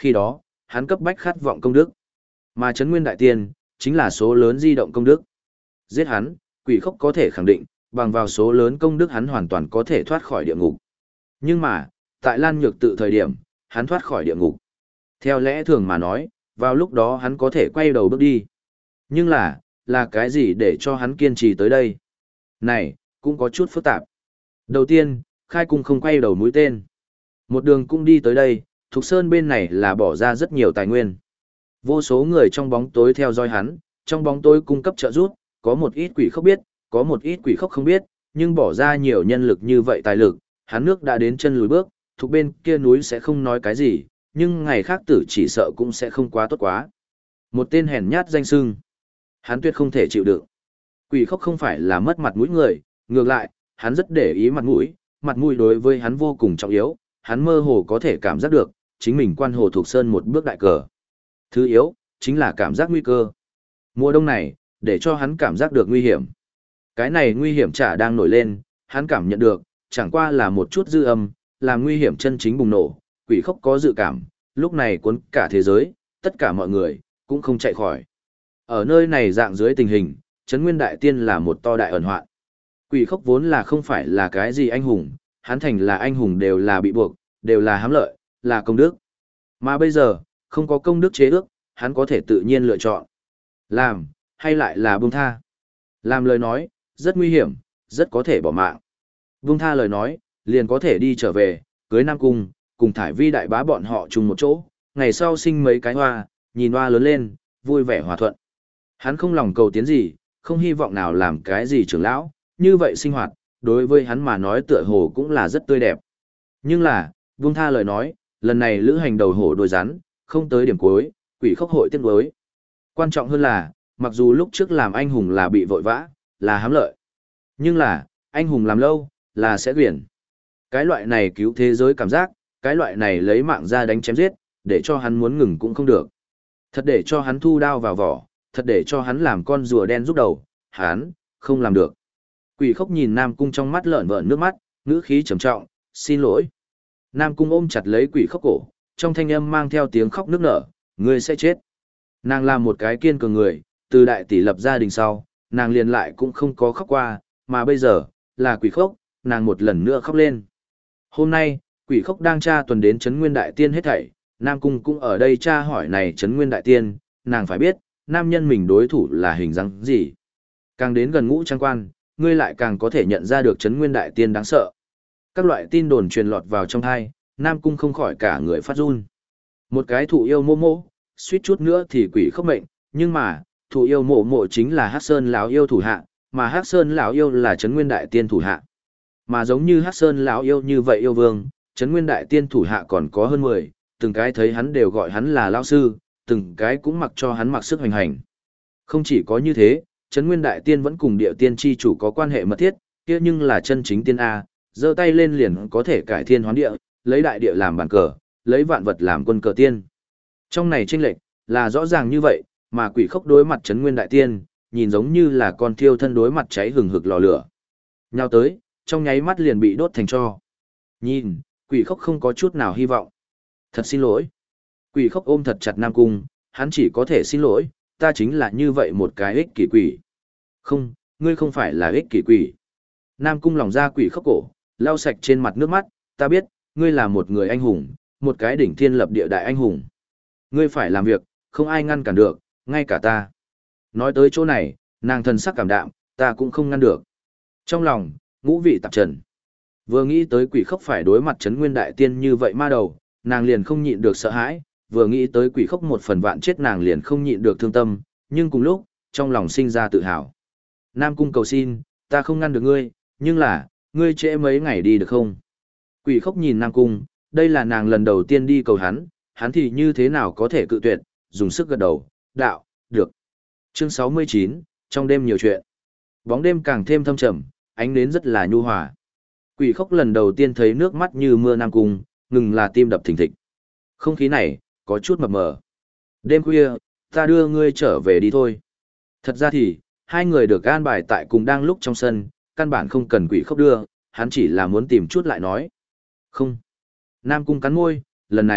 Khi đó, hắn cấp bách khát vọng công đức. Mà Trấn Nguyên Đại Tiên, chính là số lớn di động công đức. Giết hắn, quỷ khốc có thể khẳng định, bằng vào số lớn công đức hắn hoàn toàn có thể thoát khỏi địa ngục. Nhưng mà, tại Lan Nhược Tự thời điểm, hắn thoát khỏi địa ngục. Theo lẽ thường mà nói, vào lúc đó hắn có thể quay đầu bước đi. Nhưng là cái gì để cho hắn kiên trì tới đây? Này, cũng có chút phức tạp. Đầu tiên, khai cung không quay đầu mũi tên. Một đường cũng đi tới đây, Thục Sơn bên này là bỏ ra rất nhiều tài nguyên. Vô số người trong bóng tối theo dõi hắn, trong bóng tối cung cấp trợ giúp, có một ít quỷ khốc biết, có một ít quỷ khốc không biết, nhưng bỏ ra nhiều nhân lực như vậy tài lực, hắn nước đã đến chân lùi bước, thuộc bên kia núi sẽ không nói cái gì, nhưng ngày khác tử chỉ sợ cũng sẽ không quá tốt quá. Một tên hèn nhát danh sưng, hắn tuyệt không thể chịu đựng. Quỷ khốc không phải là mất mặt mũi người, ngược lại, hắn rất để ý mặt mũi đối với hắn vô cùng trọng yếu, hắn mơ hồ có thể cảm giác được, chính mình quan hồ thuộc sơn một bước đại cờ. Thứ yếu, chính là cảm giác nguy cơ. Mùa đông này, để cho hắn cảm giác được nguy hiểm. Cái này nguy hiểm chả đang nổi lên, hắn cảm nhận được, chẳng qua là một chút dư âm, làm nguy hiểm chân chính bùng nổ, quỷ khốc có dự cảm, lúc này cuốn cả thế giới, tất cả mọi người, cũng không chạy khỏi. Ở nơi này dạng dưới tình hình, Trấn Nguyên Đại Tiên là một to đại ẩn hoạn. Quỷ khốc vốn là không phải là cái gì anh hùng, hắn thành là anh hùng đều là bị buộc, đều là hám lợi, là công đức. Mà bây giờ, không có công đức chế ước, hắn có thể tự nhiên lựa chọn. Làm, hay lại là buông tha. Làm lời nói, rất nguy hiểm, rất có thể bỏ mạng. Buông tha lời nói, liền có thể đi trở về, cưới Nam Cung, cùng Thải Vi đại bá bọn họ chung một chỗ, ngày sau sinh mấy cái hoa, nhìn hoa lớn lên, vui vẻ hòa thuận. Hắn không lòng cầu tiến gì, không hy vọng nào làm cái gì trưởng lão, như vậy sinh hoạt, đối với hắn mà nói tựa hồ cũng là rất tươi đẹp. Nhưng là, buông tha lời nói, lần này lữ hành đầu hổ đuôi rắn, không tới điểm cuối, quỷ khốc hội tiếc nuối. Quan trọng hơn là, mặc dù lúc trước làm anh hùng là bị vội vã, là hám lợi. Nhưng là, anh hùng làm lâu, là sẽ quyển. Cái loại này cứu thế giới cảm giác, cái loại này lấy mạng ra đánh chém giết, để cho hắn muốn ngừng cũng không được. Thật để cho hắn thu đao vào vỏ, thật để cho hắn làm con rùa đen rút đầu, hắn, không làm được. Quỷ khốc nhìn Nam Cung trong mắt lợn vợn nước mắt, ngữ khí trầm trọng, xin lỗi. Nam Cung ôm chặt lấy quỷ khốc cổ, trong thanh âm mang theo tiếng khóc nức nở, ngươi sẽ chết. Nàng là một cái kiên cường người, từ đại tỷ lập gia đình sau, nàng liền lại cũng không có khóc qua, mà bây giờ, là quỷ khốc, nàng một lần nữa khóc lên. Hôm nay, quỷ khốc đang tra tuần đến Trấn Nguyên Đại Tiên hết thảy, Nam Cung cũng ở đây tra hỏi này Trấn Nguyên Đại Tiên, nàng phải biết, nam nhân mình đối thủ là hình dáng gì. Càng đến gần ngũ trang quan, ngươi lại càng có thể nhận ra được Trấn Nguyên Đại Tiên đáng sợ. Các loại tin đồn truyền lọt vào trong tai, Nam Cung không khỏi cả người phát run. Một cái thụ yêu mô mô, suýt chút nữa thì quỷ khốc mệnh, nhưng mà, thụ yêu mộ mộ chính là Hắc Sơn lão yêu thủ hạ, mà Hắc Sơn lão yêu là Trấn Nguyên Đại Tiên thủ hạ. Mà giống như Hắc Sơn lão yêu như vậy yêu vương, Trấn Nguyên Đại Tiên thủ hạ còn có hơn 10, từng cái thấy hắn đều gọi hắn là lão sư, từng cái cũng mặc cho hắn mặc sức hoành hành. Không chỉ có như thế, Trấn Nguyên Đại Tiên vẫn cùng Địa Tiên chi chủ có quan hệ mật thiết, kia nhưng là chân chính tiên a, giơ tay lên liền có thể cải thiên hoán địa, lấy đại địa làm bàn cờ, lấy vạn vật làm quân cờ tiên. Trong này chênh lệch là rõ ràng như vậy, mà quỷ khốc đối mặt Trấn Nguyên Đại Tiên, nhìn giống như là con thiêu thân đối mặt cháy hừng hực lò lửa. Nhào tới, trong nháy mắt liền bị đốt thành tro. Nhìn, quỷ khốc không có chút nào hy vọng. Thật xin lỗi. Quỷ khốc ôm thật chặt Nam Cung, hắn chỉ có thể xin lỗi, ta chính là như vậy một cái ích kỷ quỷ. Không, ngươi không phải là ích kỷ quỷ. Nam Cung lòng ra quỷ khốc cổ, lau sạch trên mặt nước mắt, ta biết, ngươi là một người anh hùng, một cái đỉnh thiên lập địa đại anh hùng. Ngươi phải làm việc, không ai ngăn cản được, ngay cả ta. Nói tới chỗ này, nàng thần sắc cảm đạm, ta cũng không ngăn được. Trong lòng, ngũ vị tạp trần. Vừa nghĩ tới quỷ khốc phải đối mặt Trấn Nguyên Đại Tiên như vậy ma đầu, nàng liền không nhịn được sợ hãi, vừa nghĩ tới quỷ khốc một phần vạn chết nàng liền không nhịn được thương tâm, nhưng cùng lúc, trong lòng sinh ra tự hào. Nam Cung cầu xin, ta không ngăn được ngươi, nhưng là, ngươi trễ mấy ngày đi được không? Quỷ khốc nhìn Nam Cung, đây là nàng lần đầu tiên đi cầu hắn thì như thế nào có thể cự tuyệt, dùng sức gật đầu, đạo, được. Chương 69, trong đêm nhiều chuyện. Bóng đêm càng thêm thâm trầm, ánh nến rất là nhu hòa. Quỷ khốc lần đầu tiên thấy nước mắt như mưa Nam Cung, ngừng là tim đập thình thịch. Không khí này, có chút mập mờ. Đêm khuya, ta đưa ngươi trở về đi thôi. Thật ra thì, hai người được an bài tại cùng đang lúc trong sân, căn bản không cần quỷ khốc đưa, hắn chỉ là muốn tìm chút lại nói. Không. Nam Cung cắn môi, lần này,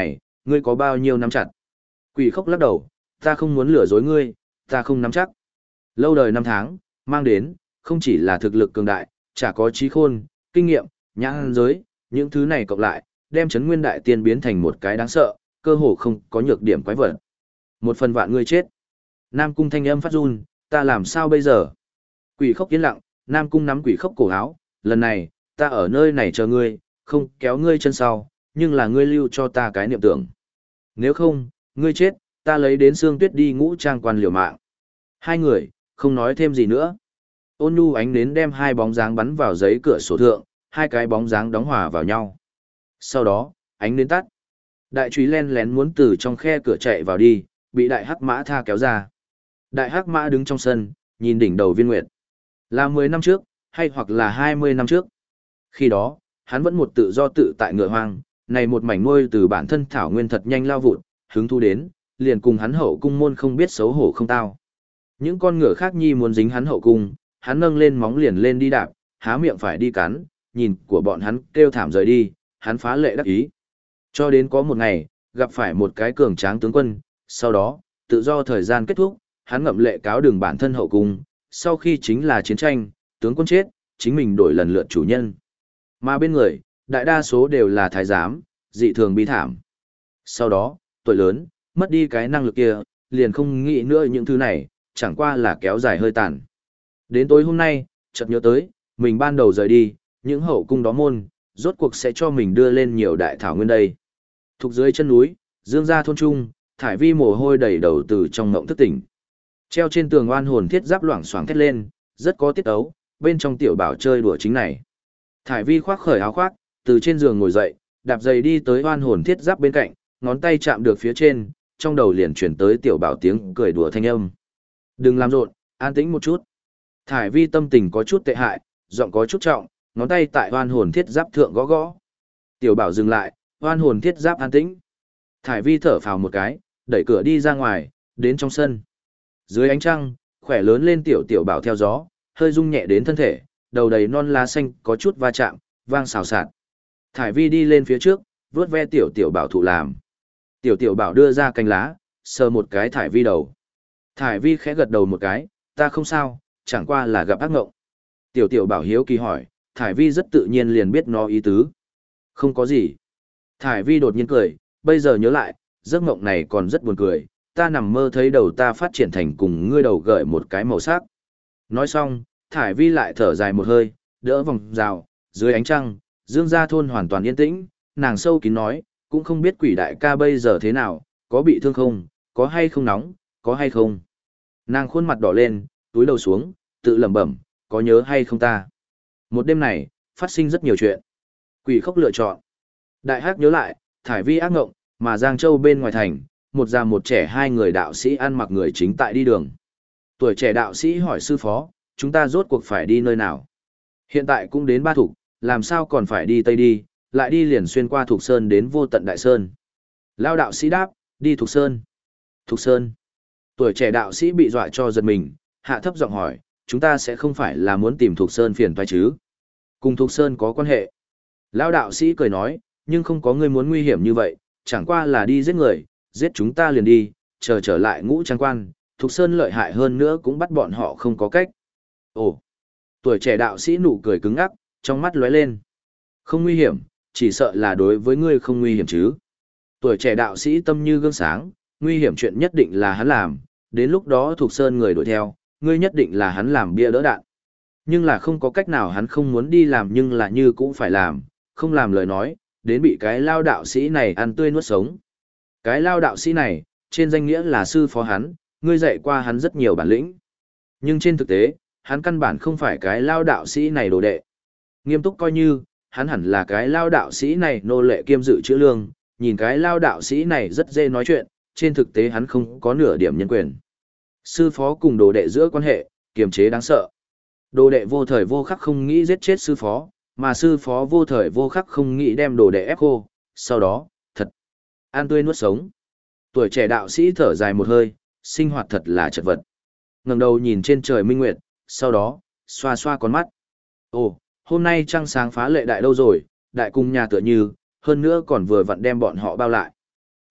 Ngươi có bao nhiêu nắm chặt? Quỷ khốc lắc đầu, ta không muốn lừa dối ngươi, ta không nắm chắc. Lâu đời năm tháng, mang đến, không chỉ là thực lực cường đại, chả có trí khôn, kinh nghiệm, nhãn giới, những thứ này cộng lại, đem Trấn Nguyên Đại Tiên biến thành một cái đáng sợ, cơ hồ không có nhược điểm quái vật. Một phần vạn ngươi chết. Nam Cung thanh âm phát run, ta làm sao bây giờ? Quỷ khốc yên lặng, Nam Cung nắm quỷ khốc cổ áo, lần này, ta ở nơi này chờ ngươi, không kéo ngươi chân sau, nhưng là ngươi lưu cho ta cái niệm tưởng. Nếu không, ngươi chết, ta lấy đến xương tuyết đi ngũ trang quan liều mạng. Hai người, không nói thêm gì nữa. Ôn nhu ánh nến đem hai bóng dáng bắn vào giấy cửa sổ thượng, hai cái bóng dáng đóng hòa vào nhau. Sau đó, ánh nến tắt. Đại trúy len lén muốn từ trong khe cửa chạy vào đi, bị đại hắc mã tha kéo ra. Đại hắc mã đứng trong sân, nhìn đỉnh đầu viên nguyệt. Là 10 năm trước, hay hoặc là 20 năm trước. Khi đó, hắn vẫn một tự do tự tại ngựa hoang, này một mảnh nuôi từ bản thân thảo nguyên thật nhanh lao vụt, hứng thu đến, liền cùng hắn hậu cung môn không biết xấu hổ không tao. Những con ngựa khác nhi muốn dính hắn hậu cung, hắn nâng lên móng liền lên đi đạp, há miệng phải đi cắn, nhìn của bọn hắn kêu thảm rời đi, hắn phá lệ đắc ý. Cho đến có một ngày, gặp phải một cái cường tráng tướng quân, sau đó, tự do thời gian kết thúc, hắn ngậm lệ cáo đường bản thân hậu cung, sau khi chính là chiến tranh, tướng quân chết, chính mình đổi lần lượt chủ nhân. Mà bên người, đại đa số đều là thái giám, dị thường bi thảm. Sau đó, tuổi lớn, mất đi cái năng lực kia, liền không nghĩ nữa những thứ này, chẳng qua là kéo dài hơi tàn. Đến tối hôm nay, chợt nhớ tới, mình ban đầu rời đi, những hậu cung đó môn, rốt cuộc sẽ cho mình đưa lên nhiều đại thảo nguyên đây. Thục dưới chân núi, dương gia thôn trung, thải vi mồ hôi đầy đầu từ trong ngộng thức tỉnh. Treo trên tường oan hồn thiết giáp loảng xoảng thét lên, rất có tiết ấu, bên trong tiểu bảo chơi đùa chính này. Thải vi khoác khởi áo khoác, từ trên giường ngồi dậy, đạp giày đi tới oan hồn thiết giáp bên cạnh, ngón tay chạm được phía trên, trong đầu liền chuyển tới tiểu bảo tiếng cười đùa thanh âm. Đừng làm rộn, an tĩnh một chút. Thải vi tâm tình có chút tệ hại, giọng có chút trọng, ngón tay tại oan hồn thiết giáp thượng gõ gõ. Tiểu bảo dừng lại, oan hồn thiết giáp an tĩnh. Thải vi thở phào một cái, đẩy cửa đi ra ngoài, đến trong sân. Dưới ánh trăng, khỏe lớn lên tiểu bảo theo gió, hơi rung nhẹ đến thân thể, đầu đầy non lá xanh có chút va chạm, vang xào xạc. Thải vi đi lên phía trước, vuốt ve tiểu bảo thụ làm. Tiểu bảo đưa ra cành lá, sờ một cái thải vi đầu. Thải vi khẽ gật đầu một cái, ta không sao, chẳng qua là gặp ác ngộng. Tiểu bảo hiếu kỳ hỏi, thải vi rất tự nhiên liền biết nó ý tứ. Không có gì. Thải vi đột nhiên cười, bây giờ nhớ lại, giấc mộng này còn rất buồn cười, ta nằm mơ thấy đầu ta phát triển thành cùng ngươi đầu gợi một cái màu sắc. Nói xong, thải vi lại thở dài một hơi, đỡ vòng rào, dưới ánh trăng, dương gia thôn hoàn toàn yên tĩnh, nàng sâu kín nói, cũng không biết quỷ đại ca bây giờ thế nào, có bị thương không, có hay không nóng, có hay không. Nàng khuôn mặt đỏ lên, túi đầu xuống, tự lẩm bẩm, có nhớ hay không ta. Một đêm này, phát sinh rất nhiều chuyện. Quỷ khốc lựa chọn. Đại hắc nhớ lại, thải vi ác ngộng, mà Giang Châu bên ngoài thành, một già một trẻ hai người đạo sĩ ăn mặc người chính tại đi đường. Tuổi trẻ đạo sĩ hỏi sư phó, chúng ta rốt cuộc phải đi nơi nào? Hiện tại cũng đến Ba Thục, làm sao còn phải đi Tây đi, lại đi liền xuyên qua Thục Sơn đến vô tận Đại Sơn. Lao đạo sĩ đáp, đi Thục Sơn. Thục Sơn. Tuổi trẻ đạo sĩ bị dọa cho giật mình, hạ thấp giọng hỏi, chúng ta sẽ không phải là muốn tìm Thục Sơn phiền toái chứ? Cùng Thục Sơn có quan hệ. Lao đạo sĩ cười nói, nhưng không có người muốn nguy hiểm như vậy, chẳng qua là đi giết người, giết chúng ta liền đi, chờ trở lại ngũ trang quan, Thục Sơn lợi hại hơn nữa cũng bắt bọn họ không có cách. Ồ, tuổi trẻ đạo sĩ nụ cười cứng ngắc, trong mắt lóe lên. Không nguy hiểm, chỉ sợ là đối với ngươi không nguy hiểm chứ. Tuổi trẻ đạo sĩ tâm như gương sáng, nguy hiểm chuyện nhất định là hắn làm, đến lúc đó Thục Sơn người đuổi theo, ngươi nhất định là hắn làm bia đỡ đạn. Nhưng là không có cách nào hắn không muốn đi làm nhưng là như cũng phải làm, không làm lời nói, đến bị cái lao đạo sĩ này ăn tươi nuốt sống. Cái lao đạo sĩ này, trên danh nghĩa là sư phó hắn, ngươi dạy qua hắn rất nhiều bản lĩnh. Nhưng trên thực tế, hắn căn bản không phải cái lao đạo sĩ này đồ đệ. Nghiêm túc coi như, hắn hẳn là cái lao đạo sĩ này nô lệ kiêm dự chữ lương, nhìn cái lao đạo sĩ này rất dễ nói chuyện, trên thực tế hắn không có nửa điểm nhân quyền. Sư phó cùng đồ đệ giữa quan hệ, kiềm chế đáng sợ. Đồ đệ vô thời vô khắc không nghĩ giết chết sư phó, mà sư phó vô thời vô khắc không nghĩ đem đồ đệ ép khô, sau đó, thật, ăn tươi nuốt sống. Tuổi trẻ đạo sĩ thở dài một hơi, sinh hoạt thật là chật vật. Ngẩng đầu nhìn trên trời minh nguyệt, sau đó, xoa xoa con mắt. Ồ, hôm nay trăng sáng phá lệ đại đâu rồi, đại cung nhà tựa như, hơn nữa còn vừa vặn đem bọn họ bao lại.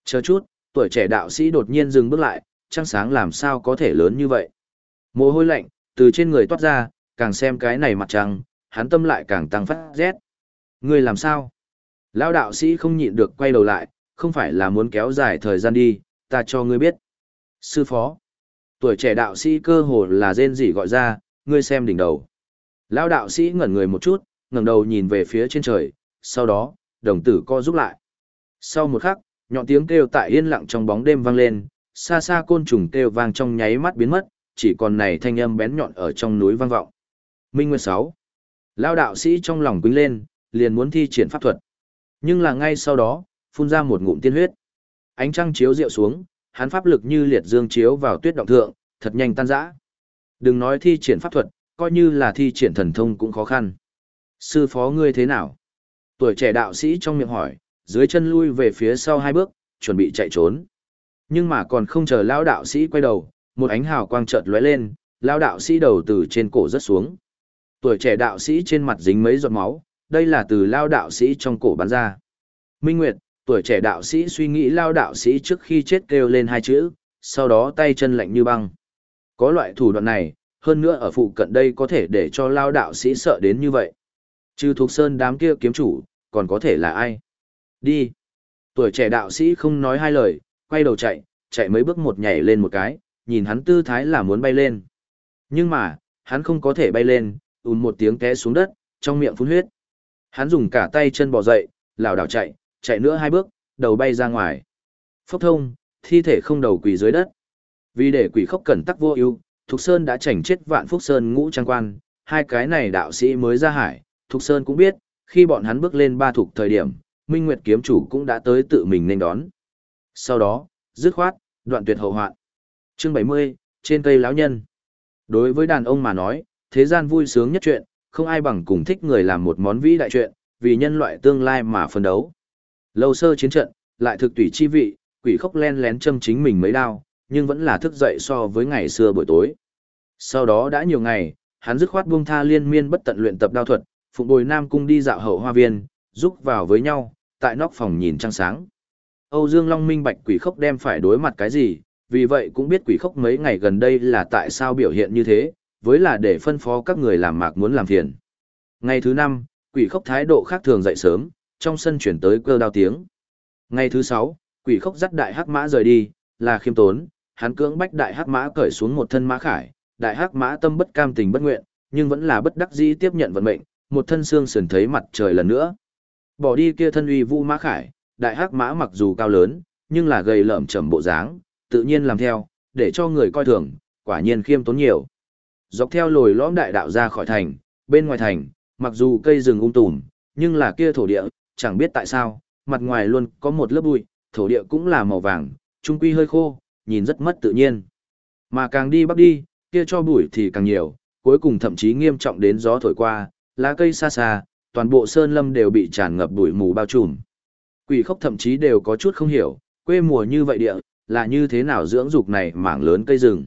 Chờ chút, tuổi trẻ đạo sĩ đột nhiên dừng bước lại, trăng sáng làm sao có thể lớn như vậy. Mồ hôi lạnh, từ trên người toát ra, càng xem cái này mặt trăng, hắn tâm lại càng tăng phát rét. Ngươi làm sao? Lão đạo sĩ không nhịn được quay đầu lại, không phải là muốn kéo dài thời gian đi, ta cho ngươi biết. Sư phó. Tuổi trẻ đạo sĩ cơ hồ là rên rỉ gọi ra, ngươi xem đỉnh đầu. Lão đạo sĩ ngẩn người một chút, ngẩng đầu nhìn về phía trên trời, sau đó, đồng tử co rút lại. Sau một khắc, nhọn tiếng kêu tại yên lặng trong bóng đêm vang lên, xa xa côn trùng kêu vang trong nháy mắt biến mất, chỉ còn này thanh âm bén nhọn ở trong núi vang vọng. Minh Nguyên 6. Lão đạo sĩ trong lòng quýnh lên, liền muốn thi triển pháp thuật. Nhưng là ngay sau đó, phun ra một ngụm tiên huyết. Ánh trăng chiếu rượu xuống, hắn pháp lực như liệt dương chiếu vào tuyết động thượng, thật nhanh tan rã. Đừng nói thi triển pháp thuật, coi như là thi triển thần thông cũng khó khăn. Sư phó ngươi thế nào? Tuổi trẻ đạo sĩ trong miệng hỏi, dưới chân lui về phía sau 2 bước, chuẩn bị chạy trốn. Nhưng mà còn không chờ lão đạo sĩ quay đầu, một ánh hào quang chợt lóe lên, lão đạo sĩ đầu từ trên cổ rớt xuống. Tuổi trẻ đạo sĩ trên mặt dính mấy giọt máu, đây là từ lão đạo sĩ trong cổ bắn ra. Minh Nguyệt, tuổi trẻ đạo sĩ suy nghĩ lão đạo sĩ trước khi chết kêu lên 2 chữ, sau đó tay chân lạnh như băng. Có loại thủ đoạn này, hơn nữa ở phụ cận đây có thể để cho lão đạo sĩ sợ đến như vậy. Trừ Thục Sơn đám kia kiếm chủ, còn có thể là ai? Đi. Tuổi trẻ đạo sĩ không nói 2 lời, quay đầu chạy, chạy mấy bước một nhảy lên một cái, nhìn hắn tư thái là muốn bay lên. Nhưng mà, hắn không có thể bay lên, một tiếng té xuống đất, trong miệng phun huyết. Hắn dùng cả tay chân bò dậy, lảo đảo chạy, chạy nữa 2 bước, đầu bay ra ngoài. Phốc thông, thi thể không đầu quỳ dưới đất. Vì để quỷ khốc cẩn tắc vô ưu, Thục Sơn đã chảnh chết Vạn Phúc Sơn ngũ trang quan, 2 cái này đạo sĩ mới ra hải, Thục Sơn cũng biết, khi bọn hắn bước lên 3 thục thời điểm, Minh Nguyệt kiếm chủ cũng đã tới tự mình nên đón. Sau đó, dứt khoát, đoạn tuyệt hậu hoạn. Chương 70, trên cây lão nhân. Đối với đàn ông mà nói, thế gian vui sướng nhất chuyện, không ai bằng cùng thích người làm một món vĩ đại chuyện, vì nhân loại tương lai mà phân đấu. Lâu sơ chiến trận, lại thực tùy chi vị, quỷ khốc len lén châm chính mình mấy đao, nhưng vẫn là thức dậy so với ngày xưa buổi tối. Sau đó đã nhiều ngày, hắn dứt khoát buông tha liên miên bất tận luyện tập đao thuật, phụng bồi Nam Cung đi dạo hậu hoa viên, giúp vào với nhau, tại nóc phòng nhìn trăng sáng. Âu Dương Long minh bạch quỷ khốc đem phải đối mặt cái gì, vì vậy cũng biết quỷ khốc mấy ngày gần đây là tại sao biểu hiện như thế, với là để phân phó các người làm mạc muốn làm phiền. Ngày thứ 5, quỷ khốc thái độ khác thường dậy sớm, trong sân chuyển tới cơ đao tiếng. Ngày thứ 6, quỷ khốc dắt đại hắc mã rời đi, là khiêm tốn, hắn cưỡng bách đại hắc mã cởi xuống một thân mã khải, đại hắc mã tâm bất cam tình bất nguyện, nhưng vẫn là bất đắc dĩ tiếp nhận vận mệnh, một thân xương sườn thấy mặt trời lần nữa. Bỏ đi kia thân uy vũ mã khải, đại hắc mã mặc dù cao lớn, nhưng là gầy lởm chởm bộ dáng, tự nhiên làm theo, để cho người coi thường, quả nhiên khiêm tốn nhiều. Dọc theo lồi lõm đại đạo ra khỏi thành, bên ngoài thành, mặc dù cây rừng tùm, nhưng là kia thổ địa, chẳng biết tại sao, mặt ngoài luôn có một lớp bụi, thổ địa cũng là màu vàng, trung quy hơi khô, nhìn rất mất tự nhiên. Mà càng đi bắc đi, kia cho bụi thì càng nhiều, cuối cùng thậm chí nghiêm trọng đến gió thổi qua, lá cây xa xa, toàn bộ sơn lâm đều bị tràn ngập bụi mù bao trùm. Quỷ khốc thậm chí đều có chút không hiểu, quê mùa như vậy địa, là như thế nào dưỡng dục này mảng lớn cây rừng.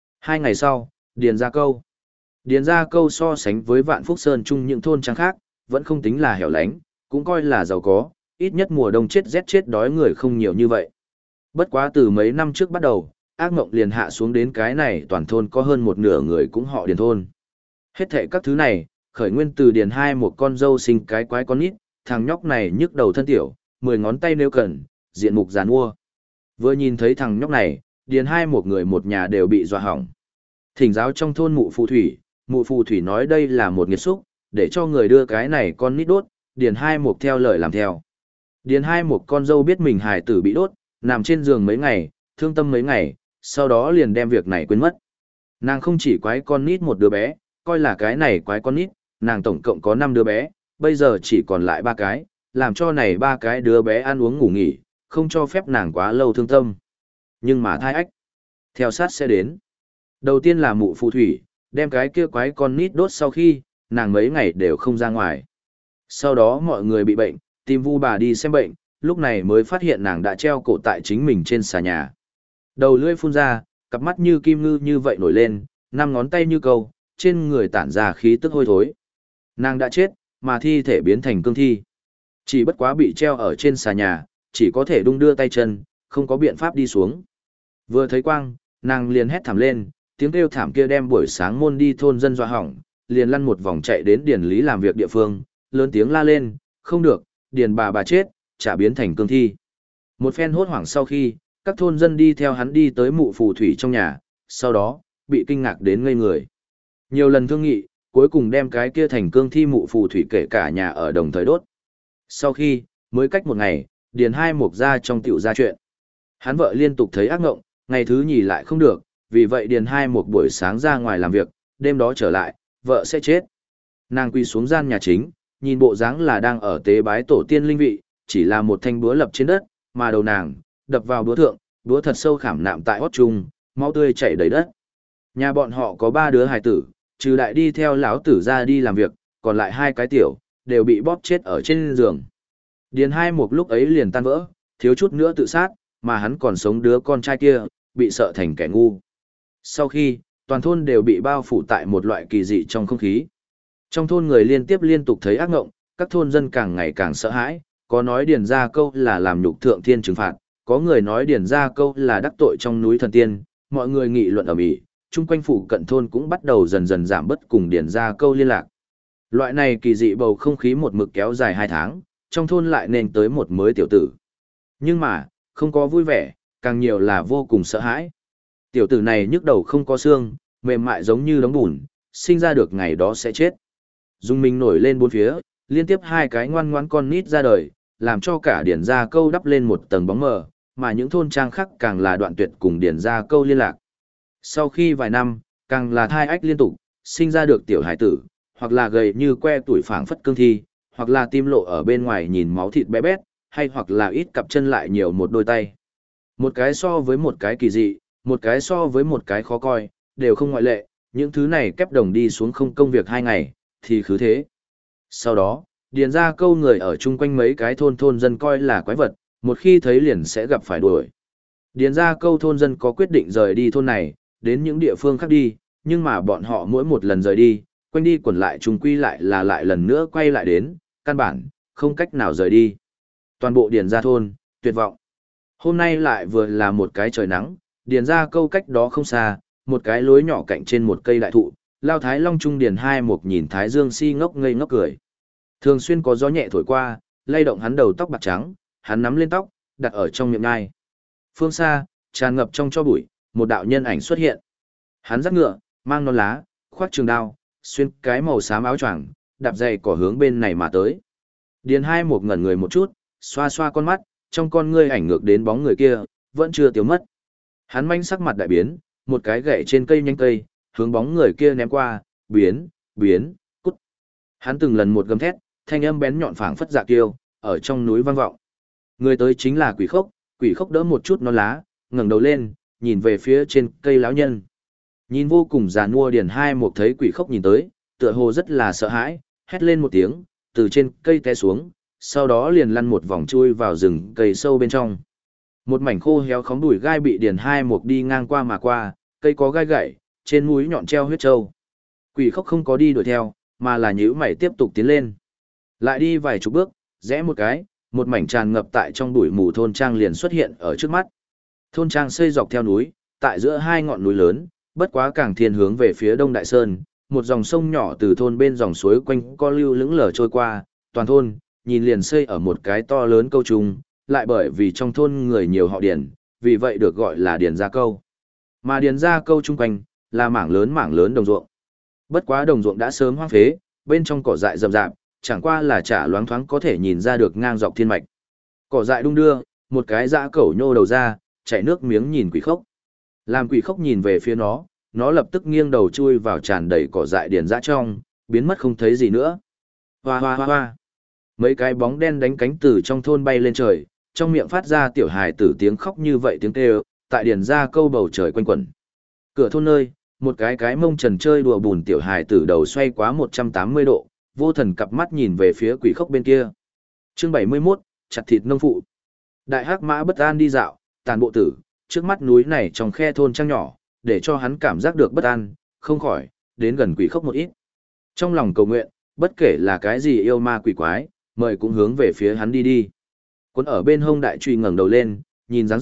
2 ngày sau, Điền Gia Câu. Điền Gia Câu so sánh với Vạn Phúc Sơn chung những thôn trang khác, vẫn không tính là hẻo lánh, cũng coi là giàu có, ít nhất mùa đông chết rét chết đói người không nhiều như vậy. Bất quá từ mấy năm trước bắt đầu, ác mộng liền hạ xuống đến cái này toàn thôn có hơn một nửa người cũng họ Điền thôn. Hết thệ các thứ này, khởi nguyên từ Điền hai một con dâu sinh cái quái con nít, thằng nhóc này nhức đầu thân tiểu, 10 ngón tay nếu cần, diện mục giàn mua. Vừa nhìn thấy thằng nhóc này, Điền hai một người một nhà đều bị dọa hỏng. Thỉnh giáo trong thôn mụ phù thủy nói đây là một nghiệt xúc, để cho người đưa cái này con nít đốt, Điền hai một theo lời làm theo. Điền hai một con dâu biết mình hài tử bị đốt, nằm trên giường mấy ngày, thương tâm mấy ngày, sau đó liền đem việc này quên mất. Nàng không chỉ quái con nít một đứa bé, coi là cái này quái con nít, nàng tổng cộng có 5 đứa bé, bây giờ chỉ còn lại 3 cái, làm cho này 3 cái đứa bé ăn uống ngủ nghỉ, không cho phép nàng quá lâu thương tâm. Nhưng mà thai ách, theo sát sẽ đến. Đầu tiên là mụ phù thủy, đem cái kia quái con nít đốt sau khi, nàng mấy ngày đều không ra ngoài. Sau đó mọi người bị bệnh, tìm vu bà đi xem bệnh, lúc này mới phát hiện nàng đã treo cổ tại chính mình trên xà nhà. Đầu lưỡi phun ra, cặp mắt như kim ngư như vậy nổi lên, 5 ngón tay như câu, trên người tản ra khí tức hôi thối. Nàng đã chết, mà thi thể biến thành cương thi. Chỉ bất quá bị treo ở trên xà nhà, chỉ có thể đung đưa tay chân, không có biện pháp đi xuống. Vừa thấy quang, nàng liền hét thảm lên, tiếng kêu thảm kia đem buổi sáng môn đi thôn dân dọa hỏng, liền lăn một vòng chạy đến điền lý làm việc địa phương, lớn tiếng la lên, không được, điền bà chết, chả biến thành cương thi. Một phen hốt hoảng sau khi, các thôn dân đi theo hắn đi tới mụ phù thủy trong nhà, sau đó, bị kinh ngạc đến ngây người. Nhiều lần thương nghị, cuối cùng đem cái kia thành cương thi mụ phù thủy kể cả nhà ở đồng thời đốt. Sau khi, mới cách một ngày, điền hai mục ra trong tiểu ra chuyện. Hắn vợ liên tục thấy ác ngộng, ngày thứ nhì lại không được, vì vậy điền hai mục buổi sáng ra ngoài làm việc, đêm đó trở lại, vợ sẽ chết. Nàng quy xuống gian nhà chính, nhìn bộ dáng là đang ở tế bái tổ tiên linh vị, chỉ là một thanh búa lập trên đất, mà đầu nàng đập vào búa thượng, búa thật sâu khảm nạm tại hót trung, máu tươi chảy đầy đất. Nhà bọn họ có 3 đứa hài tử, trừ đại đi theo lão tử ra đi làm việc, còn lại 2 cái tiểu đều bị bóp chết ở trên giường. Điền hai mục lúc ấy liền tan vỡ, thiếu chút nữa tự sát, mà hắn còn sống đứa con trai kia, bị sợ thành kẻ ngu. Sau khi, toàn thôn đều bị bao phủ tại một loại kỳ dị trong không khí. Trong thôn người liên tục thấy ác ngộng, các thôn dân càng ngày càng sợ hãi, có nói điền ra câu là làm nhục thượng thiên trừng phạt, có người nói điền ra câu là đắc tội trong núi thần tiên, mọi người nghị luận ầm ĩ, chung quanh phủ cận thôn cũng bắt đầu dần dần giảm bớt cùng điền ra câu liên lạc. Loại này kỳ dị bầu không khí một mực kéo dài 2 tháng, trong thôn lại nên tới một mới tiểu tử. Nhưng mà, không có vui vẻ, càng nhiều là vô cùng sợ hãi. Tiểu tử này nhức đầu không có xương, mềm mại giống như đống bùn, sinh ra được ngày đó sẽ chết. Dung Minh nổi lên bốn phía, liên tiếp 2 cái ngoan ngoãn con nít ra đời, làm cho cả điển gia câu đắp lên một tầng bóng mờ, mà những thôn trang khác càng là đoạn tuyệt cùng điển gia câu liên lạc. Sau khi vài năm, càng là thai ách liên tục, sinh ra được tiểu hải tử, hoặc là gầy như que tuổi phảng phất cương thi, hoặc là tim lộ ở bên ngoài nhìn máu thịt bé bét, hay hoặc là ít cặp chân lại nhiều một đôi tay. Một cái so với một cái kỳ dị, một cái so với một cái khó coi, đều không ngoại lệ, những thứ này kép đồng đi xuống không công việc 2 ngày, thì khứ thế. Sau đó, điền ra câu người ở chung quanh mấy cái thôn dân coi là quái vật, một khi thấy liền sẽ gặp phải đuổi. Điền ra câu thôn dân có quyết định rời đi thôn này, đến những địa phương khác đi, nhưng mà bọn họ mỗi một lần rời đi, quanh đi quẩn lại trùng quy lại là lại lần nữa quay lại đến, căn bản, không cách nào rời đi. Toàn bộ điền ra thôn, tuyệt vọng. Hôm nay lại vừa là một cái trời nắng, điền ra câu cách đó không xa, một cái lối nhỏ cạnh trên một cây đại thụ, Lao Thái Long Trung điền hai mục nhìn Thái Dương si ngốc ngây ngốc cười. Thường xuyên có gió nhẹ thổi qua, lay động hắn đầu tóc bạc trắng, hắn nắm lên tóc, đặt ở trong miệng ngai. Phương xa, tràn ngập trong cho bụi, một đạo nhân ảnh xuất hiện. Hắn dắt ngựa, mang nón lá, khoác trường đao, xuyên cái màu xám áo choàng, đạp giày cỏ hướng bên này mà tới. Điền hai mục ngẩn người một chút, xoa xoa con mắt, trong con ngươi ảnh ngược đến bóng người kia, vẫn chưa tiêu mất. Hắn manh sắc mặt đại biến, một cái gậy trên cây nhanh cây, hướng bóng người kia ném qua, biến, cút. Hắn từng lần một gầm thét, thanh âm bén nhọn phảng phất dạ kiêu, ở trong núi vang vọng. Người tới chính là Quỷ Khốc đỡ một chút non lá, ngẩng đầu lên, nhìn về phía trên cây lão nhân. Nhìn vô cùng già nua Điền hai mục thấy Quỷ Khốc nhìn tới, tựa hồ rất là sợ hãi, hét lên một tiếng, từ trên cây té xuống, sau đó liền lăn một vòng chui vào rừng cây sâu bên trong. Một mảnh khô héo khóm đùi gai bị Điền hai mục đi ngang qua mà qua, cây có gai gậy, trên mũi nhọn treo huyết trâu. Quỷ Khốc không có đi đuổi theo, mà là nhíu mày tiếp tục tiến lên. Lại đi vài chục bước, rẽ một cái, một mảnh tràn ngập tại trong bụi mù thôn trang liền xuất hiện ở trước mắt. Thôn trang xây dọc theo núi, tại giữa 2 ngọn núi lớn, bất quá càng thiên hướng về phía đông đại sơn, một dòng sông nhỏ từ thôn bên dòng suối quanh co lưu lững lờ trôi qua, toàn thôn, nhìn liền xây ở một cái to lớn câu trùng, lại bởi vì trong thôn người nhiều họ Điền, vì vậy được gọi là Điền Gia Câu. Mà Điền Gia Câu chung quanh, là mảng lớn đồng ruộng. Bất quá đồng ruộng đã sớm hoang phế, bên trong cỏ dại rậm rạp, chẳng qua là chả loáng thoáng có thể nhìn ra được ngang dọc thiên mạch. Cỏ dại đung đưa, một cái dã cẩu nhô đầu ra, chảy nước miếng nhìn Quỷ Khốc. Làm Quỷ Khốc nhìn về phía nó lập tức nghiêng đầu chui vào tràn đầy cỏ dại điền dã trong, biến mất không thấy gì nữa. Hoa hoa hoa hoa. Mấy cái bóng đen đánh cánh từ trong thôn bay lên trời, trong miệng phát ra tiểu hài tử tiếng khóc như vậy tiếng kêu, tại điền Gia Câu bầu trời quanh quẩn. Cửa thôn nơi, một cái mông trần chơi đùa bùn tiểu hài tử đầu xoay quá 180 độ, vô thần cặp mắt nhìn về phía Quỷ Khốc bên kia. Chương 71, chặt thịt nông phụ. Đại hắc mã bất an đi dạo, tàn bộ tử, trước mắt núi này trong khe thôn trang nhỏ, để cho hắn cảm giác được bất an, không khỏi, đến gần Quỷ Khốc một ít. Trong lòng cầu nguyện, bất kể là cái gì yêu ma quỷ quái, mời cũng hướng về phía hắn đi. Quân ở bên hông đại truy ngẩng đầu lên, nhìn dáng dấp,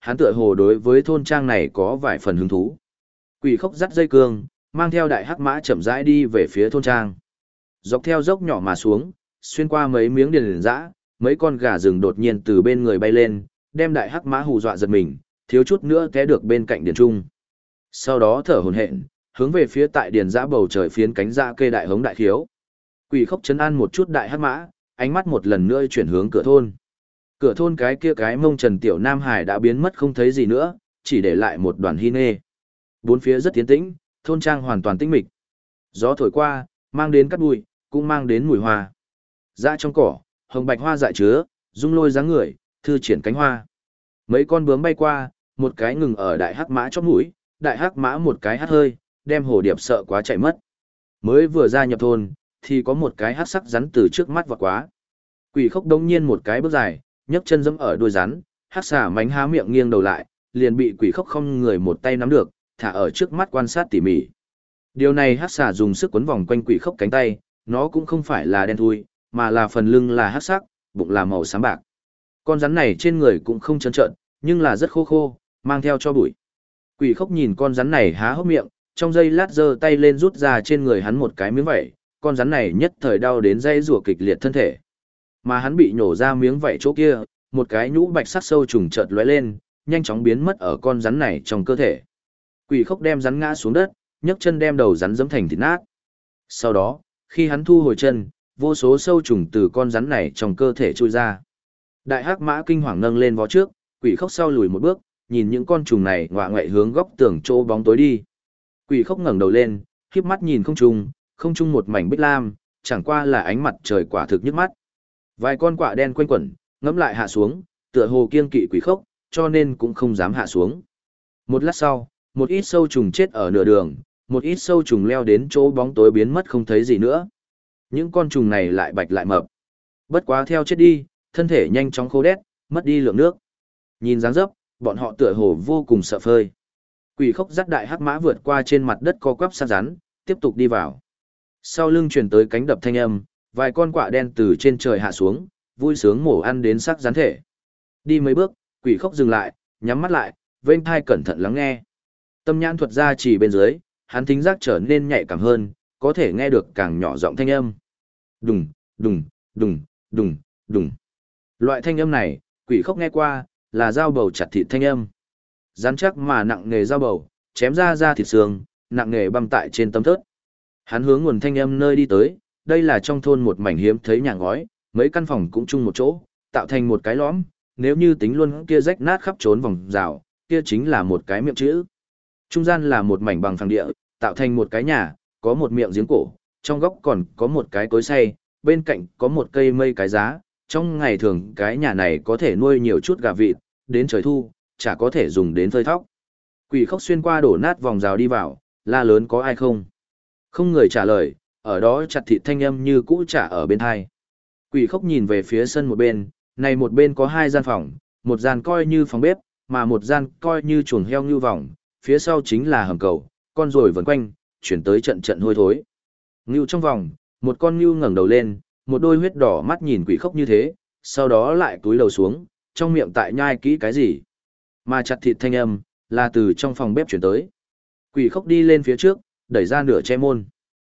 hắn tựa hồ đối với thôn trang này có vài phần hứng thú. Quỷ khốc dắt dây cương, mang theo đại hắc mã chậm rãi đi về phía thôn trang. Dọc theo dốc nhỏ mà xuống, xuyên qua mấy miếng điền dã, mấy con gà rừng đột nhiên từ bên người bay lên, đem đại hắc mã hù dọa giật mình, thiếu chút nữa té được bên cạnh điền trung. Sau đó thở hổn hển, hướng về phía tại điền dã bầu trời phiến cánh dã kê đại hống đại khiếu. Quỷ khốc trấn an một chút đại hắc mã, ánh mắt một lần nữa chuyển hướng cửa thôn. Cửa thôn cái kia cái mông Trần Tiểu Nam Hải đã biến mất không thấy gì nữa, chỉ để lại một đoàn hy nê. Bốn phía rất tiến tĩnh, thôn trang hoàn toàn tĩnh mịch. Gió thổi qua, mang đến cát bụi, cũng mang đến mùi hoa. Dã trong cỏ, hồng bạch hoa dại chứa, rung lôi dáng người, thư triển cánh hoa. Mấy con bướm bay qua, một cái ngừng ở đại hắc mã chóp mũi, đại hắc mã một cái hắt hơi, đem hồ điệp sợ quá chạy mất. Mới vừa ra nhập thôn, thì có một cái hắc sắc rắn từ trước mắt vọt quá. Quỷ khốc đống nhiên một cái bước dài, nhấc chân giẫm ở đuôi rắn, hắc xà mánh há miệng nghiêng đầu lại, liền bị quỷ khốc không người một tay nắm được, thả ở trước mắt quan sát tỉ mỉ. Điều này hắc xà dùng sức quấn vòng quanh quỷ khốc cánh tay, nó cũng không phải là đen thui, mà là phần lưng là hắc sắc, bụng là màu xám bạc. Con rắn này trên người cũng không trơn trợn, nhưng là rất khô khô, mang theo cho bụi. Quỷ khốc nhìn con rắn này há hốc miệng, trong giây lát giơ tay lên rút ra trên người hắn một cái miếng vảy, con rắn này nhất thời đau đến dây rủa kịch liệt thân thể. Mà hắn bị nhổ ra miếng vảy chỗ kia, một cái nhũ bạch sắc sâu trùng chợt lóe lên, nhanh chóng biến mất ở con rắn này trong cơ thể. Quỷ khốc đem rắn ngã xuống đất, nhấc chân đem đầu rắn giẫm thành thịt nát. Sau đó, khi hắn thu hồi chân, vô số sâu trùng từ con rắn này trong cơ thể trôi ra. Đại hắc mã kinh hoàng nâng lên vó trước, quỷ khốc sau lùi một bước, nhìn những con trùng này ngoạ ngoại hướng góc tường chỗ bóng tối đi. Quỷ khốc ngẩng đầu lên, khép mắt nhìn không trung một mảnh bích lam, chẳng qua là ánh mặt trời quả thực nhức mắt. Vài con quạ đen quanh quẩn, ngẫm lại hạ xuống, tựa hồ kiêng kỵ quỷ khốc, cho nên cũng không dám hạ xuống. Một lát sau, một ít sâu trùng chết ở nửa đường, một ít sâu trùng leo đến chỗ bóng tối biến mất không thấy gì nữa. Những con trùng này lại bạch lại mập. Bất quá theo chết đi, thân thể nhanh chóng khô đét, mất đi lượng nước. Nhìn dáng dấp, bọn họ tựa hồ vô cùng sợ phơi. Quỷ khốc dắt đại hắc mã vượt qua trên mặt đất co quắp sát rắn, tiếp tục đi vào. Sau lưng truyền tới cánh đập thanh âm, vài con quạ đen từ trên trời hạ xuống, vui sướng mổ ăn đến xác rắn thể. Đi mấy bước, quỷ khốc dừng lại, nhắm mắt lại, vênh thai cẩn thận lắng nghe. Tâm nhãn thuật ra chỉ bên dưới, hắn thính giác trở nên nhạy cảm hơn, có thể nghe được càng nhỏ giọng thanh âm. Đùng, đùng, đùng, đùng, đùng. Loại thanh âm này, quỷ khốc nghe qua, là dao bầu chặt thịt thanh âm. Rắn chắc mà nặng nghề dao bầu, chém ra thịt xương, nặng nghề băm tại trên tấm thớt. Hắn hướng nguồn thanh âm nơi đi tới, đây là trong thôn một mảnh hiếm thấy nhà ngói, mấy căn phòng cũng chung một chỗ, tạo thành một cái lõm, nếu như tính luôn kia rách nát khắp trốn vòng rào, kia chính là một cái miệng chữ. Trung gian là một mảnh bằng phẳng địa, tạo thành một cái nhà, có một miệng giếng cổ, trong góc còn có một cái cối xay, bên cạnh có một cây mây cái giá, trong ngày thường cái nhà này có thể nuôi nhiều chút gà vịt, đến trời thu, chả có thể dùng đến phơi thóc. Quỷ khốc xuyên qua đổ nát vòng rào đi vào, la lớn có ai không? Không người trả lời, ở đó chặt thịt thanh âm như cũ trả ở bên hai. Quỷ khốc nhìn về phía sân một bên, này một bên có hai gian phòng, một gian coi như phòng bếp, mà một gian coi như chuồng heo ngưu vòng, phía sau chính là hầm cầu, con ruồi vần quanh, chuyển tới trận trận hôi thối. Ngưu trong vòng, một con ngưu ngẩng đầu lên, một đôi huyết đỏ mắt nhìn quỷ khốc như thế, sau đó lại cúi đầu xuống, trong miệng tại nhai kỹ cái gì. Mà chặt thịt thanh âm, là từ trong phòng bếp chuyển tới. Quỷ khốc đi lên phía trước, đẩy ra nửa che môn.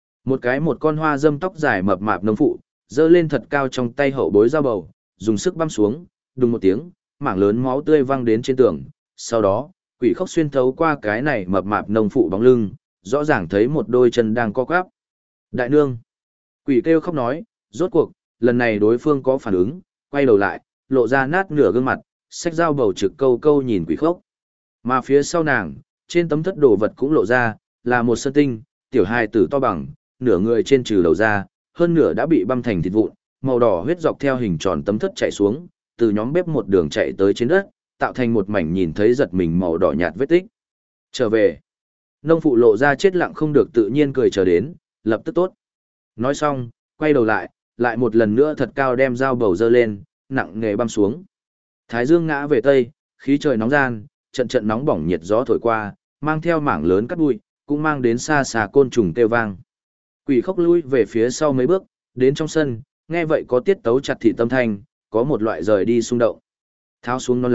Một con hoa dâm tóc dài mập mạp nông phụ, giơ lên thật cao trong tay hậu bối dao bầu, dùng sức băm xuống, đùng một tiếng, mảng lớn máu tươi văng đến trên tường. Sau đó, quỷ khốc xuyên thấu qua cái này mập mạp nông phụ bóng lưng, rõ ràng thấy một đôi chân đang co quắp. Đại nương! Quỷ kêu khóc nói, rốt cuộc, lần này đối phương có phản ứng, quay đầu lại, lộ ra nát nửa gương mặt, xách dao bầu trực câu câu nhìn quỷ khốc. Mà phía sau nàng, trên tấm thất đồ vật cũng lộ ra, là một sơn tinh, tiểu hài tử to bằng, nửa người trên trừ đầu ra, hơn nửa đã bị băm thành thịt vụn, màu đỏ huyết dọc theo hình tròn tấm thất chảy xuống, từ nhóm bếp một đường chạy tới trên đất, tạo thành một mảnh nhìn thấy giật mình màu đỏ nhạt vết tích. Trở về. Nông phụ lộ ra chết lặng không được tự nhiên cười chờ đến, lập tức tốt. Nói xong, quay đầu lại, lại một lần nữa thật cao đem dao bầu dơ lên, nặng nghề băm xuống. Thái dương ngã về tây, khí trời nóng gian, trận trận nóng bỏng nhiệt gió thổi qua, mang theo mảng lớn cát bụi, cũng mang đến xa xa côn trùng kêu vang. Quỷ khốc lui về phía sau mấy bước, đến trong sân, nghe vậy có tiết tấu chặt thị tâm thanh, có một loại rời đi xung động. Tháo xuống nón lá,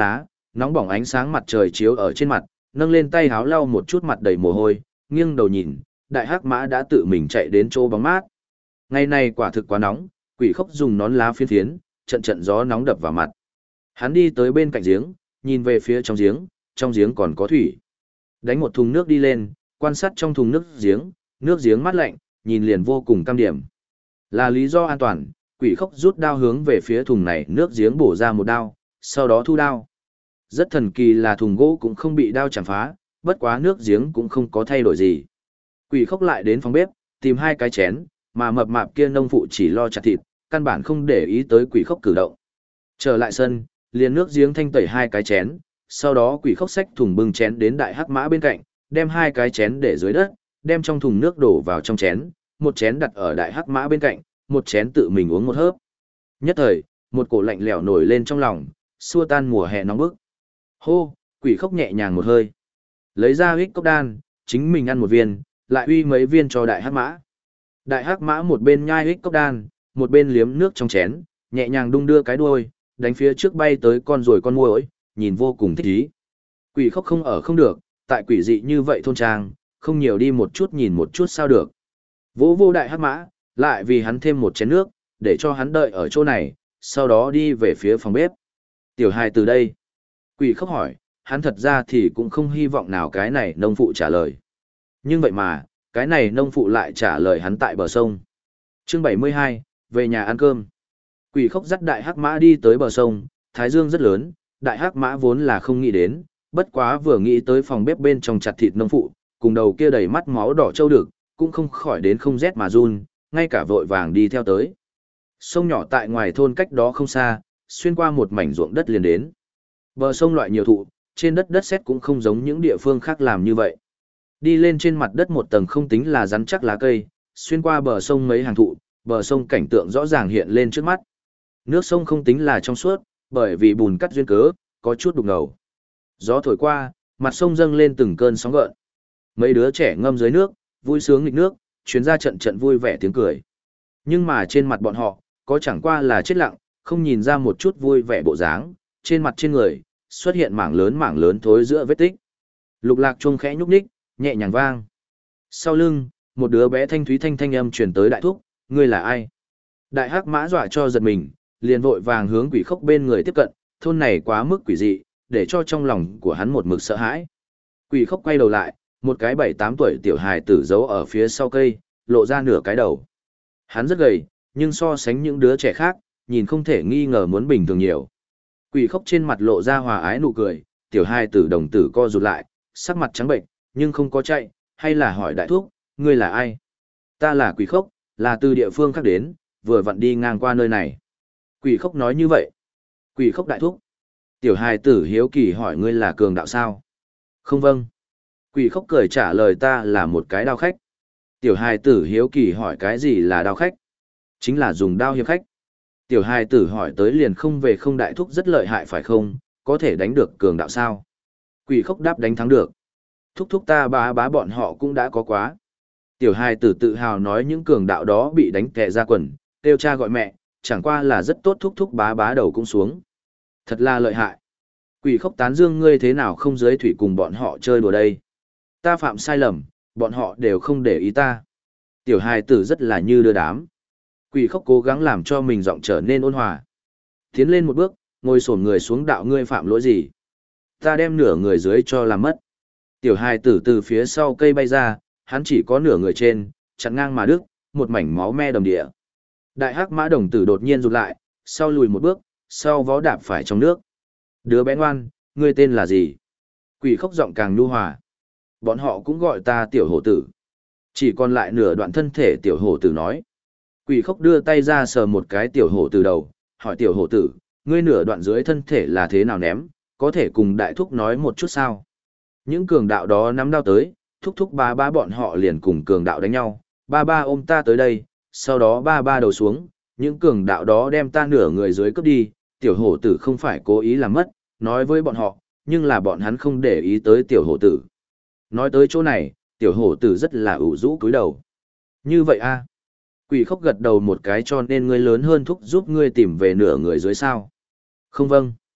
nóng bỏng ánh sáng mặt trời chiếu ở trên mặt, nâng lên tay háo lau một chút mặt đầy mồ hôi, nghiêng đầu nhìn, đại hắc mã đã tự mình chạy đến chỗ bóng mát. Ngày này quả thực quá nóng, quỷ khốc dùng nón lá phiến phiến, trận trận gió nóng đập vào mặt. Hắn đi tới bên cạnh giếng, nhìn về phía trong giếng còn có thủy. Đánh một thùng nước đi lên, quan sát trong thùng nước giếng mát lạnh, nhìn liền vô cùng cam điểm. Là lý do an toàn, quỷ khốc rút đao hướng về phía thùng này nước giếng bổ ra một đao, sau đó thu đao. Rất thần kỳ là thùng gỗ cũng không bị đao chạm phá, bất quá nước giếng cũng không có thay đổi gì. Quỷ khốc lại đến phòng bếp, tìm 2 cái chén, mà mập mạp kia nông phụ chỉ lo chặt thịt, căn bản không để ý tới quỷ khốc cử động. Trở lại sân, liền nước giếng thanh tẩy 2 cái chén, sau đó quỷ khốc xách thùng bưng chén đến đại hắc mã bên cạnh, đem 2 cái chén để dưới đất, đem trong thùng nước đổ vào trong chén, một chén đặt ở đại hắc mã bên cạnh, một chén tự mình uống một hớp. Nhất thời, một cổ lạnh lẽo nổi lên trong lòng, xua tan mùa hè nóng bức. Hô, quỷ khốc nhẹ nhàng một hơi. Lấy ra huyết cốc đan, chính mình ăn một viên, lại uy mấy viên cho đại hắc mã. Đại hắc mã một bên nhai huyết cốc đan, một bên liếm nước trong chén, nhẹ nhàng đung đưa cái đuôi, đánh phía trước bay tới con ruồi con muỗi, nhìn vô cùng thích ý. Quỷ khốc không ở không được, tại quỷ dị như vậy thôn trang, không nhiều đi một chút nhìn một chút sao được. Vỗ vô đại hắc mã, lại vì hắn thêm một chén nước, để cho hắn đợi ở chỗ này, sau đó đi về phía phòng bếp. Tiểu hài từ đây. Quỷ khốc hỏi, hắn thật ra thì cũng không hy vọng nào cái này nông phụ trả lời. Nhưng vậy mà, cái này nông phụ lại trả lời hắn tại bờ sông. Chương 72, về nhà ăn cơm. Quỷ khốc dắt đại hắc mã đi tới bờ sông, thái dương rất lớn, đại hắc mã vốn là không nghĩ đến, bất quá vừa nghĩ tới phòng bếp bên trong chặt thịt nông phụ, cùng đầu kia đầy mắt máu đỏ trâu đực, cũng không khỏi đến không rét mà run, ngay cả vội vàng đi theo tới. Sông nhỏ tại ngoài thôn cách đó không xa, xuyên qua một mảnh ruộng đất liền đến. Bờ sông loại nhiều thụ, trên đất sét cũng không giống những địa phương khác làm như vậy. Đi lên trên mặt đất một tầng không tính là rắn chắc lá cây, xuyên qua bờ sông mấy hàng thụ, bờ sông cảnh tượng rõ ràng hiện lên trước mắt. Nước sông không tính là trong suốt, bởi vì bùn cắt duyên cớ, có chút đục ngầu. Gió thổi qua, mặt sông dâng lên từng cơn sóng gợn. Mấy đứa trẻ ngâm dưới nước, vui sướng nghịch nước, chuyến ra trận trận vui vẻ tiếng cười. Nhưng mà trên mặt bọn họ, có chẳng qua là chết lặng, không nhìn ra một chút vui vẻ bộ dáng, trên mặt trên người, xuất hiện mảng lớn thối giữa vết tích. Lục lạc chuông khẽ nhúc nhích, nhẹ nhàng vang. Sau lưng, một đứa bé thanh thúy thanh âm truyền tới đại thúc, ngươi là ai? Đại hắc mã dọa cho giật mình, liền vội vàng hướng quỷ khốc bên người tiếp cận, thôn này quá mức quỷ dị, để cho trong lòng của hắn một mực sợ hãi. Quỷ khốc quay đầu lại, một cái 7-8 tuổi tiểu hài tử giấu ở phía sau cây, lộ ra nửa cái đầu. Hắn rất gầy, nhưng so sánh những đứa trẻ khác, nhìn không thể nghi ngờ muốn bình thường nhiều. Quỷ khốc trên mặt lộ ra hòa ái nụ cười, tiểu hài tử đồng tử co rụt lại, sắc mặt trắng bệnh, nhưng không có chạy, hay là hỏi đại thúc, ngươi là ai? Ta là quỷ khốc, là từ địa phương khác đến, vừa vặn đi ngang qua nơi này. Quỷ khốc nói như vậy. Quỷ khốc đại thúc. Tiểu hài tử hiếu kỳ hỏi ngươi là cường đạo sao? Không vâng. Quỷ khốc cười trả lời ta là một cái đao khách. Tiểu hài tử hiếu kỳ hỏi cái gì là đao khách? Chính là dùng đao hiệp khách. Tiểu hài tử hỏi tới liền không về không đại thúc rất lợi hại phải không, có thể đánh được cường đạo sao? Quỷ khốc đáp đánh thắng được. Thúc thúc ta bá bọn họ cũng đã có quá. Tiểu hài tử tự hào nói những cường đạo đó bị đánh tè ra quần, kêu cha gọi mẹ, chẳng qua là rất tốt thúc thúc bá đầu cũng xuống. Thật là lợi hại. Quỷ khốc tán dương ngươi thế nào không dưới thủy cùng bọn họ chơi đùa đây. Ta phạm sai lầm, bọn họ đều không để ý ta. Tiểu hài tử rất là như đưa đám. Quỷ khốc cố gắng làm cho mình giọng trở nên ôn hòa. Tiến lên một bước, ngồi xổm người xuống đạo ngươi phạm lỗi gì. Ta đem nửa người dưới cho làm mất. Tiểu hài tử từ phía sau cây bay ra, hắn chỉ có nửa người trên, chặn ngang mà đứt, một mảnh máu me đầm địa. Đại hắc mã đồng tử đột nhiên rụt lại, sau lùi một bước, sau vó đạp phải trong nước. Đứa bé ngoan, ngươi tên là gì? Quỷ khốc giọng càng nhu hòa. Bọn họ cũng gọi ta tiểu hổ tử. Chỉ còn lại nửa đoạn thân thể tiểu hổ tử nói. Quỷ khốc đưa tay ra sờ một cái tiểu hổ tử đầu, hỏi tiểu hổ tử, ngươi nửa đoạn dưới thân thể là thế nào ném, có thể cùng đại thúc nói một chút sao? Những cường đạo đó nắm đao tới, thúc thúc ba bọn họ liền cùng cường đạo đánh nhau, ba ôm ta tới đây, sau đó ba đầu xuống, những cường đạo đó đem ta nửa người dưới cướp đi, tiểu hổ tử không phải cố ý làm mất, nói với bọn họ, nhưng là bọn hắn không để ý tới tiểu hổ tử. Nói tới chỗ này, tiểu hổ tử rất là ủ rũ cúi đầu. Như vậy a? Quỷ khốc gật đầu một cái cho nên ngươi lớn hơn thúc giúp ngươi tìm về nửa người dưới sao. Không vâng.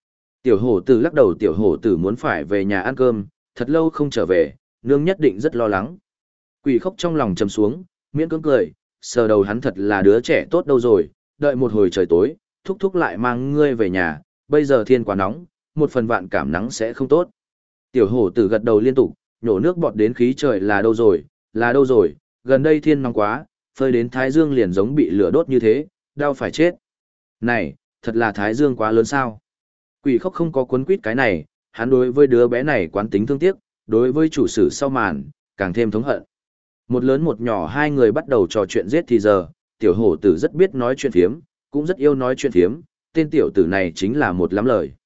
Tiểu hổ tử lắc đầu, tiểu hổ tử muốn phải về nhà ăn cơm, thật lâu không trở về, nương nhất định rất lo lắng. Quỷ khóc trong lòng trầm xuống, miễn cưỡng cười, sờ đầu hắn thật là đứa trẻ tốt đâu rồi, đợi một hồi trời tối, thúc thúc lại mang ngươi về nhà, bây giờ thiên quá nóng, một phần vạn cảm nắng sẽ không tốt. Tiểu hổ tử gật đầu liên tục, nhổ nước bọt đến khí trời là đâu rồi, gần đây thiên nóng quá, phơi đến thái dương liền giống bị lửa đốt như thế, đau phải chết. Này, thật là thái dương quá lớn sao? Quỷ khóc không có cuốn quýt cái này, hắn đối với đứa bé này quán tính thương tiếc, đối với chủ sử sau màn, càng thêm thống hận. Một lớn một nhỏ hai người bắt đầu trò chuyện giết thì giờ, tiểu hổ tử rất biết nói chuyện phiếm, cũng rất yêu nói chuyện phiếm, tên tiểu tử này chính là một lắm lời.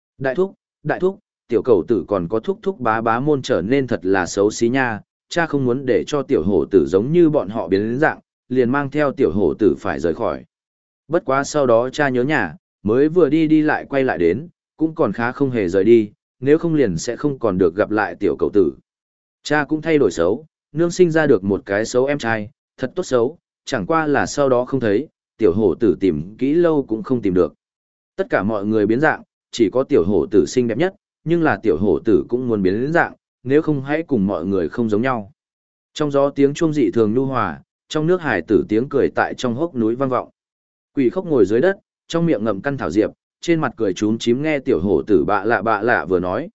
Đại thúc, tiểu cầu tử còn có thúc thúc bá bá môn trở nên thật là xấu xí nha, cha không muốn để cho tiểu hổ tử giống như bọn họ biến đến dạng, liền mang theo tiểu hổ tử phải rời khỏi. Bất quá sau đó cha nhớ nhà, mới vừa đi lại quay lại đến, cũng còn khá không hề rời đi, nếu không liền sẽ không còn được gặp lại tiểu cầu tử. Cha cũng thay đổi xấu, nương sinh ra được một cái xấu em trai, thật tốt xấu, chẳng qua là sau đó không thấy, tiểu hổ tử tìm kỹ lâu cũng không tìm được. Tất cả mọi người biến dạng, chỉ có tiểu hổ tử xinh đẹp nhất, nhưng là tiểu hổ tử cũng muốn biến đến dạng, nếu không hãy cùng mọi người không giống nhau. Trong gió tiếng chuông dị thường nhu hòa, trong nước hải tử tiếng cười tại trong hốc núi vang vọng. Quỷ khóc ngồi dưới đất, trong miệng ngậm căn thảo diệp, trên mặt cười chúm chím nghe tiểu hổ tử bạ lạ vừa nói.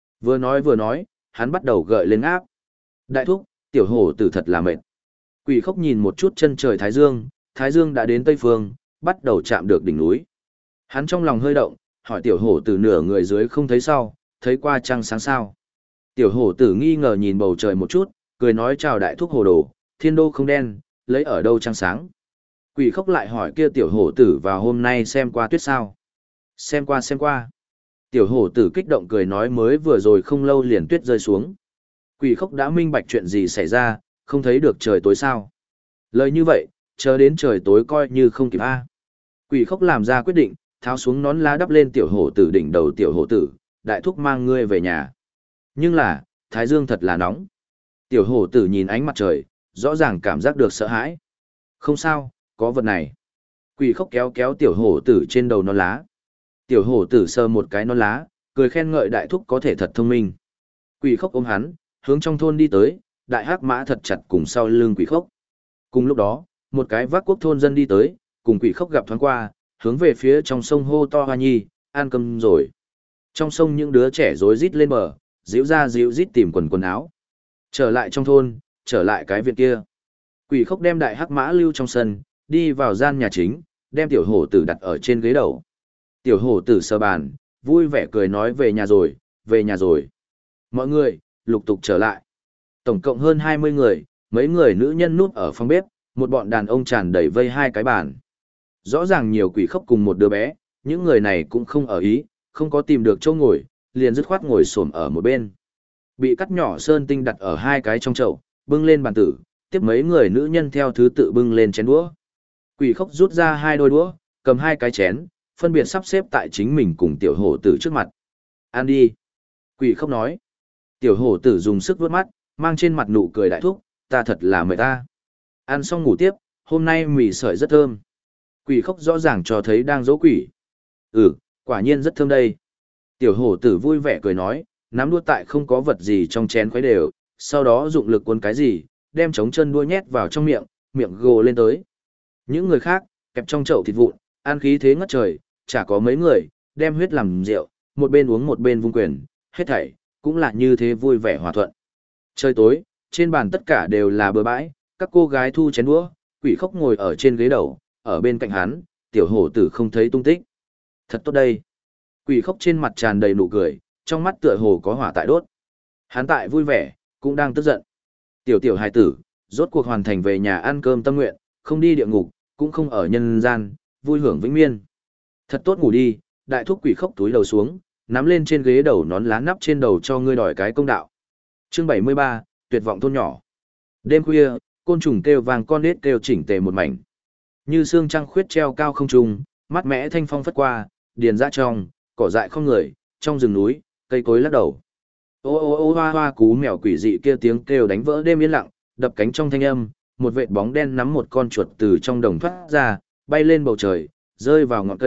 Vừa nói, hắn bắt đầu gợi lên áp. Đại thúc, tiểu hổ tử thật là mệt. Quỷ khóc nhìn một chút chân trời Thái Dương đã đến tây phương, bắt đầu chạm được đỉnh núi. Hắn trong lòng hơi động, hỏi tiểu hổ tử nửa người dưới không thấy sau, thấy qua trăng sáng sao. Tiểu hổ tử nghi ngờ nhìn bầu trời một chút, cười nói chào đại thúc hồ đồ, thiên đô không đen, lấy ở đâu trăng sáng. Quỷ khóc lại hỏi kia tiểu hổ tử vào hôm nay xem qua tuyết sao. Xem qua. Tiểu hổ tử kích động cười nói mới vừa rồi không lâu liền tuyết rơi xuống. Quỷ khóc đã minh bạch chuyện gì xảy ra, không thấy được trời tối sao. Lời như vậy, chờ đến trời tối coi như không kịp a. Quỷ khóc làm ra quyết định, tháo xuống nón lá đắp lên tiểu hổ tử đỉnh đầu tiểu hổ tử, đại thúc mang ngươi về nhà. Nhưng là, thái dương thật là nóng. Tiểu hổ tử nhìn ánh mặt trời, rõ ràng cảm giác được sợ hãi. Không sao, có vật này. Quỷ khóc kéo kéo tiểu hổ tử trên đầu nón lá. Tiểu hổ tử sờ một cái nón lá, cười khen ngợi đại thúc có thể thật thông minh. Quỷ khóc ôm hắn, hướng trong thôn đi tới, đại hắc mã thật chặt cùng sau lưng quỷ khóc. Cùng lúc đó, một cái vác quốc thôn dân đi tới, cùng quỷ khóc gặp thoáng qua, hướng về phía trong sông hô to Hoa Nhi, ăn cơm rồi. Trong sông những đứa trẻ rối rít lên bờ, díu ra díu rít tìm quần áo. Trở lại trong thôn, trở lại cái viện kia. Quỷ khóc đem đại hắc mã lưu trong sân, đi vào gian nhà chính, đem tiểu hổ tử đặt ở trên ghế đầu. Tiểu hổ tử sờ bàn, vui vẻ cười nói về nhà rồi. Mọi người, lục tục trở lại. Tổng cộng hơn 20 người, mấy người nữ nhân núp ở phòng bếp, một bọn đàn ông tràn đầy vây hai cái bàn. Rõ ràng nhiều quỷ khóc cùng một đứa bé, những người này cũng không ở ý, không có tìm được chỗ ngồi, liền dứt khoát ngồi xổm ở một bên. Bị cắt nhỏ sơn tinh đặt ở hai cái trong chậu, bưng lên bàn tử, tiếp mấy người nữ nhân theo thứ tự bưng lên chén đũa. Quỷ khóc rút ra hai đôi đũa, cầm hai cái chén, phân biệt sắp xếp tại chính mình cùng tiểu hổ tử trước mặt. Ăn đi. Quỷ khóc nói. Tiểu hổ tử dùng sức vớt mắt, mang trên mặt nụ cười đại thúc, ta thật là mệt ta. Ăn xong ngủ tiếp, hôm nay mì sợi rất thơm. Quỷ khóc rõ ràng cho thấy đang dỗ quỷ. Quả nhiên rất thơm đây. Tiểu hổ tử vui vẻ cười nói, nắm đũa tại không có vật gì trong chén khuấy đều, sau đó dụng lực cuốn cái gì, đem trống chân đũa nhét vào trong miệng, miệng gồ lên tới. Những người khác, kẹp trong chậu thịt vụn, ăn khí thế ngất trời, chả có mấy người, đem huyết làm rượu, một bên uống một bên vung quyền, hết thảy, cũng là như thế vui vẻ hòa thuận. Trời tối, trên bàn tất cả đều là bừa bãi, các cô gái thu chén đũa, quỷ khóc ngồi ở trên ghế đầu, ở bên cạnh hắn, tiểu hổ tử không thấy tung tích. Thật tốt đây. Quỷ khóc trên mặt tràn đầy nụ cười, trong mắt tựa hồ có hỏa tại đốt. Hắn tại vui vẻ, cũng đang tức giận. Tiểu hài tử, rốt cuộc hoàn thành về nhà ăn cơm tâm nguyện, không đi địa ngục, cũng không ở nhân gian, vui hưởng vĩnh miên. Thật tốt ngủ đi, đại thúc quỷ khóc túi đầu xuống, nắm lên trên ghế đầu nón lá nắp trên đầu cho ngươi đòi cái công đạo. Chương 73, tuyệt vọng thôn nhỏ. Đêm khuya, côn trùng kêu vàng con nết kêu chỉnh tề một mảnh. Như sương trăng khuyết treo cao không trung, mát mẽ thanh phong phất qua, điền ra trong, cỏ dại không người, trong rừng núi, cây cối lắc đầu. Ô ô ô hoa hoa cú mèo quỷ dị kia tiếng kêu đánh vỡ đêm yên lặng, đập cánh trong thanh âm, một vệt bóng đen nắm một con chuột từ trong đồng thoát ra, bay lên bầu trời, rơi vào ngọn cây,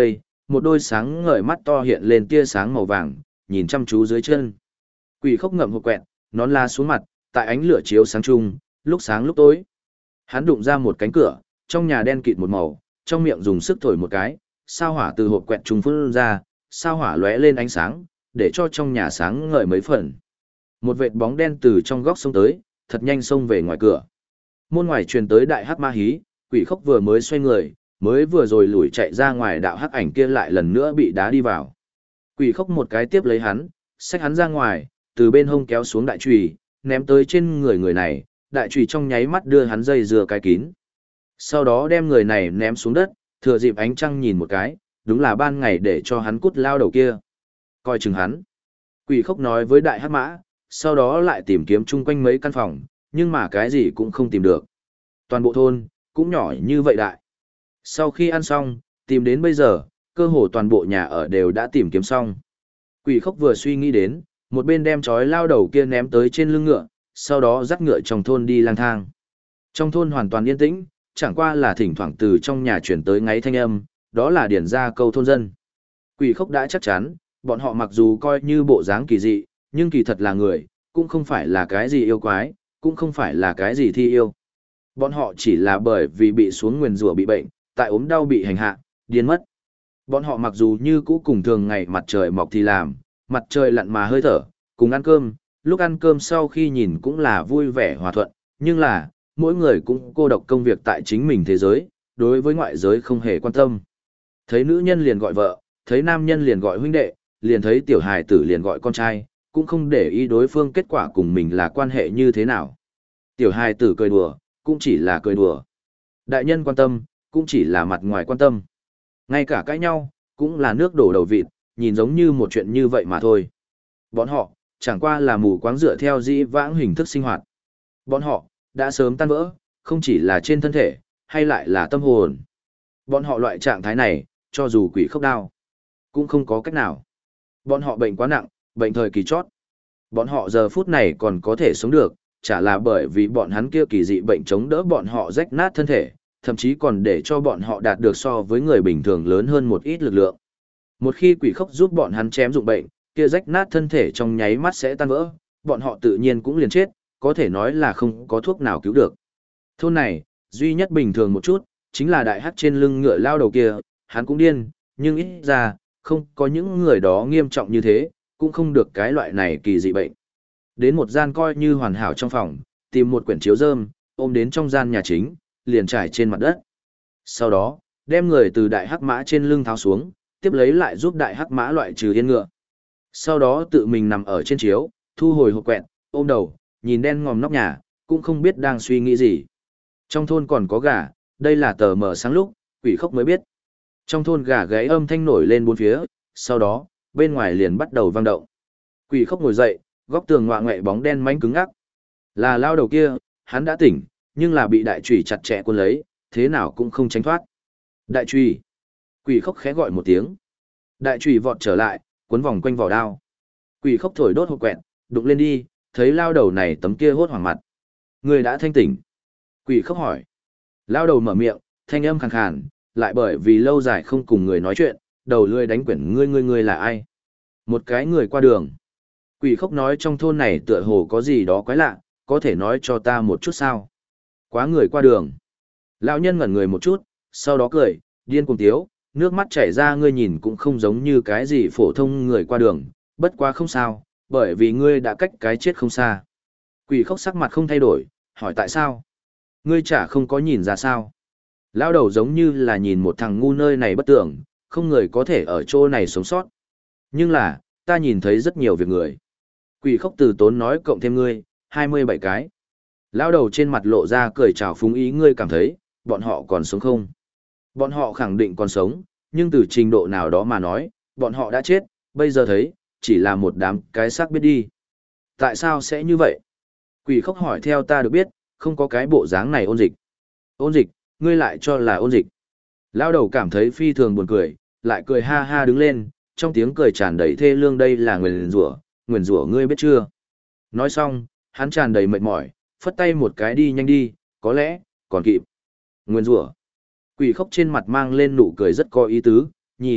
một đôi sáng ngời mắt to hiện lên tia sáng màu vàng, nhìn chăm chú dưới chân. Quỷ khốc ngậm hộp quẹt, nón la xuống mặt, tại ánh lửa chiếu sáng chung, lúc sáng lúc tối. Hắn đụng ra một cánh cửa, trong nhà đen kịt một màu, trong miệng dùng sức thổi một cái, sao hỏa từ hộp quẹt trùng phun ra, sao hỏa lóe lên ánh sáng, để cho trong nhà sáng ngời mấy phần. Một vệt bóng đen từ trong góc xông tới, thật nhanh xông về ngoài cửa. Môn ngoài truyền tới đại hắc ma hí, quỷ khốc vừa mới xoay người, mới vừa rồi lùi chạy ra ngoài, đạo hắc ảnh kia lại lần nữa bị đá đi vào. Quỷ khốc một cái tiếp lấy hắn, xách hắn ra ngoài, từ bên hông kéo xuống đại chùy, ném tới trên người này, đại chùy trong nháy mắt đưa hắn dây dưa cái kín. Sau đó đem người này ném xuống đất, thừa dịp ánh trăng nhìn một cái, đúng là ban ngày để cho hắn cút lao đầu kia. Coi chừng hắn. Quỷ khốc nói với đại hắc mã, sau đó lại tìm kiếm chung quanh mấy căn phòng, nhưng mà cái gì cũng không tìm được. Toàn bộ thôn, cũng nhỏ như vậy đại. Sau khi ăn xong, tìm đến bây giờ, cơ hồ toàn bộ nhà ở đều đã tìm kiếm xong. Quỷ khốc vừa suy nghĩ đến, một bên đem chói lao đầu kia ném tới trên lưng ngựa, sau đó dắt ngựa trong thôn đi lang thang. Trong thôn hoàn toàn yên tĩnh, chẳng qua là thỉnh thoảng từ trong nhà chuyển tới ngáy thanh âm, đó là điển ra câu thôn dân. Quỷ khốc đã chắc chắn, bọn họ mặc dù coi như bộ dáng kỳ dị, nhưng kỳ thật là người, cũng không phải là cái gì yêu quái, cũng không phải là cái gì thi yêu. Bọn họ chỉ là bởi vì bị xuống nguyền rủa bị bệnh, tại ốm đau bị hành hạ, điên mất. Bọn họ mặc dù như cũ cùng thường ngày mặt trời mọc thì làm, mặt trời lặn mà hơi thở, cùng ăn cơm, lúc ăn cơm sau khi nhìn cũng là vui vẻ hòa thuận, nhưng là, mỗi người cũng cô độc công việc tại chính mình thế giới, đối với ngoại giới không hề quan tâm. Thấy nữ nhân liền gọi vợ, thấy nam nhân liền gọi huynh đệ, liền thấy tiểu hài tử liền gọi con trai, cũng không để ý đối phương kết quả cùng mình là quan hệ như thế nào. Tiểu hài tử cười đùa, cũng chỉ là cười đùa. Đại nhân quan tâm, cũng chỉ là mặt ngoài quan tâm. Ngay cả cãi nhau, cũng là nước đổ đầu vịt, nhìn giống như một chuyện như vậy mà thôi. Bọn họ, chẳng qua là mù quáng dựa theo dĩ vãng hình thức sinh hoạt. Bọn họ, đã sớm tan vỡ, không chỉ là trên thân thể, hay lại là tâm hồn. Bọn họ loại trạng thái này, cho dù quỷ khốc đau, cũng không có cách nào. Bọn họ bệnh quá nặng, bệnh thời kỳ chót. Bọn họ giờ phút này còn có thể sống được, chả là bởi vì bọn hắn kia kỳ dị bệnh chống đỡ bọn họ rách nát thân thể, thậm chí còn để cho bọn họ đạt được so với người bình thường lớn hơn một ít lực lượng. Một khi quỷ khốc giúp bọn hắn chém dụng bệnh, kia rách nát thân thể trong nháy mắt sẽ tan vỡ, bọn họ tự nhiên cũng liền chết, có thể nói là không có thuốc nào cứu được. Thôn này, duy nhất bình thường một chút, chính là đại hắc trên lưng ngựa lao đầu kia, hắn cũng điên, nhưng ít ra, không có những người đó nghiêm trọng như thế, cũng không được cái loại này kỳ dị bệnh. Đến một gian coi như hoàn hảo trong phòng, tìm một quyển chiếu rơm, ôm đến trong gian nhà chính, liền trải trên mặt đất. Sau đó, đem người từ đại hắc mã trên lưng tháo xuống, tiếp lấy lại giúp đại hắc mã loại trừ yên ngựa. Sau đó tự mình nằm ở trên chiếu, thu hồi hộp quẹt, ôm đầu, nhìn đen ngòm nóc nhà, cũng không biết đang suy nghĩ gì. Trong thôn còn có gà, đây là tờ mờ sáng lúc, quỷ khốc mới biết. Trong thôn gà gáy âm thanh nổi lên bốn phía, sau đó, bên ngoài liền bắt đầu vang động. Quỷ khốc ngồi dậy, góc tường ngoạ ngoại bóng đen manh cứng ngắc. Là lao đầu kia, hắn đã tỉnh, nhưng là bị đại chùy chặt chẽ cuốn lấy, thế nào cũng không tránh thoát. Đại chùy. Quỷ khốc khẽ gọi một tiếng. Đại chùy vọt trở lại, cuốn vòng quanh vỏ đao. Quỷ khốc thổi đốt hộp quẹt, đụng lên đi, thấy lao đầu này tấm kia hốt hoảng mặt. Người đã thanh tỉnh. Quỷ khốc hỏi. Lao đầu mở miệng, thanh âm khàn khàn, lại bởi vì lâu dài không cùng người nói chuyện, đầu lưỡi đánh quyển ngươi là ai? Một cái người qua đường. Quỷ khốc nói trong thôn này tựa hồ có gì đó quái lạ, có thể nói cho ta một chút sao? Quá người qua đường. Lão nhân ngẩn người một chút, sau đó cười, điên cuồng tiếu, nước mắt chảy ra, ngươi nhìn cũng không giống như cái gì phổ thông người qua đường, bất quá không sao, bởi vì ngươi đã cách cái chết không xa. Quỷ khốc sắc mặt không thay đổi, hỏi tại sao? Ngươi chả không có nhìn ra sao? Lão đầu giống như là nhìn một thằng ngu nơi này bất tưởng, không người có thể ở chỗ này sống sót. Nhưng là, ta nhìn thấy rất nhiều việc người. Quỷ khốc từ tốn nói cộng thêm ngươi, 27 cái. Lão đầu trên mặt lộ ra cười chào phúng ý, ngươi cảm thấy, bọn họ còn sống không? Bọn họ khẳng định còn sống, nhưng từ trình độ nào đó mà nói, bọn họ đã chết, bây giờ thấy, chỉ là một đám cái xác biết đi. Tại sao sẽ như vậy? Quỷ khốc hỏi, theo ta được biết, không có cái bộ dáng này ôn dịch. Ôn dịch, ngươi lại cho là ôn dịch. Lão đầu cảm thấy phi thường buồn cười, lại cười ha ha đứng lên, trong tiếng cười tràn đầy thê lương, đây là nguyền rủa ngươi biết chưa? Nói xong, hắn tràn đầy mệt mỏi, phất tay một cái, đi nhanh đi, có lẽ, còn kịp. Nguyền rủa. Quỷ khốc trên mặt mang lên nụ cười rất có ý tứ, nhìn,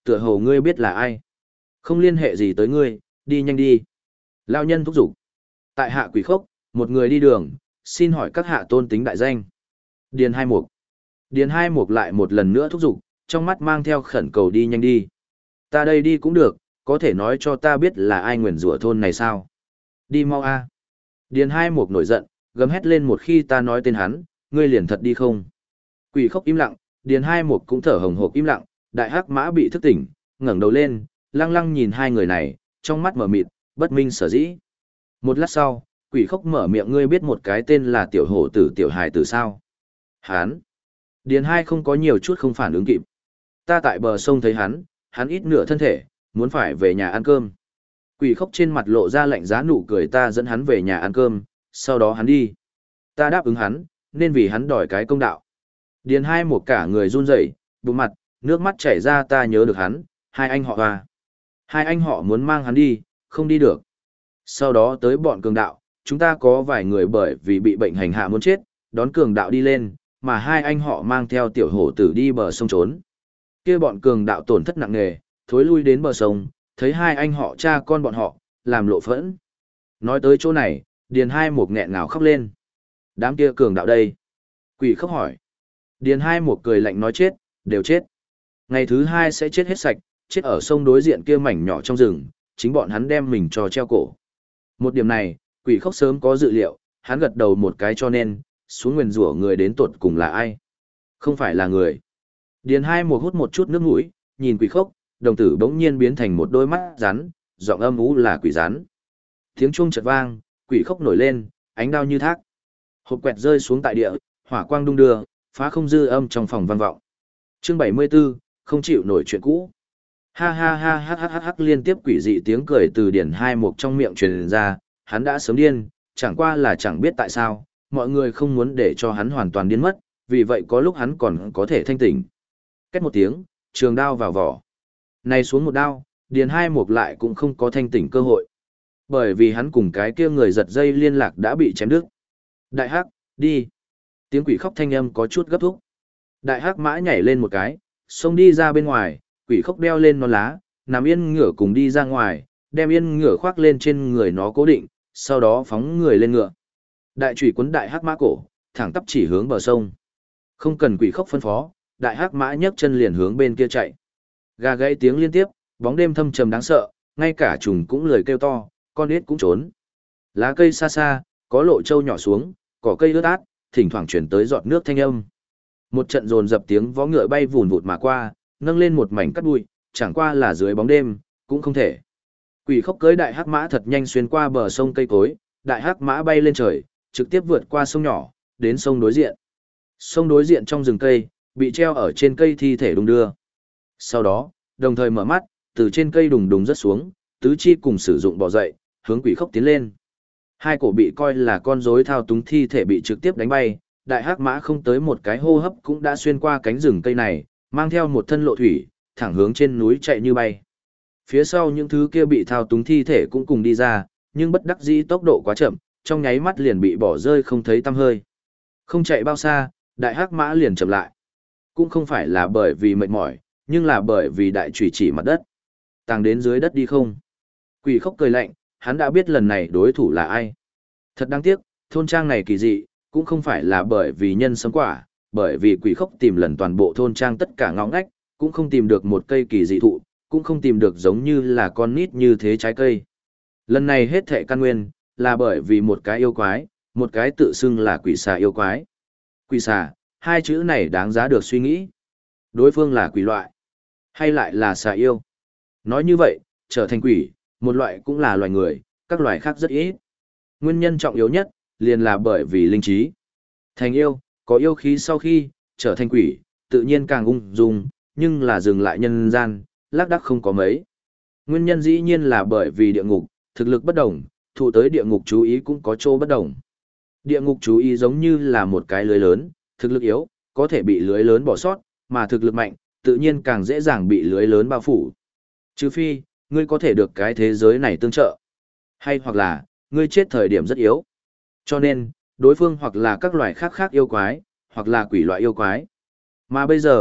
Tựa hồ ngươi biết là ai. Không liên hệ gì tới ngươi, đi nhanh đi. Lao nhân thúc giục. Tại hạ quỷ khốc, một người đi đường, xin hỏi các hạ tôn tính đại danh. Điền Hai Mục. Điền Hai Mục lại một lần nữa thúc giục, trong mắt mang theo khẩn cầu đi nhanh đi. Ta đây đi cũng được, có thể nói cho ta biết là ai nguyền rủa thôn này sao? Đi mau a. Điền Hai Mục nổi giận, gầm hét lên một khi ta nói tên hắn, ngươi liền thật đi không? Quỷ khốc im lặng, Điền Hai Mục cũng thở hồng hộc im lặng, đại hắc mã bị thức tỉnh, ngẩng đầu lên, lăng lăng nhìn hai người này, trong mắt mở mịt, bất minh sở dĩ. Một lát sau, quỷ khốc mở miệng ngươi biết một cái tên là tiểu hổ tử tiểu hài tử sao? Hán. Điền Hai không có nhiều chút không phản ứng kịp. Ta tại bờ sông thấy hắn ít nửa thân thể, muốn phải về nhà ăn cơm. Quỷ khốc trên mặt lộ ra lạnh giá nụ cười ta dẫn hắn về nhà ăn cơm, sau đó hắn đi. Ta đáp ứng hắn, nên vì hắn đòi cái công đạo. Điền Hai một cả người run rẩy, bụng mặt, nước mắt chảy ra ta nhớ được hắn, hai anh họ à. Hai anh họ muốn mang hắn đi, không đi được. Sau đó tới bọn cường đạo, chúng ta có vài người bởi vì bị bệnh hành hạ muốn chết, đón cường đạo đi lên, mà hai anh họ mang theo tiểu hổ tử đi bờ sông trốn. Kia bọn cường đạo tổn thất nặng nề, thối lui đến bờ sông, thấy hai anh họ cha con bọn họ, làm lộ phẫn. Nói tới chỗ này, Điền Hai một nghẹn ngào khóc lên. Đám kia cường đạo đây. Quỷ khóc hỏi. Điền Hai một cười lạnh nói chết, đều chết. Ngày thứ hai sẽ chết hết sạch, chết ở sông đối diện kia mảnh nhỏ trong rừng, chính bọn hắn đem mình cho treo cổ. Một điểm này, quỷ khóc sớm có dự liệu, hắn gật đầu một cái cho nên, xuống nguyền rủa người đến tột cùng là ai? Không phải là người. Điền Hai một hút một chút nước mũi, nhìn quỷ khóc, đồng tử bỗng nhiên biến thành một đôi mắt rắn, giọng âm ú là quỷ rắn. Tiếng chuông chợt vang, quỷ khóc nổi lên, ánh đao như thác. Hộp quẹt rơi xuống tại địa, hỏa quang đung đưa, phá không dư âm trong phòng vang vọng. Chương 74, không chịu nổi chuyện cũ. Ha ha ha ha ha ha liên tiếp quỷ dị tiếng cười từ Điền Hai Mục trong miệng truyền ra, hắn đã sớm điên, chẳng qua là chẳng biết tại sao, mọi người không muốn để cho hắn hoàn toàn điên mất, vì vậy có lúc hắn còn có thể thanh tỉnh. Két một tiếng, trường đao vào vỏ. Này xuống một đao, Điền Hai Mục lại cũng không có thanh tỉnh cơ hội. Bởi vì hắn cùng cái kia người giật dây liên lạc đã bị chém đứt. Đại hắc, đi. Tiếng quỷ khóc thanh âm có chút gấp thúc. Đại hắc mã nhảy lên một cái, xông đi ra bên ngoài, quỷ khóc đeo lên non lá, nằm yên ngựa cùng đi ra ngoài, đem yên ngựa khoác lên trên người nó cố định, sau đó phóng người lên ngựa. Đại chủy quấn đại hắc mã cổ, thẳng tắp chỉ hướng bờ sông. Không cần quỷ khóc phân phó, đại hắc mã nhấc chân liền hướng bên kia chạy. Gà gáy tiếng liên tiếp, bóng đêm thâm trầm đáng sợ, ngay cả trùng cũng lười kêu to, con ếch cũng trốn. Lá cây xa xa, có lộ châu nhỏ xuống, cỏ cây ướt át, thỉnh thoảng chuyển tới giọt nước thanh âm. Một trận dồn dập tiếng vó ngựa bay vùn vụt mà qua, nâng lên một mảnh cát bụi, chẳng qua là dưới bóng đêm, cũng không thể. Quỷ khóc cưới đại hắc mã thật nhanh xuyên qua bờ sông cây cối, đại hắc mã bay lên trời, trực tiếp vượt qua sông nhỏ, đến sông đối diện. Sông đối diện trong rừng cây, bị treo ở trên cây thi thể đung đưa. Sau đó, đồng thời mở mắt, từ trên cây đùng đùng rớt xuống, tứ chi cùng sử dụng bò dậy, hướng quỷ khóc tiến lên. Hai cổ bị coi là con rối thao túng thi thể bị trực tiếp đánh bay, đại hắc mã không tới một cái hô hấp cũng đã xuyên qua cánh rừng cây này, mang theo một thân lộ thủy, thẳng hướng trên núi chạy như bay. Phía sau những thứ kia bị thao túng thi thể cũng cùng đi ra, nhưng bất đắc dĩ tốc độ quá chậm, trong nháy mắt liền bị bỏ rơi không thấy tăm hơi. Không chạy bao xa, đại hắc mã liền chậm lại. Cũng không phải là bởi vì mệt mỏi, nhưng là bởi vì đại chủy chỉ mặt đất. Tàng đến dưới đất đi không. Quỷ khóc cười lạnh, hắn đã biết lần này đối thủ là ai. Thật đáng tiếc, thôn trang này kỳ dị, cũng không phải là bởi vì nhân sấm quả, bởi vì quỷ khóc tìm lần toàn bộ thôn trang tất cả ngõ ngách, cũng không tìm được một cây kỳ dị thụ, cũng không tìm được giống như là con nít như thế trái cây. Lần này hết thệ căn nguyên, là bởi vì một cái yêu quái, một cái tự xưng là quỷ xà yêu quái. Quỷ xà, hai chữ này đáng giá được suy nghĩ. Đối phương là quỷ loại, hay lại là xà yêu. Nói như vậy, trở thành quỷ, một loại cũng là loài người, các loài khác rất ít. Nguyên nhân trọng yếu nhất, liền là bởi vì linh trí. Thành yêu, có yêu khí sau khi, trở thành quỷ, tự nhiên càng ung dung, nhưng là dừng lại nhân gian, lác đác không có mấy. Nguyên nhân dĩ nhiên là bởi vì địa ngục, thực lực bất đồng, thụ tới địa ngục chú ý cũng có chỗ bất đồng. Địa ngục chú ý giống như là một cái lưới lớn, thực lực yếu, có thể bị lưới lớn bỏ sót, mà thực lực mạnh, tự nhiên càng dễ dàng bị lưới lớn bao phủ. Trừ phi, ngươi có thể được cái thế giới này tương trợ. Hay hoặc là, ngươi chết thời điểm rất yếu. Cho nên, đối phương hoặc là các loài khác khác yêu quái, hoặc là quỷ loại yêu quái. Mà bây giờ,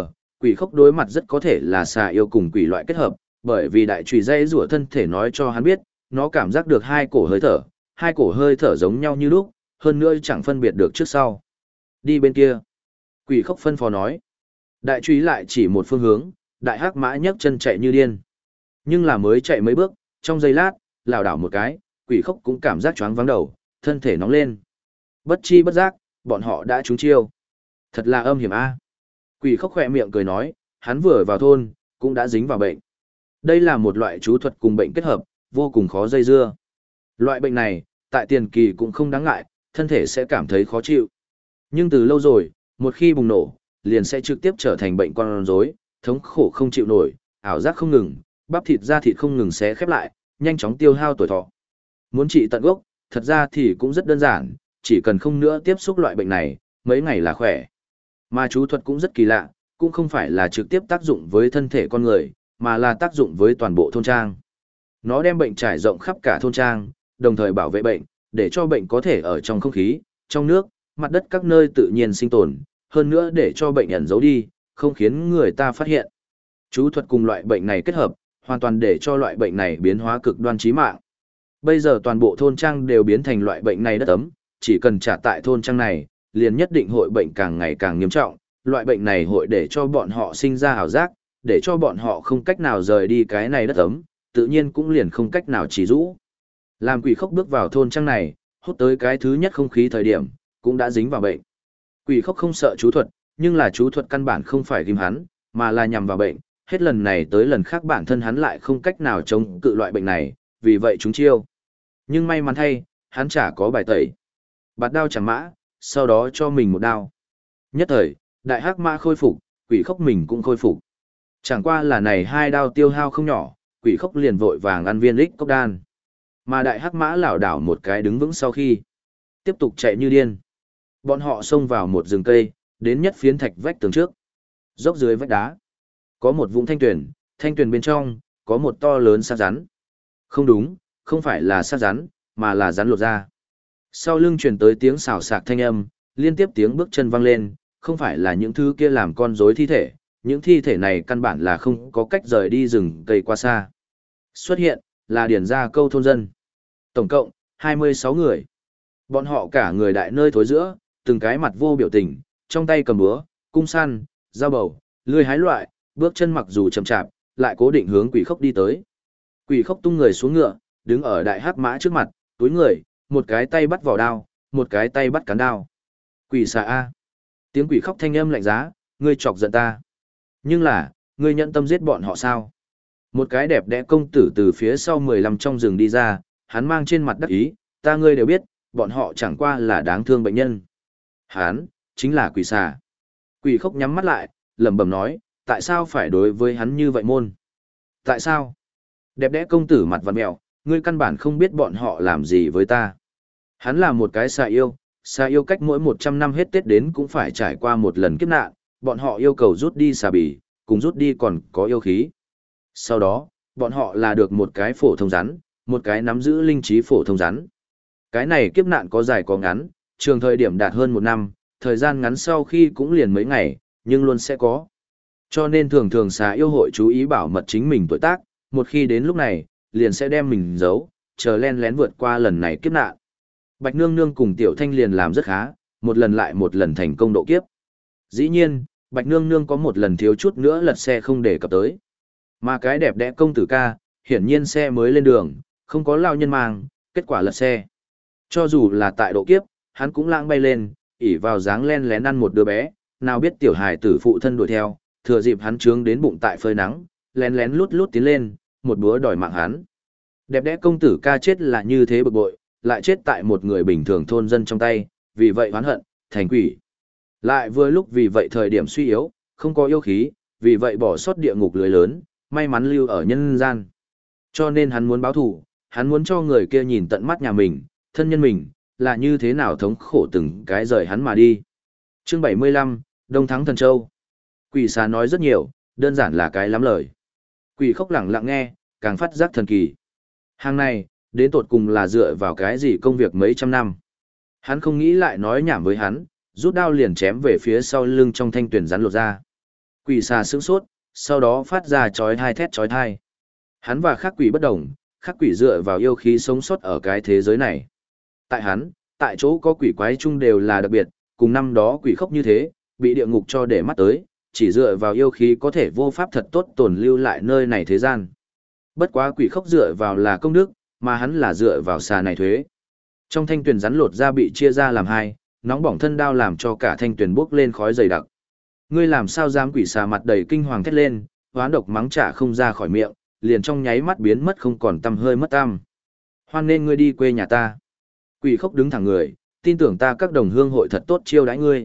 Quỷ khốc đối mặt rất có thể là xà yêu cùng quỷ loại kết hợp, bởi vì đại chùy dây rủa thân thể nói cho hắn biết, nó cảm giác được hai cổ hơi thở giống nhau như lúc, hơn nữa chẳng phân biệt được trước sau. Đi bên kia. Quỷ khốc phân phó nói. Đại chùy lại chỉ một phương hướng, đại hắc mã nhấc chân chạy như điên. Nhưng là mới chạy mấy bước, trong giây lát, lảo đảo một cái, quỷ khốc cũng cảm giác choáng váng đầu, thân thể nóng lên. Bất chi bất giác, bọn họ đã trúng chiêu. Thật là âm hiểm a. Quỷ khốc khỏe miệng cười nói, hắn vừa vào thôn, cũng đã dính vào bệnh. Đây là một loại chú thuật cùng bệnh kết hợp, vô cùng khó dây dưa. Loại bệnh này, tại tiền kỳ cũng không đáng ngại, thân thể sẽ cảm thấy khó chịu. Nhưng từ lâu rồi, một khi bùng nổ, liền sẽ trực tiếp trở thành bệnh con rối, thống khổ không chịu nổi, ảo giác không ngừng, bắp thịt da thịt không ngừng xé khép lại, nhanh chóng tiêu hao tuổi thọ. Muốn trị tận gốc, thật ra thì cũng rất đơn giản, chỉ cần không nữa tiếp xúc loại bệnh này, mấy ngày là khỏe. Mà chú thuật cũng rất kỳ lạ, cũng không phải là trực tiếp tác dụng với thân thể con người, mà là tác dụng với toàn bộ thôn trang. Nó đem bệnh trải rộng khắp cả thôn trang, đồng thời bảo vệ bệnh, để cho bệnh có thể ở trong không khí, trong nước, mặt đất các nơi tự nhiên sinh tồn, hơn nữa để cho bệnh ẩn giấu đi, không khiến người ta phát hiện. Chú thuật cùng loại bệnh này kết hợp, hoàn toàn để cho loại bệnh này biến hóa cực đoan chí mạng. Bây giờ toàn bộ thôn trang đều biến thành loại bệnh này đất ấm, chỉ cần trả tại thôn trang này, liền nhất định hội bệnh càng ngày càng nghiêm trọng, loại bệnh này hội để cho bọn họ sinh ra ảo giác, để cho bọn họ không cách nào rời đi cái này đất ấm, tự nhiên cũng liền không cách nào chỉ rũ. Làm quỷ khốc bước vào thôn trang này, hút tới cái thứ nhất không khí thời điểm, cũng đã dính vào bệnh. Quỷ khốc không sợ chú thuật, nhưng là chú thuật căn bản không phải ghim hắn, mà là nhằm vào bệnh, hết lần này tới lần khác bản thân hắn lại không cách nào chống cự loại bệnh này, vì vậy chúng chiêu. Nhưng may mắn thay, hắn chả có bài tẩy. Bạt đao chẳng mã, sau đó cho mình một đao. Nhất thời, đại hắc mã khôi phục, quỷ khốc mình cũng khôi phục. Chẳng qua là này hai đao tiêu hao không nhỏ, quỷ khốc liền vội vàng ăn viên lích cốc đan. Mà đại hắc mã lảo đảo một cái đứng vững sau khi, tiếp tục chạy như điên. Bọn họ xông vào một rừng cây, đến nhất phiến thạch vách tường trước. Dốc dưới vách đá, có một vũng thanh tuyền bên trong, có một to lớn xác rắn. Không đúng, không phải là xác rắn, mà là rắn lột ra. Sau lưng truyền tới tiếng xào xạc thanh âm, liên tiếp tiếng bước chân vang lên, không phải là những thứ kia làm con rối thi thể, những thi thể này căn bản là không có cách rời đi rừng cây quá xa. Xuất hiện, là điển gia câu thôn dân. Tổng cộng, 26 người. Bọn họ cả người đại nơi thối giữa, từng cái mặt vô biểu tình, trong tay cầm búa, cung săn, dao bầu, lưỡi hái loại, bước chân mặc dù chậm chạp, lại cố định hướng quỷ khốc đi tới. Quỷ khốc tung người xuống ngựa, đứng ở đại hắc mã trước mặt, túi người, một cái tay bắt vỏ đao, một cái tay bắt cán đao. Quỷ xà A. Tiếng quỷ khóc thanh âm lạnh giá, ngươi chọc giận ta. Nhưng là, ngươi nhận tâm giết bọn họ sao? Một cái đẹp đẽ công tử từ phía sau 15 trong rừng đi ra, hắn mang trên mặt đắc ý, ta ngươi đều biết, bọn họ chẳng qua là đáng thương bệnh nhân. Hắn, chính là quỷ xà. Quỷ khốc nhắm mắt lại, lẩm bẩm nói, tại sao phải đối với hắn như vậy môn? Tại sao? Đẹp đẽ công tử mặt vặn mẹo, ngươi căn bản không biết bọn họ làm gì với ta. Hắn là một cái xà yêu cách mỗi 100 năm hết Tết đến cũng phải trải qua một lần kiếp nạn, bọn họ yêu cầu rút đi xà bì, cùng rút đi còn có yêu khí. Sau đó, bọn họ là được một cái phổ thông rắn, một cái nắm giữ linh trí phổ thông rắn. Cái này kiếp nạn có dài có ngắn, trường thời điểm đạt hơn 1 năm, thời gian ngắn sau khi cũng liền mấy ngày, nhưng luôn sẽ có. Cho nên thường thường xà yêu hội chú ý bảo mật chính mình tuổi tác, một khi đến lúc này, liền sẽ đem mình giấu, chờ len lén vượt qua lần này kiếp nạn. Bạch Nương Nương cùng Tiểu Thanh liền làm rất khá, một lần lại một lần thành công độ kiếp. Dĩ nhiên, Bạch Nương Nương có một lần thiếu chút nữa lật xe không để cập tới. Mà cái đẹp đẽ công tử ca, hiển nhiên xe mới lên đường, không có lao nhân mang, kết quả lật xe. Cho dù là tại độ kiếp, hắn cũng lãng bay lên, ỉ vào dáng len lén ăn một đứa bé, nào biết tiểu hài tử phụ thân đuổi theo, thừa dịp hắn trướng đến bụng tại phơi nắng, lén lén lút lút tiến lên, một búa đòi mạng hắn. Đẹp đẽ công tử ca chết là như thế bực bội, lại chết tại một người bình thường thôn dân trong tay, vì vậy oán hận, thành quỷ. Lại vừa lúc vì vậy thời điểm suy yếu, không có yêu khí, vì vậy bỏ sót địa ngục lưới lớn, may mắn lưu ở nhân gian. Cho nên hắn muốn báo thù, hắn muốn cho người kia nhìn tận mắt nhà mình, thân nhân mình, là như thế nào thống khổ từng cái rời hắn mà đi. Chương 75, Đông Thắng Thần Châu. Quỷ xà nói rất nhiều, đơn giản là cái lắm lời. Quỷ khốc lặng lặng nghe, càng phát giác thần kỳ. Hàng này, đến tột cùng là dựa vào cái gì công việc mấy trăm năm. Hắn không nghĩ lại nói nhảm với hắn, rút đao liền chém về phía sau lưng trong thanh tuyển rắn lột ra. Quỷ xà sững sốt, sau đó phát ra chói tai thét chói tai. Hắn và khác quỷ bất đồng, khác quỷ dựa vào yêu khí sống sót ở cái thế giới này. Tại hắn, tại chỗ có quỷ quái chung đều là đặc biệt, cùng năm đó quỷ khốc như thế, bị địa ngục cho để mắt tới, chỉ dựa vào yêu khí có thể vô pháp thật tốt tồn lưu lại nơi này thế gian. Bất quá quỷ khốc dựa vào là công đức, mà hắn là dựa vào xà này thuế. Trong thanh tuyền rắn lột ra bị chia ra làm hai, nóng bỏng thân đao làm cho cả thanh tuyền bốc lên khói dày đặc. Ngươi làm sao dám? Quỷ xà mặt đầy kinh hoàng thét lên, hoán độc mắng trả không ra khỏi miệng, liền trong nháy mắt biến mất không còn tăm hơi mất tăm. Hoan nên ngươi đi quê nhà ta. Quỷ khốc đứng thẳng người, tin tưởng ta các đồng hương hội thật tốt chiêu đãi ngươi.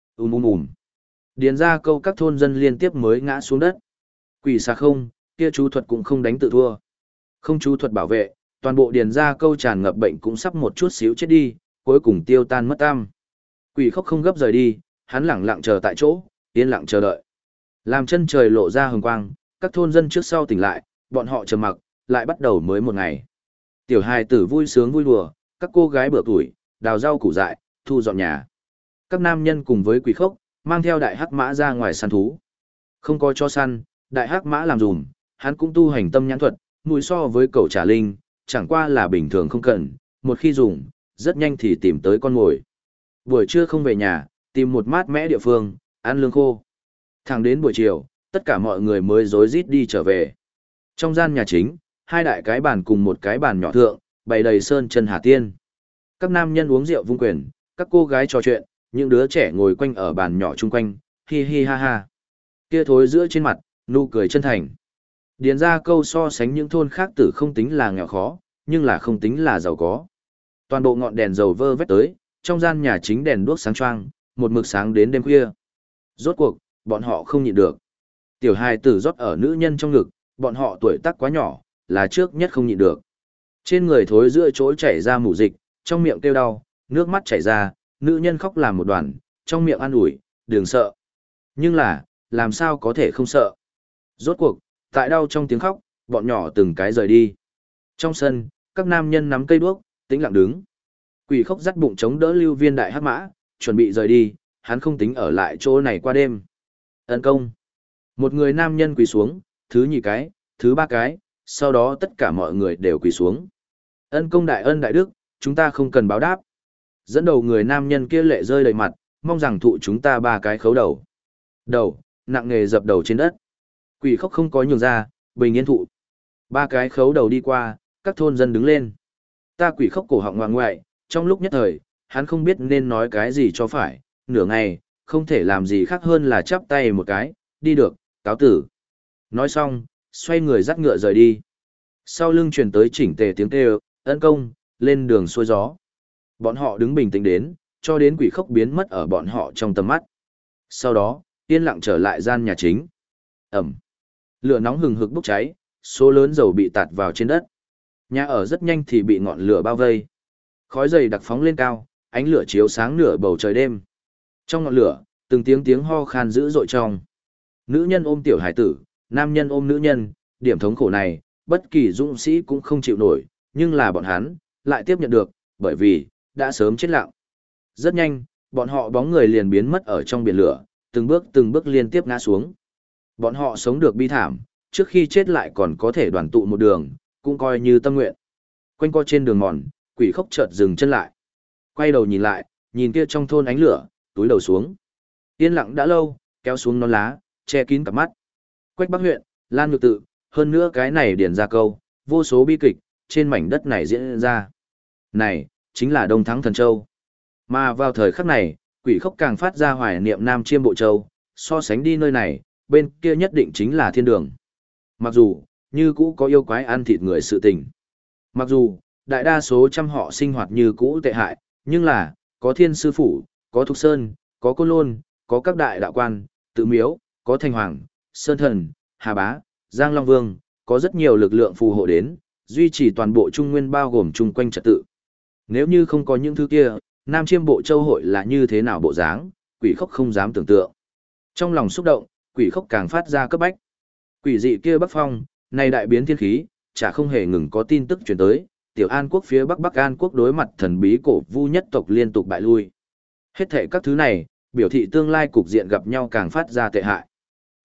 Điền ra câu các thôn dân liên tiếp mới ngã xuống đất. Quỷ xà không, kia chú thuật cũng không đánh tự thua. Không chú thuật bảo vệ, toàn bộ điền ra câu tràn ngập bệnh cũng sắp một chút xíu chết đi, cuối cùng tiêu tan mất tăm. Quỷ khốc không gấp rời đi, hắn lẳng lặng chờ tại chỗ, yên lặng chờ đợi. Làm chân trời lộ ra hừng quang, các thôn dân trước sau tỉnh lại, bọn họ trầm mặc, lại bắt đầu mới một ngày. Tiểu hài tử vui sướng vui đùa, các cô gái bữa tuổi, đào rau củ dại, thu dọn nhà. Các nam nhân cùng với quỷ khốc, mang theo đại hắc mã ra ngoài săn thú. Không có cho săn, đại hắc mã làm dùm, hắn cũng tu hành tâm nhãn thuật, mũi so với cậu trả linh, chẳng qua là bình thường không cần, một khi dùng, rất nhanh thì tìm tới con mồi. Buổi trưa không về nhà, tìm một mát mẽ địa phương, ăn lương khô. Thẳng đến buổi chiều, tất cả mọi người mới rối rít đi trở về. Trong gian nhà chính, hai đại cái bàn cùng một cái bàn nhỏ thượng, bày đầy sơn chân hà tiên. Các nam nhân uống rượu vung quyền, các cô gái trò chuyện, những đứa trẻ ngồi quanh ở bàn nhỏ chung quanh, hi hi ha ha. Kia thối giữa trên mặt, nụ cười chân thành. Điền ra câu so sánh những thôn khác tử không tính là nghèo khó, nhưng là không tính là giàu có. Toàn bộ ngọn đèn dầu vơ vét tới, trong gian nhà chính đèn đuốc sáng choang, một mực sáng đến đêm khuya. Rốt cuộc, bọn họ không nhịn được. Tiểu hài tử rót ở nữ nhân trong ngực, bọn họ tuổi tác quá nhỏ, là trước nhất không nhịn được. Trên người thối giữa chỗ chảy ra mủ dịch, trong miệng kêu đau, nước mắt chảy ra, nữ nhân khóc làm một đoàn, trong miệng an ủi, đừng sợ. Nhưng là, làm sao có thể không sợ? Rốt cuộc, tại đau trong tiếng khóc, bọn nhỏ từng cái rời đi. Trong sân, các nam nhân nắm cây đuốc, tĩnh lặng đứng. Quỷ khốc dắt bụng chống đỡ lưu viên đại hắc mã, chuẩn bị rời đi, hắn không tính ở lại chỗ này qua đêm. Ân công. Một người nam nhân quỳ xuống, thứ nhì cái, thứ ba cái, sau đó tất cả mọi người đều quỳ xuống. Ân công đại ân đại đức, chúng ta không cần báo đáp. Dẫn đầu người nam nhân kia lệ rơi đầy mặt, mong rằng thụ chúng ta ba cái khấu đầu. Đầu, nặng nề dập đầu trên đất. Quỷ khốc không có nhường ra, bình yên thụ. Ba cái khấu đầu đi qua, các thôn dân đứng lên. Ta quỷ khốc cổ họng ngoan ngoại, trong lúc nhất thời, hắn không biết nên nói cái gì cho phải, nửa ngày, không thể làm gì khác hơn là chắp tay một cái, đi được, cáo tử. Nói xong, xoay người dắt ngựa rời đi. Sau lưng truyền tới chỉnh tề tiếng kêu, ân công, lên đường xuôi gió. Bọn họ đứng bình tĩnh đến, cho đến quỷ khốc biến mất ở bọn họ trong tầm mắt. Sau đó, yên lặng trở lại gian nhà chính. Ẩm. Lửa nóng hừng hực bốc cháy, số lớn dầu bị tạt vào trên đất. Nhà ở rất nhanh thì bị ngọn lửa bao vây. Khói dày đặc phóng lên cao, ánh lửa chiếu sáng nửa bầu trời đêm. Trong ngọn lửa, từng tiếng tiếng ho khan dữ dội trong. Nữ nhân ôm tiểu hải tử, nam nhân ôm nữ nhân, điểm thống khổ này, bất kỳ dũng sĩ cũng không chịu nổi, nhưng là bọn hắn, lại tiếp nhận được, bởi vì, đã sớm chết lặng. Rất nhanh, bọn họ bóng người liền biến mất ở trong biển lửa, từng bước liên tiếp ngã xuống. Bọn họ sống được bi thảm, trước khi chết lại còn có thể đoàn tụ một đường, cũng coi như tâm nguyện. Quanh co trên đường mòn, quỷ khốc chợt dừng chân lại. Quay đầu nhìn lại, nhìn kia trong thôn ánh lửa, túi đầu xuống. Yên lặng đã lâu, kéo xuống nón lá, che kín cặp mắt. Quách Bắc huyện, Lan Nhược Tự, hơn nữa cái này điền ra câu, vô số bi kịch, trên mảnh đất này diễn ra. Này, chính là Đông Thắng Thần Châu. Mà vào thời khắc này, quỷ khốc càng phát ra hoài niệm Nam Chiêm Bộ Châu, so sánh đi nơi này, bên kia nhất định chính là thiên đường. Mặc dù, như cũ có yêu quái ăn thịt người sự tình. Mặc dù, đại đa số trăm họ sinh hoạt như cũ tệ hại, nhưng là, có thiên sư phủ, có thục sơn, có côn lôn, có các đại đạo quan, tự miếu, có thành hoàng, sơn thần, hà bá, giang long vương, có rất nhiều lực lượng phù hộ đến, duy trì toàn bộ Trung Nguyên bao gồm chung quanh trật tự. Nếu như không có những thứ kia, Nam Chiêm Bộ Châu hội là như thế nào bộ dáng, quỷ khốc không dám tưởng tượng. Trong lòng xúc động, quỷ khốc càng phát ra cấp bách. Quỷ dị kia Bắc Phong, này đại biến thiên khí, chả không hề ngừng có tin tức truyền tới, Tiểu An quốc phía Bắc Bắc An quốc đối mặt thần bí cổ vu nhất tộc liên tục bại lui. Hết thảy các thứ này, biểu thị tương lai cục diện gặp nhau càng phát ra tệ hại.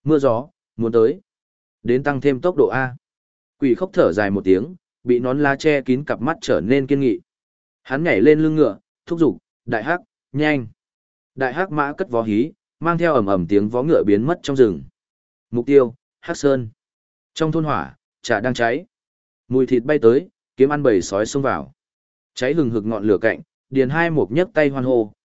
Mưa gió, muốn tới. Đến tăng thêm tốc độ A. Quỷ khốc thở dài một tiếng, bị nón lá che kín cặp mắt trở nên kiên nghị. Hắn nhảy lên lưng ngựa, thúc giục, đại hắc, nhanh. Đại hắc mã cất vó hí, mang theo ầm ầm tiếng vó ngựa biến mất trong rừng. Mục tiêu, Hắc Sơn. Trong thôn hỏa, chả đang cháy. Mùi thịt bay tới, kiếm ăn bầy sói xông vào. Cháy hừng hực ngọn lửa cạnh, Điền Hai Mục nhấc tay hoan hô,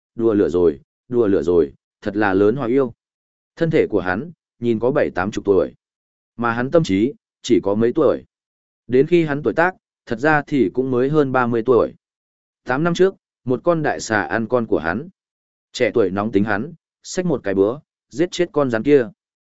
đùa lửa rồi, thật là lớn hòa yêu. Thân thể của hắn, nhìn có 7-80 tuổi. Mà hắn tâm trí, chỉ có mấy tuổi. Đến khi hắn tuổi tác, thật ra thì cũng mới hơn 30 tuổi. 8 năm trước, một con đại xà ăn con của hắn. Trẻ tuổi nóng tính hắn, xách một cái búa, giết chết con rắn kia.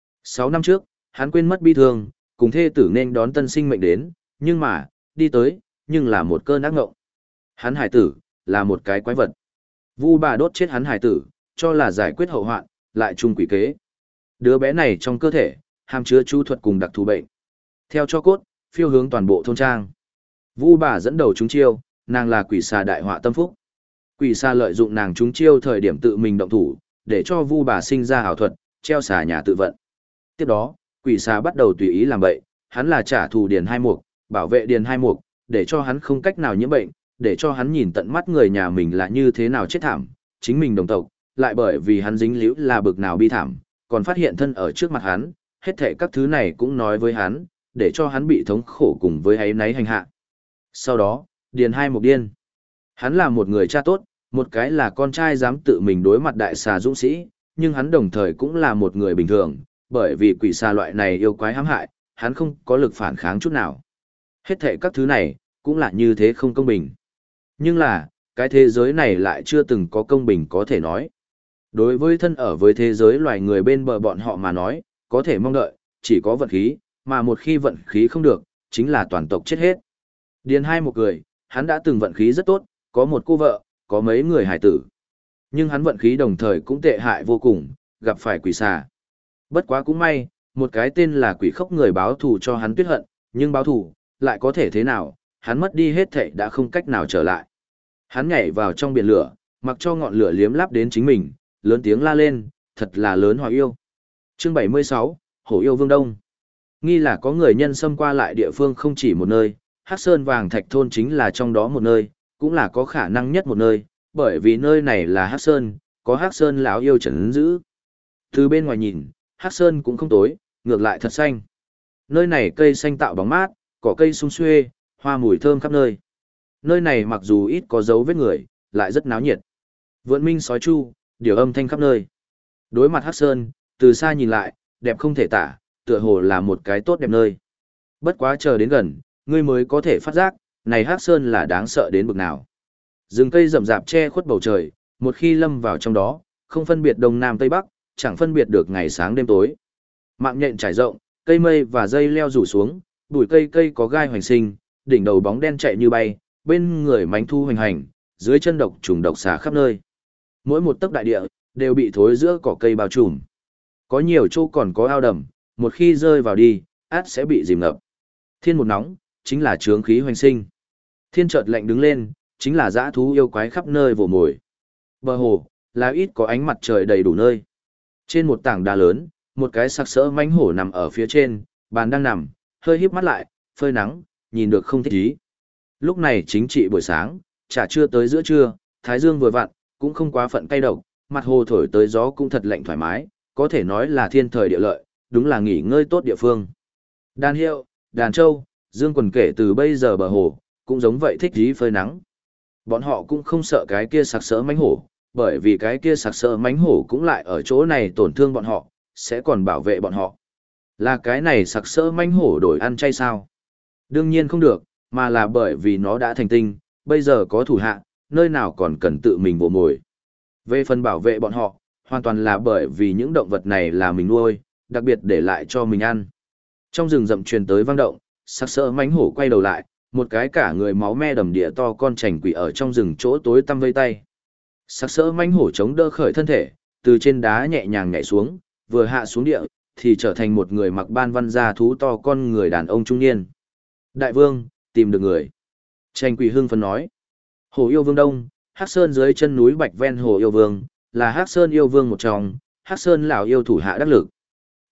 6 năm trước, hắn quên mất bi thương, cùng thê tử nên đón tân sinh mệnh đến, nhưng mà, đi tới, nhưng là một cơn ác ngộng. Hắn hải tử, là một cái quái vật. Vu bà đốt chết hắn hải tử, cho là giải quyết hậu hoạn, lại chung quỷ kế. Đứa bé này trong cơ thể, hàm chứa chu thuật cùng đặc thù bệnh. Theo cho cốt, phiêu hướng toàn bộ thôn trang. Vu bà dẫn đầu chúng chiêu, nàng là quỷ xà đại họa tâm phúc. Quỷ xà lợi dụng nàng chúng chiêu thời điểm tự mình động thủ, để cho Vu bà sinh ra ảo thuật, treo xà nhà tự vận. Tiếp đó, quỷ xà bắt đầu tùy ý làm bậy, hắn là trả thù Điền Hai Mục, bảo vệ Điền Hai Mục, để cho hắn không cách nào nhiễm bệnh, để cho hắn nhìn tận mắt người nhà mình là như thế nào chết thảm, chính mình đồng tộc, lại bởi vì hắn dính líu là bực nào bi thảm, còn phát hiện thân ở trước mặt hắn, hết thảy các thứ này cũng nói với hắn, để cho hắn bị thống khổ cùng với áy náy hành hạ. Sau đó, Điền Hai Mục điên. Hắn là một người cha tốt, một cái là con trai dám tự mình đối mặt đại xà dũng sĩ, nhưng hắn đồng thời cũng là một người bình thường, bởi vì quỷ xà loại này yêu quái hãm hại, hắn không có lực phản kháng chút nào. Hết thảy các thứ này, cũng là như thế không công bình. Nhưng là, cái thế giới này lại chưa từng có công bình có thể nói. Đối với thân ở với thế giới loài người bên bờ bọn họ mà nói, có thể mong đợi, chỉ có vận khí, mà một khi vận khí không được, chính là toàn tộc chết hết. Điền Hai Mục cười, hắn đã từng vận khí rất tốt, có một cô vợ, có mấy người hài tử. Nhưng hắn vận khí đồng thời cũng tệ hại vô cùng, gặp phải quỷ xà. Bất quá cũng may, một cái tên là quỷ khốc người báo thù cho hắn tuyết hận, nhưng báo thù, lại có thể thế nào, hắn mất đi hết thảy đã không cách nào trở lại. Hắn nhảy vào trong biển lửa, mặc cho ngọn lửa liếm láp đến chính mình, lớn tiếng la lên, thật là lớn hòa yêu. Chương 76, Hổ yêu Vương Đông. Nghi là có người nhân xâm qua lại địa phương không chỉ một nơi, Hắc Sơn Vàng Thạch Thôn chính là trong đó một nơi, cũng là có khả năng nhất một nơi, bởi vì nơi này là Hắc Sơn, có Hắc Sơn lão yêu trấn giữ. Từ bên ngoài nhìn, Hắc Sơn cũng không tối, ngược lại thật xanh. Nơi này cây xanh tạo bóng mát, cỏ cây sum xuê, hoa mùi thơm khắp nơi. Nơi này mặc dù ít có dấu vết người, lại rất náo nhiệt. Vượn minh sói chu, điều âm thanh khắp nơi. Đối mặt Hắc Sơn, từ xa nhìn lại, đẹp không thể tả, tựa hồ là một cái tốt đẹp nơi. Bất quá chờ đến gần, ngươi mới có thể phát giác, này Hắc Sơn là đáng sợ đến bực nào. Rừng cây rậm rạp che khuất bầu trời, một khi lâm vào trong đó, không phân biệt đông nam tây bắc, chẳng phân biệt được ngày sáng đêm tối. Mạng nhện trải rộng, cây mây và dây leo rủ xuống, bụi cây cây có gai hoành sinh, đỉnh đầu bóng đen chạy như bay, bên người mánh thu hoành hành, dưới chân độc trùng độc xà khắp nơi. Mỗi một tấc đại địa đều bị thối giữa cỏ cây bao trùm. Có nhiều chỗ còn có ao đầm, một khi rơi vào đi, át sẽ bị dìm ngập. Thiên một nóng, chính là chướng khí hoành sinh. Thiên chợt lạnh đứng lên, chính là dã thú yêu quái khắp nơi vồ mồi. Bờ hồ, là ít có ánh mặt trời đầy đủ nơi. Trên một tảng đá lớn, một cái sặc sỡ mãnh hổ nằm ở phía trên, bàn đang nằm, hơi híp mắt lại, phơi nắng, nhìn được không thích ý. Lúc này chính trị buổi sáng, chả chưa tới giữa trưa, thái dương vừa vặn, cũng không quá phận cay độc, mặt hồ thổi tới gió cũng thật lạnh thoải mái, có thể nói là thiên thời địa lợi, đúng là nghỉ ngơi tốt địa phương. Đàn hiệu, đàn trâu, dương quần kể từ bây giờ bờ hồ, cũng giống vậy thích ý phơi nắng. Bọn họ cũng không sợ cái kia sặc sỡ mãnh hổ, bởi vì cái kia sặc sỡ mãnh hổ cũng lại ở chỗ này tổn thương bọn họ, sẽ còn bảo vệ bọn họ. Là cái này sặc sỡ mãnh hổ đổi ăn chay sao? Đương nhiên không được, mà là bởi vì nó đã thành tinh, bây giờ có thủ hạ, nơi nào còn cần tự mình vồ mồi. Về phần bảo vệ bọn họ, hoàn toàn là bởi vì những động vật này là mình nuôi, đặc biệt để lại cho mình ăn. Trong rừng rậm truyền tới vang động, sặc sỡ mãnh hổ quay đầu lại, một cái cả người máu me đầm địa to con chành quỷ ở trong rừng chỗ tối tăm vây tay. Sặc sỡ mãnh hổ chống đỡ khởi thân thể, từ trên đá nhẹ nhàng nhảy xuống, vừa hạ xuống địa, thì trở thành một người mặc ban văn da thú to con người đàn ông trung niên. Đại vương, tìm được người. Chành quỷ hưng phấn nói. Hồ yêu vương đông, Hắc Sơn dưới chân núi Bạch Ven Hồ yêu vương, là Hắc Sơn yêu vương một trong, Hắc Sơn lão yêu thủ hạ đắc lực.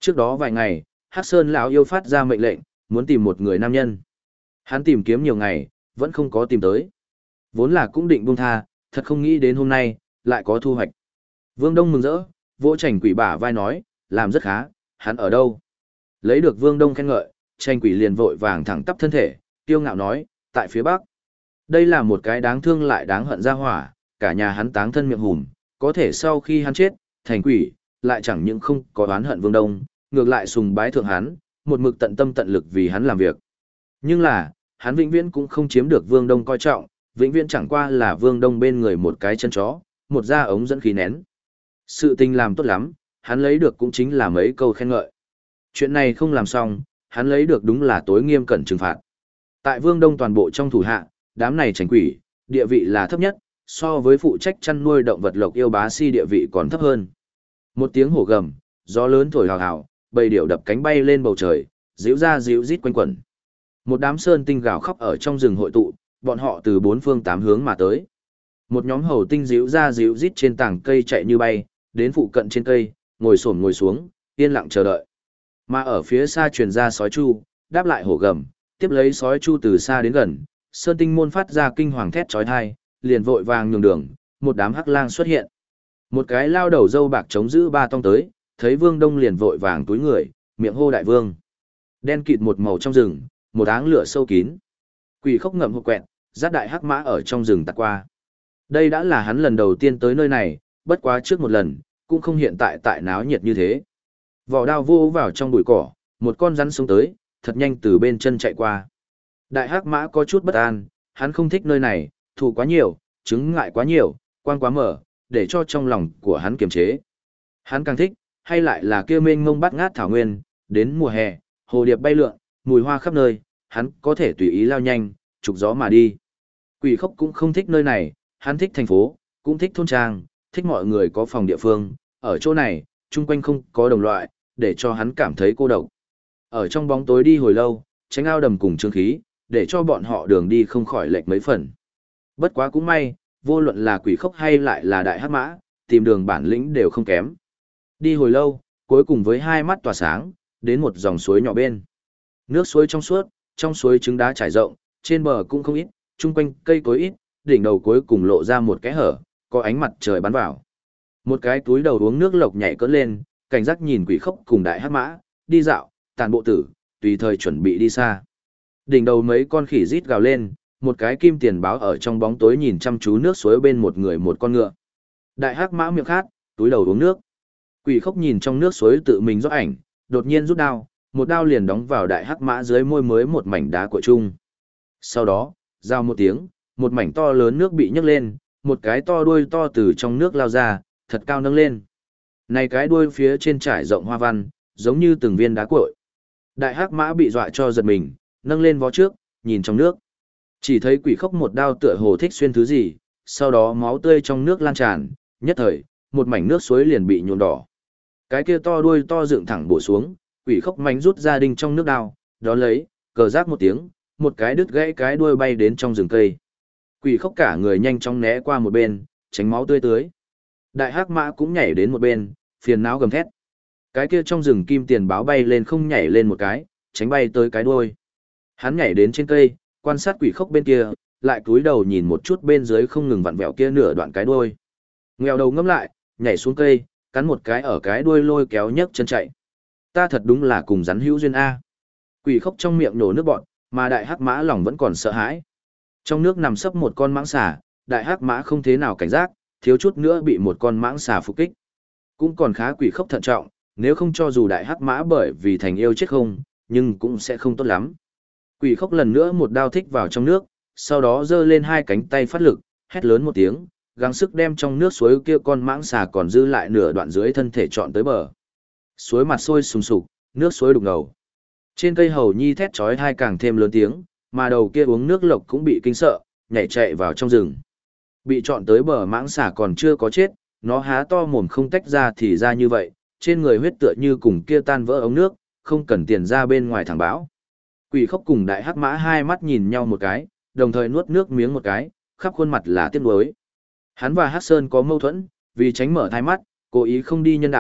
Trước đó vài ngày, Hắc Sơn lão yêu phát ra mệnh lệnh, muốn tìm một người nam nhân. Hắn tìm kiếm nhiều ngày, vẫn không có tìm tới. Vốn là cũng định buông tha, thật không nghĩ đến hôm nay, lại có thu hoạch. Vương Đông mừng rỡ, vỗ Tranh Quỷ bả vai nói, làm rất khá, hắn ở đâu? Lấy được Vương Đông khen ngợi, Tranh Quỷ liền vội vàng thẳng tắp thân thể, kiêu ngạo nói, tại phía bắc. Đây là một cái đáng thương lại đáng hận ra hỏa, cả nhà hắn táng thân miệng hùm, có thể sau khi hắn chết, thành quỷ, lại chẳng những không có oán hận Vương Đông, ngược lại sùng bái thượng hắn, một mực tận tâm tận lực vì hắn làm việc. Nhưng là, hắn vĩnh viễn cũng không chiếm được Vương Đông coi trọng, vĩnh viễn chẳng qua là Vương Đông bên người một cái chân chó, một da ống dẫn khí nén. Sự tình làm tốt lắm, hắn lấy được cũng chính là mấy câu khen ngợi. Chuyện này không làm xong, hắn lấy được đúng là tối nghiêm cẩn trừng phạt. Tại Vương Đông toàn bộ trong thủ hạ, đám này Tranh Quỷ, địa vị là thấp nhất, so với phụ trách chăn nuôi động vật lộc yêu bá si địa vị còn thấp hơn. Một tiếng hổ gầm, gió lớn thổi hào hào, bầy điểu đập cánh bay lên bầu trời, ríu ra ríu rít quanh quẩn. Một đám sơn tinh gào khóc ở trong rừng hội tụ, bọn họ từ bốn phương tám hướng mà tới. Một nhóm hầu tinh ríu ra ríu rít trên tảng cây chạy như bay, đến phụ cận trên cây, ngồi xuống, yên lặng chờ đợi. Mà ở phía xa truyền ra sói chu, đáp lại hổ gầm, tiếp lấy sói chu từ xa đến gần, sơn tinh môn phát ra kinh hoàng thét chói tai, liền vội vàng nhường đường, một đám hắc lang xuất hiện. Một cái lao đầu râu bạc chống giữ ba tông tới, thấy Vương Đông liền vội vàng túi người, miệng hô đại vương. Đen kịt một màu trong rừng, một áng lửa sâu kín. Quỷ Khốc ngậm hộp quẹt, dắt đại hắc mã ở trong rừng tạt qua. Đây đã là hắn lần đầu tiên tới nơi này, bất quá trước một lần, cũng không hiện tại náo nhiệt như thế. Vỏ đao vô vào trong bụi cỏ, một con rắn xuống tới, thật nhanh từ bên chân chạy qua. Đại hắc mã có chút bất an, hắn không thích nơi này, thù quá nhiều, chứng ngại quá nhiều, quang quá mở, để cho trong lòng của hắn kiềm chế. Hắn càng thích, hay lại là kia mênh mông bát ngát thảo nguyên, đến mùa hè, hồ điệp bay lượn, mùi hoa khắp nơi, hắn có thể tùy ý lao nhanh, trục gió mà đi. Quỷ Khốc cũng không thích nơi này, hắn thích thành phố, cũng thích thôn trang, thích mọi người có phòng địa phương, ở chỗ này, chung quanh không có đồng loại, để cho hắn cảm thấy cô độc. Ở trong bóng tối đi hồi lâu, tránh ao đầm cùng trương khí, để cho bọn họ đường đi không khỏi lệch mấy phần. Bất quá cũng may, vô luận là Quỷ Khốc hay lại là đại hắc mã, tìm đường bản lĩnh đều không kém. Đi hồi lâu, cuối cùng với hai mắt tỏa sáng, đến một dòng suối nhỏ bên. Nước suối trong suốt, trong suối trứng đá trải rộng, trên bờ cũng không ít, chung quanh cây cối ít, đỉnh đầu cuối cùng lộ ra một cái hở, có ánh mặt trời bắn vào. Một cái túi đầu uống nước lộc nhảy cỡ lên, cảnh giác nhìn Quỷ Khốc cùng đại hắc mã, đi dạo, tàn bộ tử, tùy thời chuẩn bị đi xa. Đỉnh đầu mấy con khỉ rít gào lên, một cái kim tiền báo ở trong bóng tối nhìn chăm chú nước suối bên một người một con ngựa. Đại hắc mã miệng khát, túi đầu uống nước. Quỷ Khốc nhìn trong nước suối tự mình rót ảnh, đột nhiên rút đao, một đao liền đóng vào đại hắc mã dưới môi mới một mảnh đá của chung. Sau đó, rao một tiếng, một mảnh to lớn nước bị nhấc lên, một cái to đuôi to từ trong nước lao ra, thật cao nâng lên. Này cái đuôi phía trên trải rộng hoa văn, giống như từng viên đá cuội. Đại hắc mã bị dọa cho giật mình, nâng lên vó trước, nhìn trong nước. Chỉ thấy Quỷ Khốc một đao tựa hồ thích xuyên thứ gì, sau đó máu tươi trong nước lan tràn, nhất thời, một mảnh nước suối liền bị nhuộm đỏ. Cái kia to đuôi to dựng thẳng bổ xuống, Quỷ Khốc mánh rút ra đinh trong nước đao, đó lấy, cờ rác một tiếng, một cái đứt gãy cái đuôi bay đến trong rừng cây. Quỷ Khốc cả người nhanh chóng né qua một bên, tránh máu tươi tưới. Đại hắc mã cũng nhảy đến một bên, phiền não gầm thét. Cái kia trong rừng kim tiền báo bay lên không nhảy lên một cái, tránh bay tới cái đuôi. Hắn nhảy đến trên cây, quan sát Quỷ Khốc bên kia, lại cúi đầu nhìn một chút bên dưới không ngừng vặn vẹo kia nửa đoạn cái đuôi. Nghèo đầu ngâm lại, nhảy xuống cây, cắn một cái ở cái đuôi lôi kéo nhấc chân chạy. Ta thật đúng là cùng rắn hữu duyên A. Quỷ Khốc trong miệng nổ nước bọt, mà đại hắc mã lòng vẫn còn sợ hãi. Trong nước nằm sấp một con mãng xà, đại hắc mã không thế nào cảnh giác, thiếu chút nữa bị một con mãng xà phục kích. Cũng còn khá Quỷ Khốc thận trọng, nếu không cho dù đại hắc mã bởi vì thành yêu chết không, nhưng cũng sẽ không tốt lắm. Quỷ Khốc lần nữa một đao thích vào trong nước, sau đó giơ lên hai cánh tay phát lực, hét lớn một tiếng, gắng sức đem trong nước suối kia con mãng xà còn dư lại nửa đoạn dưới thân thể trọn tới bờ. Suối mặt sôi sùng sục, nước suối đục ngầu. Trên cây hầu nhi thét chói tai càng thêm lớn tiếng, mà đầu kia uống nước lộc cũng bị kinh sợ, nhảy chạy vào trong rừng. Bị trọn tới bờ mãng xà còn chưa có chết, nó há to mồm không tách ra thì ra như vậy, trên người huyết tựa như cùng kia tan vỡ ống nước, không cần tiền ra bên ngoài thẳng bão. Quỷ Khốc cùng đại hắc mã hai mắt nhìn nhau một cái, đồng thời nuốt nước miếng một cái, khắp khuôn mặt là tiếc nuối. Hắn và Hắc Sơn có mâu thuẫn, vì tránh mở thai mắt, cố ý không đi nhân đạo,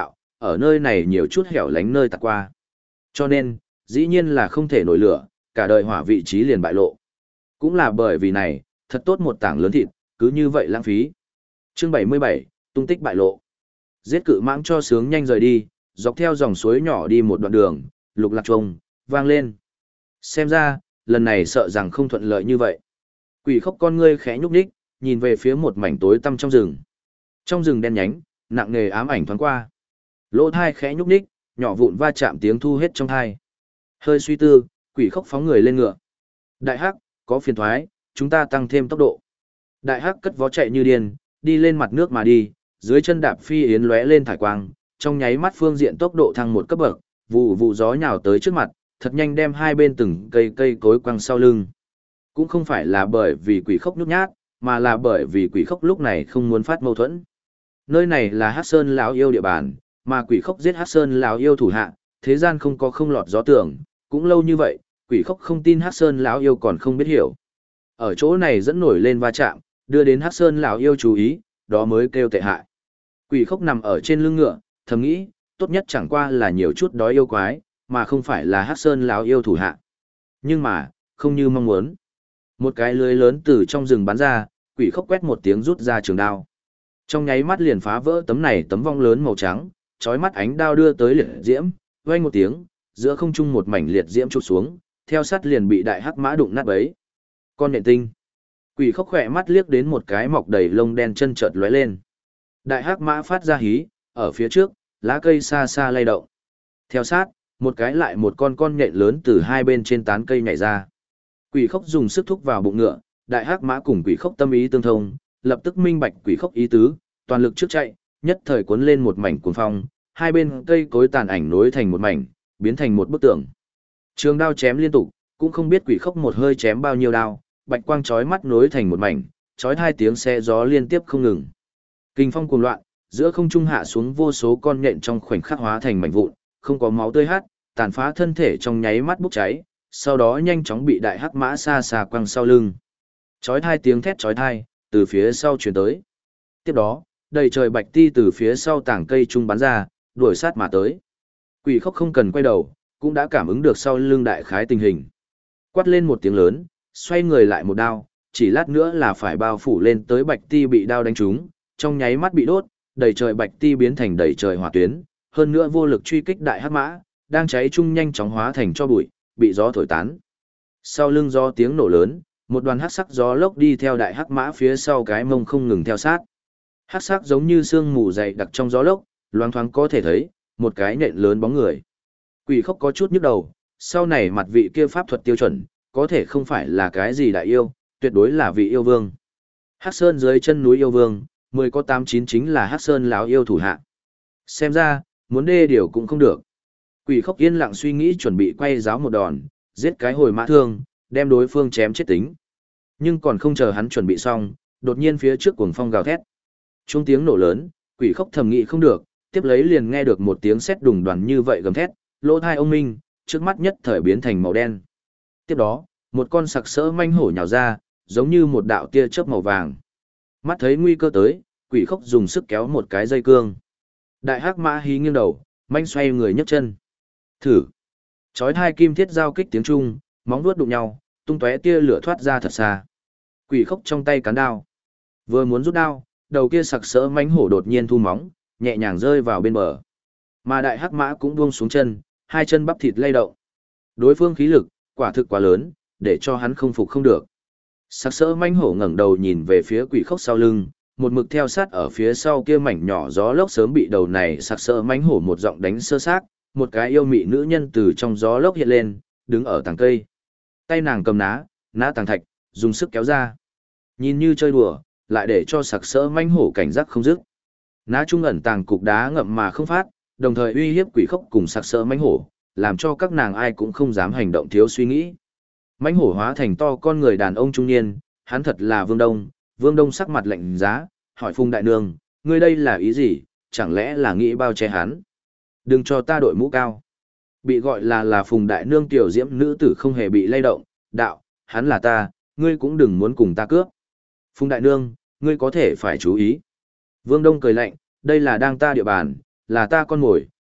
ở nơi này nhiều chút hẻo lánh nơi tạt qua. Cho nên, dĩ nhiên là không thể nổi lửa, cả đời hỏa vị trí liền bại lộ. Cũng là bởi vì này, thật tốt một tảng lớn thịt, cứ như vậy lãng phí. Chương 77, tung tích bại lộ. Giết cự mãng cho sướng nhanh rời đi, dọc theo dòng suối nhỏ đi một đoạn đường, lục lạc trông, vang lên. Xem ra, lần này sợ rằng không thuận lợi như vậy. Quỷ khốc con ngươi khẽ nhúc nhích, nhìn về phía một mảnh tối tăm trong rừng. Trong rừng đen nhánh, nặng nề ám ảnh thoáng qua. Lỗ thai khẽ nhúc nhích, nhỏ vụn va chạm tiếng thu hết trong thai. Hơi suy tư, quỷ khốc phóng người lên ngựa. Đại hắc, có phiền thoái, chúng ta tăng thêm tốc độ. Đại hắc cất vó chạy như điên, đi lên mặt nước mà đi, dưới chân đạp phi yến lóe lên thải quang, trong nháy mắt phương diện tốc độ thăng một cấp bậc, vụ vụ gió nhào tới trước mặt, thật nhanh đem hai bên từng cây cối quăng sau lưng. Cũng không phải là bởi vì quỷ khốc nhút nhát, mà là bởi vì quỷ khốc lúc này không muốn phát mâu thuẫn. Nơi này là Hắc Sơn lão yêu địa bàn, mà quỷ khốc giết Hắc Sơn lão yêu thủ hạ, thế gian không có không lọt gió tưởng, cũng lâu như vậy, quỷ khốc không tin Hắc Sơn lão yêu còn không biết hiểu. Ở chỗ này dẫn nổi lên va chạm, đưa đến Hắc Sơn lão yêu chú ý, đó mới kêu tệ hại. Quỷ khốc nằm ở trên lưng ngựa, thầm nghĩ, tốt nhất chẳng qua là nhiều chút đói yêu quái, mà không phải là Hắc Sơn lão yêu thủ hạ. Nhưng mà, không như mong muốn. Một cái lưới lớn từ trong rừng bắn ra, quỷ khốc quét một tiếng rút ra trường đao. Trong nháy mắt liền phá vỡ tấm vong lớn màu trắng, chói mắt ánh đao đưa tới liệt diễm, vang một tiếng, giữa không trung một mảnh liệt diễm trút xuống, theo sát liền bị đại hắc mã đụng nát bấy. Con nhện tinh. Quỷ khốc khỏe mắt liếc đến một cái mọc đầy lông đen chân chợt lóe lên. Đại hắc mã phát ra hí, ở phía trước, lá cây xa xa lay động. Theo sát, một cái lại một con nhện lớn từ hai bên trên tán cây nhảy ra. Quỷ khốc dùng sức thúc vào bụng ngựa, đại hắc mã cùng quỷ khốc tâm ý tương thông, lập tức minh bạch quỷ khốc ý tứ, toàn lực trước chạy, nhất thời cuốn lên một mảnh cuồng phong, hai bên cây cối tàn ảnh nối thành một mảnh, biến thành một bức tường. Trường đao chém liên tục, cũng không biết quỷ khốc một hơi chém bao nhiêu đao, bạch quang chói mắt nối thành một mảnh, chói hai tiếng xe gió liên tiếp không ngừng. Kình phong cuồng loạn, giữa không trung hạ xuống vô số con nhện trong khoảnh khắc hóa thành mảnh vụn, không có máu tươi hát, tàn phá thân thể trong nháy mắt bốc cháy, sau đó nhanh chóng bị đại hắc mã xa xa quăng sau lưng. Chói hai tiếng thét chói tai từ phía sau truyền tới. Tiếp đó, đầy trời bạch ti từ phía sau tảng cây trung bắn ra, đuổi sát mà tới. Quỷ khốc không cần quay đầu, cũng đã cảm ứng được sau lưng đại khái tình hình. Quát lên một tiếng lớn, xoay người lại một đao, chỉ lát nữa là phải bao phủ lên tới bạch ti bị đao đánh trúng, trong nháy mắt bị đốt, đầy trời bạch ti biến thành đầy trời hỏa tuyến, hơn nữa vô lực truy kích đại hắc mã, đang cháy chung nhanh chóng hóa thành cho bụi, bị gió thổi tán. Sau lưng gió tiếng nổ lớn, một đoàn hắc sắc gió lốc đi theo đại hắc mã phía sau cái mông không ngừng theo sát. Hắc sắc giống như sương mù dày đặc trong gió lốc, loáng thoáng có thể thấy một cái nện lớn bóng người. Quỷ khốc có chút nhức đầu, sau này mặt vị kia pháp thuật tiêu chuẩn, có thể không phải là cái gì đại yêu, tuyệt đối là vị yêu vương. Hắc Sơn dưới chân núi yêu vương, 10 có 89 chính là Hắc Sơn lão yêu thủ hạ. Xem ra, muốn đê điều cũng không được. Quỷ khốc yên lặng suy nghĩ chuẩn bị quay giáo một đòn, giết cái hồi mã thương, đem đối phương chém chết tính. Nhưng còn không chờ hắn chuẩn bị xong, đột nhiên phía trước cuồng phong gào thét. Trung tiếng nổ lớn, quỷ khốc thầm nghĩ không được, tiếp lấy liền nghe được một tiếng sét đùng đoán như vậy gầm thét, lỗ thai ông minh, trước mắt nhất thời biến thành màu đen. Tiếp đó, một con sặc sỡ manh hổ nhào ra, giống như một đạo tia chớp màu vàng. Mắt thấy nguy cơ tới, quỷ khốc dùng sức kéo một cái dây cương. Đại hắc mã hí nghiêng đầu, manh xoay người nhấc chân. Thử. Chói hai kim thiết giao kích tiếng trung, móng vuốt đụng nhau, tung tóe tia lửa thoát ra thật xa. Quỷ khốc trong tay cán đao. Vừa muốn rút đao, đầu kia sặc sỡ mãnh hổ đột nhiên thu móng, nhẹ nhàng rơi vào bên bờ. Mà đại hắc mã cũng buông xuống chân, hai chân bắp thịt lay động. Đối phương khí lực, quả thực quá lớn, để cho hắn không phục không được. Sặc sỡ mãnh hổ ngẩng đầu nhìn về phía quỷ khốc sau lưng, một mực theo sát ở phía sau kia mảnh nhỏ gió lốc sớm bị đầu này sặc sỡ mãnh hổ một giọng đánh sơ xác, một cái yêu mị nữ nhân từ trong gió lốc hiện lên, đứng ở tàng cây. Tay nàng cầm ná tàng thạch, dùng sức kéo ra. Nhìn như chơi đùa, lại để cho sặc sỡ mãnh hổ cảnh giác không dứt. Ná trung ẩn tàng cục đá ngậm mà không phát, đồng thời uy hiếp quỷ khốc cùng sặc sỡ mãnh hổ, làm cho các nàng ai cũng không dám hành động thiếu suy nghĩ. Mãnh hổ hóa thành to con người đàn ông trung niên, hắn thật là Vương Đông. Vương Đông sắc mặt lạnh giá, hỏi Phùng Đại Nương, ngươi đây là ý gì, chẳng lẽ là nghĩ bao che hắn? Đừng cho ta đội mũ cao. Bị gọi là Phùng Đại Nương tiểu diễm nữ tử không hề bị lay động, đạo, hắn là ta, ngươi cũng đừng muốn cùng ta cướp. Phùng Đại Nương, ngươi có thể phải chú ý. Vương Đông cười lạnh, đây là đang ta địa bàn, là ta con mồi,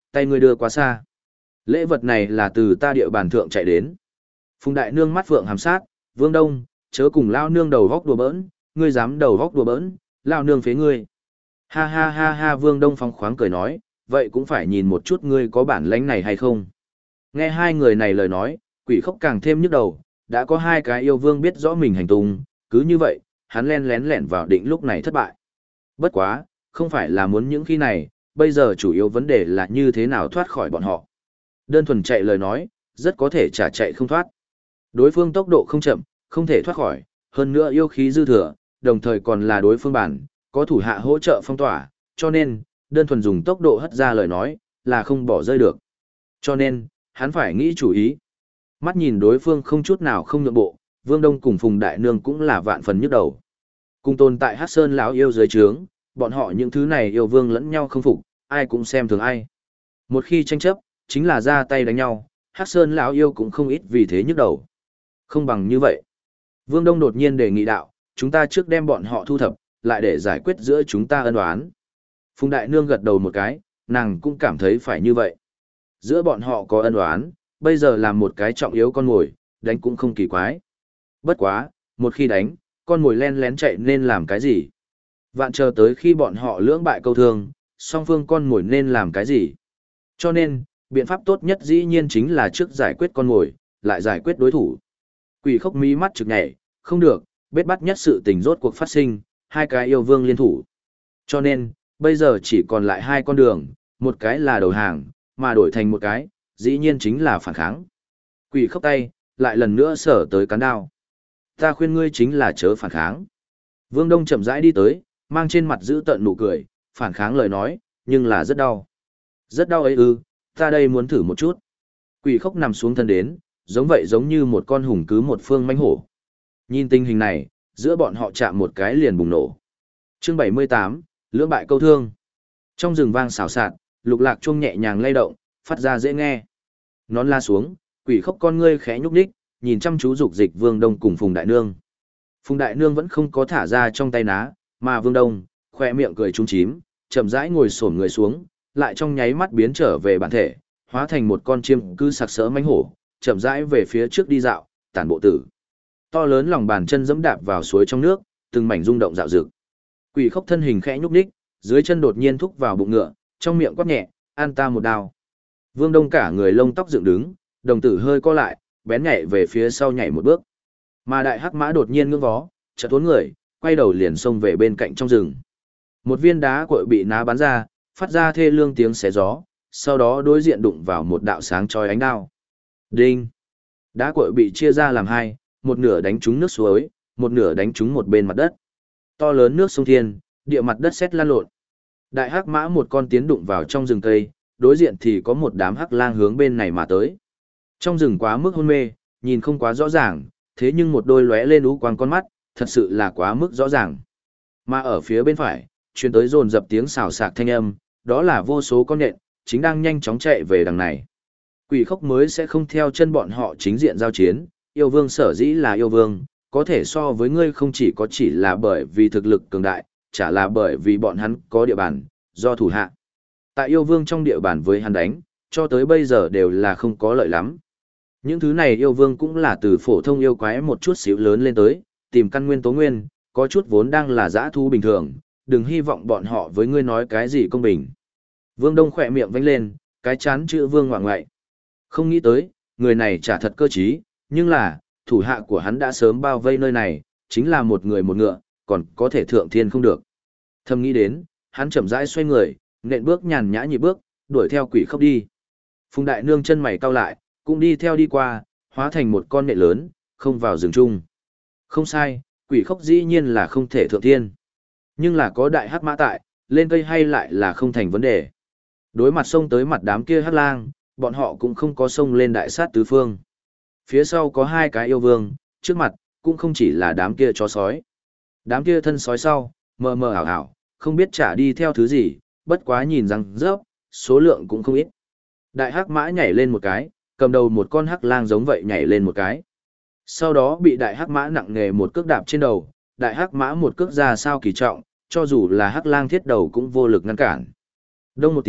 tay ngươi đưa quá xa. Lễ vật này là từ ta địa bàn thượng chạy đến. Phùng đại nương mắt vượng hàm sát, Vương Đông, chớ cùng lao nương đầu góc đùa bỡn, ngươi dám đầu góc đùa bỡn, lao nương phế ngươi. Ha ha ha ha, Vương Đông phóng khoáng cười nói, vậy cũng phải nhìn một chút ngươi có bản lãnh này hay không. Nghe hai người này lời nói, Quỷ Khốc càng thêm nhức đầu, đã có hai cái yêu vương biết rõ mình hành tung, cứ như vậy, hắn len lén lẻn vào định lúc này thất bại. Bất quá, không phải là muốn những khi này, bây giờ chủ yếu vấn đề là như thế nào thoát khỏi bọn họ. Đơn thuần chạy lời nói, rất có thể chả chạy không thoát. Đối phương tốc độ không chậm, không thể thoát khỏi, hơn nữa yêu khí dư thừa, đồng thời còn là đối phương bản, có thủ hạ hỗ trợ phong tỏa, cho nên, đơn thuần dùng tốc độ hất ra lời nói, là không bỏ rơi được. Cho nên, hắn phải nghĩ chủ ý. Mắt nhìn đối phương không chút nào không nhượng bộ, Vương Đông cùng Phùng Đại Nương cũng là vạn phần nhức đầu. Cùng tồn tại Hắc Sơn lão yêu dưới trướng, bọn họ những thứ này yêu vương lẫn nhau không phục, ai cũng xem thường ai. Một khi tranh chấp, chính là ra tay đánh nhau, Hắc Sơn lão yêu cũng không ít vì thế nhức đầu. Không bằng như vậy. Vương Đông đột nhiên đề nghị đạo, chúng ta trước đem bọn họ thu thập, lại để giải quyết giữa chúng ta ân oán. Phùng Đại Nương gật đầu một cái, nàng cũng cảm thấy phải như vậy. Giữa bọn họ có ân oán, bây giờ làm một cái trọng yếu con mồi, đánh cũng không kỳ quái. Bất quá, một khi đánh, con mồi len lén chạy nên làm cái gì? Vạn chờ tới khi bọn họ lưỡng bại câu thương, song phương con mồi nên làm cái gì? Cho nên, biện pháp tốt nhất dĩ nhiên chính là trước giải quyết con mồi, lại giải quyết đối thủ. Quỷ Khốc mí mắt trực nhảy, không được, bết bắt nhất sự tình rốt cuộc phát sinh, hai cái yêu vương liên thủ. Cho nên, bây giờ chỉ còn lại hai con đường, một cái là đầu hàng, mà đổi thành một cái, dĩ nhiên chính là phản kháng. Quỷ Khốc tay, lại lần nữa sở tới cán đao. Ta khuyên ngươi chính là chớ phản kháng. Vương Đông chậm rãi đi tới, mang trên mặt giữ tợn nụ cười, phản kháng lời nói, nhưng là rất đau. Rất đau ấy ư, ta đây muốn thử một chút. Quỷ Khốc nằm xuống thân đến, giống vậy giống như một con hùng cứ một phương mãnh hổ. Nhìn tình hình này, giữa bọn họ chạm một cái liền bùng nổ. Chương 78, lưỡng bại câu thương. Trong rừng vang xào xạc, lục lạc chuông nhẹ nhàng lay động, phát ra dễ nghe. Nón la xuống, Quỷ Khốc con ngươi khẽ nhúc nhích, nhìn chăm chú dục dịch Vương Đông cùng Phùng Đại Nương. Phùng Đại Nương vẫn không có thả ra trong tay ná, mà Vương Đông, khoe miệng cười trúng chím, chậm rãi ngồi xổm người xuống, lại trong nháy mắt biến trở về bản thể, hóa thành một con chim cư sặc sỡ mãnh hổ, chậm rãi về phía trước đi dạo, tản bộ tử. To lớn lòng bàn chân giẫm đạp vào suối trong nước, từng mảnh rung động dạo dực. Quỷ Khốc thân hình khẽ nhúc nhích, dưới chân đột nhiên thúc vào bụng ngựa, trong miệng quát nhẹ, "An ta một đao." Vương Đông cả người lông tóc dựng đứng, đồng tử hơi co lại, bén nhảy về phía sau nhảy một bước. Mà đại hắc mã đột nhiên ngưỡng vó, chợt uốn người, quay đầu liền xông về bên cạnh trong rừng. Một viên đá cội bị ná bắn ra, phát ra thê lương tiếng xé gió, sau đó đối diện đụng vào một đạo sáng chói ánh đao. Đinh! Đá cội bị chia ra làm hai, một nửa đánh trúng nước suối, một nửa đánh trúng một bên mặt đất. To lớn nước sông thiên, địa mặt đất sét lan lộn. Đại hắc mã một con tiến đụng vào trong rừng cây, đối diện thì có một đám hắc lang hướng bên này mà tới. Trong rừng quá mức hôn mê, nhìn không quá rõ ràng, thế nhưng một đôi lóe lên ú quang con mắt, thật sự là quá mức rõ ràng. Mà ở phía bên phải, truyền tới dồn dập tiếng xào xạc thanh âm, đó là vô số con nhện, chính đang nhanh chóng chạy về đằng này. Quỷ Khốc mới sẽ không theo chân bọn họ chính diện giao chiến, yêu vương sở dĩ là yêu vương, có thể so với ngươi không chỉ là bởi vì thực lực cường đại, chả là bởi vì bọn hắn có địa bàn, do thủ hạ. Tại yêu vương trong địa bàn với hắn đánh, cho tới bây giờ đều là không có lợi lắm. Những thứ này yêu vương cũng là từ phổ thông yêu quái một chút xíu lớn lên tới, tìm căn nguyên tố nguyên, có chút vốn đang là dã thú bình thường, đừng hy vọng bọn họ với ngươi nói cái gì công bình. Vương Đông khỏe miệng vánh lên, cái chán chữ vương ngoạng ngoại. Không nghĩ tới, người này chả thật cơ trí, nhưng là, thủ hạ của hắn đã sớm bao vây nơi này, chính là một người một ngựa, còn có thể thượng thiên không được. Thầm nghĩ đến, hắn chậm rãi xoay người, nện bước nhàn nhã nhịp bước, đuổi theo Quỷ Khốc đi. Phùng Đại Nương chân mày cau lại, cũng đi theo đi qua, hóa thành một con nện lớn, không vào rừng chung. Không sai, Quỷ Khốc dĩ nhiên là không thể thượng thiên. Nhưng là có đại hắc mã tại, lên cây hay lại là không thành vấn đề. Đối mặt xông tới mặt đám kia hắc lang, bọn họ cũng không có xông lên đại sát tứ phương. Phía sau có hai cái yêu vương, trước mặt, cũng không chỉ là đám kia chó sói. Đám kia thân sói sau, mờ mờ ảo ảo, không biết trả đi theo thứ gì, bất quá nhìn răng rớp, số lượng cũng không ít. Đại hắc mã nhảy lên một cái, cầm đầu một con hắc lang giống vậy nhảy lên một cái. Sau đó bị đại hắc mã nặng nghề một cước đạp trên đầu, đại hắc mã một cước ra sao kỳ trọng, cho dù là hắc lang thiết đầu cũng vô lực ngăn cản. Đông một tiếng,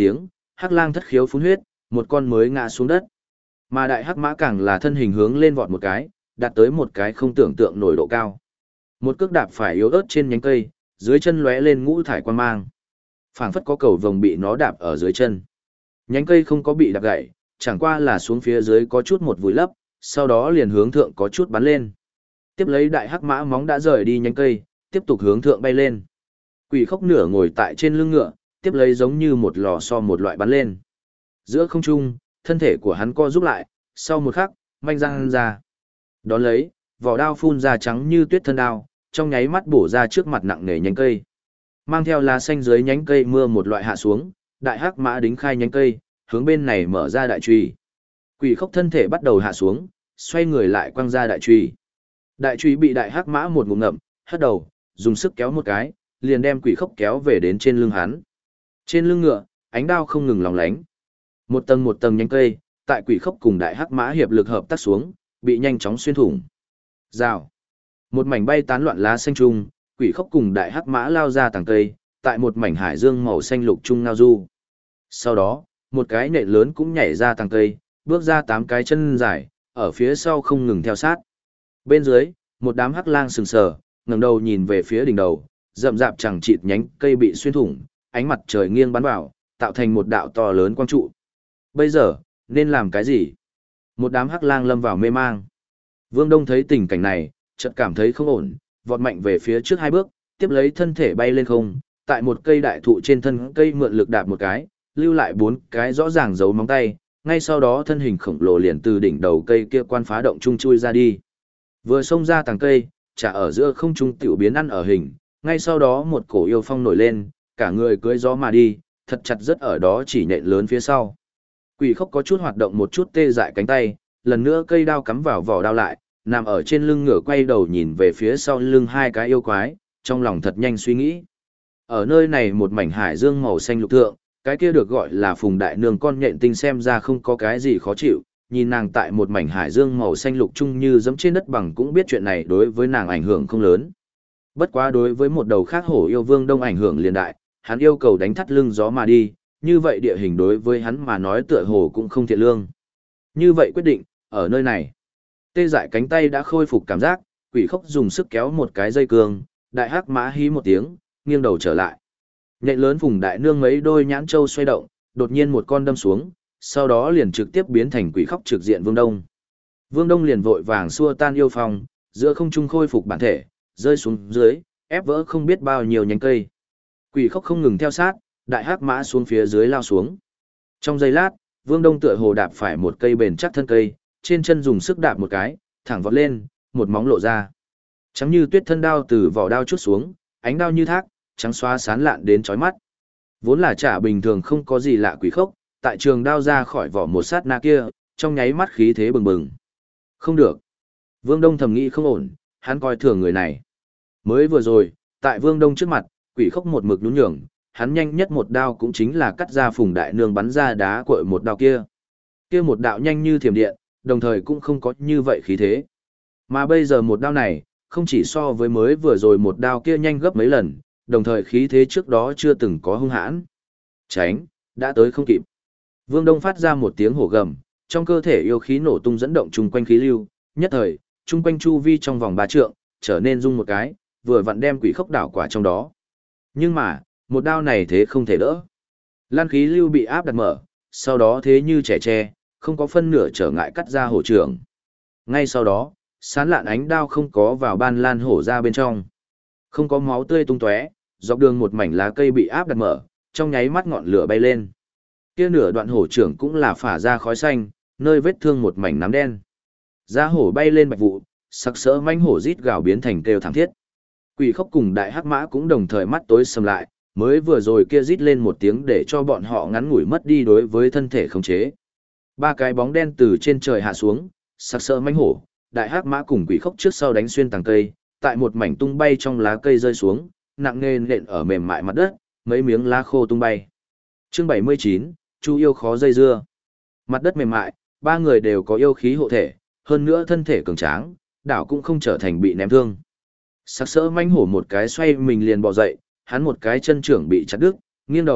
hắc lang thất khiếu phun huyết, một con mới ngã xuống đất. Mà đại hắc mã càng là thân hình hướng lên vọt một cái, đạt tới một cái không tưởng tượng nổi độ cao. Một cước đạp phải yếu ớt trên nhánh cây, dưới chân lóe lên ngũ thải quan mang. Phảng phất có cầu vồng bị nó đạp ở dưới chân. Nhánh cây không có bị đạp gãy, chẳng qua là xuống phía dưới có chút một vùi lấp, sau đó liền hướng thượng có chút bắn lên. Tiếp lấy đại hắc mã móng đã rời đi nhánh cây, tiếp tục hướng thượng bay lên. Quỷ khốc nửa ngồi tại trên lưng ngựa, tiếp lấy giống như một lò xo một loại bắn lên. Giữa không trung, thân thể của hắn co rút lại, sau một khắc, manh răng ra. Đón lấy, vỏ đao phun ra trắng như tuyết thân đao, trong nháy mắt bổ ra trước mặt nặng nề nhánh cây. Mang theo lá xanh dưới nhánh cây mưa một loại hạ xuống, đại hắc mã đính khai nhánh cây, hướng bên này mở ra đại truy. Quỷ khốc thân thể bắt đầu hạ xuống, xoay người lại quăng ra đại truy. Đại truy bị đại hắc mã một ngụm ngậm, hất đầu, dùng sức kéo một cái, liền đem quỷ khốc kéo về đến trên lưng hắn. Trên lưng ngựa, ánh đao không ngừng lóng lánh. Một tầng nhánh cây, tại quỷ khốc cùng đại hắc mã hiệp lực hợp tác xuống, bị nhanh chóng xuyên thủng. Rào. Một mảnh bay tán loạn lá xanh trung, quỷ khốc cùng đại hắc mã lao ra tầng cây, tại một mảnh hải dương màu xanh lục trung ngao du. Sau đó, một cái nện lớn cũng nhảy ra tầng cây, bước ra 8 cái chân dài, ở phía sau không ngừng theo sát. Bên dưới, một đám hắc lang sừng sờ, ngẩng đầu nhìn về phía đỉnh đầu, rậm rạp chẳng chịt nhánh cây bị xuyên thủng, ánh mặt trời nghiêng bắn vào, tạo thành một đạo to lớn quang trụ. Bây giờ, nên làm cái gì? Một đám hắc lang lâm vào mê mang. Vương Đông thấy tình cảnh này, chợt cảm thấy không ổn, vọt mạnh về phía trước 2 bước, tiếp lấy thân thể bay lên không, tại một cây đại thụ trên thân cây mượn lực đạp một cái, lưu lại 4 cái rõ ràng dấu móng tay, ngay sau đó thân hình khổng lồ liền từ đỉnh đầu cây kia quan phá động trung chui ra đi. Vừa xông ra tầng cây, chả ở giữa không trung tiểu biến ăn ở hình, ngay sau đó một cổ yêu phong nổi lên, cả người cưỡi gió mà đi, thật chặt rất ở đó chỉ nện lớn phía sau. Quỷ khốc có chút hoạt động một chút tê dại cánh tay, lần nữa cây đao cắm vào vỏ đao lại, nằm ở trên lưng ngựa quay đầu nhìn về phía sau lưng 2 cái yêu quái, trong lòng thật nhanh suy nghĩ. Ở nơi này một mảnh hải dương màu xanh lục thượng, cái kia được gọi là Phùng Đại Nương con nhện tinh xem ra không có cái gì khó chịu, nhìn nàng tại một mảnh hải dương màu xanh lục chung như giẫm trên đất bằng cũng biết chuyện này đối với nàng ảnh hưởng không lớn. Bất quá đối với một đầu khác hổ yêu Vương Đông ảnh hưởng liền đại, hắn yêu cầu đánh thắt lưng gió mà đi, như vậy địa hình đối với hắn mà nói tựa hồ cũng không thiện lương. Như vậy quyết định, ở nơi này, tê dại cánh tay đã khôi phục cảm giác, quỷ khốc dùng sức kéo một cái dây cương, đại hắc mã hí một tiếng, nghiêng đầu trở lại. Nhện lớn Phùng Đại Nương mấy đôi nhãn châu xoay động, đột nhiên một con đâm xuống, sau đó liền trực tiếp biến thành quỷ khốc trực diện Vương Đông. Vương Đông liền vội vàng xua tan yêu phong, giữa không trung khôi phục bản thể, rơi xuống dưới, ép vỡ không biết bao nhiêu nhánh cây. Quỷ khốc không ngừng theo sát, đại hắc mã xuống phía dưới lao xuống. Trong giây lát, Vương Đông tựa hồ đạp phải một cây bền chắc thân cây, trên chân dùng sức đạp một cái, thẳng vọt lên, một móng lộ ra. Trắng như tuyết thân đao từ vỏ đao chút xuống, ánh đao như thác, trắng xóa sán lạn đến chói mắt. Vốn là chả bình thường không có gì lạ quỷ khốc, tại trường đao ra khỏi vỏ một sát na kia, trong nháy mắt khí thế bừng bừng. Không được. Vương Đông thầm nghĩ không ổn, hắn coi thường người này. Mới vừa rồi, tại Vương Đông trước mặt, quỷ khốc một mực nhún nhường, hắn nhanh nhất một đao cũng chính là cắt ra Phùng Đại Nương bắn ra đá cội một đao kia. Kia một đạo nhanh như thiểm điện, đồng thời cũng không có như vậy khí thế. Mà bây giờ một đao này, không chỉ so với mới vừa rồi một đao kia nhanh gấp mấy lần, đồng thời khí thế trước đó chưa từng có hung hãn. Tránh, đã tới không kịp. Vương Đông phát ra một tiếng hổ gầm, trong cơ thể yêu khí nổ tung dẫn động chung quanh khí lưu, nhất thời, chung quanh chu vi trong vòng 3 trượng, trở nên rung một cái, vừa vặn đem quỷ khốc đảo quả trong đó. Nhưng mà, một đao này thế không thể đỡ. Lan khí lưu bị áp đặt mở, sau đó thế như trẻ tre, không có phân nửa trở ngại cắt ra hổ trưởng. Ngay sau đó, sán lạn ánh đao không có vào ban lan hổ ra bên trong. Không có máu tươi tung tóe, dọc đường một mảnh lá cây bị áp đặt mở, trong nháy mắt ngọn lửa bay lên. Kia nửa đoạn hổ trưởng cũng là phả ra khói xanh, nơi vết thương một mảnh nám đen. Da hổ bay lên bạch vụ, sặc sỡ manh hổ rít gào biến thành kêu thảm thiết. Quỷ khốc cùng đại hắc mã cũng đồng thời mắt tối sầm lại, mới vừa rồi kia rít lên một tiếng để cho bọn họ ngắn ngủi mất đi đối với thân thể khống chế. 3 cái bóng đen từ trên trời hạ xuống, sặc sỡ manh hổ, đại hắc mã cùng quỷ khốc trước sau đánh xuyên tầng cây, tại một mảnh tung bay trong lá cây rơi xuống, nặng nề nện ở mềm mại mặt đất, mấy miếng lá khô tung bay. Chương 79, Chu yêu khó dây dưa. Mặt đất mềm mại, 3 người đều có yêu khí hộ thể, hơn nữa thân thể cường tráng, đảo cũng không trở thành bị ném thương. Sắc sỡ manh hổ một cái xoay mình liền bò dậy, hắn một cái chân trưởng bị chặt đứt, nghiêng đầu,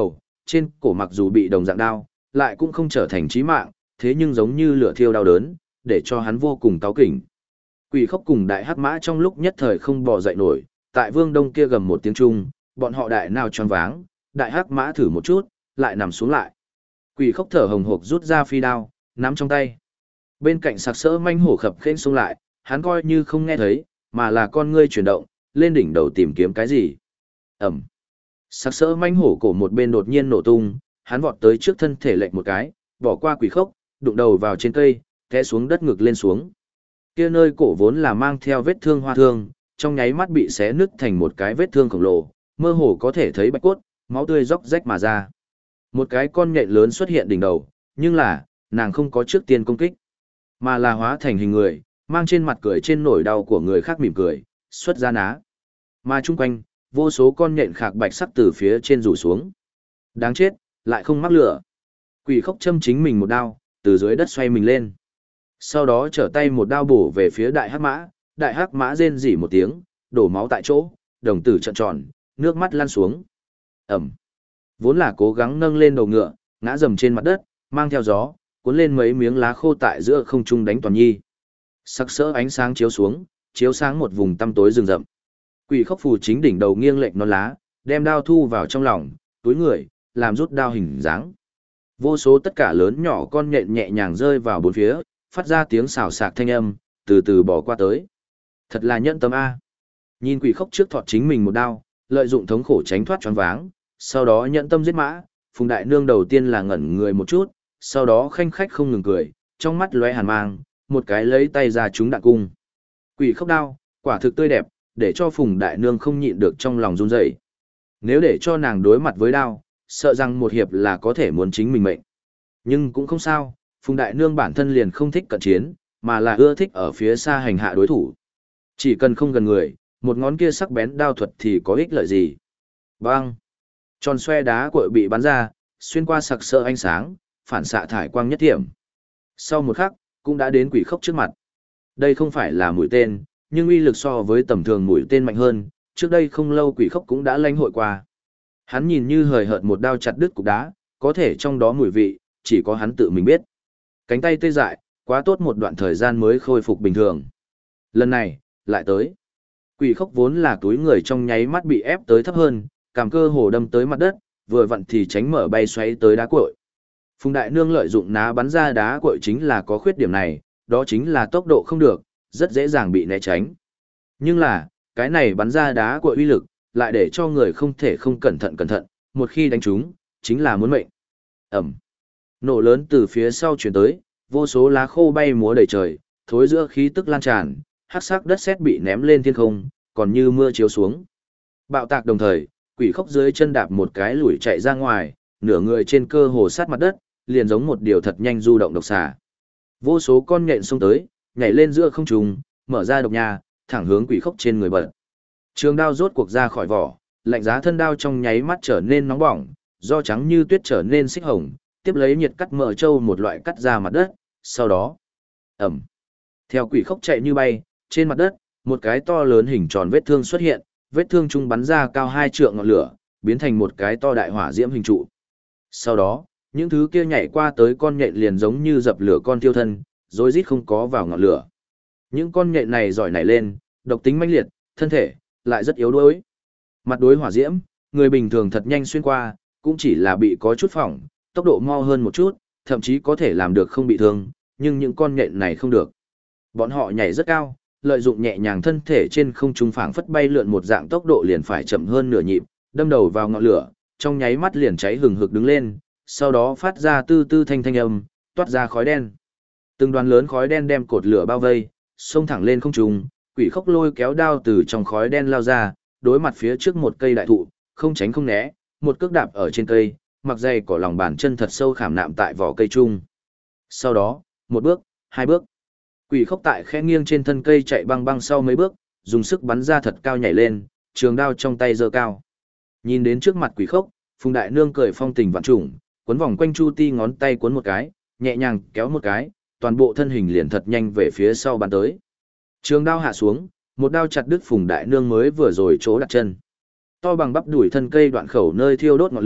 trên cổ mặc dù bị đồng dạng đao, lại cũng không trở thành chí mạng, thế nhưng giống như lửa thiêu đau đớn, để cho hắn vô cùng cáu kỉnh. Quỷ khốc cùng đại hắc mã trong lúc nhất thời không bò dậy nổi, tại Vương Đông kia gầm một tiếng chung, bọn họ đại nào choáng váng, đại hắc mã thử một chút, lại nằm xuống lại. Quỷ khốc thở hồng hộc rút ra phi đao, nắm trong tay. Bên cạnh sặc sỡ manh hổ khập khênh xuống lại, hắn coi như không nghe thấy, mà là con ngươi chuyển động, lên đỉnh đầu tìm kiếm cái gì. Ẩm. Sặc sỡ manh hổ cổ một bên đột nhiên nổ tung, hắn vọt tới trước thân thể lệch một cái, bỏ qua quỷ khốc, đụng đầu vào trên cây, té xuống đất ngực lên xuống. Kia nơi cổ vốn là mang theo vết thương hoa thương, trong nháy mắt bị xé nứt thành một cái vết thương khổng lồ, mơ hồ có thể thấy bạch cốt, máu tươi róc rách mà ra. Một cái con nhện lớn xuất hiện đỉnh đầu, nhưng là, nàng không có trước tiên công kích, mà là hóa thành hình người, mang trên mặt cười trên nỗi đau của người khác mỉm cười, xuất ra ná. Mà chung quanh, vô số con nhện khạc bạch sắc từ phía trên rủ xuống. Đáng chết, lại không mắc lửa. Quỷ khốc châm chính mình một đao, từ dưới đất xoay mình lên. Sau đó trở tay một đao bổ về phía đại hắc mã rên rỉ một tiếng, đổ máu tại chỗ, đồng tử trợn tròn, nước mắt lăn xuống. Ẩm. Vốn là cố gắng nâng lên đầu ngựa, ngã dầm trên mặt đất, mang theo gió, cuốn lên mấy miếng lá khô tại giữa không trung đánh toàn nhi. Sắc sỡ ánh sáng chiếu xuống, chiếu sáng một vùng tăm tối rừng rậm. Quỷ khốc phù chính đỉnh đầu nghiêng lệch non lá, đem đao thu vào trong lòng, túi người, làm rút đao hình dáng. Vô số tất cả lớn nhỏ con nhện nhẹ nhàng rơi vào bốn phía, phát ra tiếng xào xạc thanh âm, từ từ bỏ qua tới. Thật là nhẫn tâm A. Nhìn quỷ khốc trước thọt chính mình một đao, lợi dụng thống khổ tránh thoát choáng váng, sau đó nhẫn tâm giết mã, Phùng Đại Nương đầu tiên là ngẩn người một chút, sau đó khanh khách không ngừng cười, trong mắt lóe hàn mang, một cái lấy tay ra trúng đạn cung. Quỷ khốc đao, quả thực tươi đẹp, để cho Phùng Đại Nương không nhịn được trong lòng run rẩy. Nếu để cho nàng đối mặt với đao, sợ rằng một hiệp là có thể muốn chính mình mệnh. Nhưng cũng không sao, Phùng Đại Nương bản thân liền không thích cận chiến, mà là ưa thích ở phía xa hành hạ đối thủ. Chỉ cần không gần người, một ngón kia sắc bén đao thuật thì có ích lợi gì. Bang! Tròn xoe đá cuội bị bắn ra, xuyên qua sặc sỡ ánh sáng, phản xạ thải quang nhất thiểm. Sau một khắc, cũng đã đến quỷ khốc trước mặt. Đây không phải là mũi tên, nhưng uy lực so với tầm thường mũi tên mạnh hơn, trước đây không lâu quỷ khốc cũng đã lãnh hội qua. Hắn nhìn như hời hợt một đao chặt đứt cục đá, có thể trong đó mùi vị, chỉ có hắn tự mình biết. Cánh tay tê dại, quá tốt một đoạn thời gian mới khôi phục bình thường. Lần này, lại tới. Quỷ khốc vốn là túi người trong nháy mắt bị ép tới thấp hơn, cảm cơ hồ đâm tới mặt đất, vừa vặn thì tránh mở bay xoáy tới đá cuội. Phùng Đại Nương lợi dụng ná bắn ra đá cuội chính là có khuyết điểm này, đó chính là tốc độ không được, rất dễ dàng bị né tránh. Nhưng là, cái này bắn ra đá cuội uy lực, lại để cho người không thể không cẩn thận, một khi đánh trúng, chính là muốn mệnh. Ẩm. Nổ lớn từ phía sau chuyển tới, vô số lá khô bay múa đầy trời, thối giữa khí tức lan tràn, hắc sắc đất sét bị ném lên thiên không, còn như mưa chiếu xuống. Bạo tạc đồng thời, quỷ khốc dưới chân đạp một cái lùi chạy ra ngoài, nửa người trên cơ hồ sát mặt đất, liền giống một điều thật nhanh du động độc xà. Vô số con nhện xông tới, nhảy lên giữa không trung, mở ra độc nha, thẳng hướng quỷ khốc trên người bật. Trường đao rốt cuộc ra khỏi vỏ, lạnh giá thân đao trong nháy mắt trở nên nóng bỏng, do trắng như tuyết trở nên xích hồng, tiếp lấy nhiệt cắt mở trâu một loại cắt ra mặt đất, sau đó ẩm. Theo quỷ khốc chạy như bay, trên mặt đất, một cái to lớn hình tròn vết thương xuất hiện, vết thương trung bắn ra cao 2 trượng ngọn lửa, biến thành một cái to đại hỏa diễm hình trụ. Sau đó, những thứ kia nhảy qua tới con nhện liền giống như dập lửa con tiêu thân, rối rít không có vào ngọn lửa. Những con nhện này giỏi nảy lên, độc tính mãnh liệt, thân thể lại rất yếu đuối. Mặt đối hỏa diễm, người bình thường thật nhanh xuyên qua, cũng chỉ là bị có chút phỏng, tốc độ mau hơn một chút, thậm chí có thể làm được không bị thương, nhưng những con nhện này không được. Bọn họ nhảy rất cao, lợi dụng nhẹ nhàng thân thể trên không trung phảng phất bay lượn một dạng tốc độ liền phải chậm hơn nửa nhịp, đâm đầu vào ngọn lửa, trong nháy mắt liền cháy hừng hực đứng lên, sau đó phát ra tư tư thanh âm, toát ra khói đen. Từng đoàn lớn khói đen đem cột lửa bao vây, xông thẳng lên không trung, quỷ khốc lôi kéo đao từ trong khói đen lao ra, đối mặt phía trước một cây đại thụ, không tránh không né, một cước đạp ở trên cây, mặc dày cỏ lòng bàn chân thật sâu khảm nạm tại vỏ cây trung. Sau đó, một bước, hai bước. Quỷ khốc tại khẽ nghiêng trên thân cây chạy băng băng sau mấy bước, dùng sức bắn ra thật cao nhảy lên, trường đao trong tay giơ cao. Nhìn đến trước mặt quỷ khốc, Phùng Đại Nương cười phong tình vạn trùng, quấn vòng quanh Chu Ti ngón tay cuốn một cái, nhẹ nhàng kéo một cái, toàn bộ thân hình liền thật nhanh về phía sau bắn tới. Trường đao hạ xuống, một đao chặt đứt Phùng Đại Nương mới vừa rồi chỗ đặt chân. To bằng bắp đùi thân cây đoạn khẩu nơi thiêu đốt ngọn lửa,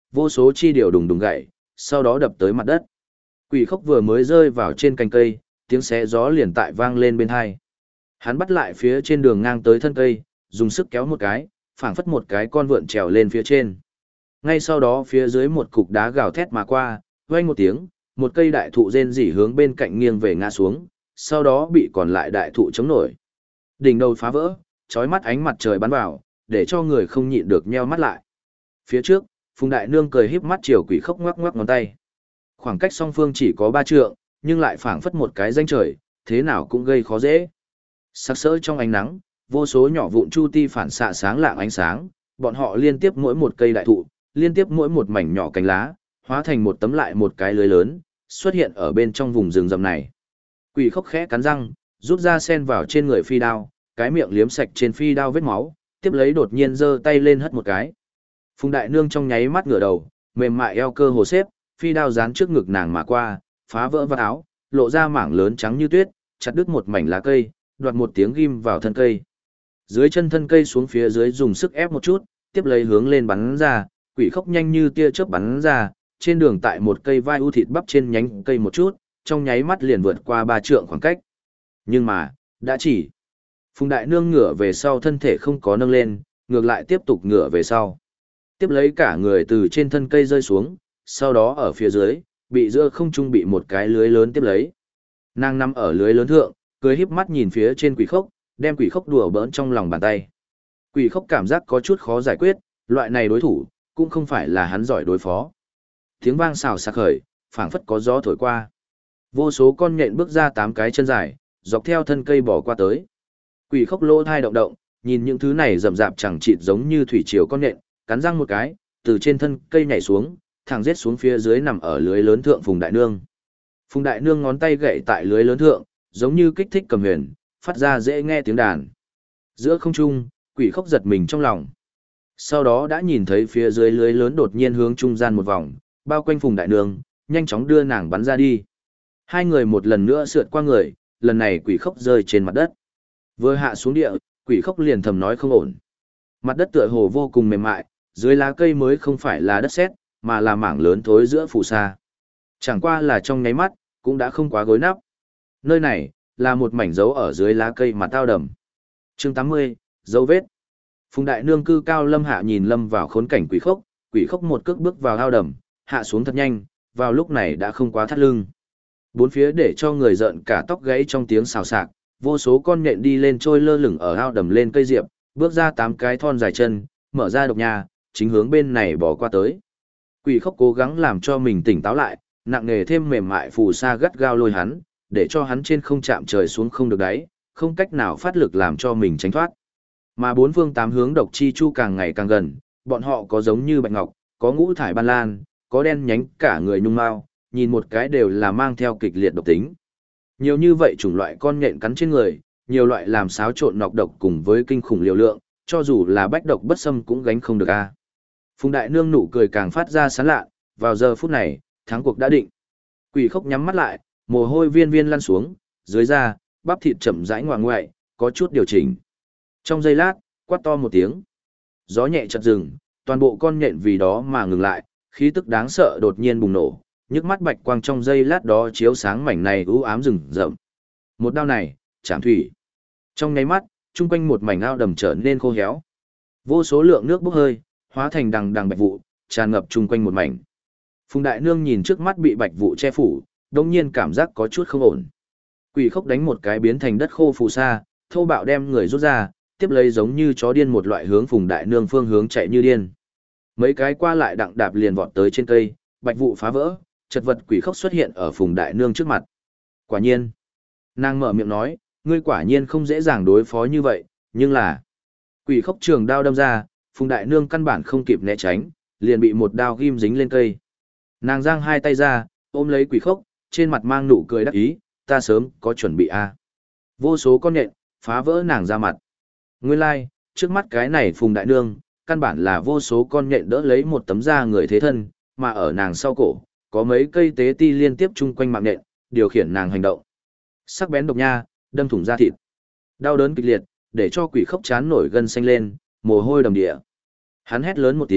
vô số chi điều đùng đùng gậy, sau đó đập tới mặt đất. Quỷ khốc vừa mới rơi vào trên cành cây, tiếng xé gió liền tại vang lên bên hai. Hắn bắt lại phía trên đường ngang tới thân cây, dùng sức kéo một cái, phảng phất một cái con vượn trèo lên phía trên. Ngay sau đó phía dưới một cục đá gào thét mà qua, vang một tiếng, một cây đại thụ rên rỉ hướng bên cạnh nghiêng về ngã xuống, sau đó bị còn lại đại thụ chống nổi. Đỉnh đầu phá vỡ, chói mắt ánh mặt trời bắn vào, để cho người không nhịn được nheo mắt lại. Phía trước, Phùng Đại Nương cười híp mắt chiều Quỷ Khốc ngoắc ngoắc ngón tay. Khoảng cách song phương chỉ có 3 trượng, nhưng lại phảng phất một cái ranh trời, thế nào cũng gây khó dễ. Sắc sỡ trong ánh nắng, vô số nhỏ vụn chu ti phản xạ sáng lạng ánh sáng, bọn họ liên tiếp mỗi một cây đại thụ, liên tiếp mỗi một mảnh nhỏ cánh lá, hóa thành một tấm lại một cái lưới lớn, xuất hiện ở bên trong vùng rừng rậm này. Quỷ Khốc khẽ cắn răng, rút ra sen vào trên người phi đao, cái miệng liếm sạch trên phi đao vết máu, tiếp lấy đột nhiên giơ tay lên hất một cái. Phùng Đại Nương trong nháy mắt ngửa đầu, mềm mại eo cơ hồ xếp, phi đao dán trước ngực nàng mà qua, phá vỡ vạt áo, lộ ra mảng lớn trắng như tuyết, chặt đứt một mảnh lá cây, đoạt một tiếng ghim vào thân cây. Dưới chân thân cây xuống phía dưới dùng sức ép một chút, tiếp lấy hướng lên bắn ra, Quỷ Khốc nhanh như tia chớp bắn ra, trên đường tại một cây vai u thịt bắp trên nhánh cây một chút, trong nháy mắt liền vượt qua 3 trượng khoảng cách. Nhưng mà, đã chỉ. Phùng Đại Nương ngửa về sau thân thể không có nâng lên, ngược lại tiếp tục ngửa về sau. Tiếp lấy cả người từ trên thân cây rơi xuống, sau đó ở phía dưới, bị giữa không trung bị một cái lưới lớn tiếp lấy. Nàng nằm ở lưới lớn thượng, cười híp mắt nhìn phía trên Quỷ Khốc, đem Quỷ Khốc đùa bỡn trong lòng bàn tay. Quỷ Khốc cảm giác có chút khó giải quyết, loại này đối thủ, cũng không phải là hắn giỏi đối phó. Tiếng vang xào xạc khởi, phảng phất có gió thổi qua. Vô số con nhện bước ra 8 cái chân dài, dọc theo thân cây bò qua tới. Quỷ Khốc lỗ thai động động, nhìn những thứ này rậm rạp chẳng chịt giống như thủy triều con nhện, cắn răng một cái, từ trên thân cây nhảy xuống, thẳng giết xuống phía dưới nằm ở lưới lớn thượng Phùng Đại Nương. Phùng Đại Nương ngón tay gậy tại lưới lớn thượng, giống như kích thích cầm huyền, phát ra dễ nghe tiếng đàn. Giữa không trung, Quỷ Khốc giật mình trong lòng. Sau đó đã nhìn thấy phía dưới lưới lớn đột nhiên hướng trung gian một vòng, bao quanh Phùng Đại Nương, nhanh chóng đưa nàng bắn ra đi. Hai người một lần nữa sượt qua người, lần này Quỷ Khốc rơi trên mặt đất. Vừa hạ xuống địa, Quỷ Khốc liền thầm nói không ổn. Mặt đất tựa hồ vô cùng mềm mại, dưới lá cây mới không phải là đất sét, mà là mảng lớn thối giữa phù sa. Chẳng qua là trong nháy mắt, cũng đã không quá gối nắp. Nơi này, là một mảnh dấu ở dưới lá cây mà tao đầm. Chương 80, dấu vết. Phùng Đại Nương cư cao lâm hạ nhìn lâm vào khốn cảnh Quỷ Khốc một cước bước vào ao đầm, hạ xuống thật nhanh, vào lúc này đã không quá thắt lưng. Bốn phía để cho người giận cả tóc gáy trong tiếng xào xạc, vô số con nhện đi lên trôi lơ lửng ở ao đầm lên cây diệp, bước ra 8 cái thon dài chân, mở ra độc nhà, chính hướng bên này bỏ qua tới. Quỷ Khốc cố gắng làm cho mình tỉnh táo lại, nặng nề thêm mềm mại phù sa gắt gao lôi hắn, để cho hắn trên không chạm trời xuống không được đáy, không cách nào phát lực làm cho mình tránh thoát. Mà bốn phương tám hướng độc chi chu càng ngày càng gần, bọn họ có giống như bạch ngọc, có ngũ thải ban lan, có đen nhánh cả người nhung mao, nhìn một cái đều là mang theo kịch liệt độc tính. Nhiều như vậy chủng loại con nhện cắn trên người, nhiều loại làm xáo trộn nọc độc cùng với kinh khủng liều lượng, cho dù là bách độc bất xâm cũng gánh không được a. Phùng Đại Nương nụ cười càng phát ra sán lạ, vào giờ phút này, thắng cuộc đã định. Quỷ Khốc nhắm mắt lại, mồ hôi viên viên lăn xuống, dưới da, bắp thịt chậm rãi ngoạng ngoại, có chút điều chỉnh. Trong giây lát, quát to một tiếng. Gió nhẹ chợt dừng, toàn bộ con nhện vì đó mà ngừng lại, khí tức đáng sợ đột nhiên bùng nổ, nhức mắt bạch quang trong giây lát đó chiếu sáng mảnh này u ám rừng rậm. Một đao này, chạm thủy. Trong nháy mắt, chung quanh một mảnh ao đầm trở nên khô héo. Vô số lượng nước bốc hơi, hóa thành đằng đằng bạch vụ, tràn ngập chung quanh một mảnh. Phùng Đại Nương nhìn trước mắt bị bạch vụ che phủ, đồng nhiên cảm giác có chút không ổn. Quỷ Khốc đánh một cái biến thành đất khô phù sa, thô bạo đem người rút ra, tiếp lấy giống như chó điên một loại hướng Phùng Đại Nương phương hướng chạy như điên. Mấy cái qua lại đặng đạp liền vọt tới trên cây, bạch vụ phá vỡ, chật vật Quỷ Khốc xuất hiện ở Phùng Đại Nương trước mặt. Quả nhiên, nàng mở miệng nói, ngươi quả nhiên không dễ dàng đối phó như vậy, nhưng là... Quỷ Khốc trường đao đâm ra, Phùng Đại Nương căn bản không kịp né tránh, liền bị một đao ghim dính lên cây. Nàng giang hai tay ra, ôm lấy Quỷ Khốc, trên mặt mang nụ cười đắc ý, ta sớm có chuẩn bị a. Vô số con nhện, phá vỡ nàng ra mặt. Nguyên lai, trước mắt cái này Phùng Đại Nương, căn bản là vô số con nhện đỡ lấy một tấm da người thế thân, mà ở nàng sau cổ, có mấy cây tế ti liên tiếp chung quanh mạng nhện, điều khiển nàng hành động. Sắc bén độc nha, đâm thủng da thịt. Đau đớn kịch liệt, để cho Quỷ Khốc chán nổi gân xanh lên, mồ hôi đầm địa. Hắn hét lớn một tiếng,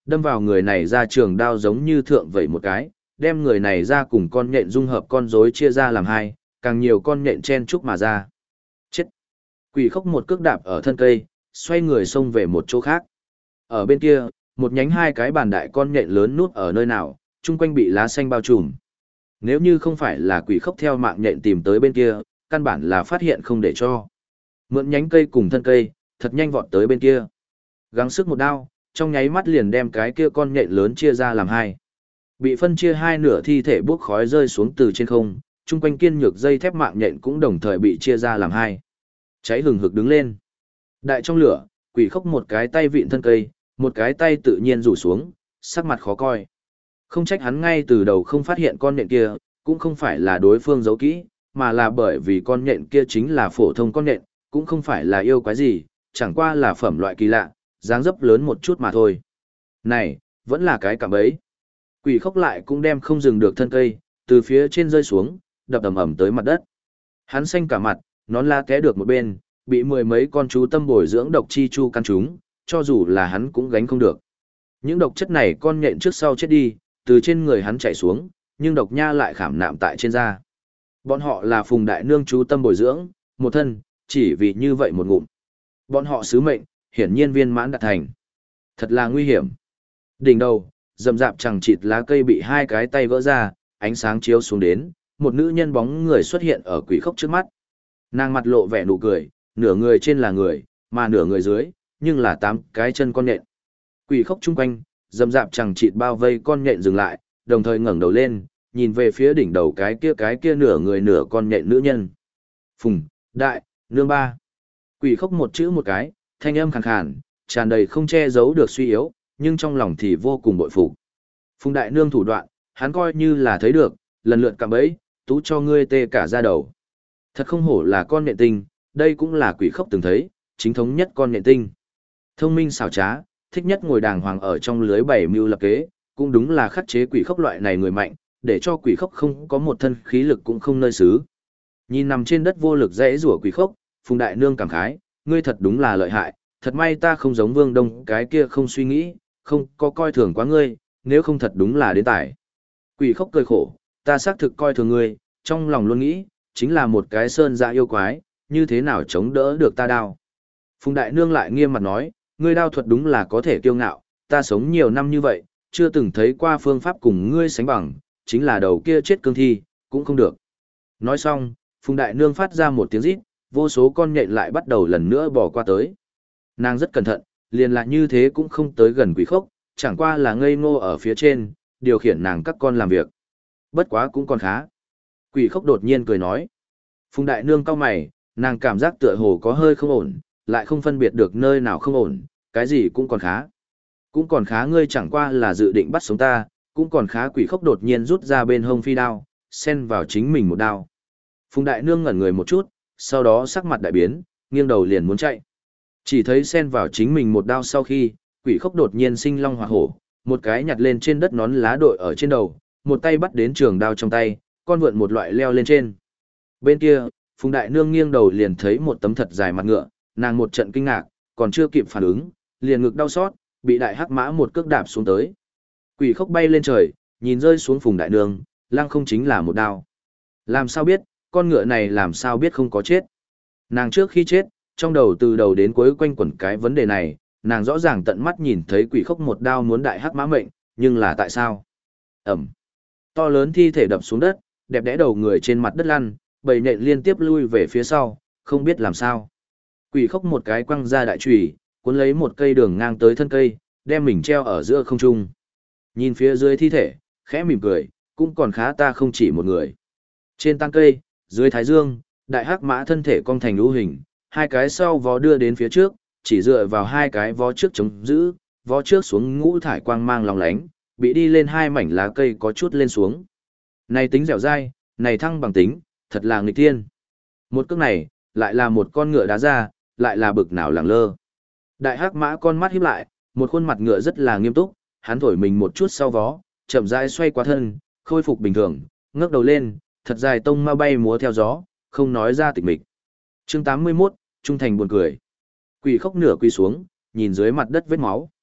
đâm vào người này ra trường đao giống như thượng vẩy một cái, đem người này ra cùng con nhện dung hợp con rối chia ra làm hai, càng nhiều con nhện chen chúc mà ra. Chết! Quỷ khốc một cước đạp ở thân cây, xoay người xông về một chỗ khác. Ở bên kia, một nhánh hai cái bàn đại con nhện lớn núp ở nơi nào, chung quanh bị lá xanh bao trùm. Nếu như không phải là quỷ khốc theo mạng nhện tìm tới bên kia, căn bản là phát hiện không để cho. Mượn nhánh cây cùng thân cây, thật nhanh vọt tới bên kia. Gắng sức một đao, trong nháy mắt liền đem cái kia con nhện lớn chia ra làm hai. Bị phân chia hai nửa thi thể bốc khói rơi xuống từ trên không, chung quanh kiên nhược dây thép mạng nhện cũng đồng thời bị chia ra làm hai. Cháy hừng hực đứng lên. Đại trong lửa, quỷ khốc một cái tay vịn thân cây, một cái tay tự nhiên rủ xuống, sắc mặt khó coi. Không trách hắn ngay từ đầu không phát hiện con nhện kia, cũng không phải là đối phương giấu kỹ, mà là bởi vì con nhện kia chính là phổ thông con nhện, cũng không phải là yêu quái gì, chẳng qua là phẩm loại kỳ lạ, dáng dấp lớn một chút mà thôi. Này, vẫn là cái cạm bẫy. Quỷ khốc lại cũng đem không dừng được thân cây, từ phía trên rơi xuống, đập ầm ầm tới mặt đất. Hắn xanh cả mặt, nón lá té được một bên, bị mười mấy con chú tâm bồi dưỡng độc chi chu căn chúng, cho dù là hắn cũng gánh không được. Những độc chất này con nhện trước sau chết đi, từ trên người hắn chảy xuống, nhưng độc nha lại khảm nạm tại trên da. Bọn họ là Phùng Đại Nương chú tâm bồi dưỡng, một thân, chỉ vì như vậy một ngụm. Bọn họ sứ mệnh, hiển nhiên viên mãn đạt thành. Thật là nguy hiểm. Đỉnh đầu, rậm rạp chẳng chịt lá cây bị hai cái tay vỡ ra, ánh sáng chiếu xuống đến, một nữ nhân bóng người xuất hiện ở quỷ khốc trước mắt. Nàng mặt lộ vẻ nụ cười, nửa người trên là người, mà nửa người dưới, nhưng là 8 cái chân con nhện. Quỷ khốc chung quanh, rậm rạp chẳng chịt bao vây con nhện dừng lại, đồng thời ngẩng đầu lên, nhìn về phía đỉnh đầu cái kia nửa người nửa con nhện nữ nhân. Phùng, Đại, Nương ba. Quỷ khốc một chữ một cái, thanh âm khàn khàn, tràn đầy không che giấu được suy yếu, nhưng trong lòng thì vô cùng bội phục. Phùng Đại Nương thủ đoạn, hắn coi như là thấy được, lần lượt cạm bẫy, tú cho ngươi tê cả da đầu. Thật không hổ là con nhện tinh, đây cũng là quỷ khốc từng thấy, chính thống nhất con nhện tinh. Thông minh xảo trá, thích nhất ngồi đàng hoàng ở trong lưới bày mưu lập kế, cũng đúng là khắc chế quỷ khốc loại này người mạnh, để cho quỷ khốc không có một thân khí lực cũng không nơi xứ. Nhìn nằm trên đất vô lực dãy rủa quỷ khốc, Phùng Đại Nương cảm khái, ngươi thật đúng là lợi hại, thật may ta không giống Vương Đông cái kia không suy nghĩ, không có coi thường quá ngươi, nếu không thật đúng là đến tải. Quỷ khốc cười khổ, ta xác thực coi thường ngươi, trong lòng luôn nghĩ, chính là một cái sơn dạ yêu quái, như thế nào chống đỡ được ta đao. Phùng Đại Nương lại nghiêm mặt nói, ngươi đao thuật đúng là có thể kiêu ngạo, ta sống nhiều năm như vậy, chưa từng thấy qua phương pháp cùng ngươi sánh bằng, chính là đầu kia chết cương thi, cũng không được. Nói xong, Phùng Đại Nương phát ra một tiếng rít, vô số con nhện lại bắt đầu lần nữa bỏ qua tới. Nàng rất cẩn thận, liền lại như thế cũng không tới gần quỷ khốc, chẳng qua là ngây ngô ở phía trên, điều khiển nàng các con làm việc. Bất quá cũng còn khá. Quỷ khốc đột nhiên cười nói. Phùng Đại Nương cau mày, nàng cảm giác tựa hồ có hơi không ổn, lại không phân biệt được nơi nào không ổn, cái gì cũng còn khá. Cũng còn khá ngươi chẳng qua là dự định bắt sống ta, cũng còn khá quỷ khốc đột nhiên rút ra bên hông phi đao, xen vào chính mình một đao. Phùng Đại Nương ngẩn người một chút, sau đó sắc mặt đại biến, nghiêng đầu liền muốn chạy. Chỉ thấy xen vào chính mình một đao sau khi, quỷ khốc đột nhiên sinh long hỏa hổ, một cái nhặt lên trên đất nón lá đội ở trên đầu, một tay bắt đến trường đao trong tay, con vượn một loại leo lên trên. Bên kia, Phùng Đại Nương nghiêng đầu liền thấy một tấm thật dài mặt ngựa, nàng một trận kinh ngạc, còn chưa kịp phản ứng, liền ngực đau xót, bị đại hắc mã một cước đạp xuống tới. Quỷ khốc bay lên trời, nhìn rơi xuống Phùng Đại Nương, lăng không chính là một đao. Làm sao biết, con ngựa này làm sao biết không có chết. Nàng trước khi chết, trong đầu từ đầu đến cuối quanh quẩn cái vấn đề này, nàng rõ ràng tận mắt nhìn thấy quỷ khốc một đao muốn đại hắc mã mệnh, nhưng là tại sao? Ẩm. To lớn thi thể đập xuống đất, đẹp đẽ đầu người trên mặt đất lăn, bầy nhện liên tiếp lui về phía sau, không biết làm sao. Quỷ khốc một cái quăng ra đại chùy, cuốn lấy một cây đường ngang tới thân cây, đem mình treo ở giữa không trung. Nhìn phía dưới thi thể, khẽ mỉm cười, cũng còn khá ta không chỉ một người. Trên tang cây, dưới thái dương, đại hắc mã thân thể cong thành lũ hình, hai cái sau vó đưa đến phía trước, chỉ dựa vào hai cái vó trước chống giữ, vó trước xuống ngũ thải quang mang lòng lánh, bị đi lên hai mảnh lá cây có chút lên xuống. Này tính dẻo dai, này thăng bằng tính, thật là nghịch thiên. Một cước này, lại là một con ngựa đá ra, lại là bực nào lẳng lơ. Đại hắc mã con mắt híp lại, một khuôn mặt ngựa rất là nghiêm túc, hắn thổi mình một chút sau vó, chậm rãi xoay qua thân, khôi phục bình thường, ngước đầu lên, thật dài tông ma bay múa theo gió, không nói ra tịch mịch. Chương 81, Trung thành buồn cười. Quỷ khốc nửa quỳ xuống, nhìn dưới mặt đất vết máu.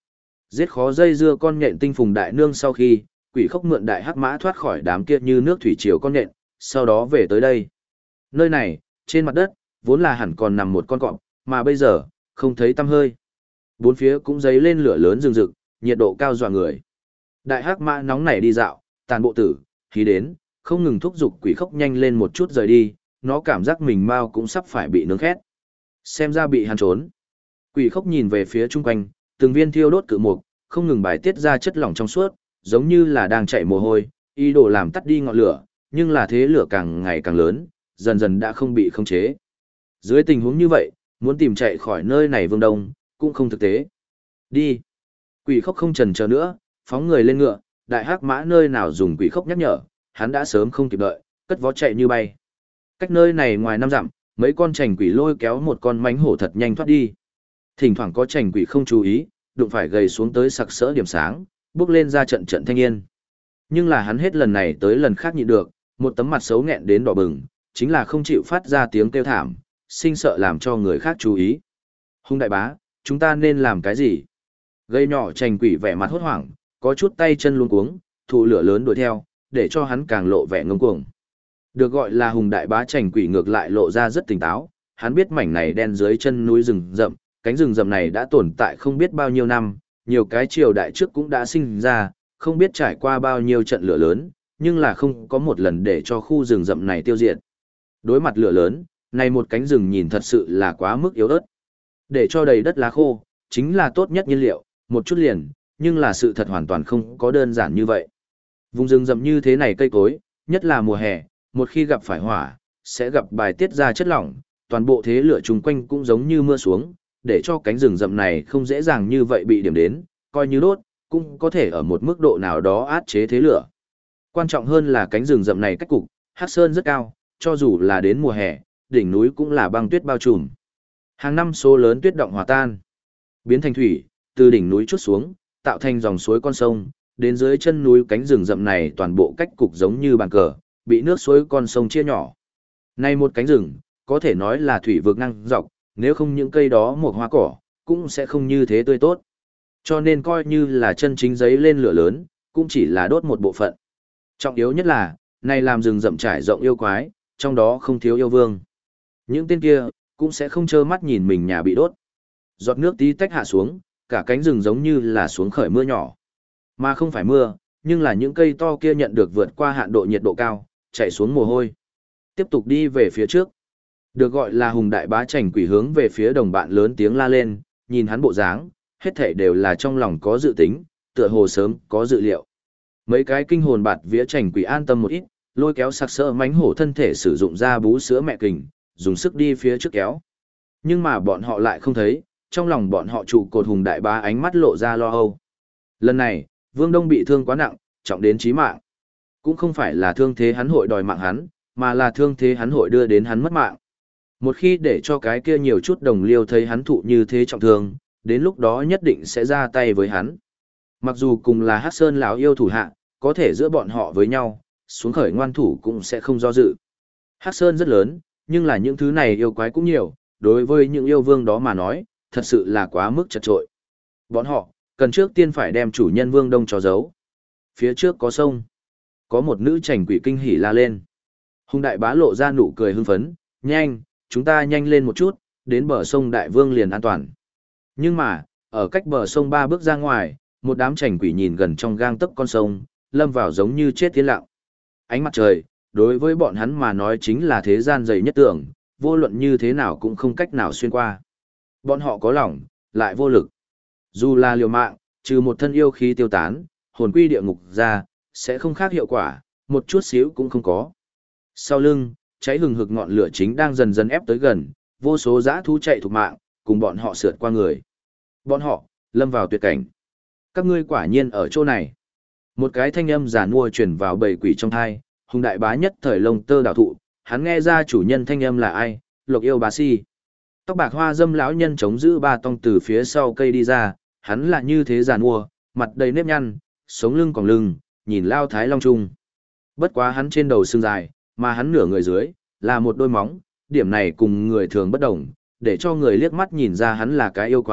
Giết khó dây dưa con nhện tinh phùng đại nương sau khi, quỷ khốc mượn đại hắc mã thoát khỏi đám kia như nước thủy triều con nhện, sau đó về tới đây. Nơi này, trên mặt đất, vốn là hẳn còn nằm một con cọp, mà bây giờ, không thấy tăm hơi. Bốn phía cũng dấy lên lửa lớn rừng rực, nhiệt độ cao dọa người. Đại hắc mã nóng nảy đi dạo, tàn bộ tử, khí đến, không ngừng thúc giục quỷ khốc nhanh lên một chút rời đi, nó cảm giác mình mau cũng sắp phải bị nướng khét. Xem ra bị hắn trốn. Quỷ khốc nhìn về phía chung quanh, từng viên thiêu đốt cự mục, không ngừng bài tiết ra chất lỏng trong suốt, giống như là đang chạy mồ hôi, ý đồ làm tắt đi ngọn lửa, nhưng là thế lửa càng ngày càng lớn, dần dần đã không bị khống chế. Dưới tình huống như vậy, muốn tìm chạy khỏi nơi này Vương Đông, cũng không thực tế. Đi. Quỷ khốc không chần chờ nữa, phóng người lên ngựa, đại hắc mã nơi nào dùng quỷ khốc nhắc nhở, hắn đã sớm không kịp đợi, cất vó chạy như bay. Cách nơi này ngoài 5 dặm, mấy con chành quỷ lôi kéo một con mánh hổ thật nhanh thoát đi. Thỉnh thoảng có chành quỷ không chú ý, đụng phải gầy xuống tới sặc sỡ điểm sáng, bước lên ra trận trận thanh yên. Nhưng là hắn hết lần này tới lần khác nhịn được, một tấm mặt xấu nghẹn đến đỏ bừng, chính là không chịu phát ra tiếng kêu thảm, sinh sợ làm cho người khác chú ý. Hung đại bá, chúng ta nên làm cái gì? Gây nhỏ chành quỷ vẻ mặt hốt hoảng, có chút tay chân luống cuống, thụ lửa lớn đuổi theo, để cho hắn càng lộ vẻ ngông cuồng. Được gọi là hùng đại bá chành quỷ ngược lại lộ ra rất tỉnh táo, hắn biết mảnh này đen dưới chân núi rừng rậm, cánh rừng rậm này đã tồn tại không biết bao nhiêu năm, nhiều cái triều đại trước cũng đã sinh ra, không biết trải qua bao nhiêu trận lửa lớn, nhưng là không có một lần để cho khu rừng rậm này tiêu diệt. Đối mặt lửa lớn, này một cánh rừng nhìn thật sự là quá mức yếu ớt. Để cho đầy đất lá khô, chính là tốt nhất nhiên liệu, một chút liền, nhưng là sự thật hoàn toàn không có đơn giản như vậy. Vùng rừng rậm như thế này cây cối, nhất là mùa hè, một khi gặp phải hỏa, sẽ gặp bài tiết ra chất lỏng, toàn bộ thế lửa chung quanh cũng giống như mưa xuống, để cho cánh rừng rậm này không dễ dàng như vậy bị điểm đến, coi như đốt, cũng có thể ở một mức độ nào đó át chế thế lửa. Quan trọng hơn là cánh rừng rậm này cách cục, Hắc Sơn rất cao, cho dù là đến mùa hè, đỉnh núi cũng là băng tuyết bao trùm. Hàng năm số lớn tuyết động hòa tan, biến thành thủy, từ đỉnh núi trút xuống, tạo thành dòng suối con sông, đến dưới chân núi cánh rừng rậm này toàn bộ cách cục giống như bàn cờ, bị nước suối con sông chia nhỏ. Nay một cánh rừng, có thể nói là thủy vực ngang dọc, nếu không những cây đó một hoa cỏ, cũng sẽ không như thế tươi tốt. Cho nên coi như là chân chính giấy lên lửa lớn, cũng chỉ là đốt một bộ phận. Trọng yếu nhất là, này làm rừng rậm trải rộng yêu quái, trong đó không thiếu yêu vương. Những tên kia, cũng sẽ không trơ mắt nhìn mình nhà bị đốt. Giọt nước tí tách hạ xuống, cả cánh rừng giống như là xuống khởi mưa nhỏ. Mà không phải mưa, nhưng là những cây to kia nhận được vượt qua hạn độ nhiệt độ cao, chạy xuống mồ hôi. Tiếp tục đi về phía trước. Được gọi là hùng đại bá chành quỷ hướng về phía đồng bạn lớn tiếng la lên, nhìn hắn bộ dáng, hết thảy đều là trong lòng có dự tính, tựa hồ sớm có dự liệu. Mấy cái kinh hồn bạt vía chành quỷ an tâm một ít, lôi kéo sặc sỡ mánh hổ thân thể sử dụng ra bú sữa mẹ kình, dùng sức đi phía trước kéo. Nhưng mà bọn họ lại không thấy, trong lòng bọn họ trụ cột hùng đại bá ánh mắt lộ ra lo âu. Lần này, Vương Đông bị thương quá nặng, trọng đến chí mạng. Cũng không phải là thương thế hắn hội đòi mạng hắn, mà là thương thế hắn hội đưa đến hắn mất mạng. Một khi để cho cái kia nhiều chút đồng liêu thấy hắn thụ như thế trọng thương, đến lúc đó nhất định sẽ ra tay với hắn. Mặc dù cùng là Hắc Sơn lão yêu thủ hạ, có thể giữa bọn họ với nhau, xuống khởi ngoan thủ cũng sẽ không do dự. Hắc Sơn rất lớn, nhưng là những thứ này yêu quái cũng nhiều, đối với những yêu vương đó mà nói, thật sự là quá mức chật trội. Bọn họ, cần trước tiên phải đem chủ nhân Vương Đông cho giấu. Phía trước có sông. Có một nữ chành quỷ kinh hỉ la lên. Hùng đại bá lộ ra nụ cười hưng phấn, nhanh, chúng ta nhanh lên một chút, đến bờ sông Đại Vương liền an toàn. Nhưng mà, ở cách bờ sông 3 bước ra ngoài, một đám chành quỷ nhìn gần trong gang tấc con sông, lâm vào giống như chết tiến lặng. Ánh mặt trời, đối với bọn hắn mà nói chính là thế gian dày nhất tưởng, vô luận như thế nào cũng không cách nào xuyên qua. Bọn họ có lòng, lại vô lực. Dù là liều mạng, trừ một thân yêu khí tiêu tán, hồn quy địa ngục ra, sẽ không khác hiệu quả, một chút xíu cũng không có. Sau lưng, cháy hừng hực ngọn lửa chính đang dần dần ép tới gần, vô số dã thú chạy thục mạng, cùng bọn họ sượt qua người. Bọn họ, lâm vào tuyệt cảnh. Các ngươi quả nhiên ở chỗ này. Một cái thanh âm giả nua truyền vào bầy quỷ trong thai, hùng đại bá nhất thời lông tơ đảo thụ, hắn nghe ra chủ nhân thanh âm là ai, Lộc Yêu Bá Si. Tóc bạc hoa dâm lão nhân chống giữ ba tông từ phía sau cây đi ra, hắn là như thế giàn mua, mặt đầy nếp nhăn, sống lưng còng lưng, nhìn lao thái long trung. Bất quá hắn trên đầu xương dài, mà hắn nửa người dưới, là một đôi móng, điểm này cùng người thường bất đồng, để cho người liếc mắt nhìn ra hắn là cái yêu quái,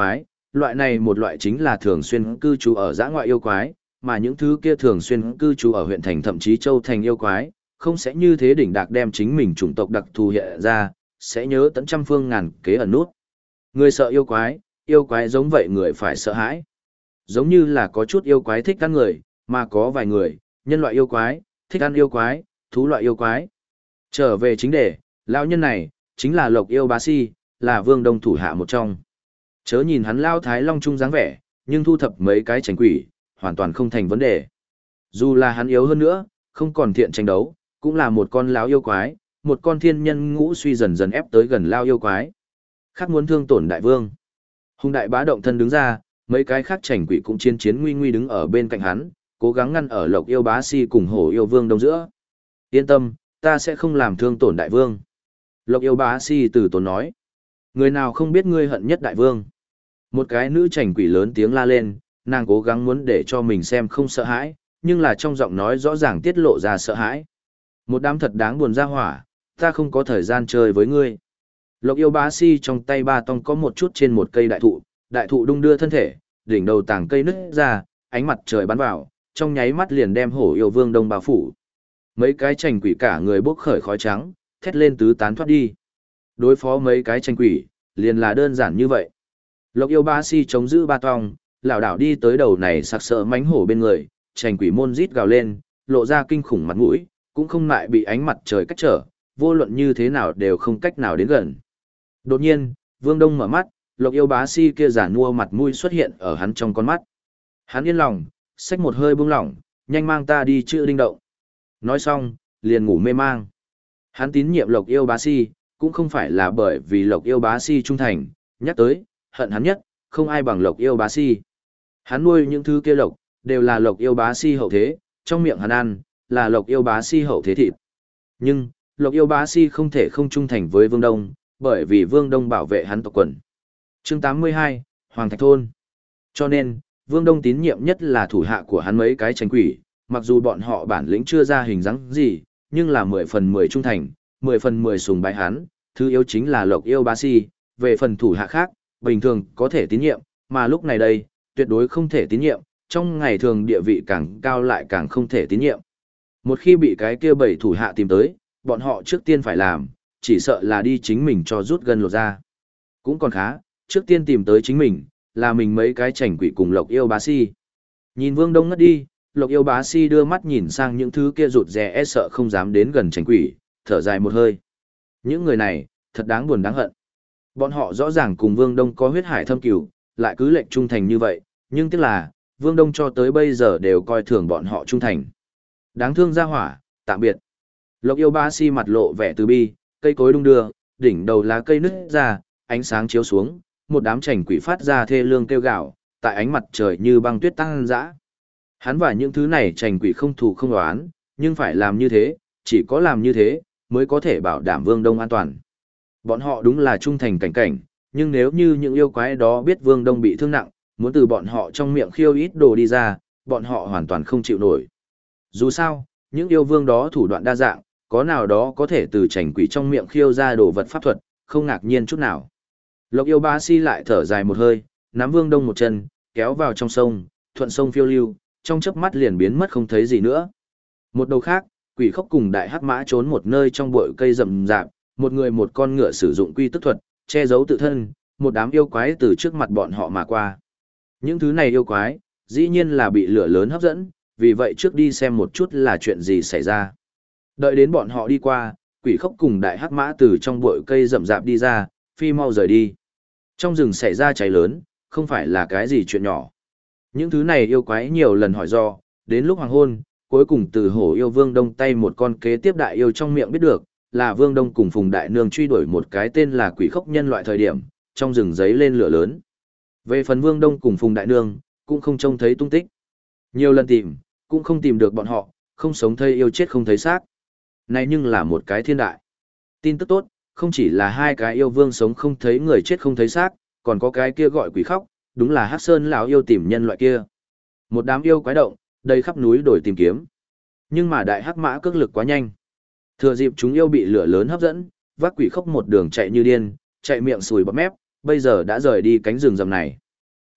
loại này một loại chính là thường xuyên cư trú ở dã ngoại yêu quái, mà những thứ kia thường xuyên cư trú ở huyện thành thậm chí châu thành yêu quái, không sẽ như thế đỉnh đạc đem chính mình chủng tộc đặc thù hiện ra, sẽ nhớ tận trăm phương ngàn kế ẩn nút. Người sợ yêu quái giống vậy người phải sợ hãi. Giống như là có chút yêu quái thích ăn người, mà có vài người, nhân loại yêu quái, thích ăn yêu quái, thú loại yêu quái. Trở về chính đề, lão nhân này, chính là Lộc Yêu Bá Si, là Vương Đông thủ hạ một trong. Chớ nhìn hắn lao thái long trung dáng vẻ, nhưng thu thập mấy cái tránh quỷ, hoàn toàn không thành vấn đề. Dù là hắn yếu hơn nữa, không còn thiện tranh đấu, cũng là một con lão yêu quái, một con thiên nhân ngũ suy dần dần ép tới gần lao yêu quái. Khác muốn thương tổn đại vương. Hùng đại bá động thân đứng ra, mấy cái khác tránh quỷ cũng chiến chiến nguy nguy đứng ở bên cạnh hắn, cố gắng ngăn ở Lộc Yêu Bá Si cùng Hổ Yêu Vương Đông giữa. Yên tâm, ta sẽ không làm thương tổn đại vương. Lộc Yêu Bá Si từ tốn nói. Người nào không biết ngươi hận nhất đại vương. Một cái nữ trành quỷ lớn tiếng la lên, nàng cố gắng muốn để cho mình xem không sợ hãi, nhưng là trong giọng nói rõ ràng tiết lộ ra sợ hãi. Một đám thật đáng buồn ra hỏa, ta không có thời gian chơi với ngươi. Lộc Yêu Bá Si trong tay ba tong có một chút trên một cây đại thụ đung đưa thân thể, đỉnh đầu tảng cây nứt ra, ánh mặt trời bắn vào, trong nháy mắt liền đem Hổ Yêu Vương Đông bao phủ. Mấy cái trành quỷ cả người bốc khởi khói trắng, thét lên tứ tán thoát đi. Đối phó mấy cái trành quỷ, liền là đơn giản như vậy. Lộc Yêu Bá Si chống giữ ba tong, lảo đảo đi tới đầu này sặc sỡ mánh hổ bên người, trành quỷ môn rít gào lên, lộ ra kinh khủng mặt mũi, cũng không ngại bị ánh mặt trời cách trở, vô luận như thế nào đều không cách nào đến gần. Đột nhiên, Vương Đông mở mắt, Lộc Yêu Bá Si kia giả nua mặt mũi xuất hiện ở hắn trong con mắt. Hắn yên lòng, xách một hơi buông lỏng, nhanh mang ta đi chữa linh động. Nói xong, liền ngủ mê mang. Hắn tín nhiệm Lộc Yêu Bá Si, cũng không phải là bởi vì Lộc Yêu Bá Si trung thành, nhắc tới, hận hắn nhất, không ai bằng Lộc Yêu Bá Si. Hắn nuôi những thứ kia lộc, đều là Lộc Yêu Bá Si hậu thế, trong miệng hắn ăn, là Lộc Yêu Bá Si hậu thế thịt. Nhưng, Lộc Yêu Bá Si không thể không trung thành với Vương Đông, bởi vì Vương Đông bảo vệ hắn tộc quần. Chương 82, Hoàng Thạch Thôn. Cho nên, Vương Đông tín nhiệm nhất là thủ hạ của hắn mấy cái tránh quỷ, mặc dù bọn họ bản lĩnh chưa ra hình dáng gì, nhưng là 10 phần 10 trung thành, 10 phần 10 sùng bái hắn, thứ yếu chính là Lộc Yêu Bá Si, về phần thủ hạ khác, bình thường có thể tín nhiệm, mà lúc này đây, tuyệt đối không thể tín nhiệm, trong ngày thường địa vị càng cao lại càng không thể tín nhiệm. Một khi bị cái kia bảy thủ hạ tìm tới, bọn họ trước tiên phải làm, chỉ sợ là đi chính mình cho rút gân lột ra. Cũng còn khá, trước tiên tìm tới chính mình, là mình mấy cái chảnh quỷ cùng Lộc Yêu Bá Si. Nhìn Vương Đông ngất đi, Lộc Yêu Bá Si đưa mắt nhìn sang những thứ kia rụt rè e sợ không dám đến gần chảnh quỷ, thở dài một hơi. Những người này, thật đáng buồn đáng hận. Bọn họ rõ ràng cùng Vương Đông có huyết hải thâm cửu, lại cứ lệnh trung thành như vậy, nhưng tiếc là, Vương Đông cho tới bây giờ đều coi thường bọn họ trung thành. Đáng thương ra hỏa, tạm biệt. Lộc Yêu Bá Si mặt lộ vẻ từ bi, cây cối đung đưa, đỉnh đầu lá cây nứt ra, ánh sáng chiếu xuống, một đám chảnh quỷ phát ra thê lương kêu gào, tại ánh mặt trời như băng tuyết tăng dã. Hắn và những thứ này chảnh quỷ không thù không oán, nhưng phải làm như thế, chỉ có làm như thế, mới có thể bảo đảm Vương Đông an toàn. Bọn họ đúng là trung thành cảnh cảnh, nhưng nếu như những yêu quái đó biết Vương Đông bị thương nặng, muốn từ bọn họ trong miệng khiêu ít đồ đi ra, bọn họ hoàn toàn không chịu nổi. Dù sao, những yêu vương đó thủ đoạn đa dạng, có nào đó có thể từ chảnh quỷ trong miệng khiêu ra đồ vật pháp thuật, không ngạc nhiên chút nào. Lộc Yêu Bá Si lại thở dài một hơi, nắm Vương Đông một chân, kéo vào trong sông, thuận sông phiêu lưu, trong chớp mắt liền biến mất không thấy gì nữa. Một đầu khác, Quỷ Khốc cùng Đại Hắc Mã trốn một nơi trong bụi cây rậm rạp, một người một con ngựa sử dụng quy tức thuật, che giấu tự thân, một đám yêu quái từ trước mặt bọn họ mà qua. Những thứ này yêu quái, dĩ nhiên là bị lửa lớn hấp dẫn, vì vậy trước đi xem một chút là chuyện gì xảy ra. Đợi đến bọn họ đi qua, Quỷ Khốc cùng Đại Hắc Mã từ trong bụi cây rậm rạp đi ra, phi mau rời đi. Trong rừng xảy ra cháy lớn, không phải là cái gì chuyện nhỏ. Những thứ này yêu quái nhiều lần hỏi do, đến lúc hoàng hôn, cuối cùng từ Hổ Yêu Vương Đông tay một con kế tiếp đại yêu trong miệng biết được, là Vương Đông cùng Phùng Đại Nương truy đuổi một cái tên là Quỷ Khốc nhân loại thời điểm, trong rừng giấy lên lửa lớn. Về phần Vương Đông cùng Phùng Đại Nương, cũng không trông thấy tung tích. Nhiều lần tìm, cũng không tìm được bọn họ, không sống thấy yêu chết không thấy xác. Này nhưng là một cái thiên đại. Tin tức tốt, không chỉ là hai cái yêu vương sống không thấy người chết không thấy xác, còn có cái kia gọi Quỷ Khốc, đúng là Hắc Sơn lão yêu tìm nhân loại kia. Một đám yêu quái động, đầy khắp núi đồi tìm kiếm. Nhưng mà Đại Hắc Mã cước lực quá nhanh. Thừa dịp chúng yêu bị lửa lớn hấp dẫn, vác Quỷ Khốc một đường chạy như điên, chạy miệng sùi bọt mép, bây giờ đã rời đi cánh rừng rậm này.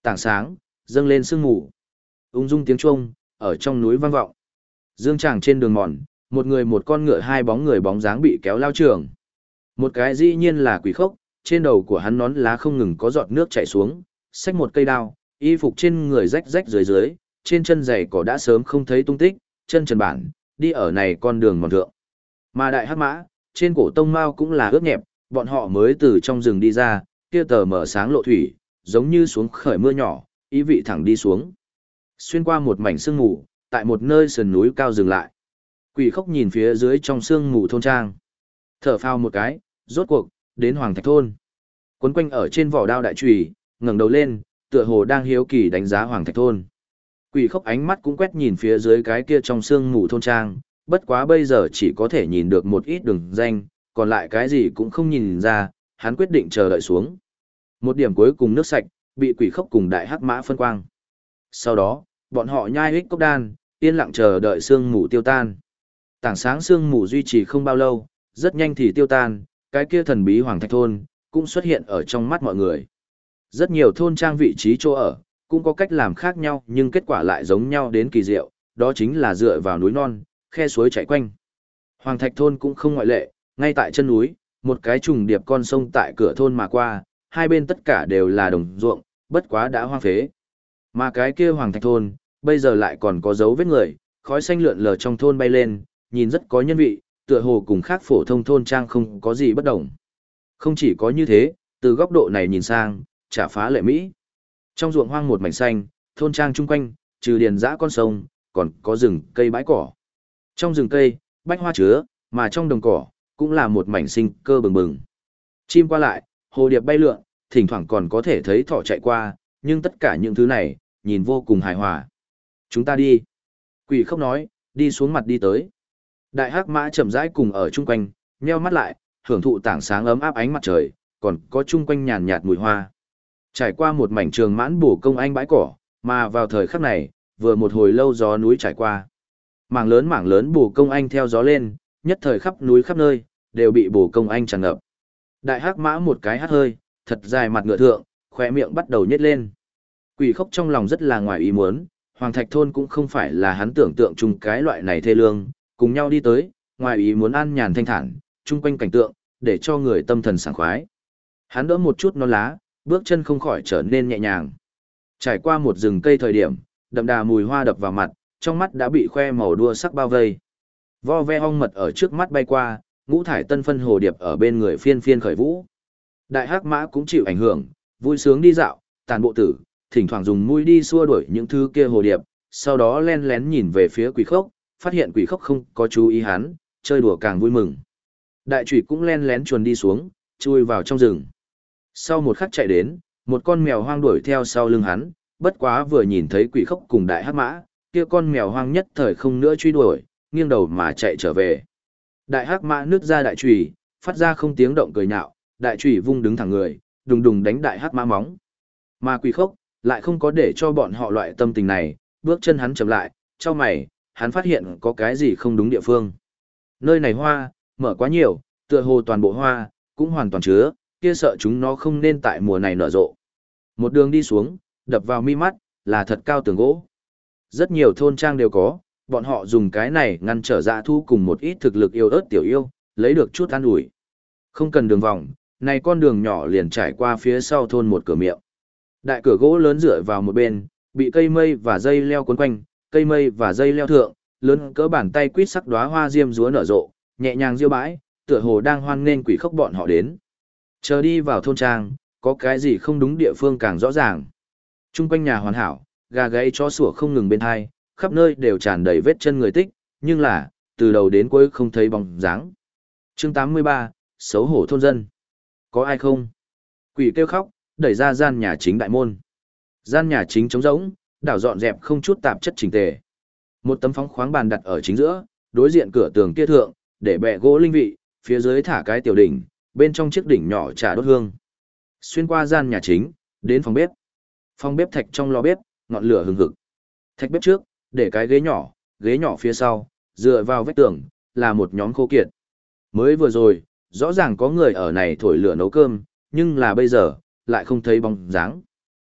Tảng sáng, dâng lên sương mù. Ung dung tiếng chuông ở trong núi vang vọng. Dương tràng trên đường mòn, một người một con ngựa, hai bóng người bóng dáng bị kéo lao trường. Một cái dĩ nhiên là Quỷ Khốc, trên đầu của hắn nón lá không ngừng có giọt nước chảy xuống, xách một cây đao, y phục trên người rách rách dưới dưới, trên chân giày cỏ đã sớm không thấy tung tích, chân trần bản, đi ở này con đường mòn thượng. Mà đại hắc mã, trên cổ tông mao cũng là ướt nhẹp, bọn họ mới từ trong rừng đi ra, kia tờ mở sáng lộ thủy, giống như xuống khởi mưa nhỏ, ý vị thẳng đi xuống. Xuyên qua một mảnh sương mù, tại một nơi sườn núi cao dừng lại. Quỷ Khốc nhìn phía dưới trong sương mù thôn trang. Thở phào một cái, rốt cuộc, đến Hoàng Thạch Thôn. Quấn quanh ở trên vỏ đao đại chùy, ngẩng đầu lên, tựa hồ đang hiếu kỳ đánh giá Hoàng Thạch Thôn. Quỷ Khốc ánh mắt cũng quét nhìn phía dưới cái kia trong sương mù thôn trang, bất quá bây giờ chỉ có thể nhìn được một ít đường danh, còn lại cái gì cũng không nhìn ra, hắn quyết định chờ đợi xuống. Một điểm cuối cùng nước sạch, bị Quỷ Khốc cùng đại hắc mã phân quang. Sau đó, bọn họ nhai hích cốc đan, yên lặng chờ đợi sương mù tiêu tan. Tảng sáng sương mù duy trì không bao lâu, rất nhanh thì tiêu tan, cái kia thần bí Hoàng Thạch Thôn cũng xuất hiện ở trong mắt mọi người. Rất nhiều thôn trang vị trí chỗ ở, cũng có cách làm khác nhau nhưng kết quả lại giống nhau đến kỳ diệu, đó chính là dựa vào núi non, khe suối chảy quanh. Hoàng Thạch Thôn cũng không ngoại lệ, ngay tại chân núi, một cái trùng điệp con sông tại cửa thôn mà qua, hai bên tất cả đều là đồng ruộng, bất quá đã hoang phế. Mà cái kia Hoàng Thạch Thôn, bây giờ lại còn có dấu vết người, khói xanh lượn lờ trong thôn bay lên, nhìn rất có nhân vị, tựa hồ cùng khác phổ thông thôn trang không có gì bất đồng. Không chỉ có như thế, từ góc độ này nhìn sang, chả phá lệ Mỹ. Trong ruộng hoang một mảnh xanh, thôn trang chung quanh, trừ điền dã con sông, còn có rừng cây bãi cỏ. Trong rừng cây, bách hoa chứa, mà trong đồng cỏ, cũng là một mảnh sinh cơ bừng bừng. Chim qua lại, hồ điệp bay lượn, thỉnh thoảng còn có thể thấy thỏ chạy qua, nhưng tất cả những thứ này, nhìn vô cùng hài hòa. Chúng ta đi. Quỷ Khốc nói, đi xuống mặt đi tới. Đại hắc mã chậm rãi cùng ở chung quanh, nheo mắt lại, hưởng thụ tảng sáng ấm áp ánh mặt trời, còn có chung quanh nhàn nhạt mùi hoa. Trải qua một mảnh trường mãn bổ công anh bãi cỏ, mà vào thời khắc này, vừa một hồi lâu gió núi trải qua. Mảng lớn bổ công anh theo gió lên, nhất thời khắp núi khắp nơi, đều bị bổ công anh tràn ngập. Đại hắc mã một cái hắt hơi, thật dài mặt ngựa thượng, khóe miệng bắt đầu nhếch lên. Quỷ Khốc trong lòng rất là ngoài ý muốn, Hoàng Thạch Thôn cũng không phải là hắn tưởng tượng chung cái loại này thê lương, cùng nhau đi tới, ngoài ý muốn an nhàn thanh thản, chung quanh cảnh tượng, để cho người tâm thần sảng khoái. Hắn đỡ một chút non lá, bước chân không khỏi trở nên nhẹ nhàng. Trải qua một rừng cây thời điểm, đậm đà mùi hoa đập vào mặt, trong mắt đã bị khoe màu đua sắc bao vây. Vo ve ong mật ở trước mắt bay qua, ngũ thải tân phân hồ điệp ở bên người phiên phiên khởi vũ. Đại hắc mã cũng chịu ảnh hưởng, vui sướng đi dạo, tàn bộ tử, thỉnh thoảng dùng mũi đi xua đuổi những thứ kia hồ điệp, sau đó len lén nhìn về phía Quỷ Khốc, phát hiện Quỷ Khốc không có chú ý hắn, chơi đùa càng vui mừng. Đại chủy cũng len lén chuồn đi xuống, chui vào trong rừng. Sau một khắc chạy đến, một con mèo hoang đuổi theo sau lưng hắn, bất quá vừa nhìn thấy Quỷ Khốc cùng đại hắc mã, kia con mèo hoang nhất thời không nữa truy đuổi, nghiêng đầu mà chạy trở về. Đại hắc mã nứt ra đại chủy, phát ra không tiếng động cười nhạo, đại chủy vung đứng thẳng người, đùng đùng đánh đại hắc mã móng. Mà Quỷ Khốc lại không có để cho bọn họ loại tâm tình này, bước chân hắn chậm lại, chau mày, hắn phát hiện có cái gì không đúng địa phương. Nơi này hoa, mở quá nhiều, tựa hồ toàn bộ hoa, cũng hoàn toàn chứa, kia sợ chúng nó không nên tại mùa này nở rộ. Một đường đi xuống, đập vào mi mắt, là thật cao tường gỗ. Rất nhiều thôn trang đều có, bọn họ dùng cái này ngăn trở dã thu cùng một ít thực lực yêu ớt tiểu yêu, lấy được chút an ủi. Không cần đường vòng, này con đường nhỏ liền trải qua phía sau thôn một cửa miệng. Đại cửa gỗ lớn dựa vào một bên, bị cây mây và dây leo quấn quanh, cây mây và dây leo thượng, lớn cỡ bàn tay quýt sắc đóa hoa diêm dúa nở rộ, nhẹ nhàng diêu bãi, tựa hồ đang hoan nghênh Quỷ Khốc bọn họ đến. Chờ đi vào thôn trang, có cái gì không đúng địa phương càng rõ ràng. Trung quanh nhà hoàn hảo, gà gáy chó sủa không ngừng bên hai, khắp nơi đều tràn đầy vết chân người tích, nhưng là, từ đầu đến cuối không thấy bóng dáng. Chương 83, xấu hổ thôn dân. Có ai không? Quỷ kêu khóc, đẩy ra gian nhà chính đại môn. Gian nhà chính trống rỗng, đảo dọn dẹp không chút tạp chất chỉnh tề. Một tấm phóng khoáng bàn đặt ở chính giữa, đối diện cửa tường kia thượng, để bẹ gỗ linh vị, phía dưới thả cái tiểu đỉnh, bên trong chiếc đỉnh nhỏ trà đốt hương. Xuyên qua gian nhà chính, đến phòng bếp. Phòng bếp thạch trong lò bếp, ngọn lửa hừng hực. Thạch bếp trước, để cái ghế nhỏ phía sau, dựa vào vách tường, là một nhóm khô kiệt. Mới vừa rồi, rõ ràng có người ở này thổi lửa nấu cơm, nhưng là bây giờ, lại không thấy bóng dáng.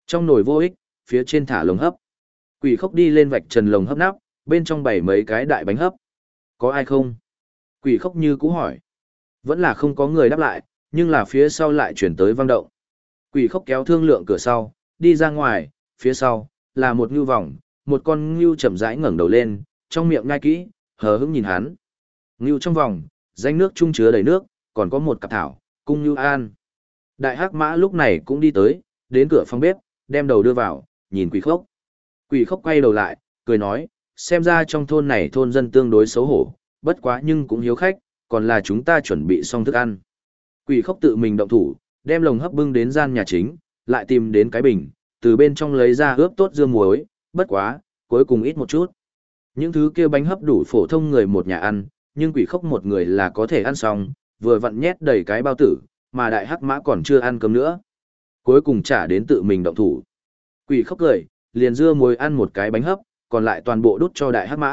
Trong nồi vô ích, phía trên thả lồng hấp. Quỷ khốc đi lên vạch trần lồng hấp nắp, bên trong bày mấy cái đại bánh hấp. Có ai không? Quỷ khốc như cũ hỏi. Vẫn là không có người đáp lại, nhưng là phía sau lại chuyển tới vang động. Quỷ khốc kéo thương lượng cửa sau, đi ra ngoài, phía sau, là một ngưu vòng, một con ngưu chậm rãi ngẩng đầu lên, trong miệng ngai kỹ, hờ hững nhìn hắn. Ngưu trong vòng, danh nước trung chứa đầy nước, còn có một cặp thảo, cung ngưu an. Đại hắc mã lúc này cũng đi tới, đến cửa phòng bếp, đem đầu đưa vào, nhìn quỷ khốc. Quỷ khốc quay đầu lại, cười nói, xem ra trong thôn này thôn dân tương đối xấu hổ, bất quá nhưng cũng hiếu khách, còn là chúng ta chuẩn bị xong thức ăn. Quỷ khốc tự mình động thủ, đem lồng hấp bưng đến gian nhà chính, lại tìm đến cái bình, từ bên trong lấy ra ướp tốt dưa muối, bất quá, cuối cùng ít một chút. Những thứ kia bánh hấp đủ phổ thông người một nhà ăn, nhưng quỷ khốc một người là có thể ăn xong, vừa vặn nhét đầy cái bao tử, mà đại hắc mã còn chưa ăn cơm nữa. Cuối cùng trả đến tự mình động thủ. Quỷ khốc cười, liền dưa muối ăn một cái bánh hấp, còn lại toàn bộ đút cho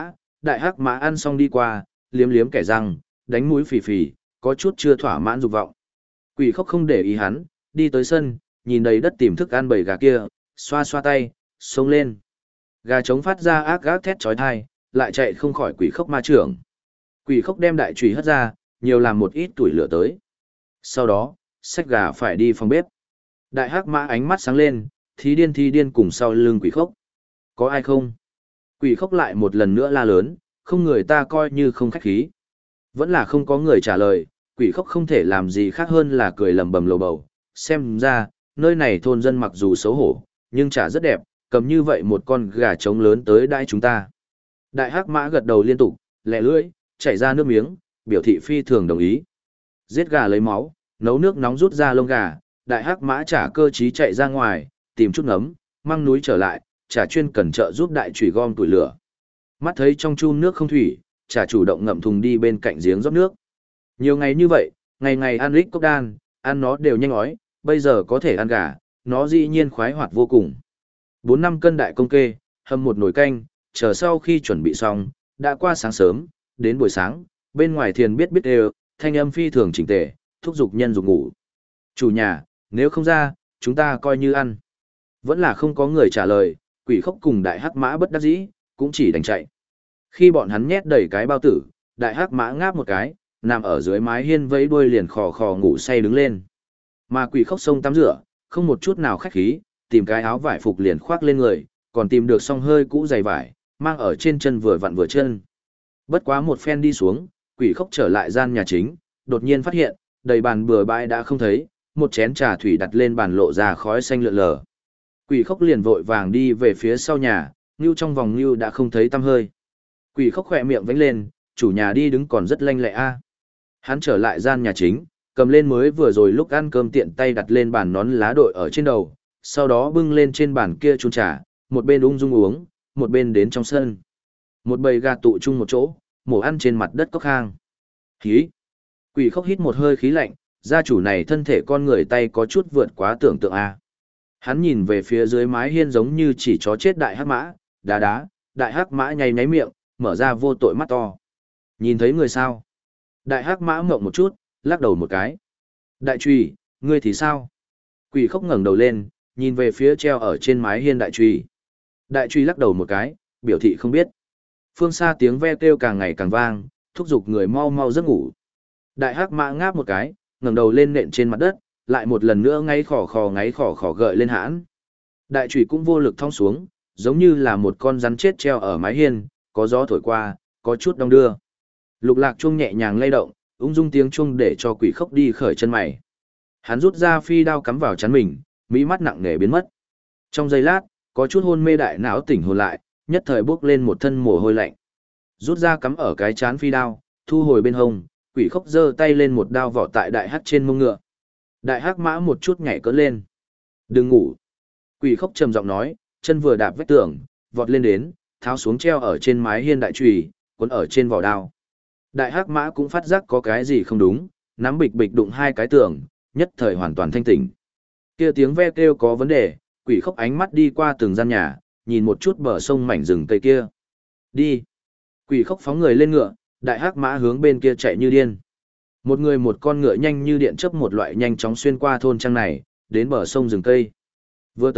đại hắc mã ăn xong đi qua, liếm liếm kẻ răng, đánh mũi phì phì, có chút chưa thỏa mãn dục vọng. Quỷ khốc không để ý hắn, đi tới sân, nhìn đầy đất tìm thức ăn bầy gà kia, xoa xoa tay, xông lên. Gà trống phát ra ác ác thét chói tai, lại chạy không khỏi quỷ khốc ma trưởng. Quỷ khốc đem đại chùy hất ra, nhiều làm một ít tuổi lửa tới. Sau đó, xách gà phải đi phòng bếp. Đại hắc mã ánh mắt sáng lên, thí điên cùng sau lưng quỷ khốc. Có ai không? Quỷ khốc lại một lần nữa la lớn, không người ta coi như không khách khí. Vẫn là không có người trả lời, quỷ khốc không thể làm gì khác hơn là cười lầm bầm lầu bầu. Xem ra, nơi này thôn dân mặc dù xấu hổ, nhưng chả rất đẹp, cầm như vậy một con gà trống lớn tới đãi chúng ta. Đại hắc mã gật đầu liên tục, lẹ lưỡi, chảy ra nước miếng, biểu thị phi thường đồng ý. Giết gà lấy máu, nấu nước nóng rút ra lông gà, đại hắc mã trả cơ trí chạy ra ngoài, tìm chút nấm, mang núi trở lại, trả chuyên cần trợ giúp đại chùy gom tuổi lửa. Mắt thấy trong chum nước không thủy, trả chủ động ngậm thùng đi bên cạnh giếng rót nước. Nhiều ngày như vậy, ngày ngày ăn lít cốc đan, ăn nó đều nhanh ói, bây giờ có thể ăn gà, nó dĩ nhiên khoái hoạt vô cùng. 4-5 cân đại công kê, hầm một nồi canh, chờ sau khi chuẩn bị xong, đã qua sáng sớm, đến buổi sáng, bên ngoài thiền biết đều, thanh âm phi thường chỉnh tề, thúc giục nhân dục ngủ. Chủ nhà, nếu không ra, chúng ta coi như ăn. Vẫn là không có người trả lời, quỷ khốc cùng đại hắc mã bất đắc dĩ, cũng chỉ đành chạy. Khi bọn hắn nhét đầy cái bao tử, đại hắc mã ngáp một cái, nằm ở dưới mái hiên vẫy đuôi liền khò khò ngủ say đứng lên. Mà quỷ khốc xông tắm rửa, không một chút nào khách khí, tìm cái áo vải phục liền khoác lên người, còn tìm được song hơi cũ dày vải, mang ở trên chân vừa vặn vừa chân. Bất quá một phen đi xuống, quỷ khốc trở lại gian nhà chính, đột nhiên phát hiện, đầy bàn bừa bãi đã không thấy, một chén trà thủy đặt lên bàn lộ ra khói xanh lượn lờ. Quỷ khốc liền vội vàng đi về phía sau nhà, ngưu trong vòng ngưu đã không thấy tăm hơi. Quỷ khốc khỏe miệng vánh lên, chủ nhà đi đứng còn rất lanh lẹ a. Hắn trở lại gian nhà chính, cầm lên mới vừa rồi lúc ăn cơm tiện tay đặt lên bàn nón lá đội ở trên đầu, sau đó bưng lên trên bàn kia chun trà, một bên ung dung uống, một bên đến trong sân. Một bầy gà tụ chung một chỗ, mổ ăn trên mặt đất cốc hang. Khí! Quỷ khốc hít một hơi khí lạnh, gia chủ này thân thể con người tay có chút vượt quá tưởng tượng a. Hắn nhìn về phía dưới mái hiên giống như chỉ chó chết đại hắc mã, đá, đại hắc mã nháy nháy miệng, mở ra vô tội mắt to. Nhìn thấy người sao? Đại hắc mã ngộng một chút, lắc đầu một cái. Đại trùy, ngươi thì sao? Quỷ khốc ngẩng đầu lên, nhìn về phía treo ở trên mái hiên đại trùy. Đại trùy lắc đầu một cái, biểu thị không biết. Phương xa tiếng ve kêu càng ngày càng vang, thúc giục người mau mau giấc ngủ. Đại hắc mã ngáp một cái, ngẩng đầu lên nện trên mặt đất, lại một lần nữa ngáy khò khò gợi lên hãn. Đại trùy cũng vô lực thong xuống, giống như là một con rắn chết treo ở mái hiên, có gió thổi qua, có chút đong đưa. Lục lạc chuông nhẹ nhàng lay động, ung dung tiếng chuông để cho quỷ khốc đi khởi chân mày. Hắn rút ra phi đao cắm vào chắn mình, mỹ mắt nặng nề biến mất. Trong giây lát, có chút hôn mê đại não tỉnh hồn lại, nhất thời bốc lên một thân mồ hôi lạnh. Rút ra cắm ở cái chán phi đao, thu hồi bên hông, quỷ khốc giơ tay lên một đao vỏ tại đại hắc trên mông ngựa. Đại hắc mã một chút nhảy cỡ lên. Đừng ngủ. Quỷ khốc trầm giọng nói, chân vừa đạp vách tường, vọt lên đến, tháo xuống treo ở trên mái hiên đại chùy, cuốn ở trên vỏ đao. Đại hắc mã cũng phát giác có cái gì không đúng, nắm bịch bịch đụng hai cái tường, nhất thời hoàn toàn thanh tỉnh. Kia tiếng ve kêu có vấn đề, quỷ khốc ánh mắt đi qua từng gian nhà, nhìn một chút bờ sông mảnh rừng cây kia. Đi. Quỷ khốc phóng người lên ngựa, đại hắc mã hướng bên kia chạy như điên. Một người một con ngựa nhanh như điện chớp một loại nhanh chóng xuyên qua thôn trang này, đến bờ sông rừng cây. Vừa tới,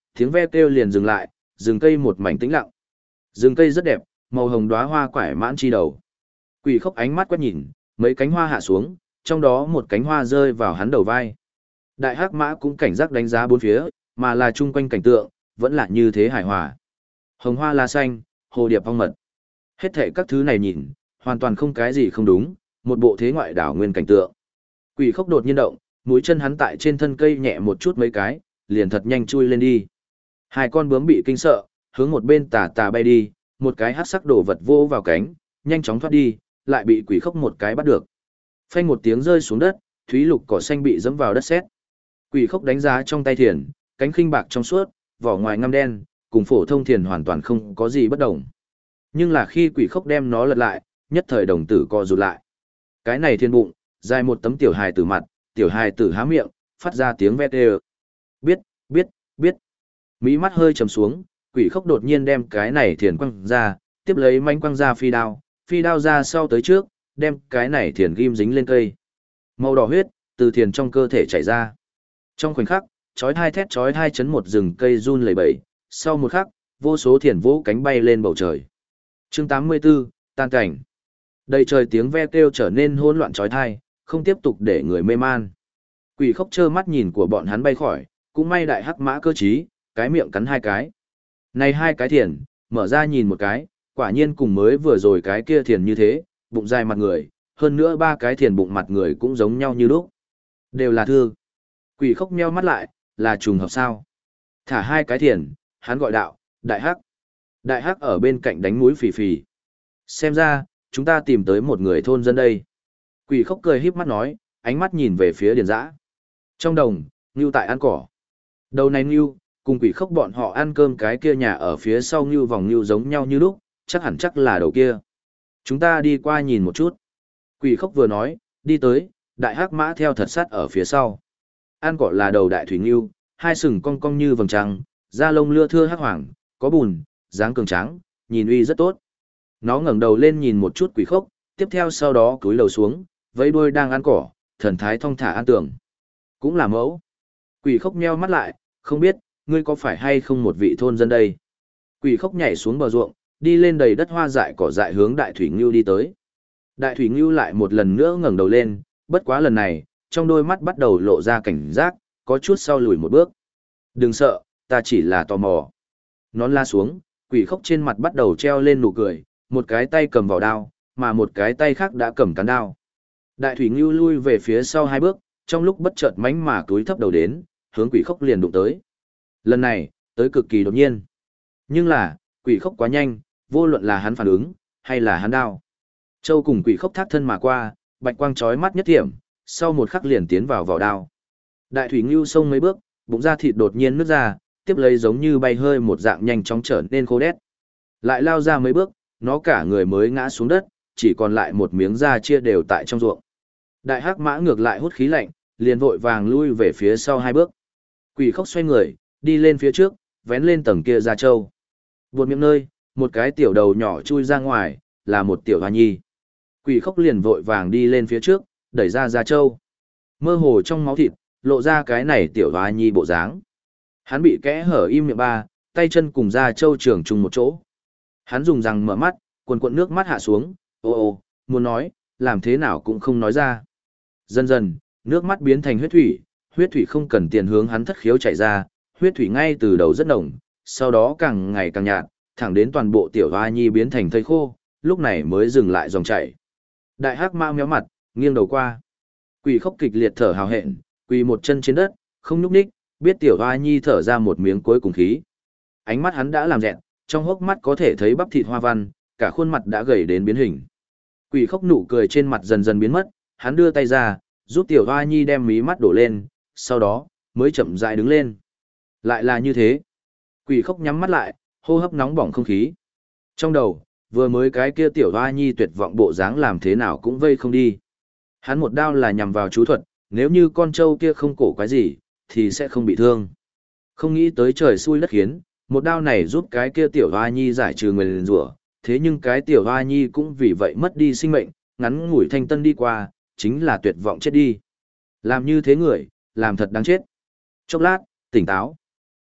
Tiếng ve kêu liền dừng lại, rừng cây một mảnh tĩnh lặng. Rừng cây rất đẹp, màu hồng đóa hoa quải mãn chi đầu. Quỷ Khốc ánh mắt quét nhìn, mấy cánh hoa hạ xuống, trong đó một cánh hoa rơi vào hắn đầu vai. Đại hắc mã cũng cảnh giác đánh giá bốn phía, mà là chung quanh cảnh tượng, vẫn là như thế hài hòa. Hồng hoa lá xanh, hồ điệp ong mật. Hết thảy các thứ này nhìn, hoàn toàn không cái gì không đúng, một bộ thế ngoại đảo nguyên cảnh tượng. Quỷ Khốc đột nhiên động, mũi chân hắn tại trên thân cây nhẹ một chút mấy cái, liền thật nhanh chui lên đi. Hai con bướm bị kinh sợ, hướng một bên tà tà bay đi, một cái hắc sắc đồ vật vô vào cánh, nhanh chóng thoát đi, lại bị Quỷ Khốc một cái bắt được. Phanh một tiếng rơi xuống đất, thúy lục cỏ xanh bị dẫm vào đất sét. Quỷ Khốc đánh giá trong tay thiền, cánh khinh bạc trong suốt, vỏ ngoài ngăm đen, cùng phổ thông thiền hoàn toàn không có gì bất đồng. Nhưng là khi Quỷ Khốc đem nó lật lại, nhất thời đồng tử co rụt lại. Cái này thiên bụng, dài một tấm tiểu hài tử mặt, tiểu hài tử há miệng, phát ra tiếng vét đều. Biết, biết, biết. Mí mắt hơi trầm xuống, Quỷ Khốc đột nhiên đem cái này thiền quăng ra, tiếp lấy manh quăng ra phi đao ra sau tới trước, đem cái này thiền ghim dính lên cây. Màu đỏ huyết, từ thiền trong cơ thể chảy ra. Trong khoảnh khắc, chói hai chấn một rừng cây run lẩy bẩy, sau một khắc, vô số thiền vỗ cánh bay lên bầu trời. Chương 84, tan cảnh. Đầy trời tiếng ve kêu trở nên hỗn loạn chói tai, không tiếp tục để người mê man. Quỷ Khốc trơ mắt nhìn của bọn hắn bay khỏi, cũng may đại hắc mã cơ trí, cái miệng cắn hai cái. Này hai cái thiền, mở ra nhìn một cái, quả nhiên cùng mới vừa rồi cái kia thiền như thế, bụng dài mặt người, hơn nữa ba cái thiền bụng mặt người cũng giống nhau như lúc. Đều là thương. Quỷ Khốc nheo mắt lại, là trùng hợp sao? Thả hai cái thiền, hắn gọi đạo, đại hắc. Đại hắc ở bên cạnh đánh mũi phì phì. Xem ra, chúng ta tìm tới một người thôn dân đây. Quỷ Khốc cười híp mắt nói, ánh mắt nhìn về phía Điền Dã. Trong đồng, Ngưu tại ăn cỏ. Đầu này Ngưu, cùng Quỷ Khốc bọn họ ăn cơm cái kia nhà ở phía sau Ngưu vòng Ngưu giống nhau như lúc, chắc là đầu kia. Chúng ta đi qua nhìn một chút. Quỷ Khốc vừa nói, đi tới, đại hắc mã theo thật sát ở phía sau. Ăn cỏ là đầu đại thủy ngưu, hai sừng cong cong như vầng trăng, da lông lưa thưa hắc hoàng, có bùn, dáng cường tráng, nhìn uy rất tốt. Nó ngẩng đầu lên nhìn một chút Quỷ Khốc, tiếp theo sau đó cúi đầu xuống, vẫy đuôi đang ăn cỏ, thần thái thong thả an tưởng. Cũng là mẫu. Quỷ Khốc nheo mắt lại, không biết, ngươi có phải hay không một vị thôn dân đây? Quỷ Khốc nhảy xuống bờ ruộng, đi lên đầy đất hoa dại cỏ dại hướng đại thủy ngưu đi tới. Đại thủy ngưu lại một lần nữa ngẩng đầu lên, bất quá lần này, trong đôi mắt bắt đầu lộ ra cảnh giác, có chút sau lùi một bước. Đừng sợ, ta chỉ là tò mò. Nón la xuống, Quỷ Khốc trên mặt bắt đầu treo lên nụ cười, một cái tay cầm vào đao, mà một cái tay khác đã cầm cán đao. Đại thủy ngưu lui về phía sau hai bước, trong lúc bất chợt mánh mà túi thấp đầu đến, hướng Quỷ Khốc liền đụng tới. Lần này, tới cực kỳ đột nhiên. Nhưng là, Quỷ Khốc quá nhanh, vô luận là hắn phản ứng, hay là hắn đao. Châu cùng Quỷ Khốc thác thân mà qua, bạch quang chói mắt nhất điểm, sau một khắc liền tiến vào vỏ đao. Đại thủy ngưu xông mấy bước, bụng da thịt đột nhiên nứt ra, tiếp lấy giống như bay hơi một dạng nhanh chóng trở nên khô đét. Lại lao ra mấy bước, nó cả người mới ngã xuống đất, chỉ còn lại một miếng da chia đều tại trong ruộng. Đại hắc mã ngược lại hút khí lạnh, liền vội vàng lui về phía sau hai bước. Quỷ Khốc xoay người, đi lên phía trước, vén lên tầng kia da trâu. Buột miệng nơi, một cái tiểu đầu nhỏ chui ra ngoài, là một tiểu hoa nhi. Quỷ Khốc liền vội vàng đi lên phía trước, đẩy ra da trâu. Mơ hồ trong máu thịt, lộ ra cái này tiểu hoa nhi bộ dáng. Hắn bị kẽ hở im miệng ba, tay chân cùng da trâu trường chung một chỗ. Hắn dùng răng mở mắt, cuồn cuộn nước mắt hạ xuống, ô, muốn nói, làm thế nào cũng không nói ra. Dần dần, nước mắt biến thành huyết thủy không cần tiền hướng hắn thất khiếu chảy ra, huyết thủy ngay từ đầu rất nồng, sau đó càng ngày càng nhạt, thẳng đến toàn bộ tiểu hoa nhi biến thành thây khô, lúc này mới dừng lại dòng chảy. Đại hắc mã méo mặt, nghiêng đầu qua. Quỷ Khốc kịch liệt thở hào hẹn, quỳ một chân trên đất, không nhúc nhích, biết tiểu hoa nhi thở ra một miếng cuối cùng khí. Ánh mắt hắn đã làm rẹn, trong hốc mắt có thể thấy bắp thịt hoa văn, cả khuôn mặt đã gầy đến biến hình. Quỷ Khốc nụ cười trên mặt dần dần biến mất, hắn đưa tay ra, giúp tiểu hoa nhi đem mí mắt đổ lên, sau đó, mới chậm rãi đứng lên. Lại là như thế. Quỷ Khốc nhắm mắt lại, hô hấp nóng bỏng không khí. Trong đầu, vừa mới cái kia tiểu hoa nhi tuyệt vọng bộ dáng làm thế nào cũng vây không đi. Hắn một đao là nhằm vào chú thuật, nếu như con trâu kia không cổ quái gì, thì sẽ không bị thương. Không nghĩ tới trời xui đất khiến, một đao này giúp cái kia tiểu hoa nhi giải trừ nguyền rủa, thế nhưng cái tiểu hoa nhi cũng vì vậy mất đi sinh mệnh, ngắn ngủi thanh tân đi qua, chính là tuyệt vọng chết đi. Làm như thế người, làm thật đáng chết. Chốc lát, tỉnh táo.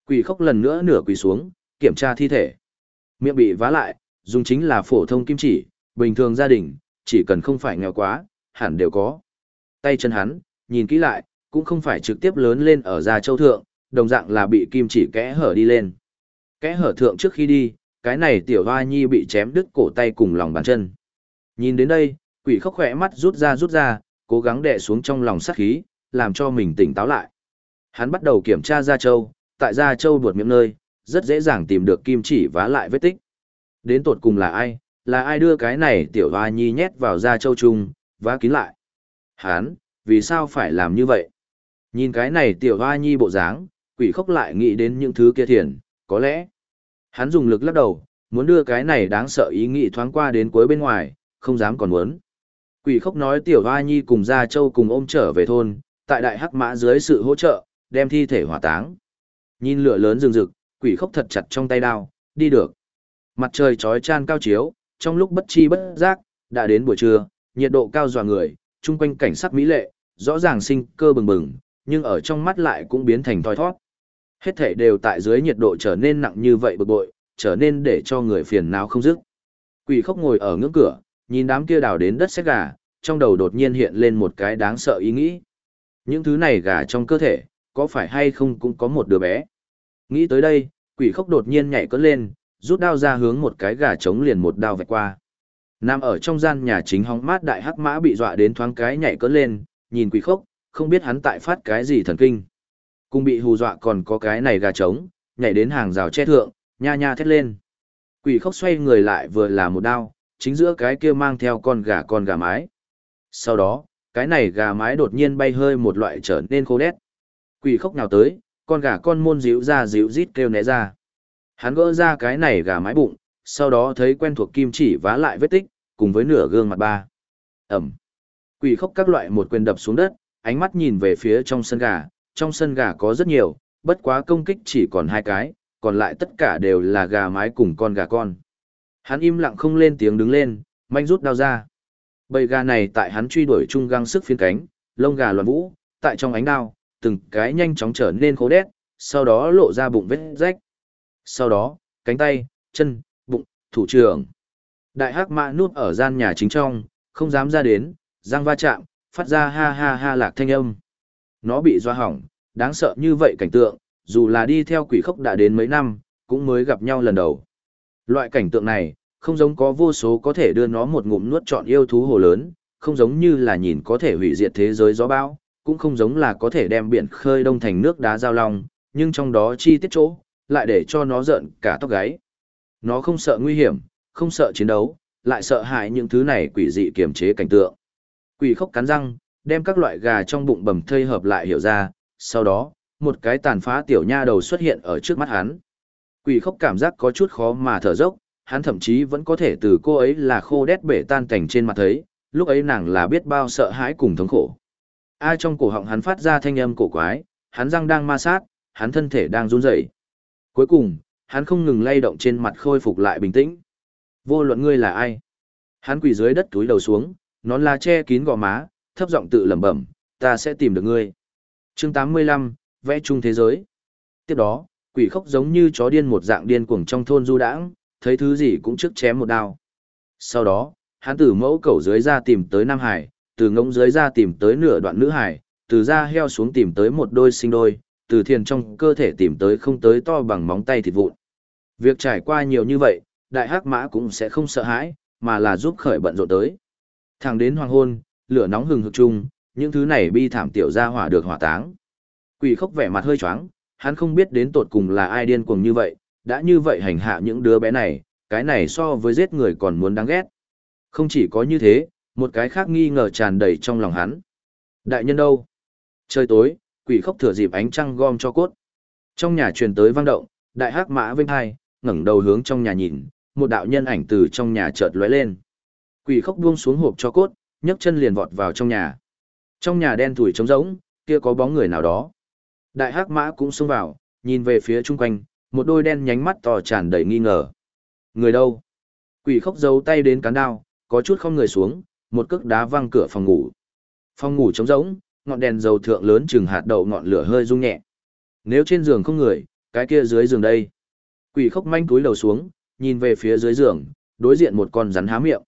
Quỷ khốc lần nữa nửa quỳ xuống, kiểm tra thi thể. Miệng bị vá lại, dùng chính là phổ thông kim chỉ, bình thường gia đình, chỉ cần không phải nghèo quá, hẳn đều có. Tay chân hắn, nhìn kỹ lại, cũng không phải trực tiếp lớn lên ở da châu thượng, đồng dạng là bị kim chỉ kẽ hở đi lên. Kẽ hở thượng trước khi đi, cái này tiểu hoa nhi bị chém đứt cổ tay cùng lòng bàn chân. Nhìn đến đây, quỷ khóc khỏe mắt rút ra, cố gắng đè xuống trong lòng sát khí, làm cho mình tỉnh táo lại. Hắn bắt đầu kiểm tra da châu, tại da châu buột miệng nơi, rất dễ dàng tìm được kim chỉ vá lại vết tích. Đến tột cùng là ai? Là ai đưa cái này tiểu hoa nhi nhét vào da châu chung, vá kín lại? Hắn, vì sao phải làm như vậy? Nhìn cái này tiểu hoa nhi bộ dáng, quỷ khóc lại nghĩ đến những thứ kia thiền, có lẽ. Hắn dùng lực lắc đầu, muốn đưa cái này đáng sợ ý nghĩ thoáng qua đến cuối bên ngoài, không dám còn muốn. Quỷ khóc nói tiểu hoa nhi cùng Gia Châu cùng ôm trở về thôn, tại đại hắc mã dưới sự hỗ trợ, đem thi thể hỏa táng. Nhìn lửa lớn rừng rực, quỷ khóc thật chặt trong tay đao, đi được. Mặt trời chói chan cao chiếu, trong lúc bất chi bất giác, đã đến buổi trưa, nhiệt độ cao dọa người, chung quanh cảnh sắc mỹ lệ, rõ ràng sinh cơ bừng bừng, nhưng ở trong mắt lại cũng biến thành thoi thoát. Hết thể đều tại dưới nhiệt độ trở nên nặng như vậy bực bội, trở nên để cho người phiền não không dứt. Quỷ khóc ngồi ở ngưỡng cửa, nhìn đám kia đào đến đất sét gà, trong đầu đột nhiên hiện lên một cái đáng sợ ý nghĩ. Những thứ này gà trong cơ thể, có phải hay không cũng có một đứa bé. Nghĩ tới đây, quỷ khóc đột nhiên nhảy cất lên, rút đao ra hướng một cái gà trống liền một đao vạch qua. Nằm ở trong gian nhà chính hóng mát đại hắc mã bị dọa đến thoáng cái nhảy cất lên, nhìn quỷ khóc, không biết hắn tại phát cái gì thần kinh. Cùng bị hù dọa còn có cái này gà trống, nhảy đến hàng rào che thượng, nha nha thét lên. Quỷ khóc xoay người lại vừa là một đao, chính giữa cái kia mang theo con gà mái. Sau đó, cái này gà mái đột nhiên bay hơi một loại trở nên khô đét. Quỷ khóc nào tới, con gà con môn díu ra díu rít kêu né ra. Hắn gỡ ra cái này gà mái bụng, sau đó thấy quen thuộc kim chỉ vá lại vết tích, cùng với nửa gương mặt ba. Ẩm. Quỷ khóc các loại một quyền đập xuống đất, ánh mắt nhìn về phía trong sân gà có rất nhiều, bất quá công kích chỉ còn 2 cái, còn lại tất cả đều là gà mái cùng con gà con. Hắn im lặng không lên tiếng đứng lên, manh rút đao ra. Bầy gà này tại hắn truy đuổi chung găng sức phiến cánh, lông gà loạn vũ, tại trong ánh đao, từng cái nhanh chóng trở nên khô đét, sau đó lộ ra bụng vết rách. Sau đó, cánh tay, chân, bụng, thủ trưởng. Đại hắc mã núp ở gian nhà chính trong, không dám ra đến, răng va chạm, phát ra ha ha ha lạc thanh âm. Nó bị doa hỏng, đáng sợ như vậy cảnh tượng, dù là đi theo quỷ khốc đã đến mấy năm, cũng mới gặp nhau lần đầu. Loại cảnh tượng này, không giống có vô số có thể đưa nó một ngụm nuốt trọn yêu thú hồ lớn, không giống như là nhìn có thể hủy diệt thế giới gió bão, cũng không giống là có thể đem biển khơi đông thành nước đá giao long, nhưng trong đó chi tiết chỗ, lại để cho nó giận cả tóc gáy. Nó không sợ nguy hiểm, không sợ chiến đấu, lại sợ hãi những thứ này quỷ dị kiềm chế cảnh tượng. Quỷ khốc cắn răng, đem các loại gà trong bụng bầm thây hợp lại hiểu ra, sau đó, một cái tàn phá tiểu nha đầu xuất hiện ở trước mắt hắn. Quỷ khốc cảm giác có chút khó mà thở dốc, hắn thậm chí vẫn có thể từ cô ấy là khô đét bể tan cảnh trên mặt thấy, lúc ấy nàng là biết bao sợ hãi cùng thống khổ. Ai trong cổ họng hắn phát ra thanh âm cổ quái, hắn răng đang ma sát, hắn thân thể đang run rẩy. Cuối cùng, hắn không ngừng lay động trên mặt khôi phục lại bình tĩnh. Vô luận ngươi là ai? Hắn quỳ dưới đất túi đầu xuống, nón lá che kín gò má, thấp giọng tự lẩm bẩm, ta sẽ tìm được ngươi. Chương 85, vẽ chung thế giới. Tiếp đó, quỷ khốc giống như chó điên một dạng điên cuồng trong thôn du đãng, thấy thứ gì cũng trước chém một đao. Sau đó, hắn từ mẫu cẩu dưới ra tìm tới Nam Hải, từ ngỗng dưới ra tìm tới nửa đoạn nữ hải, từ da heo xuống tìm tới một đôi sinh đôi, từ thiền trong cơ thể tìm tới không tới to bằng móng tay thịt vụn. Việc trải qua nhiều như vậy, đại hắc mã cũng sẽ không sợ hãi, mà là giúp khởi bận rộn tới. Thẳng đến hoàng hôn, lửa nóng hừng hực chung, những thứ này bi thảm tiểu gia hỏa được hỏa táng. Quỷ khốc vẻ mặt hơi choáng, hắn không biết đến tột cùng là ai điên cuồng như vậy, đã như vậy hành hạ những đứa bé này, cái này so với giết người còn muốn đáng ghét. Không chỉ có như thế, một cái khác nghi ngờ tràn đầy trong lòng hắn. Đại nhân đâu? Trời tối, quỷ khốc thừa dịp ánh trăng gom cho cốt. Trong nhà truyền tới vang động, đại hắc mã vênh hai, ngẩng đầu hướng trong nhà nhìn, một đạo nhân ảnh từ trong nhà chợt lóe lên. Quỷ khốc buông xuống hộp cho cốt, nhấc chân liền vọt vào trong nhà. Trong nhà đen thủi trống rỗng, kia có bóng người nào đó. Đại hắc mã cũng xông vào, nhìn về phía chung quanh, một đôi đen nhánh mắt to tràn đầy nghi ngờ. Người đâu? Quỷ khốc giấu tay đến cán đao, có chút không người xuống, một cước đá văng cửa phòng ngủ. Phòng ngủ trống rỗng, ngọn đèn dầu thượng lớn chừng hạt đậu ngọn lửa hơi rung nhẹ. Nếu trên giường không người, Cái kia dưới giường đây. Quỷ khốc manh cúi đầu xuống, nhìn về phía dưới giường, đối diện một con rắn há miệng.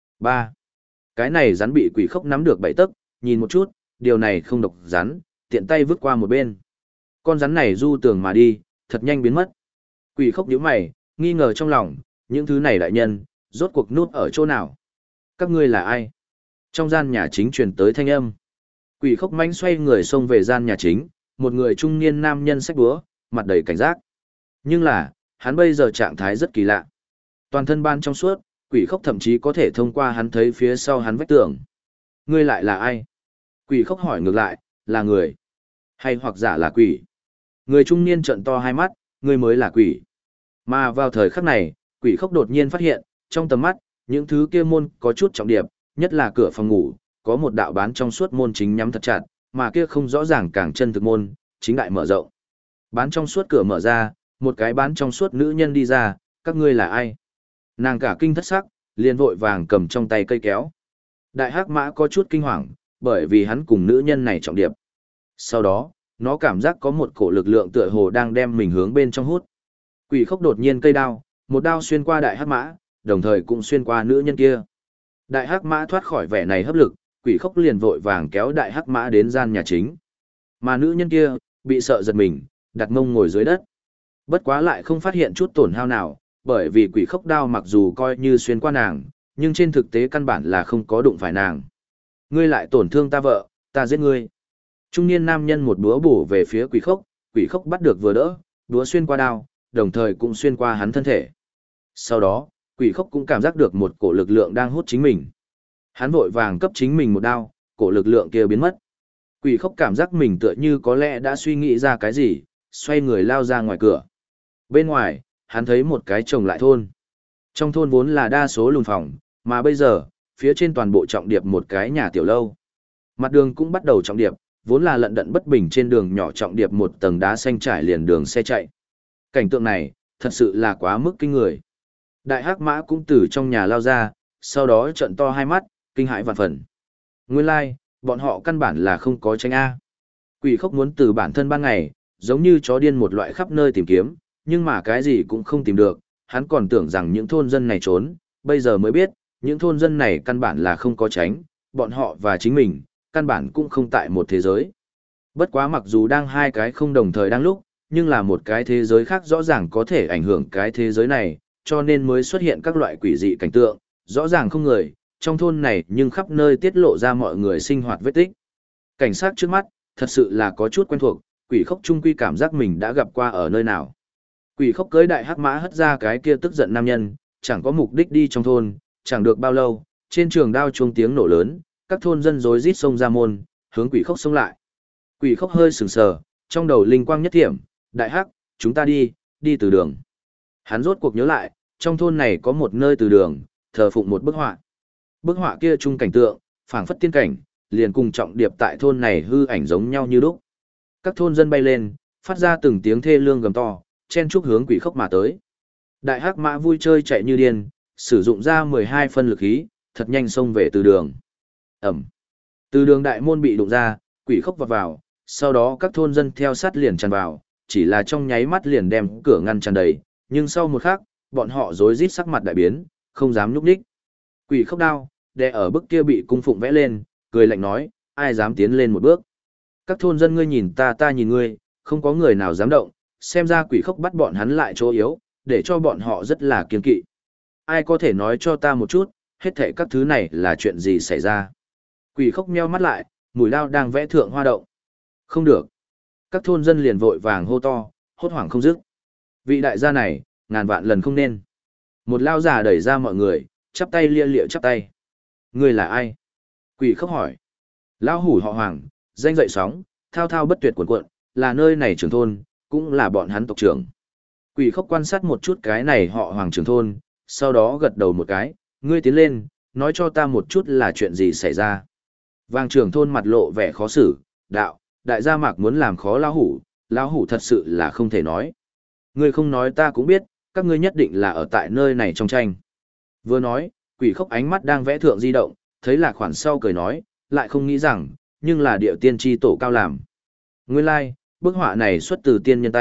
3. Cái này rắn bị quỷ khốc nắm được 7 tấc, nhìn một chút, điều này không độc rắn, tiện tay vứt qua một bên. Con rắn này du tường mà đi, thật nhanh biến mất. Quỷ khốc nhíu mày, nghi ngờ trong lòng, những thứ này đại nhân, rốt cuộc nút ở chỗ nào? Các ngươi là ai? Trong gian nhà chính truyền tới thanh âm. Quỷ khốc manh xoay người xông về gian nhà chính, một người trung niên nam nhân xách búa, mặt đầy cảnh giác. Nhưng là, hắn bây giờ trạng thái rất kỳ lạ. Toàn thân ban trong suốt, quỷ khốc thậm chí có thể thông qua hắn thấy phía sau hắn vách tường. Ngươi lại là ai? Quỷ khốc hỏi ngược lại, là người? Hay hoặc giả là quỷ? Người trung niên trợn to hai mắt, ngươi mới là quỷ. Mà vào thời khắc này, quỷ khốc đột nhiên phát hiện, trong tầm mắt, những thứ kia môn có chút trọng điệp, nhất là cửa phòng ngủ, có một đạo bán trong suốt môn chính nhắm thật chặt, mà kia không rõ ràng càng chân thực môn, chính đại mở rộng. Bán trong suốt cửa mở ra, một cái bán trong suốt nữ nhân đi ra, các ngươi là ai? Nàng cả kinh thất sắc, liền vội vàng cầm trong tay cây kéo. Đại hắc mã có chút kinh hoàng, bởi vì hắn cùng nữ nhân này trọng điệp. Sau đó, nó cảm giác có một cổ lực lượng tựa hồ đang đem mình hướng bên trong hút. Quỷ khốc đột nhiên cây đao, một đao xuyên qua đại hắc mã, đồng thời cũng xuyên qua nữ nhân kia. Đại hắc mã thoát khỏi vẻ này hấp lực, quỷ khốc liền vội vàng kéo đại hắc mã đến gian nhà chính. Mà nữ nhân kia, bị sợ giật mình, đặt mông ngồi dưới đất. Bất quá lại không phát hiện chút tổn hao nào, bởi vì quỷ khốc đao mặc dù coi như xuyên qua nàng, nhưng trên thực tế căn bản là không có đụng phải nàng. Ngươi lại tổn thương ta vợ, ta giết ngươi. Trung niên nam nhân một búa bổ về phía quỷ khốc bắt được vừa đỡ, búa xuyên qua đao, đồng thời cũng xuyên qua hắn thân thể. Sau đó, quỷ khốc cũng cảm giác được một cổ lực lượng đang hút chính mình. Hắn vội vàng cấp chính mình một đao, cổ lực lượng kia biến mất. Quỷ khốc cảm giác mình tựa như có lẽ đã suy nghĩ ra cái gì, xoay người lao ra ngoài cửa. Bên ngoài, hắn thấy một cái trồng lại thôn. Trong thôn vốn là đa số lùn phòng, mà bây giờ, phía trên toàn bộ trọng điệp một cái nhà tiểu lâu. Mặt đường cũng bắt đầu trọng điệp, vốn là lận đận bất bình trên đường nhỏ trọng điệp một tầng đá xanh trải liền đường xe chạy. Cảnh tượng này, thật sự là quá mức kinh người. Đại hắc mã cũng từ trong nhà lao ra, sau đó trợn to hai mắt, kinh hãi vạn phần. Nguyên lai, bọn họ căn bản là không có tranh A. Quỷ khốc muốn từ bản thân ban ngày, giống như chó điên một loại khắp nơi tìm kiếm, nhưng mà cái gì cũng không tìm được, hắn còn tưởng rằng những thôn dân này trốn, bây giờ mới biết, những thôn dân này căn bản là không có tránh, bọn họ và chính mình, căn bản cũng không tại một thế giới. Bất quá mặc dù đang hai cái không đồng thời đang lúc, nhưng là một cái thế giới khác rõ ràng có thể ảnh hưởng cái thế giới này, cho nên mới xuất hiện các loại quỷ dị cảnh tượng, rõ ràng không người, trong thôn này nhưng khắp nơi tiết lộ ra mọi người sinh hoạt vết tích. Cảnh sát trước mắt, thật sự là có chút quen thuộc, quỷ khốc trung quy cảm giác mình đã gặp qua ở nơi nào. Quỷ khốc cưới đại hắc mã hất ra cái kia tức giận nam nhân, chẳng có mục đích đi trong thôn, chẳng được bao lâu, trên trường đao chuông tiếng nổ lớn, các thôn dân rối rít xông ra môn, hướng quỷ khốc xông lại. Quỷ khốc hơi sừng sờ, trong đầu linh quang nhất thiểm, đại hắc, chúng ta đi từ đường. Hắn rốt cuộc nhớ lại, trong thôn này có một nơi từ đường, thờ phụng một bức họa. Bức họa kia chung cảnh tượng, phảng phất tiên cảnh, liền cùng trọng điệp tại thôn này hư ảnh giống nhau như lúc. Các thôn dân bay lên, phát ra từng tiếng thê lương gầm to, chen chúc hướng quỷ khốc mà tới. Đại hắc mã vui chơi chạy như điên, sử dụng ra 12 phân lực khí, thật nhanh xông về từ đường. Ẩm. Từ đường đại môn bị đụng ra, quỷ khốc vọt vào, sau đó các thôn dân theo sát liền tràn vào, chỉ là trong nháy mắt liền đem cửa ngăn tràn đầy, nhưng sau một khắc, bọn họ rối rít sắc mặt đại biến, không dám nhúc nhích. Quỷ khốc đao, đè ở bức kia bị cung phụng vẽ lên, cười lạnh nói, ai dám tiến lên một bước. Các thôn dân ngươi nhìn ta ta nhìn ngươi, không có người nào dám động, xem ra quỷ khốc bắt bọn hắn lại chỗ yếu, để cho bọn họ rất là kiên kỵ. Ai có thể nói cho ta một chút, hết thảy các thứ này là chuyện gì xảy ra. Quỷ khốc nheo mắt lại, mũi lao đang vẽ thượng hoa động. Không được. Các thôn dân liền vội vàng hô to, hốt hoảng không dứt. Vị đại gia này, ngàn vạn lần không nên. Một lao giả đẩy ra mọi người, chắp tay lia lịa chắp tay. Ngươi là ai? Quỷ khốc hỏi. Lão hủ họ Hoàng, danh dậy sóng, thao thao bất tuyệt cuộn cuộn, là nơi này trưởng thôn, cũng là bọn hắn tộc trưởng. Quỷ khốc quan sát một chút cái này họ Hoàng trưởng thôn, sau đó gật đầu một cái, ngươi tiến lên, nói cho ta một chút là chuyện gì xảy ra. Vàng trưởng thôn mặt lộ vẻ khó xử, đạo, đại gia mạc muốn làm khó lão hủ thật sự là không thể nói. Ngươi không nói ta cũng biết, các ngươi nhất định là ở tại nơi này trong tranh. Vừa nói, quỷ khốc ánh mắt đang vẽ thượng di động, thấy là khoản sau cười nói, lại không nghĩ rằng, nhưng là điệu tiên tri tổ cao làm. Nguyên lai, bức họa này xuất từ tiên nhân tay,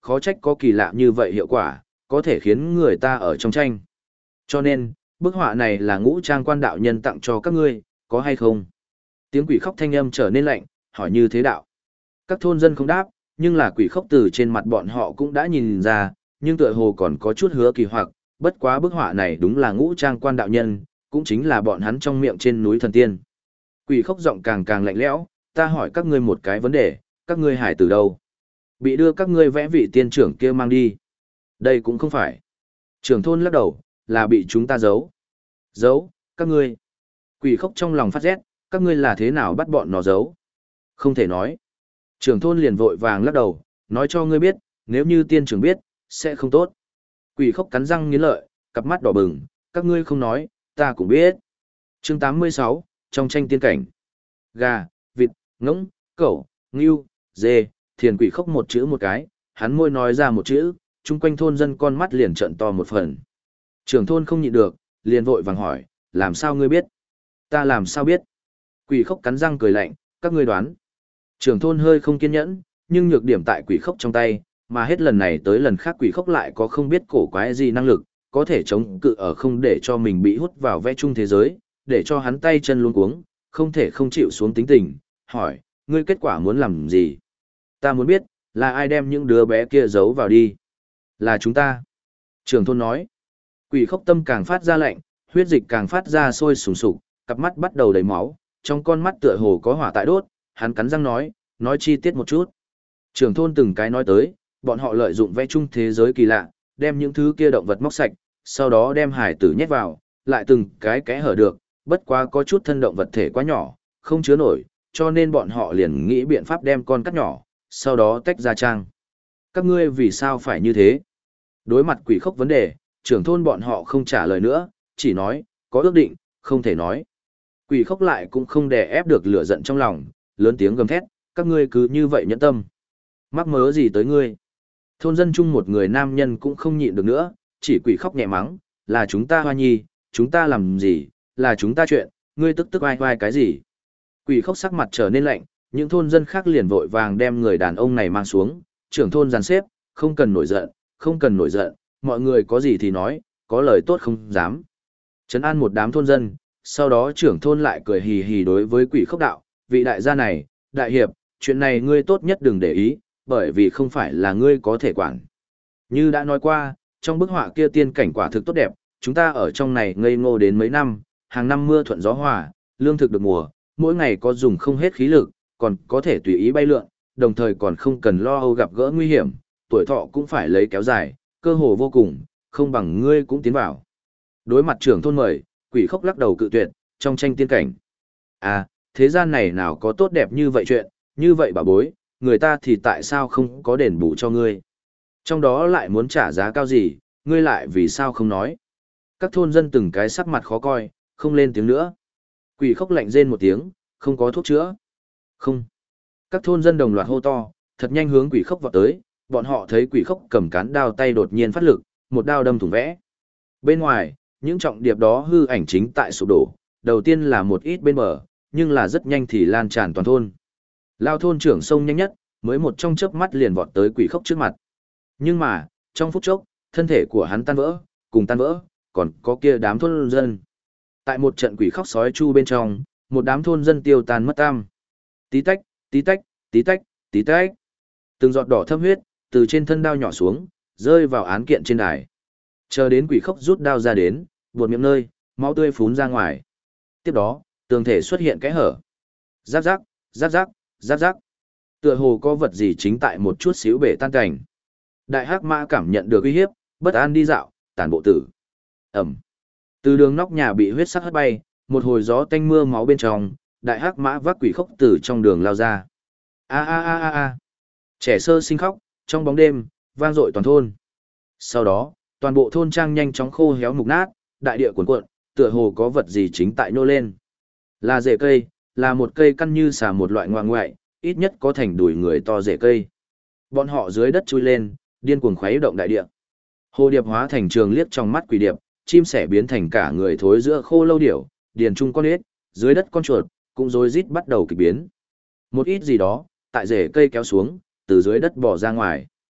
khó trách có kỳ lạ như vậy hiệu quả, có thể khiến người ta ở trong tranh. Cho nên, bức họa này là Ngũ Trang Quan đạo nhân tặng cho các ngươi, có hay không? Tiếng quỷ khóc thanh âm trở nên lạnh, hỏi như thế đạo. Các thôn dân không đáp, nhưng là quỷ khóc từ trên mặt bọn họ cũng đã nhìn ra, nhưng tựa hồ còn có chút hứa kỳ hoặc, bất quá bức họa này đúng là Ngũ Trang Quan đạo nhân, cũng chính là bọn hắn trong miệng trên núi thần tiên. Quỷ khóc giọng càng càng lạnh lẽo, ta hỏi các ngươi một cái vấn đề, các ngươi hải từ đâu? Bị đưa các ngươi vẽ vị tiên trưởng kia mang đi. Đây cũng không phải. Trưởng thôn lắc đầu, là bị chúng ta giấu. Giấu, các ngươi. Quỷ khóc trong lòng phát rét, các ngươi là thế nào bắt bọn nó giấu? Không thể nói. Trưởng thôn liền vội vàng lắc đầu, nói cho ngươi biết, nếu như tiên trưởng biết, sẽ không tốt. Quỷ khóc cắn răng nghiến lợi, cặp mắt đỏ bừng, các ngươi không nói, ta cũng biết. Chương 86, trong tranh tiên cảnh. Gà, vịt, ngỗng, cẩu, ngưu, dê, thiền quỷ khóc một chữ một cái, hắn môi nói ra một chữ, chung quanh thôn dân con mắt liền trợn to một phần. Trưởng thôn không nhịn được, liền vội vàng hỏi, làm sao ngươi biết? Ta làm sao biết? Quỷ khóc cắn răng cười lạnh, các ngươi đoán. Trưởng thôn hơi không kiên nhẫn, nhưng nhược điểm tại quỷ khóc trong tay, mà hết lần này tới lần khác quỷ khóc lại có không biết cổ quái gì năng lực, có thể chống cự ở không để cho mình bị hút vào vẽ chung thế giới, để cho hắn tay chân luống cuống, không thể không chịu xuống tính tình, hỏi, ngươi kết quả muốn làm gì? Ta muốn biết, là ai đem những đứa bé kia giấu vào đi? Là chúng ta. Trưởng thôn nói, quỷ khóc tâm càng phát ra lạnh, huyết dịch càng phát ra sôi sùng sục, cặp mắt bắt đầu đầy máu, trong con mắt tựa hồ có hỏa tại đốt, hắn cắn răng nói chi tiết một chút. Trưởng thôn từng cái nói tới, bọn họ lợi dụng vẽ chung thế giới kỳ lạ, đem những thứ kia động vật móc sạch, sau đó đem hải tử nhét vào, lại từng cái kẽ hở được, bất quá có chút thân động vật thể quá nhỏ, không chứa nổi, cho nên bọn họ liền nghĩ biện pháp đem con cắt nhỏ, sau đó tách ra trang. Các ngươi vì sao phải như thế? Đối mặt quỷ khóc vấn đề, trưởng thôn bọn họ không trả lời nữa, chỉ nói, có ước định, không thể nói. Quỷ khóc lại cũng không đè ép được lửa giận trong lòng, lớn tiếng gầm thét, các ngươi cứ như vậy nhẫn tâm. Mắc mớ gì tới ngươi? Thôn dân chung một người nam nhân cũng không nhịn được nữa, chỉ quỷ khóc nhẹ mắng, là chúng ta hoa nhi, chúng ta làm gì, là chúng ta chuyện, ngươi tức oai oai cái gì? Quỷ khóc sắc mặt trở nên lạnh, những thôn dân khác liền vội vàng đem người đàn ông này mang xuống, trưởng thôn dàn xếp, không cần nổi giận, không cần nổi giận, mọi người có gì thì nói, có lời tốt không dám. Trấn an một đám thôn dân, sau đó trưởng thôn lại cười hì hì đối với quỷ khóc đạo, vị đại gia này, đại hiệp, chuyện này ngươi tốt nhất đừng để ý, bởi vì không phải là ngươi có thể quản. Như đã nói qua, trong bức họa kia tiên cảnh quả thực tốt đẹp, chúng ta ở trong này ngây ngô đến mấy năm, hàng năm mưa thuận gió hòa, lương thực được mùa, mỗi ngày có dùng không hết khí lực, còn có thể tùy ý bay lượn, đồng thời còn không cần lo âu gặp gỡ nguy hiểm, tuổi thọ cũng phải lấy kéo dài, cơ hồ vô cùng, không bằng ngươi cũng tiến vào. Đối mặt trưởng thôn mời, quỷ khóc lắc đầu cự tuyệt, trong tranh tiên cảnh. À, thế gian này nào có tốt đẹp như vậy chuyện, như vậy bà bối, người ta thì tại sao không có đền bù cho ngươi? Trong đó lại muốn trả giá cao gì, ngươi lại vì sao không nói? Các thôn dân từng cái sắc mặt khó coi, không lên tiếng nữa. Quỷ khóc lạnh rên một tiếng, không có thuốc chữa. Không. Các thôn dân đồng loạt hô to, thật nhanh hướng quỷ khóc vọt tới, bọn họ thấy quỷ khóc cầm cán đao tay đột nhiên phát lực, một đao đâm thủng vẽ. Bên ngoài, những trọng điệp đó hư ảnh chính tại sụp đổ, đầu tiên là một ít bên bờ, nhưng là rất nhanh thì lan tràn toàn thôn. Lao thôn trưởng sông nhanh nhất, mới một trong chớp mắt liền vọt tới quỷ khóc trước mặt. Nhưng mà, trong phút chốc, thân thể của hắn tan vỡ, cùng tan vỡ, còn có kia đám thôn dân. Tại một trận quỷ khóc sói chu bên trong, một đám thôn dân tiêu tan mất tăm. Tí tách, tí tách, tí tách, tí tách. Từng giọt đỏ thâm huyết, từ trên thân đao nhỏ xuống, rơi vào án kiện trên đài. Chờ đến quỷ khóc rút đao ra đến, buột miệng nơi, máu tươi phún ra ngoài. Tiếp đó, tường thể xuất hiện kẽ hở. Giáp giáp, giáp giáp, giáp giáp. Tựa hồ có vật gì chính tại một chút xíu bể tan cảnh. Đại hắc mã cảm nhận được uy hiếp, bất an đi dạo, tàn bộ tử. Ẩm. Từ đường nóc nhà bị huyết sắc hất bay, một hồi gió tanh mưa máu bên trong, đại hắc mã vác quỷ khóc từ trong đường lao ra. A a a a a. Trẻ sơ sinh khóc, trong bóng đêm, vang dội toàn thôn. Sau đó, toàn bộ thôn trang nhanh chóng khô héo mục nát, đại địa cuồn cuộn, tựa hồ có vật gì chính tại nô lên. Là rễ cây, là một cây căn như xà một loại ngoại ngoại, ít nhất có thành đùi người to rễ cây. Bọn họ dưới đất chui lên, điên cuồng khuấy động đại địa. Hồ điệp hóa thành trường liếc trong mắt quỷ điệp, chim sẻ biến thành cả người thối giữa khô lâu điểu, điền trung con ếch, dưới đất con chuột, cũng rối rít bắt đầu kịch biến. Một ít gì đó, tại rễ cây kéo xuống, từ dưới đất bò ra ngoài.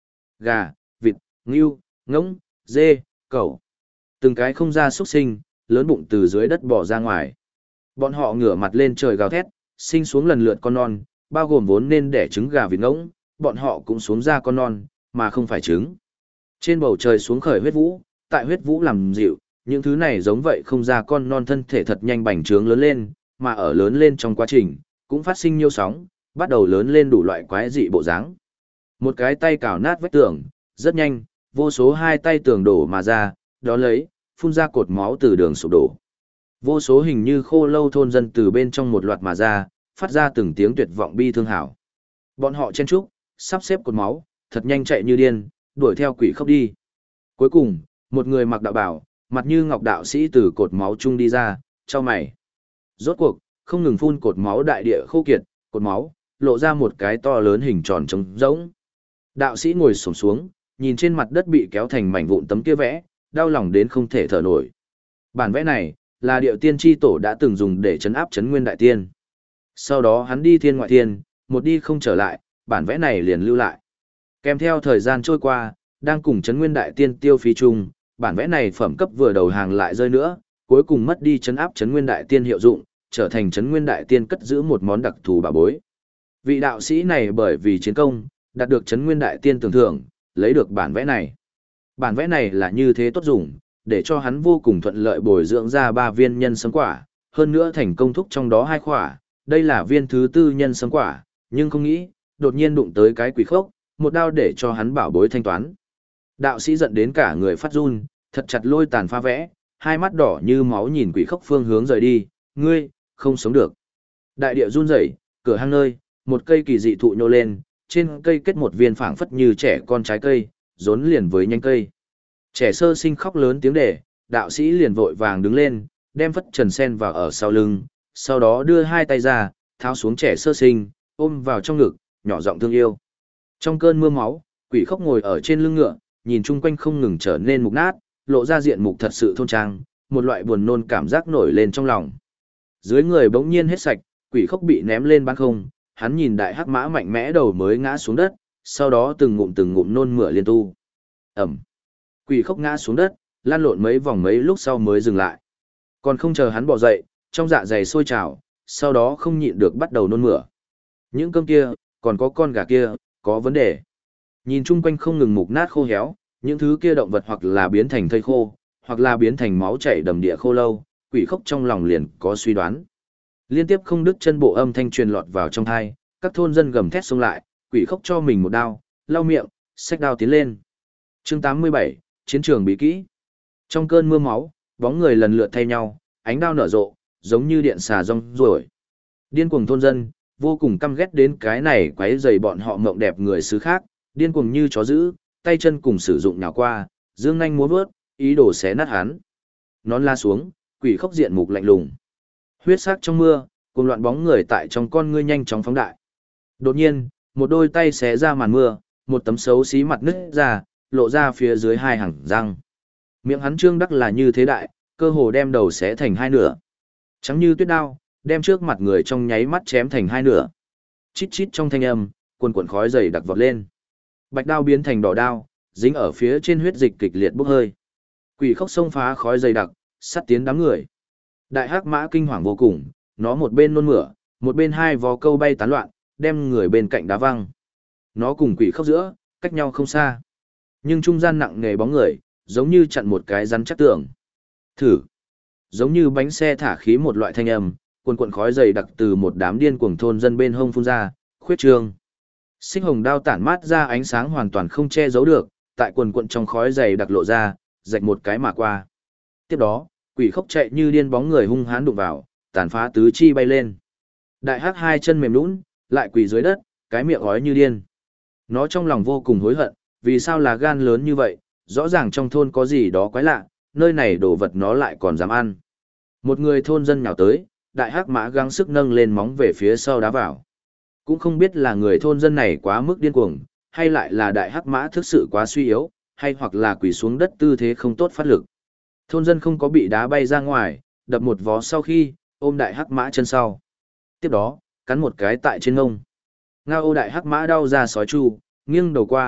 gà, vịt, ngưu, ngỗng, dê, cẩu. Từng cái không ra súc sinh, lớn bụng từ dưới đất bò ra ngoài. Bọn họ ngửa mặt lên trời gào thét, sinh xuống lần lượt con non, bao gồm vốn nên đẻ trứng gà vịt ngỗng, bọn họ cũng xuống ra con non, mà không phải trứng. Trên bầu trời xuống khởi huyết vũ, tại huyết vũ làm dịu, những thứ này giống vậy không ra con non thân thể thật nhanh bành trướng lớn lên, mà ở lớn lên trong quá trình, cũng phát sinh nhiều sóng, bắt đầu lớn lên đủ loại quái dị bộ dáng. Một cái tay cào nát vách tường, rất nhanh, vô số hai tay tường đổ mà ra, đó lấy, phun ra cột máu từ đường sụp đổ. Vô số hình như khô lâu thôn dân từ bên trong một loạt mà ra, phát ra từng tiếng tuyệt vọng bi thương hảo. Bọn họ chen trúc, sắp xếp cột máu, thật nhanh chạy như điên, đuổi theo quỷ khốc đi. Cuối cùng, một người mặc đạo bào, mặt như ngọc đạo sĩ từ cột máu chung đi ra, cho mày. Rốt cuộc, không ngừng phun cột máu đại địa khô kiệt, cột máu, lộ ra một cái to lớn hình tròn trống rỗng. Đạo sĩ ngồi xổm xuống, nhìn trên mặt đất bị kéo thành mảnh vụn tấm kia vẽ, đau lòng đến không thể thở nổi. Bản vẽ này, là điệu tiên tri tổ đã từng dùng để trấn áp trấn nguyên đại tiên. Sau đó hắn đi thiên ngoại thiên, một đi không trở lại, bản vẽ này liền lưu lại. Kèm theo thời gian trôi qua, đang cùng trấn nguyên đại tiên tiêu phí chung, bản vẽ này phẩm cấp vừa đầu hàng lại rơi nữa, cuối cùng mất đi trấn áp trấn nguyên đại tiên hiệu dụng, trở thành trấn nguyên đại tiên cất giữ một món đặc thù bảo bối. Vị đạo sĩ này bởi vì chiến công, đạt được trấn nguyên đại tiên tưởng thưởng, lấy được bản vẽ này. Bản vẽ này là như thế tốt dùng, để cho hắn vô cùng thuận lợi bồi dưỡng ra 3 viên nhân sấm quả, hơn nữa thành công thúc trong đó 2 quả, đây là viên thứ 4 nhân sấm quả, nhưng không nghĩ, đột nhiên đụng tới cái quỷ khốc, một đao để cho hắn bảo bối thanh toán. Đạo sĩ giận đến cả người phát run, thật chặt lôi tàn pha vẽ, hai mắt đỏ như máu nhìn quỷ khốc phương hướng rời đi, ngươi, không sống được. Đại địa run rẩy, cửa hang nơi, một cây kỳ dị thụ nhô lên, trên cây kết một viên phảng phất như trẻ con trái cây, rốn liền với nhánh cây. Trẻ sơ sinh khóc lớn tiếng để, đạo sĩ liền vội vàng đứng lên, đem phất trần sen vào ở sau lưng, sau đó đưa 2 tay ra, tháo xuống trẻ sơ sinh, ôm vào trong ngực, nhỏ giọng thương yêu. Trong cơn mưa máu, quỷ khốc ngồi ở trên lưng ngựa, nhìn chung quanh không ngừng trở nên mục nát, lộ ra diện mục thật sự thôn trang, một loại buồn nôn cảm giác nổi lên trong lòng. Dưới người bỗng nhiên hết sạch, quỷ khốc bị ném lên ban không, hắn nhìn đại hắc mã mạnh mẽ đầu mới ngã xuống đất, sau đó từng ngụm nôn mửa liên tu. Ẩm. Quỷ khốc ngã xuống đất, lan lộn mấy vòng mấy lúc sau mới dừng lại. Còn không chờ hắn bỏ dậy, trong dạ dày sôi trào, sau đó không nhịn được bắt đầu nôn mửa. Những cơm kia, còn có con gà kia, có vấn đề. Nhìn chung quanh không ngừng mục nát khô héo, những thứ kia động vật hoặc là biến thành thây khô, hoặc là biến thành máu chảy đầm địa khô lâu, quỷ khốc trong lòng liền có suy đoán. Liên tiếp không đứt chân bộ âm thanh truyền lọt vào trong tai, các thôn dân gầm thét xông lại, quỷ khốc cho mình một đao, lau miệng, xách đao tiến lên. Chương 87, chiến trường bí kỹ. Trong cơn mưa máu, bóng người lần lượt thay nhau, ánh đao nở rộ, giống như điện xà rong ruổi. Điên cuồng thôn dân, vô cùng căm ghét đến cái này quấy rầy bọn họ mộng đẹp người xứ khác, điên cuồng như chó dữ, tay chân cùng sử dụng nhào qua, dương nhanh múa vớt, ý đồ xé nát hắn. Nón la xuống, quỷ khốc diện mục lạnh lùng. Huyết sắc trong mưa, cùng loạn bóng người tại trong con ngươi nhanh chóng phóng đại. Đột nhiên, một đôi tay xé ra màn mưa, một tấm xấu xí mặt nứt ra, lộ ra phía dưới 2 hàng răng. Miệng hắn trương đắc là như thế đại, cơ hồ đem đầu xé thành 2 nửa. Trắng như tuyết đao, đem trước mặt người trong nháy mắt chém thành 2 nửa. Chít chít trong thanh âm, cuồn khói dày đặc vọt lên. Bạch đao biến thành đỏ đao, dính ở phía trên huyết dịch kịch liệt bốc hơi. Quỷ khốc xông phá khói dày đặc, sát tiến đám người. Đại hắc mã kinh hoàng vô cùng, nó một bên nôn mửa, một bên 2 vó câu bay tán loạn, đem người bên cạnh đá văng. Nó cùng quỷ khốc giữa, cách nhau không xa. Nhưng trung gian nặng nề bóng người, giống như chặn một cái rắn chắc tường. Thử. Giống như bánh xe thả khí một loại thanh âm, cuồn khói dày đặc từ một đám điên cuồng thôn dân bên hông phun ra, khuyết trương. Xích hồng đao tản mát ra ánh sáng hoàn toàn không che giấu được, tại cuồn trong khói dày đặc lộ ra, rạch một cái mà qua. Tiếp đó, quỷ khốc chạy như điên bóng người hung hãn đụng vào, tàn phá tứ chi bay lên. Đại hắc 2 chân mềm nhũn, lại quỳ dưới đất, cái miệng ói như điên. Nó trong lòng vô cùng hối hận, vì sao là gan lớn như vậy, rõ ràng trong thôn có gì đó quái lạ, nơi này đồ vật nó lại còn dám ăn. Một người thôn dân nhào tới, đại hắc mã gắng sức nâng lên móng về phía sau đá vào. Cũng không biết là người thôn dân này quá mức điên cuồng, hay lại là đại hắc mã thực sự quá suy yếu, hay hoặc là quỳ xuống đất tư thế không tốt phát lực. Thôn dân không có bị đá bay ra ngoài, đập một vó sau khi, ôm đại hắc mã chân sau. Tiếp đó, cắn một cái tại trên ngông. Ngao ô đại hắc mã đau ra sói chu, nghiêng đầu qua,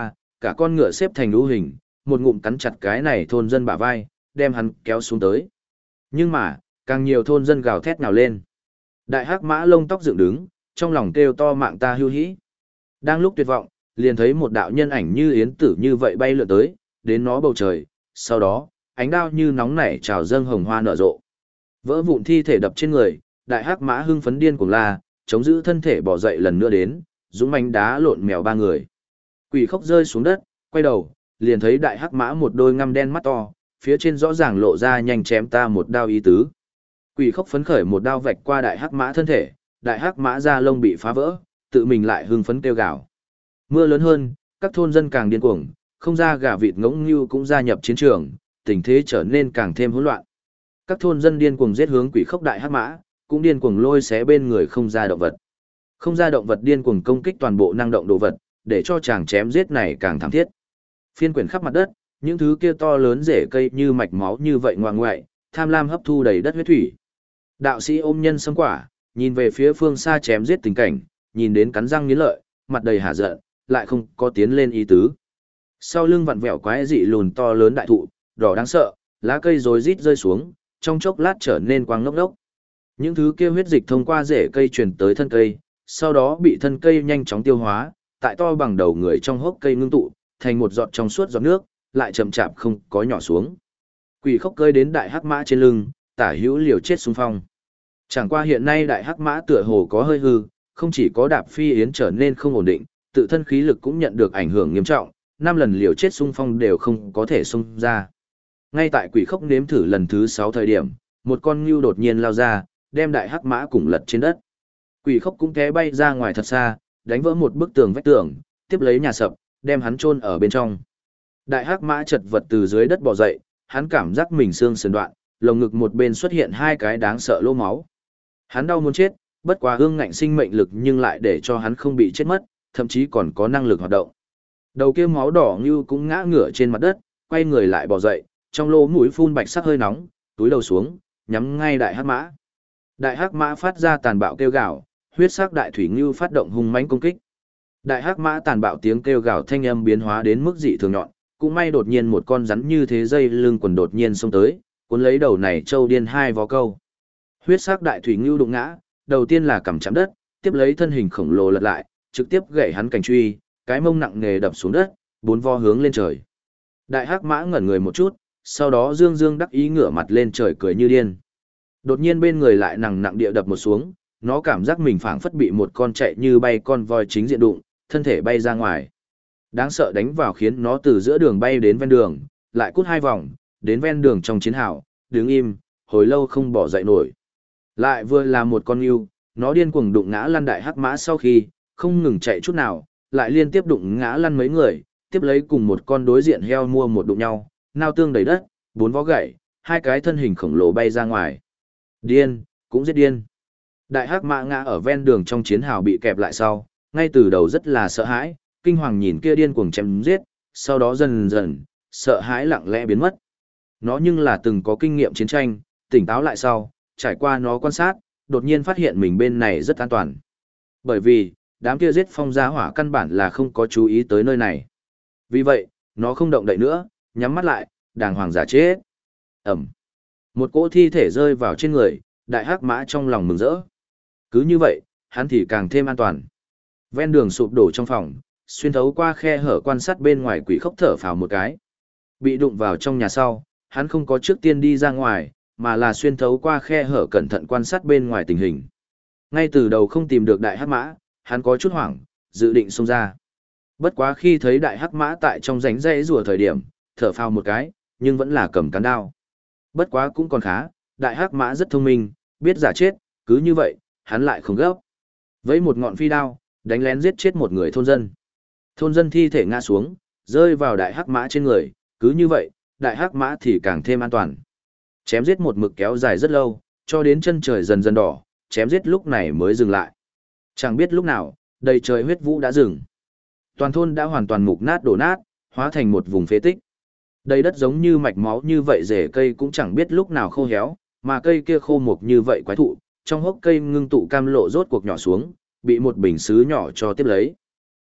cả con ngựa xếp thành đu hình, một ngụm cắn chặt cái này thôn dân bả vai, đem hắn kéo xuống tới. Nhưng mà, càng nhiều thôn dân gào thét nào lên. Đại hắc mã lông tóc dựng đứng, trong lòng kêu to mạng ta hưu hĩ. Đang lúc tuyệt vọng, liền thấy một đạo nhân ảnh như yến tử như vậy bay lượn tới, đến nó bầu trời, sau đó, ánh đao như nóng nảy trào dâng hồng hoa nở rộ. Vỡ vụn thi thể đập trên người, đại hắc mã hưng phấn điên cuồng la, chống giữ thân thể bỏ dậy lần nữa đến, dũng mãnh đá lộn mèo ba người. Quỷ khốc rơi xuống đất, quay đầu, liền thấy đại hắc mã một đôi ngăm đen mắt to, phía trên rõ ràng lộ ra nhanh chém ta một đao ý tứ. Quỷ khốc phấn khởi một đao vạch qua đại hắc mã thân thể, đại hắc mã da lông bị phá vỡ, tự mình lại hưng phấn kêu gào. Mưa lớn hơn, các thôn dân càng điên cuồng, không ra gà vịt ngỗng nhưu cũng gia nhập chiến trường, tình thế trở nên càng thêm hỗn loạn. Các thôn dân điên cuồng giết hướng quỷ khốc đại hắc mã, cũng điên cuồng lôi xé bên người không ra động vật. Không ra động vật điên cuồng công kích toàn bộ năng động đồ vật, để cho chàng chém giết này càng thảm thiết. Phiên quyển khắp mặt đất, những thứ kia to lớn rễ cây như mạch máu như vậy ngoạng ngoại, tham lam hấp thu đầy đất huyết thủy. Đạo sĩ ôm nhân sâm quả, nhìn về phía phương xa chém giết tình cảnh, nhìn đến cắn răng nghiến lợi, mặt đầy hả giận, lại không có tiến lên ý tứ. Sau lưng vặn vẹo quái dị lùn to lớn đại thụ, đỏ đáng sợ, lá cây rối rít rơi xuống, trong chốc lát trở nên quang ngốc ngốc. Những thứ kia huyết dịch thông qua rễ cây truyền tới thân cây, sau đó bị thân cây nhanh chóng tiêu hóa, tại to bằng đầu người trong hốc cây ngưng tụ, thành một giọt trong suốt giọt nước, lại chậm chạp không có nhỏ xuống. Quỷ khốc cơi đến đại hắc mã trên lưng, tả hữu liều chết xung phong. Chẳng qua hiện nay đại hắc mã tựa hồ có hơi hư, không chỉ có đạp phi yến trở nên không ổn định, tự thân khí lực cũng nhận được ảnh hưởng nghiêm trọng, 5 lần liều chết xung phong đều không có thể xung ra. Ngay tại quỷ khốc nếm thử lần thứ 6 thời điểm, một con ngưu đột nhiên lao ra, đem đại hắc mã cùng lật trên đất. Quỷ khốc cũng té bay ra ngoài thật xa, đánh vỡ một bức tường vách tường, tiếp lấy nhà sập, đem hắn chôn ở bên trong. Đại hắc mã chật vật từ dưới đất bò dậy, hắn cảm giác mình xương sườn đoạn, lồng ngực một bên xuất hiện 2 cái đáng sợ lỗ máu. Hắn đau muốn chết, bất quá ương ngạnh sinh mệnh lực nhưng lại để cho hắn không bị chết mất, thậm chí còn có năng lực hoạt động. Đầu kia máu đỏ như cũng ngã ngửa trên mặt đất, quay người lại bò dậy, trong lỗ mũi phun bạch sắc hơi nóng, túi đầu xuống, nhắm ngay đại hắc mã. Đại hắc mã phát ra tàn bạo kêu gào, huyết sắc đại thủy ngưu phát động hung mãnh công kích. Đại hắc mã tàn bạo tiếng kêu gào thanh âm biến hóa đến mức dị thường nhọn, cũng may đột nhiên một con rắn như thế dây lưng quần đột nhiên xông tới, cuốn lấy đầu này trâu điên 2 vó câu. Huyết sắc đại thủy ngưu đụng ngã, đầu tiên là cằm chạm đất, tiếp lấy thân hình khổng lồ lật lại, trực tiếp gãy hắn cành truy, cái mông nặng nề đập xuống đất, 4 vo hướng lên trời. Đại hắc mã ngẩn người một chút, sau đó dương dương đắc ý ngửa mặt lên trời cười như điên. Đột nhiên bên người lại nặng nặng địa đập một xuống, nó cảm giác mình phảng phất bị một con chạy như bay con voi chính diện đụng, thân thể bay ra ngoài. Đáng sợ đánh vào khiến nó từ giữa đường bay đến ven đường, lại cút 2 vòng, đến ven đường trong chiến hào, đứng im, hồi lâu không bỏ dậy nổi. Lại vừa là một con ngưu, nó điên cuồng đụng ngã lăn đại hắc mã sau khi, không ngừng chạy chút nào, lại liên tiếp đụng ngã lăn mấy người, tiếp lấy cùng một con đối diện heo mua một đụng nhau, nao tương đầy đất, 4 vó gãy, 2 cái thân hình khổng lồ bay ra ngoài. Điên, cũng giết điên. Đại hắc mã ngã ở ven đường trong chiến hào bị kẹp lại sau, ngay từ đầu rất là sợ hãi, kinh hoàng nhìn kia điên cuồng chém giết, sau đó dần dần, sợ hãi lặng lẽ biến mất. Nó nhưng là từng có kinh nghiệm chiến tranh, tỉnh táo lại sau, trải qua nó quan sát, đột nhiên phát hiện mình bên này rất an toàn. Bởi vì, đám kia giết phong giá hỏa căn bản là không có chú ý tới nơi này. Vì vậy, nó không động đậy nữa, nhắm mắt lại, đàng hoàng giả chết. Ẩm. Một cỗ thi thể rơi vào trên người, đại hắc mã trong lòng mừng rỡ. Cứ như vậy, hắn thì càng thêm an toàn. Ven đường sụp đổ trong phòng, xuyên thấu qua khe hở quan sát bên ngoài quỷ khốc thở phào một cái. Bị đụng vào trong nhà sau, hắn không có trước tiên đi ra ngoài, mà là xuyên thấu qua khe hở cẩn thận quan sát bên ngoài tình hình. Ngay từ đầu không tìm được đại hắc mã, hắn có chút hoảng, dự định xông ra. Bất quá khi thấy đại hắc mã tại trong rãnh rẽ rùa thời điểm, thở phào một cái, nhưng vẫn là cầm cán đao. Bất quá cũng còn khá, đại hắc mã rất thông minh, biết giả chết, cứ như vậy, hắn lại không gấp. Với một ngọn phi đao, đánh lén giết chết một người thôn dân. Thôn dân thi thể ngã xuống, rơi vào đại hắc mã trên người, cứ như vậy, đại hắc mã thì càng thêm an toàn. Chém giết một mực kéo dài rất lâu, cho đến chân trời dần dần đỏ, chém giết lúc này mới dừng lại. Chẳng biết lúc nào, đầy trời huyết vũ đã dừng. Toàn thôn đã hoàn toàn mục nát đổ nát, hóa thành một vùng phế tích. Đầy đất giống như mạch máu như vậy rễ cây cũng chẳng biết lúc nào khô héo, mà cây kia khô mục như vậy quái thụ, trong hốc cây ngưng tụ cam lộ rốt cuộc nhỏ xuống, bị một bình sứ nhỏ cho tiếp lấy.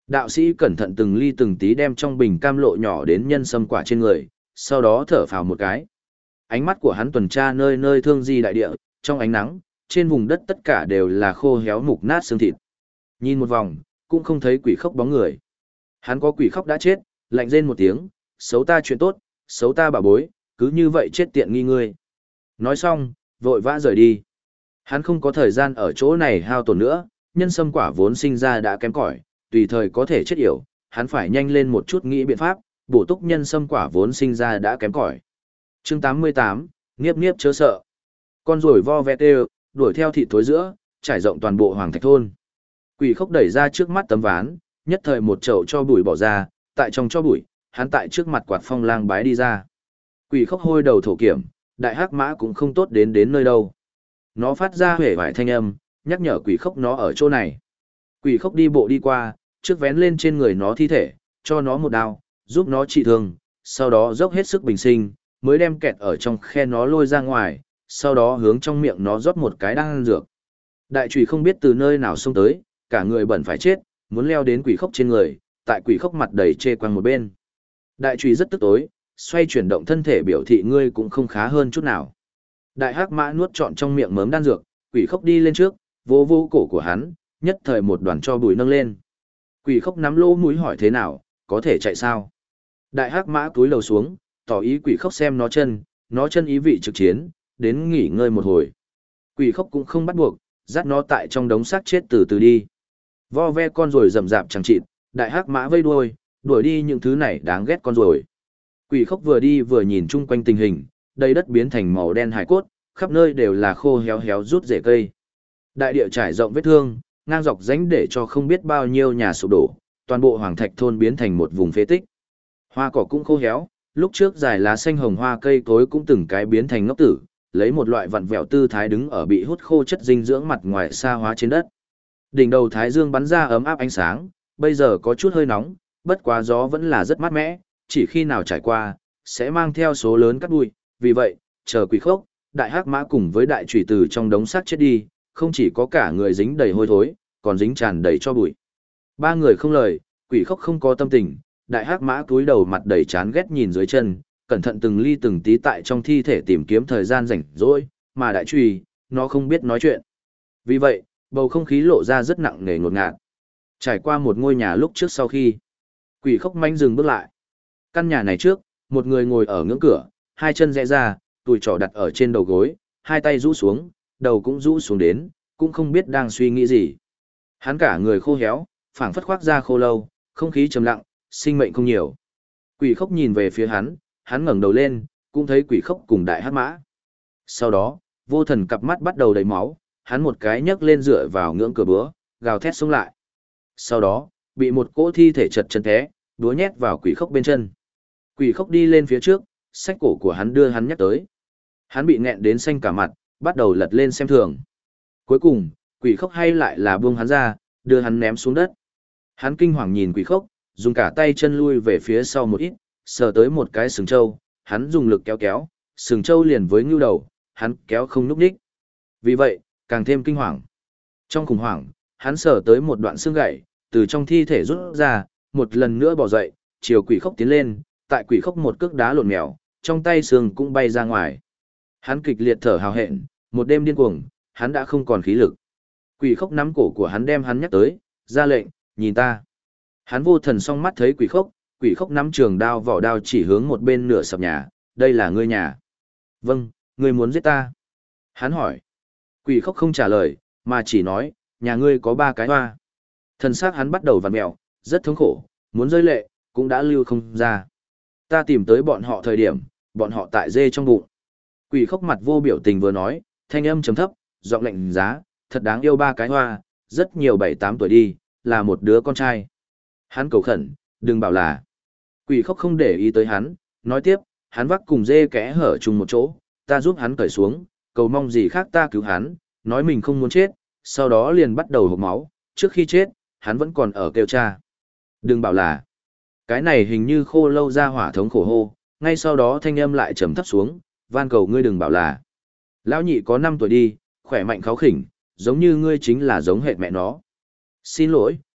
Đạo sĩ cẩn thận từng ly từng tí đem trong bình cam lộ nhỏ đến nhân sâm quả trên người, sau đó thở phào một cái. Ánh mắt của hắn tuần tra nơi nơi thương di đại địa, trong ánh nắng, trên vùng đất tất cả đều là khô héo mục nát xương thịt. Nhìn một vòng, cũng không thấy quỷ khốc bóng người. Hắn có quỷ khốc đã chết, lạnh rên một tiếng, xấu ta chuyện tốt, xấu ta bà bối, cứ như vậy chết tiện nghi ngươi. Nói xong, vội vã rời đi. Hắn không có thời gian ở chỗ này hao tổn nữa, nhân sâm quả vốn sinh ra đã kém cỏi, tùy thời có thể chết yểu, hắn phải nhanh lên một chút nghĩ biện pháp, bổ túc nhân sâm quả vốn sinh ra đã kém cỏi. Chương 88, Niếp Niếp chớ sợ. Con ruồi vo ve kêu, đuổi theo thịt thối giữa, trải rộng toàn bộ Hoàng Thạch thôn. Quỷ khốc đẩy ra trước mắt tấm ván, nhất thời một chậu cho bụi bỏ ra, tại trong cho bụi, hắn tại trước mặt quạt phong lang bái đi ra. Quỷ khốc hôi đầu thổ kiểm, đại hắc mã cũng không tốt đến nơi đâu. Nó phát ra huệ vải thanh âm, nhắc nhở quỷ khốc nó ở chỗ này. Quỷ khốc đi bộ đi qua, trước vén lên trên người nó thi thể, cho nó một đao, giúp nó trị thương, sau đó dốc hết sức bình sinh, mới đem kẹt ở trong khe nó lôi ra ngoài, sau đó hướng trong miệng nó rót một cái đan dược. Đại chùy không biết từ nơi nào xông tới, cả người bẩn phải chết, muốn leo đến quỷ khốc trên người, tại quỷ khốc mặt đầy chê quăng một bên. Đại chùy rất tức tối, xoay chuyển động thân thể biểu thị ngươi cũng không khá hơn chút nào. Đại hắc mã nuốt trọn trong miệng mớm đan dược, quỷ khốc đi lên trước, vô vô cổ của hắn, nhất thời một đoàn cho bụi nâng lên. Quỷ khốc nắm lỗ mũi hỏi thế nào, có thể chạy sao? Đại hắc mã cúi đầu xuống, tỏ ý quỷ khốc xem nó chân ý vị trực chiến, đến nghỉ ngơi một hồi. Quỷ khốc cũng không bắt buộc, dắt nó tại trong đống xác chết từ từ đi. Vo ve con rồi rầm rạp chẳng chịt, đại hắc mã vây đuổi đi những thứ này đáng ghét con rồi. Quỷ khốc vừa đi vừa nhìn chung quanh tình hình, đầy đất biến thành màu đen hải cốt, khắp nơi đều là khô héo héo rút rễ cây. Đại địa trải rộng vết thương, ngang dọc rãnh để cho không biết bao nhiêu nhà sụp đổ, toàn bộ Hoàng Thạch thôn biến thành một vùng phế tích. Hoa cỏ cũng khô héo, lúc trước dài lá xanh hồng hoa cây cối cũng từng cái biến thành ngốc tử, lấy một loại vặn vẹo tư thái đứng ở bị hút khô chất dinh dưỡng mặt ngoài xa hóa trên đất. Đỉnh đầu thái dương bắn ra ấm áp ánh sáng, bây giờ có chút hơi nóng, bất quá gió vẫn là rất mát mẻ, chỉ khi nào trải qua, sẽ mang theo số lớn cát bụi, vì vậy, chờ quỷ khốc, đại hắc mã cùng với đại chủy từ trong đống xác chết đi, không chỉ có cả người dính đầy hôi thối, còn dính tràn đầy cho bụi. Ba người không lời, quỷ khốc không có tâm tình, đại hắc mã cúi đầu mặt đầy chán ghét nhìn dưới chân, cẩn thận từng ly từng tí tại trong thi thể tìm kiếm thời gian rảnh rỗi, mà đại chủy, nó không biết nói chuyện. Vì vậy, bầu không khí lộ ra rất nặng nề ngột ngạt. Trải qua một ngôi nhà lúc trước sau khi, quỷ khốc manh dừng bước lại. Căn nhà này trước, một người ngồi ở ngưỡng cửa, hai chân rẽ ra, tùi trỏ đặt ở trên đầu gối, hai tay rũ xuống, đầu cũng rũ xuống đến, cũng không biết đang suy nghĩ gì. Hắn cả người khô héo, phảng phất khoác ra khô lâu, không khí trầm lặng, sinh mệnh không nhiều. Quỷ khốc nhìn về phía hắn ngẩng đầu lên, cũng thấy quỷ khốc cùng đại hắc mã. Sau đó, vô thần cặp mắt bắt đầu đầy máu, hắn một cái nhấc lên dựa vào ngưỡng cửa búa, gào thét xông lại. Sau đó, bị một cỗ thi thể chật chân té, búa nhét vào quỷ khốc bên chân. Quỷ khốc đi lên phía trước, xách cổ của hắn đưa hắn nhắc tới. Hắn bị nghẹn đến xanh cả mặt, bắt đầu lật lên xem thường. Cuối cùng, quỷ khốc hay lại là buông hắn ra, đưa hắn ném xuống đất. Hắn kinh hoàng nhìn quỷ khốc, dùng cả tay chân lui về phía sau một ít, sờ tới một cái sừng trâu, hắn dùng lực kéo, sừng trâu liền với ngưu đầu, hắn kéo không nhúc nhích. Vì vậy, càng thêm kinh hoàng. Trong khủng hoảng, hắn sờ tới một đoạn xương gãy, từ trong thi thể rút ra, một lần nữa bò dậy, chiều quỷ khốc tiến lên, tại quỷ khốc một cước đá lộn mèo, trong tay xương cũng bay ra ngoài. Hắn kịch liệt thở hào hẹn, một đêm điên cuồng, hắn đã không còn khí lực. Quỷ khốc nắm cổ của hắn đem hắn nhắc tới, ra lệnh, nhìn ta. Hắn vô thần song mắt thấy quỷ khốc nắm trường đao vỏ đao chỉ hướng một bên nửa sập nhà, đây là ngươi nhà. Vâng, ngươi muốn giết ta. Hắn hỏi. Quỷ khốc không trả lời, mà chỉ nói, nhà ngươi có 3 cái hoa. Thần xác hắn bắt đầu vặn mẹo, rất thống khổ, muốn rơi lệ, cũng đã lưu không ra. Ta tìm tới bọn họ thời điểm, bọn họ tại dê trong bụng. Quỷ khốc mặt vô biểu tình vừa nói, thanh âm trầm thấp, giọng lạnh giá, thật đáng yêu 3 cái hoa, rất nhiều 7-8 tuổi đi, là một đứa con trai. Hắn cầu khẩn, đừng bảo là. Quỷ khốc không để ý tới hắn, nói tiếp, hắn vác cùng dê kẽ hở chung một chỗ, ta giúp hắn cởi xuống, cầu mong gì khác ta cứu hắn, nói mình không muốn chết, sau đó liền bắt đầu hộc máu, trước khi chết, hắn vẫn còn ở kêu cha. Đừng bảo là. Cái này hình như khô lâu ra hỏa thống khổ hô, ngay sau đó thanh âm lại trầm thấp xuống, van cầu ngươi đừng bảo là. Lão nhị có 5 tuổi đi, khỏe mạnh kháu khỉnh, giống như ngươi chính là giống hệt mẹ nó. Xin lỗi,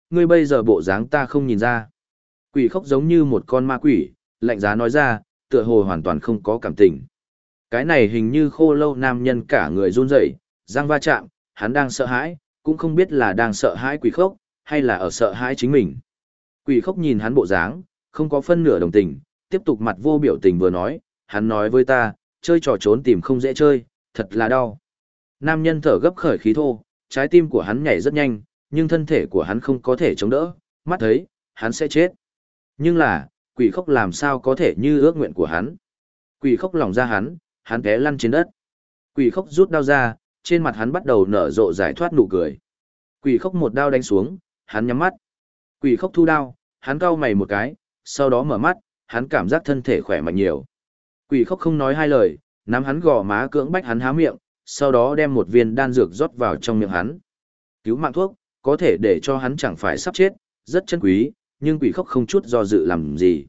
ngươi bây giờ bộ dáng ta không nhìn ra. Quỷ khốc giống như một con ma quỷ, lạnh giá nói ra, tựa hồ hoàn toàn không có cảm tình. Cái này hình như khô lâu nam nhân cả người run rẩy, răng va chạm, hắn đang sợ hãi, cũng không biết là đang sợ hãi quỷ khốc, hay là ở sợ hãi chính mình. Quỷ khốc nhìn hắn bộ dáng, không có phân nửa đồng tình, tiếp tục mặt vô biểu tình vừa nói, hắn nói với ta, chơi trò trốn tìm không dễ chơi, thật là đau. Nam nhân thở gấp khởi khí thô, trái tim của hắn nhảy rất nhanh, nhưng thân thể của hắn không có thể chống đỡ, mắt thấy, hắn sẽ chết. Nhưng là, quỷ khốc làm sao có thể như ước nguyện của hắn. Quỷ khốc lỏng ra hắn té lăn trên đất. Quỷ khốc rút đao ra, trên mặt hắn bắt đầu nở rộ giải thoát nụ cười. Quỷ khốc một đao đánh xuống, hắn nhắm mắt. Quỷ khốc thu đao, hắn cau mày một cái, sau đó mở mắt, hắn cảm giác thân thể khỏe mạnh nhiều. Quỷ khốc không nói hai lời, nắm hắn gò má cưỡng bách hắn há miệng, sau đó đem một viên đan dược rót vào trong miệng hắn. Cứu mạng thuốc, có thể để cho hắn chẳng phải sắp chết, rất chân quý, nhưng quỷ khốc không chút do dự làm gì.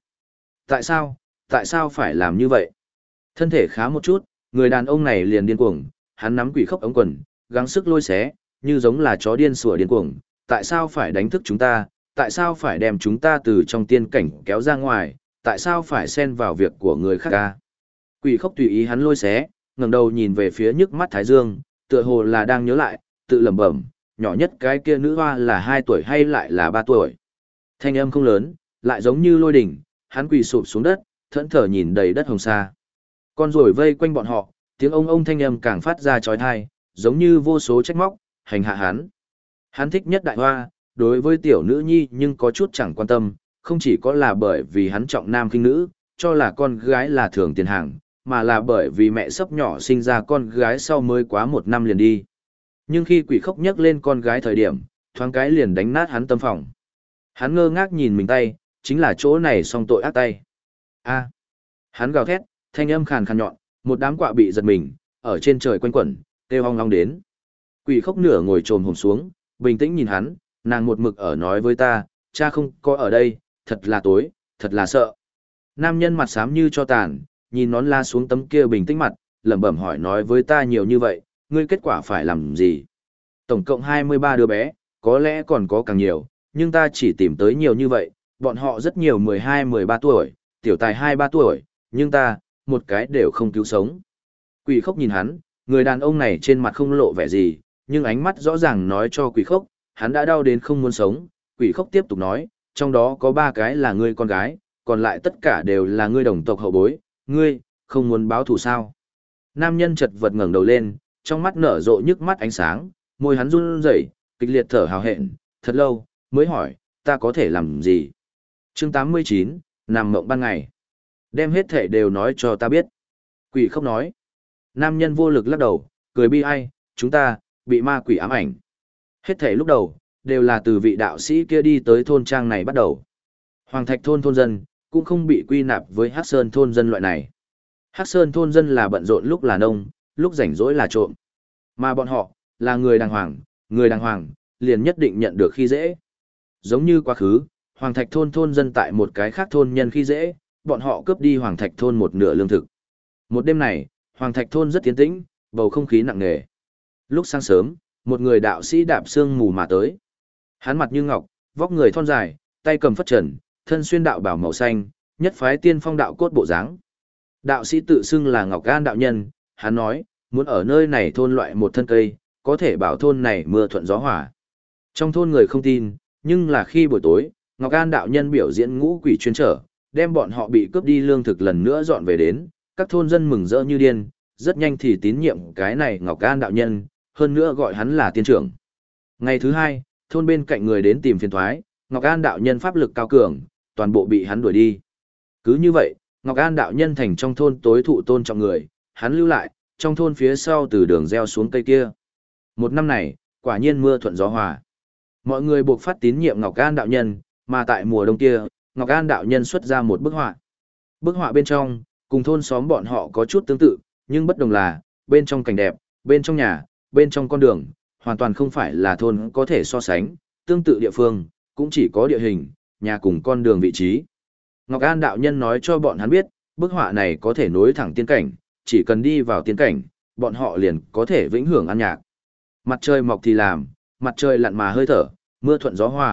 Tại sao phải làm như vậy? Thân thể khá một chút, người đàn ông này liền điên cuồng, hắn nắm quỷ khốc ống quần, gắng sức lôi xé, như giống là chó điên sủa điên cuồng. Tại sao phải đánh thức chúng ta? Tại sao phải đem chúng ta từ trong tiên cảnh kéo ra ngoài? Tại sao phải xen vào việc của người khác ca? Quỷ khốc tùy ý hắn lôi xé, ngẩng đầu nhìn về phía nhức mắt Thái Dương, tựa hồ là đang nhớ lại, tự lẩm bẩm, nhỏ nhất cái kia nữ hoa là 2 tuổi hay lại là 3 tuổi. Thanh âm không lớn, lại giống như lôi đỉnh, hắn quỳ sụp xuống đất, thẫn thờ nhìn đầy đất hồng sa. Con rồi vây quanh bọn họ, tiếng ông thanh âm càng phát ra chói tai, giống như vô số trách móc, hành hạ hắn. Hắn thích nhất đại hoa, đối với tiểu nữ nhi nhưng có chút chẳng quan tâm, không chỉ có là bởi vì hắn trọng nam khinh nữ, cho là con gái là thường tiền hàng, mà là bởi vì mẹ sắp nhỏ sinh ra con gái sau mới quá 1 năm liền đi. Nhưng khi quỷ khốc nhắc lên con gái thời điểm, thoáng cái liền đánh nát hắn tâm phòng. Hắn ngơ ngác nhìn mình tay, chính là chỗ này song tội ác tay. A. Hắn gào thét, thanh âm khàn khàn nhọn, một đám quạ bị giật mình, ở trên trời quanh quẩn, kêu ong ong đến. Quỷ khốc nửa ngồi trồm hổm xuống, bình tĩnh nhìn hắn, nàng một mực ở nói với ta, cha không có ở đây, thật là tối, thật là sợ. Nam nhân mặt xám như cho tàn, nhìn nón la xuống tấm kia bình tĩnh mặt, lẩm bẩm hỏi nói với ta nhiều như vậy, ngươi kết quả phải làm gì? Tổng cộng 23 đứa bé, có lẽ còn có càng nhiều, nhưng ta chỉ tìm tới nhiều như vậy, bọn họ rất nhiều 12-13 tuổi, tiểu tài 2-3 tuổi, nhưng ta, một cái đều không cứu sống. Quỷ khốc nhìn hắn, người đàn ông này trên mặt không lộ vẻ gì, nhưng ánh mắt rõ ràng nói cho quỷ khốc, hắn đã đau đến không muốn sống. Quỷ khốc tiếp tục nói, trong đó có 3 cái là ngươi con gái, còn lại tất cả đều là ngươi đồng tộc hậu bối, ngươi, không muốn báo thù sao? Nam nhân chật vật ngẩng đầu lên, trong mắt nở rộ nhức mắt ánh sáng, môi hắn run rẩy, kịch liệt thở hào hẹn, thật lâu, mới hỏi, ta có thể làm gì? Chương 89, nằm mộng ban ngày. Đem hết thể đều nói cho ta biết. Quỷ khốc nói. Nam nhân vô lực lắc đầu, cười bi ai, chúng ta, bị ma quỷ ám ảnh. Hết thể lúc đầu, đều là từ vị đạo sĩ kia đi tới thôn trang này bắt đầu. Hoàng Thạch thôn thôn dân, cũng không bị quy nạp với Hắc Sơn thôn dân loại này. Hắc Sơn thôn dân là bận rộn lúc là nông, lúc rảnh rỗi là trộm. Mà bọn họ, là người đàng hoàng, liền nhất định nhận được khi dễ. Giống như quá khứ, Hoàng Thạch thôn thôn dân tại một cái khác thôn nhân khi dễ, bọn họ cướp đi Hoàng Thạch thôn một nửa lương thực. Một đêm này, Hoàng Thạch thôn rất tiến tĩnh, bầu không khí nặng nề. Lúc sáng sớm, một người đạo sĩ đạp sương mù mà tới. Hắn mặt như ngọc, vóc người thon dài, tay cầm phất trần, thân xuyên đạo bào màu xanh, nhất phái tiên phong đạo cốt bộ dáng. Đạo sĩ tự xưng là Ngọc Gan đạo nhân, hắn nói, muốn ở nơi này thôn loại một thân cây, có thể bảo thôn này mưa thuận gió hòa. Trong thôn người không tin, nhưng là khi buổi tối, Ngọc An đạo nhân biểu diễn ngũ quỷ chuyên trở, đem bọn họ bị cướp đi lương thực lần nữa dọn về đến, các thôn dân mừng rỡ như điên, rất nhanh thì tín nhiệm cái này Ngọc An đạo nhân, hơn nữa gọi hắn là tiên trưởng. Ngày thứ hai, thôn bên cạnh người đến tìm phiền thoái, Ngọc An đạo nhân pháp lực cao cường, toàn bộ bị hắn đuổi đi. Cứ như vậy, Ngọc An đạo nhân thành trong thôn tối thụ tôn trọng người, hắn lưu lại, trong thôn phía sau từ đường gieo xuống cây kia. Một năm này, quả nhiên mưa thuận gió hòa. Mọi người buộc phát tín nhiệm Ngọc An đạo nhân, mà tại mùa đông kia, Ngọc An đạo nhân xuất ra một bức họa. Bức họa bên trong, cùng thôn xóm bọn họ có chút tương tự, nhưng bất đồng là, bên trong cảnh đẹp, bên trong nhà, bên trong con đường, hoàn toàn không phải là thôn có thể so sánh, tương tự địa phương, cũng chỉ có địa hình, nhà cùng con đường vị trí. Ngọc An đạo nhân nói cho bọn hắn biết, bức họa này có thể nối thẳng tiên cảnh, chỉ cần đi vào tiên cảnh, bọn họ liền có thể vĩnh hưởng an nhạc. Mặt trời mọc thì làm, mặt trời lặn mà hơi thở, mưa thuận gió hòa,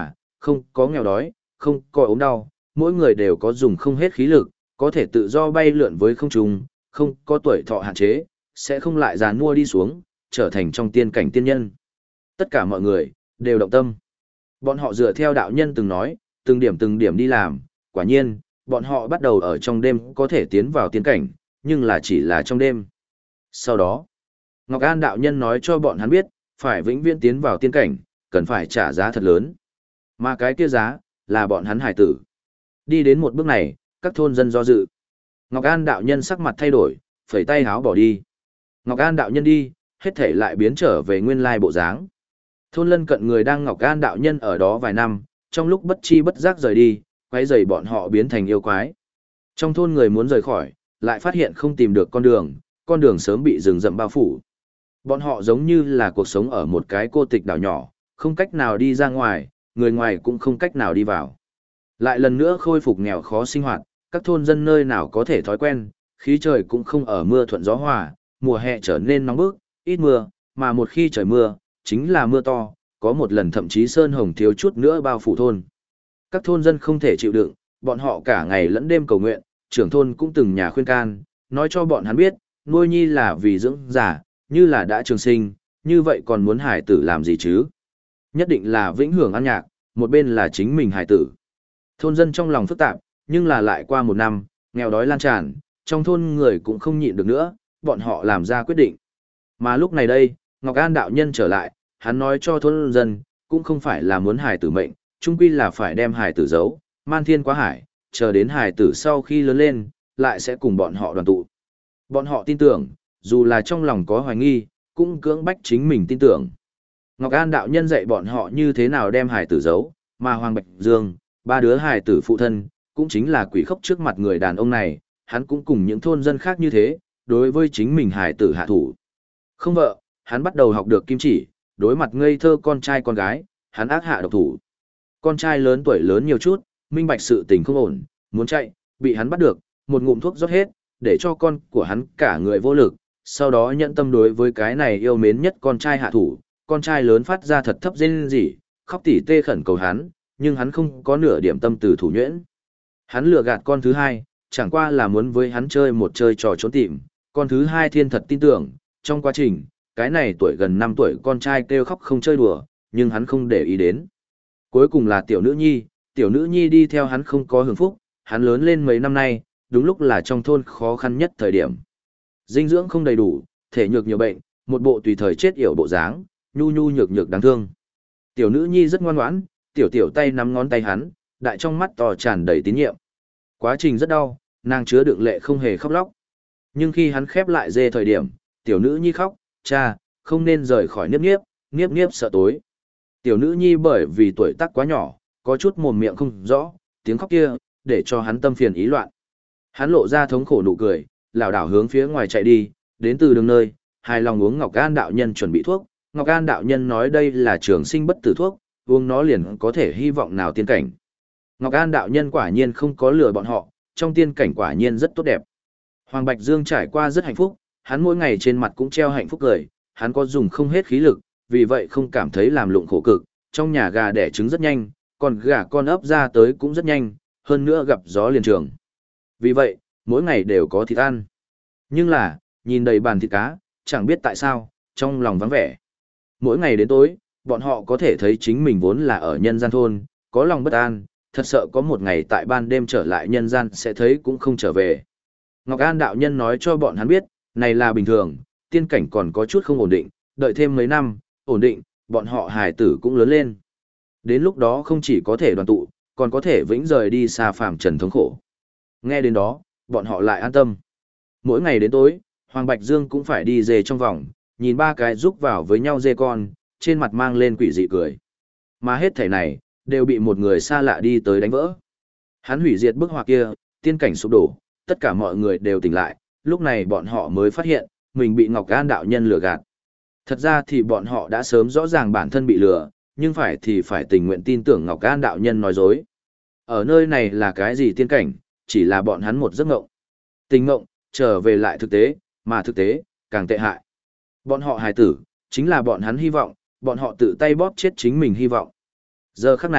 không có nghèo đói, không có ốm đau, mỗi người đều có dùng không hết khí lực, có thể tự do bay lượn với không trung, không có tuổi thọ hạn chế, sẽ không lại già nua đi xuống, trở thành trong tiên cảnh tiên nhân. Tất cả mọi người đều động tâm. Bọn họ dựa theo đạo nhân từng nói, từng điểm đi làm, quả nhiên, bọn họ bắt đầu ở trong đêm có thể tiến vào tiên cảnh, nhưng là chỉ là trong đêm. Sau đó, Ngọc An đạo nhân nói cho bọn hắn biết, phải vĩnh viễn tiến vào tiên cảnh, cần phải trả giá thật lớn. Mà cái kia giá, là bọn hắn hải tử. Đi đến một bước này, các thôn dân do dự. Ngọc An đạo nhân sắc mặt thay đổi, phẩy tay háo bỏ đi. Ngọc An đạo nhân đi, hết thể lại biến trở về nguyên lai bộ dáng. Thôn lân cận người đang Ngọc An đạo nhân ở đó vài năm, trong lúc bất chi bất giác rời đi, quấy rầy bọn họ biến thành yêu quái. Trong thôn người muốn rời khỏi, lại phát hiện không tìm được con đường sớm bị rừng rậm bao phủ. Bọn họ giống như là cuộc sống ở một cái cô tịch đảo nhỏ, không cách nào đi ra ngoài, người ngoài cũng không cách nào đi vào. Lại lần nữa khôi phục nghèo khó sinh hoạt, các thôn dân nơi nào có thể thói quen, khí trời cũng không ở mưa thuận gió hòa, mùa hè trở nên nóng bức, ít mưa, mà một khi trời mưa, chính là mưa to, có một lần thậm chí sơn hồng thiếu chút nữa bao phủ thôn. Các thôn dân không thể chịu đựng, bọn họ cả ngày lẫn đêm cầu nguyện, trưởng thôn cũng từng nhà khuyên can, nói cho bọn hắn biết, nuôi nhi là vì dưỡng giả, như là đã trường sinh, như vậy còn muốn hải tử làm gì chứ? Nhất định là vĩnh hưởng ăn nhạc, một bên là chính mình hải tử. Thôn dân trong lòng phức tạp, nhưng là lại qua một năm, nghèo đói lan tràn, trong thôn người cũng không nhịn được nữa, bọn họ làm ra quyết định. Mà lúc này đây, Ngọc An đạo nhân trở lại, hắn nói cho thôn dân, cũng không phải là muốn hải tử mệnh, chung quy là phải đem hải tử giấu, man thiên quá hải, chờ đến hải tử sau khi lớn lên, lại sẽ cùng bọn họ đoàn tụ. Bọn họ tin tưởng, dù là trong lòng có hoài nghi, cũng cưỡng bách chính mình tin tưởng. Ngọc An đạo nhân dạy bọn họ như thế nào đem hải tử giấu, mà Hoàng Bạch Dương, ba đứa hải tử phụ thân, cũng chính là quỷ khốc trước mặt người đàn ông này, hắn cũng cùng những thôn dân khác như thế, đối với chính mình hải tử hạ thủ. Không vợ, hắn bắt đầu học được kim chỉ, đối mặt ngây thơ con trai con gái, hắn ác hạ độc thủ. Con trai lớn tuổi lớn nhiều chút, minh bạch sự tình không ổn, muốn chạy, bị hắn bắt được, một ngụm thuốc rót hết, để cho con của hắn cả người vô lực, sau đó nhận tâm đối với cái này yêu mến nhất con trai hạ thủ, con trai lớn phát ra thật thấp rên rỉ, khóc tỉ tê khẩn cầu hắn, nhưng hắn không có nửa điểm tâm từ thủ nhuyễn. Hắn lừa gạt con thứ hai, chẳng qua là muốn với hắn chơi một chơi trò trốn tìm, con thứ hai thiên thật tin tưởng, trong quá trình, cái này tuổi gần 5 tuổi con trai kêu khóc không chơi đùa, nhưng hắn không để ý đến. Cuối cùng là tiểu nữ nhi đi theo hắn không có hưởng phúc, hắn lớn lên mấy năm nay, đúng lúc là trong thôn khó khăn nhất thời điểm. Dinh dưỡng không đầy đủ, thể nhược nhiều bệnh, một bộ tùy thời chết yểu bộ dáng, nhu nhu nhược nhược đáng thương. Tiểu nữ nhi rất ngoan ngoãn, tiểu tay nắm ngón tay hắn, đại trong mắt to tràn đầy tín nhiệm. Quá trình rất đau, nàng chứa đựng lệ không hề khóc lóc. Nhưng khi hắn khép lại dê thời điểm, tiểu nữ nhi khóc, cha, không nên rời khỏi niếp niếp sợ tối. Tiểu nữ nhi bởi vì tuổi tác quá nhỏ, có chút mồm miệng không rõ, tiếng khóc kia, để cho hắn tâm phiền ý loạn. Hắn lộ ra thống khổ nụ cười, lảo đảo hướng phía ngoài chạy đi, đến từ đường nơi, hài lòng uống Ngọc An đạo nhân chuẩn bị thuốc. Ngọc An đạo nhân nói đây là trường sinh bất tử thuốc, uống nó liền có thể hy vọng nào tiên cảnh. Ngọc An đạo nhân quả nhiên không có lừa bọn họ, trong tiên cảnh quả nhiên rất tốt đẹp. Hoàng Bạch Dương trải qua rất hạnh phúc, hắn mỗi ngày trên mặt cũng treo hạnh phúc cười, hắn có dùng không hết khí lực, vì vậy không cảm thấy làm lụng khổ cực, trong nhà gà đẻ trứng rất nhanh, còn gà con ấp ra tới cũng rất nhanh, hơn nữa gặp gió liền trường. Vì vậy, mỗi ngày đều có thịt ăn. Nhưng là, nhìn đầy bàn thịt cá, chẳng biết tại sao, trong lòng vắng vẻ. Mỗi ngày đến tối, bọn họ có thể thấy chính mình vốn là ở nhân gian thôn, có lòng bất an, thật sợ có một ngày tại ban đêm trở lại nhân gian sẽ thấy cũng không trở về. Ngọc An đạo nhân nói cho bọn hắn biết, này là bình thường, tiên cảnh còn có chút không ổn định, đợi thêm mấy năm, ổn định, bọn họ hài tử cũng lớn lên. Đến lúc đó không chỉ có thể đoàn tụ, còn có thể vĩnh rời đi xa phàm trần thống khổ. Nghe đến đó, bọn họ lại an tâm. Mỗi ngày đến tối, Hoàng Bạch Dương cũng phải đi dê trong vòng, nhìn ba cái rúc vào với nhau dê con, trên mặt mang lên quỷ dị cười. Mà hết thảy này, đều bị một người xa lạ đi tới đánh vỡ. Hắn hủy diệt bức họa kia, tiên cảnh sụp đổ, tất cả mọi người đều tỉnh lại, lúc này bọn họ mới phát hiện, mình bị Ngọc An đạo nhân lừa gạt. Thật ra thì bọn họ đã sớm rõ ràng bản thân bị lừa, nhưng phải thì phải tình nguyện tin tưởng Ngọc An đạo nhân nói dối. Ở nơi này là cái gì tiên cảnh, chỉ là bọn hắn một giấc ngộng. Tình ngộng, trở về lại thực tế, mà thực tế, càng tệ hại. Bọn họ hài tử, chính là bọn hắn hy vọng, bọn họ tự tay bóp chết chính mình hy vọng. Giờ khắc này,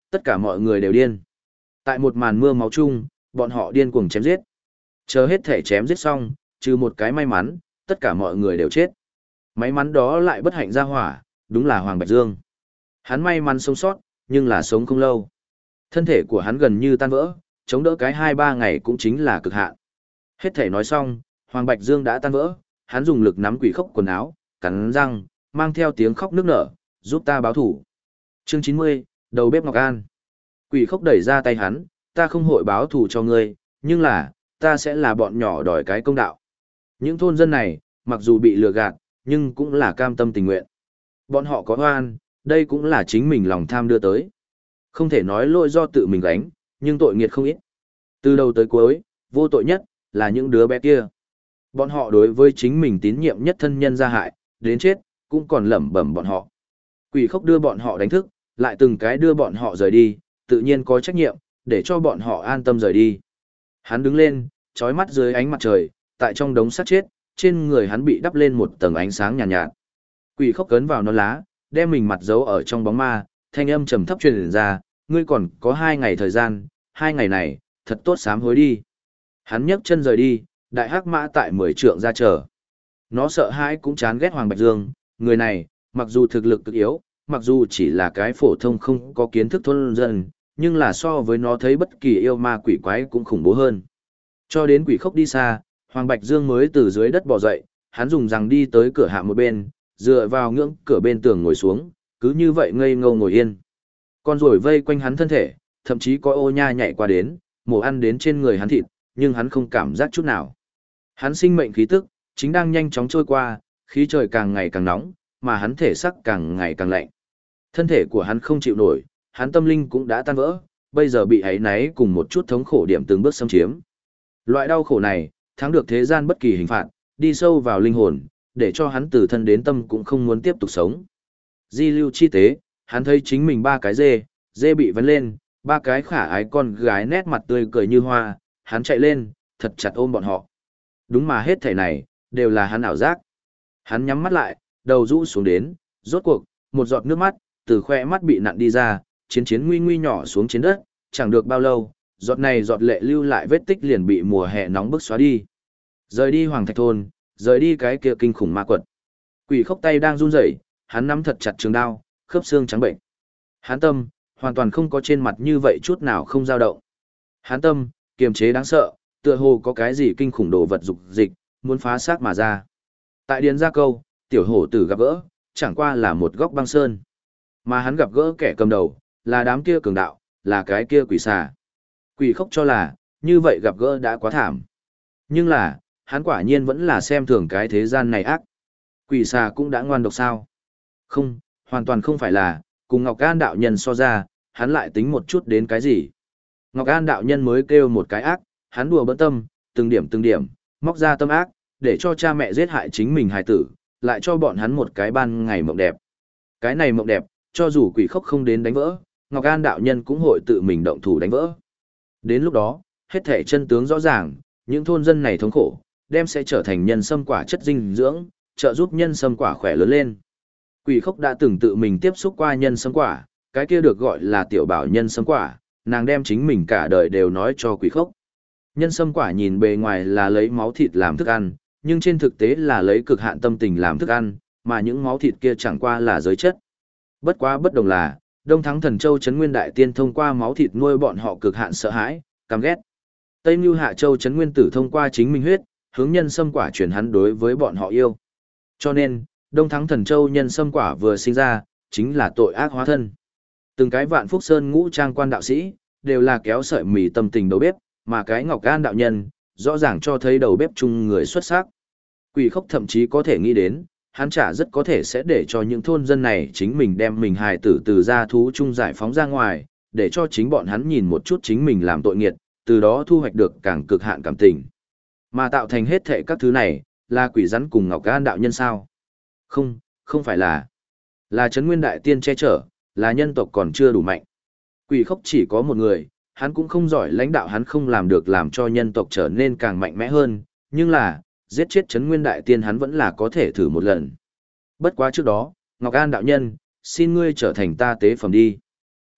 Tất cả mọi người đều điên. Tại một màn mưa máu chung, bọn họ điên cuồng chém giết. Chờ hết thể chém giết xong, trừ một cái may mắn, tất cả mọi người đều chết. May mắn đó lại bất hạnh ra hỏa, đúng là Hoàng Bạch Dương. Hắn may mắn sống sót, nhưng là sống không lâu. Thân thể của hắn gần như tan vỡ, chống đỡ cái 2-3 ngày cũng chính là cực hạn. Hết thể nói xong, Hoàng Bạch Dương đã tan vỡ, hắn dùng lực nắm Quỷ Khốc quần áo, cắn răng, mang theo tiếng khóc nức nở, giúp ta báo thủ. Chương 90, đầu bếp Ngọc An. Quỷ Khốc đẩy ra tay hắn, ta không hội báo thù cho ngươi, nhưng là, ta sẽ là bọn nhỏ đòi cái công đạo. Những thôn dân này, mặc dù bị lừa gạt, nhưng cũng là cam tâm tình nguyện. Bọn họ có oan, đây cũng là chính mình lòng tham đưa tới. Không thể nói lỗi do tự mình gánh, nhưng tội nghiệt không ít. Từ đầu tới cuối, vô tội nhất, là những đứa bé kia. Bọn họ đối với chính mình tín nhiệm nhất thân nhân gia hại, đến chết, cũng còn lẩm bẩm bọn họ. Quỷ Khốc đưa bọn họ đánh thức, lại từng cái đưa bọn họ rời đi, tự nhiên có trách nhiệm, để cho bọn họ an tâm rời đi. Hắn đứng lên, trói mắt dưới ánh mặt trời, tại trong đống xác chết, trên người hắn bị đắp lên một tầng ánh sáng nhàn nhạt. Quỷ Khốc cấn vào non lá, đem mình mặt giấu ở trong bóng ma, thanh âm trầm thấp truyền ra, ngươi còn có 2 ngày thời gian, 2 ngày này, thật tốt sám hối đi. Hắn nhấc chân rời đi, đại hắc mã tại 10 trượng ra chờ. Nó sợ hãi cũng chán ghét Hoàng Bạch Dương, người này, mặc dù thực lực cực yếu, mặc dù chỉ là cái phổ thông không có kiến thức thôn dân, nhưng là so với nó thấy bất kỳ yêu ma quỷ quái cũng khủng bố hơn. Cho đến Quỷ Khốc đi xa, Hoàng Bạch Dương mới từ dưới đất bò dậy, hắn dùng rằng đi tới cửa hạ một bên, dựa vào ngưỡng cửa bên tường ngồi xuống, cứ như vậy ngây ngô ngồi yên. Con ruồi vây quanh hắn thân thể, thậm chí có ô nha nhảy qua đến, mổ ăn đến trên người hắn thịt, nhưng hắn không cảm giác chút nào. Hắn sinh mệnh khí tức, chính đang nhanh chóng trôi qua, khí trời càng ngày càng nóng, mà hắn thể sắc càng ngày càng lạnh. Thân thể của hắn không chịu nổi, hắn tâm linh cũng đã tan vỡ, bây giờ bị áy náy cùng một chút thống khổ điểm từng bước xâm chiếm. Loại đau khổ này, thắng được thế gian bất kỳ hình phạt, đi sâu vào linh hồn, để cho hắn từ thân đến tâm cũng không muốn tiếp tục sống. Di lưu chi tế, hắn thấy chính mình 3 cái dê bị vấn lên, 3 cái khả ái con gái nét mặt tươi cười như hoa, hắn chạy lên, thật chặt ôm bọn họ. Đúng mà hết thảy này, đều là hắn ảo giác. Hắn nhắm mắt lại, đầu rũ xuống đến, rốt cuộc, một giọt nước mắt, từ khoe mắt bị nặn đi ra, chiến nguy nguy nhỏ xuống trên đất, chẳng được bao lâu, giọt này giọt lệ lưu lại vết tích liền bị mùa hè nóng bức xóa đi. Rời đi Hoàng Thạch Thôn, rời đi cái kia kinh khủng ma quật. Quỷ Khốc tay đang run rẩy, hắn nắm thật chặt trường đao, khớp xương trắng bệnh. Hắn tâm, hoàn toàn không có trên mặt như vậy chút nào không dao động. Hắn tâm, kiềm chế đáng sợ, tựa hồ có cái gì kinh khủng đồ vật dục dịch, muốn phá xác mà ra. Tại Điền Gia Câu, tiểu hổ tử gặp gỡ, chẳng qua là một góc băng sơn. Mà hắn gặp gỡ kẻ cầm đầu, là đám kia cường đạo, là cái kia quỷ xà. Quỷ Khốc cho là, như vậy gặp gỡ đã quá thảm. Nhưng là, hắn quả nhiên vẫn là xem thường cái thế gian này ác. Quỷ xà cũng đã ngoan độc sao? Không, hoàn toàn không phải là, cùng Ngọc An đạo nhân so ra, hắn lại tính một chút đến cái gì. Ngọc An đạo nhân mới kêu một cái ác, hắn đùa bỡn tâm, từng điểm, móc ra tâm ác, để cho cha mẹ giết hại chính mình hài tử, lại cho bọn hắn một cái ban ngày mộng đẹp. Cái này mộng đẹp, cho dù Quỷ Khốc không đến đánh vỡ, Ngọc An đạo nhân cũng hội tự mình động thủ đánh vỡ. Đến lúc đó, hết thể chân tướng rõ ràng, những thôn dân này thống khổ, đem sẽ trở thành nhân sâm quả chất dinh dưỡng, trợ giúp nhân sâm quả khỏe lớn lên. Quỷ Khốc đã từng tự mình tiếp xúc qua nhân sâm quả, cái kia được gọi là tiểu bảo nhân sâm quả, nàng đem chính mình cả đời đều nói cho Quỷ Khốc. Nhân sâm quả nhìn bề ngoài là lấy máu thịt làm thức ăn, nhưng trên thực tế là lấy cực hạn tâm tình làm thức ăn, mà những máu thịt kia chẳng qua là giới chất. Bất quá bất đồng là, Đông Thắng Thần Châu Trấn Nguyên Đại Tiên thông qua máu thịt nuôi bọn họ cực hạn sợ hãi, căm ghét. Tây Nưu Hạ Châu Trấn Nguyên Tử thông qua chính mình huyết, hướng nhân sâm quả truyền hắn đối với bọn họ yêu. Cho nên, Đông Thắng Thần Châu nhân sâm quả vừa sinh ra, chính là tội ác hóa thân. Từng cái Vạn Phúc Sơn ngũ trang quan đạo sĩ, đều là kéo sợi mì tâm tình đầu bếp, mà cái Ngọc An đạo nhân, rõ ràng cho thấy đầu bếp chung người xuất sắc. Quỷ Khốc thậm chí có thể nghĩ đến, hắn chả rất có thể sẽ để cho những thôn dân này chính mình đem mình hài tử từ gia thú chung giải phóng ra ngoài, để cho chính bọn hắn nhìn một chút chính mình làm tội nghiệt, từ đó thu hoạch được càng cực hạn cảm tình. Mà tạo thành hết thệ các thứ này, là quỷ rắn cùng Ngọc An đạo nhân sao? Không, không phải là Trấn Nguyên Đại Tiên che chở, là nhân tộc còn chưa đủ mạnh. Quỷ Khốc chỉ có một người, hắn cũng không giỏi lãnh đạo, hắn không làm được làm cho nhân tộc trở nên càng mạnh mẽ hơn, nhưng là, giết chết Trấn Nguyên Đại Tiên hắn vẫn là có thể thử một lần. Bất quá trước đó, Ngọc An đạo nhân, xin ngươi trở thành ta tế phẩm đi.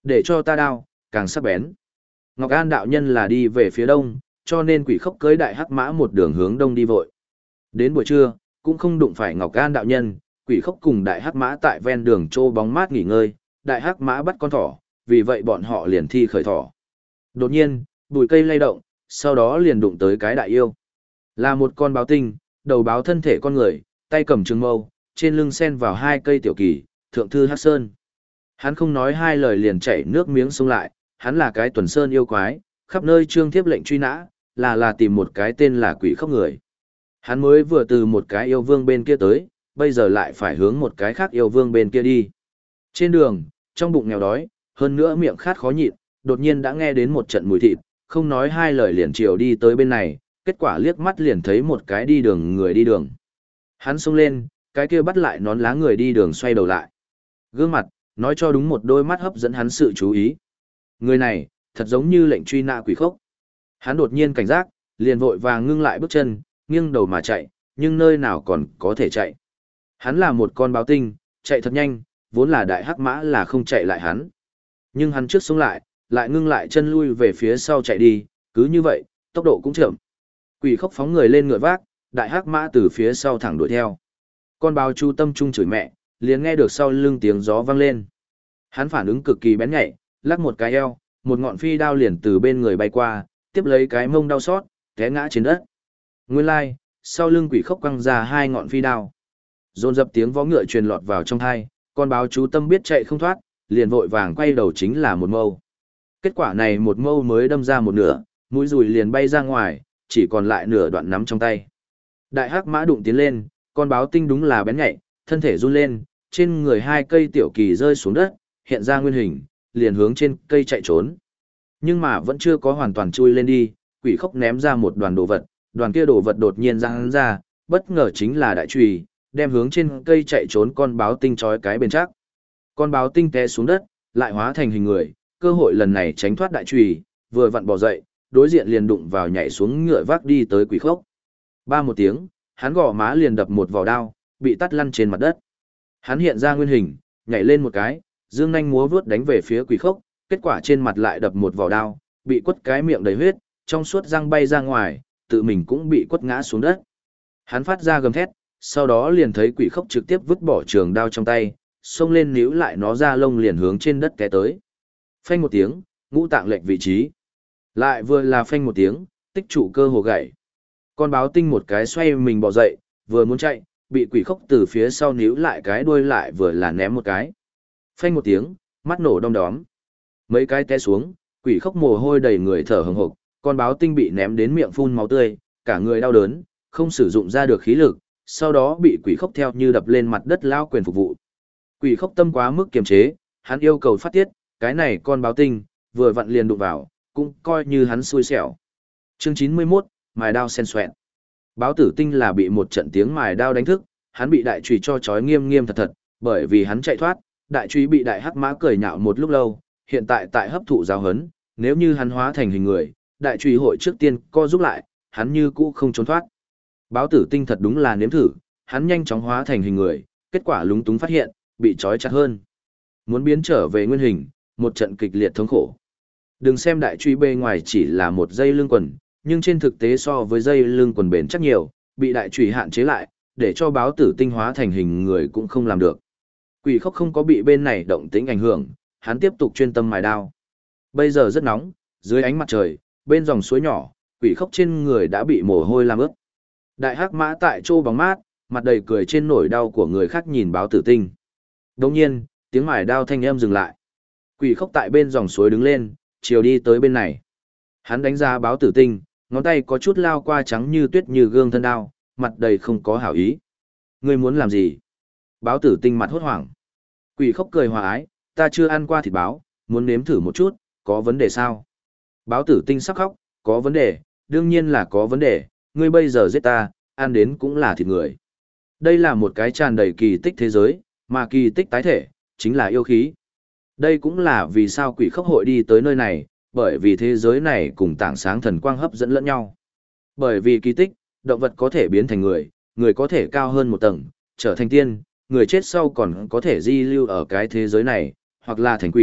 Để cho ta đao, càng sắc bén. Ngọc An đạo nhân là đi về phía đông, cho nên quỷ khốc cưới đại hắc mã một đường hướng đông đi vội. Đến buổi trưa, cũng không đụng phải Ngọc An đạo nhân, quỷ khốc cùng đại hắc mã tại ven đường trô bóng mát nghỉ ngơi, đại hắc mã bắt con thỏ, vì vậy bọn họ liền thi khởi thỏ. Đột nhiên, bụi cây lay động, sau đó liền đụng tới cái đại yêu. Là một con báo tinh, đầu báo thân thể con người, tay cầm trường mâu, trên lưng sen vào hai cây tiểu kỳ, thượng thư hắc sơn. Hắn không nói hai lời liền chảy nước miếng xông lại, hắn là cái tuần sơn yêu quái, khắp nơi trương thiếp lệnh truy nã, là tìm một cái tên là quỷ khốc người. Hắn mới vừa từ một cái yêu vương bên kia tới, bây giờ lại phải hướng một cái khác yêu vương bên kia đi. Trên đường, trong bụng nghèo đói, hơn nữa miệng khát khó nhịn, đột nhiên đã nghe đến một trận mùi thịt, không nói hai lời liền chiều đi tới bên này, kết quả liếc mắt liền thấy một cái đi đường người đi đường. Hắn xông lên, cái kia bắt lại nón lá người đi đường xoay đầu lại. Gương mặt, nói cho đúng một đôi mắt hấp dẫn hắn sự chú ý. Người này, thật giống như lệnh truy nã quỷ khốc. Hắn đột nhiên cảnh giác, liền vội vàng ngưng lại bước chân, nghiêng đầu mà chạy, nhưng nơi nào còn có thể chạy. Hắn là một con báo tinh, chạy thật nhanh, vốn là đại hắc mã là không chạy lại hắn. Nhưng hắn trước sống lại ngưng lại chân lui về phía sau chạy đi, cứ như vậy, tốc độ cũng chậm. Quỷ khốc phóng người lên ngựa vác, đại hắc mã từ phía sau thẳng đuổi theo. Con báo chú tâm trung chửi mẹ, liền nghe được sau lưng tiếng gió vang lên. Hắn phản ứng cực kỳ bén nhạy, lắc một cái eo, một ngọn phi đao liền từ bên người bay qua, tiếp lấy cái mông đau xót, té ngã trên đất. Nguyên lai, sau lưng quỷ khốc quăng ra hai ngọn phi đao. Dồn dập tiếng vó ngựa truyền lọt vào trong tai, con báo chú tâm biết chạy không thoát, liền vội vàng quay đầu chính là một mâu. Kết quả này một mâu mới đâm ra một nửa, mũi dùi liền bay ra ngoài, chỉ còn lại nửa đoạn nắm trong tay. Đại hắc mã đụng tiến lên, con báo tinh đúng là bén nhạy, thân thể run lên, trên người hai cây tiểu kỳ rơi xuống đất, hiện ra nguyên hình, liền hướng trên cây chạy trốn. Nhưng mà vẫn chưa có hoàn toàn chui lên đi, quỷ khốc ném ra một đoàn đồ vật, đoàn kia đồ vật đột nhiên giang ra, bất ngờ chính là đại chùy, đem hướng trên cây chạy trốn con báo tinh trói cái bên chắc. Con báo tinh té xuống đất, lại hóa thành hình người, cơ hội lần này tránh thoát đại chùy, vừa vặn bò dậy, đối diện liền đụng vào nhảy xuống ngựa vác đi tới quỷ khốc. Ba một tiếng, hắn gõ má liền đập một vỏ đao, bị tắt lăn trên mặt đất. Hắn hiện ra nguyên hình, nhảy lên một cái, dương nhanh múa vướt đánh về phía quỷ khốc, kết quả trên mặt lại đập một vỏ đao, bị quất cái miệng đầy huyết, trong suốt răng bay ra ngoài, tự mình cũng bị quất ngã xuống đất. Hắn phát ra gầm thét, sau đó liền thấy quỷ khốc trực tiếp vứt bỏ trường đao trong tay, xông lên níu lại nó ra lông liền hướng trên đất té tới. Phanh một tiếng, ngũ tạng lệch vị trí. Lại vừa là phanh một tiếng, tích trụ cơ hồ gãy. Con báo tinh một cái xoay mình bò dậy, vừa muốn chạy, bị quỷ khốc từ phía sau níu lại cái đuôi lại vừa là ném một cái. Phanh một tiếng, mắt nổ đom đóm. Mấy cái té xuống, quỷ khốc mồ hôi đầy người thở hừng hực, con báo tinh bị ném đến miệng phun máu tươi, cả người đau đớn, không sử dụng ra được khí lực, sau đó bị quỷ khốc theo như đập lên mặt đất lao quyền phục vụ. Quỷ khốc tâm quá mức kiềm chế, hắn yêu cầu phát tiết, cái này con báo tinh, vừa vặn liền đụng vào, cũng coi như hắn xui xẻo. Chương 91, mài đao sen xoẹn. Báo tử tinh là bị một trận tiếng mài đao đánh thức, hắn bị đại chùy cho chói nghiêm nghiêm thật thật, bởi vì hắn chạy thoát, đại chùy bị đại hắc mã cười nhạo một lúc lâu, hiện tại tại hấp thụ giáo hấn, nếu như hắn hóa thành hình người, đại chùy hội trước tiên co giúp lại, hắn như cũ không trốn thoát. Báo tử tinh thật đúng là nếm thử, hắn nhanh chóng hóa thành hình người, kết quả lúng túng phát hiện, bị trói chặt hơn. Muốn biến trở về nguyên hình, một trận kịch liệt thống khổ. Đừng xem đại truy bề ngoài chỉ là một dây lưng quần, nhưng trên thực tế so với dây lưng quần bền chắc nhiều, bị đại truy hạn chế lại, để cho báo tử tinh hóa thành hình người cũng không làm được. Quỷ khốc không có bị bên này động tĩnh ảnh hưởng, hắn tiếp tục chuyên tâm mài đao. Bây giờ rất nóng, dưới ánh mặt trời, bên dòng suối nhỏ, quỷ khốc trên người đã bị mồ hôi làm ướt. Đại hắc mã tại chỗ bóng mát, mặt đầy cười trên nỗi đau của người khác nhìn báo tử tinh. Đồng nhiên, tiếng mài đao thanh âm dừng lại. Quỷ khốc tại bên dòng suối đứng lên, chiều đi tới bên này. Hắn đánh ra báo tử tinh, ngón tay có chút lao qua trắng như tuyết như gương thân đao, mặt đầy không có hảo ý. Ngươi muốn làm gì? Báo tử tinh mặt hốt hoảng. Quỷ khốc cười hòa ái, ta chưa ăn qua thịt báo, muốn nếm thử một chút, có vấn đề sao? Báo tử tinh sắp khóc, có vấn đề, đương nhiên là có vấn đề, ngươi bây giờ giết ta, ăn đến cũng là thịt người. Đây là một cái tràn đầy kỳ tích thế giới, mà kỳ tích tái thể, chính là yêu khí. Đây cũng là vì sao quỷ khốc hội đi tới nơi này, bởi vì thế giới này cùng tảng sáng thần quang hấp dẫn lẫn nhau. Bởi vì kỳ tích, động vật có thể biến thành người, người có thể cao hơn một tầng, trở thành tiên, người chết sau còn có thể di lưu ở cái thế giới này, hoặc là thành quỷ,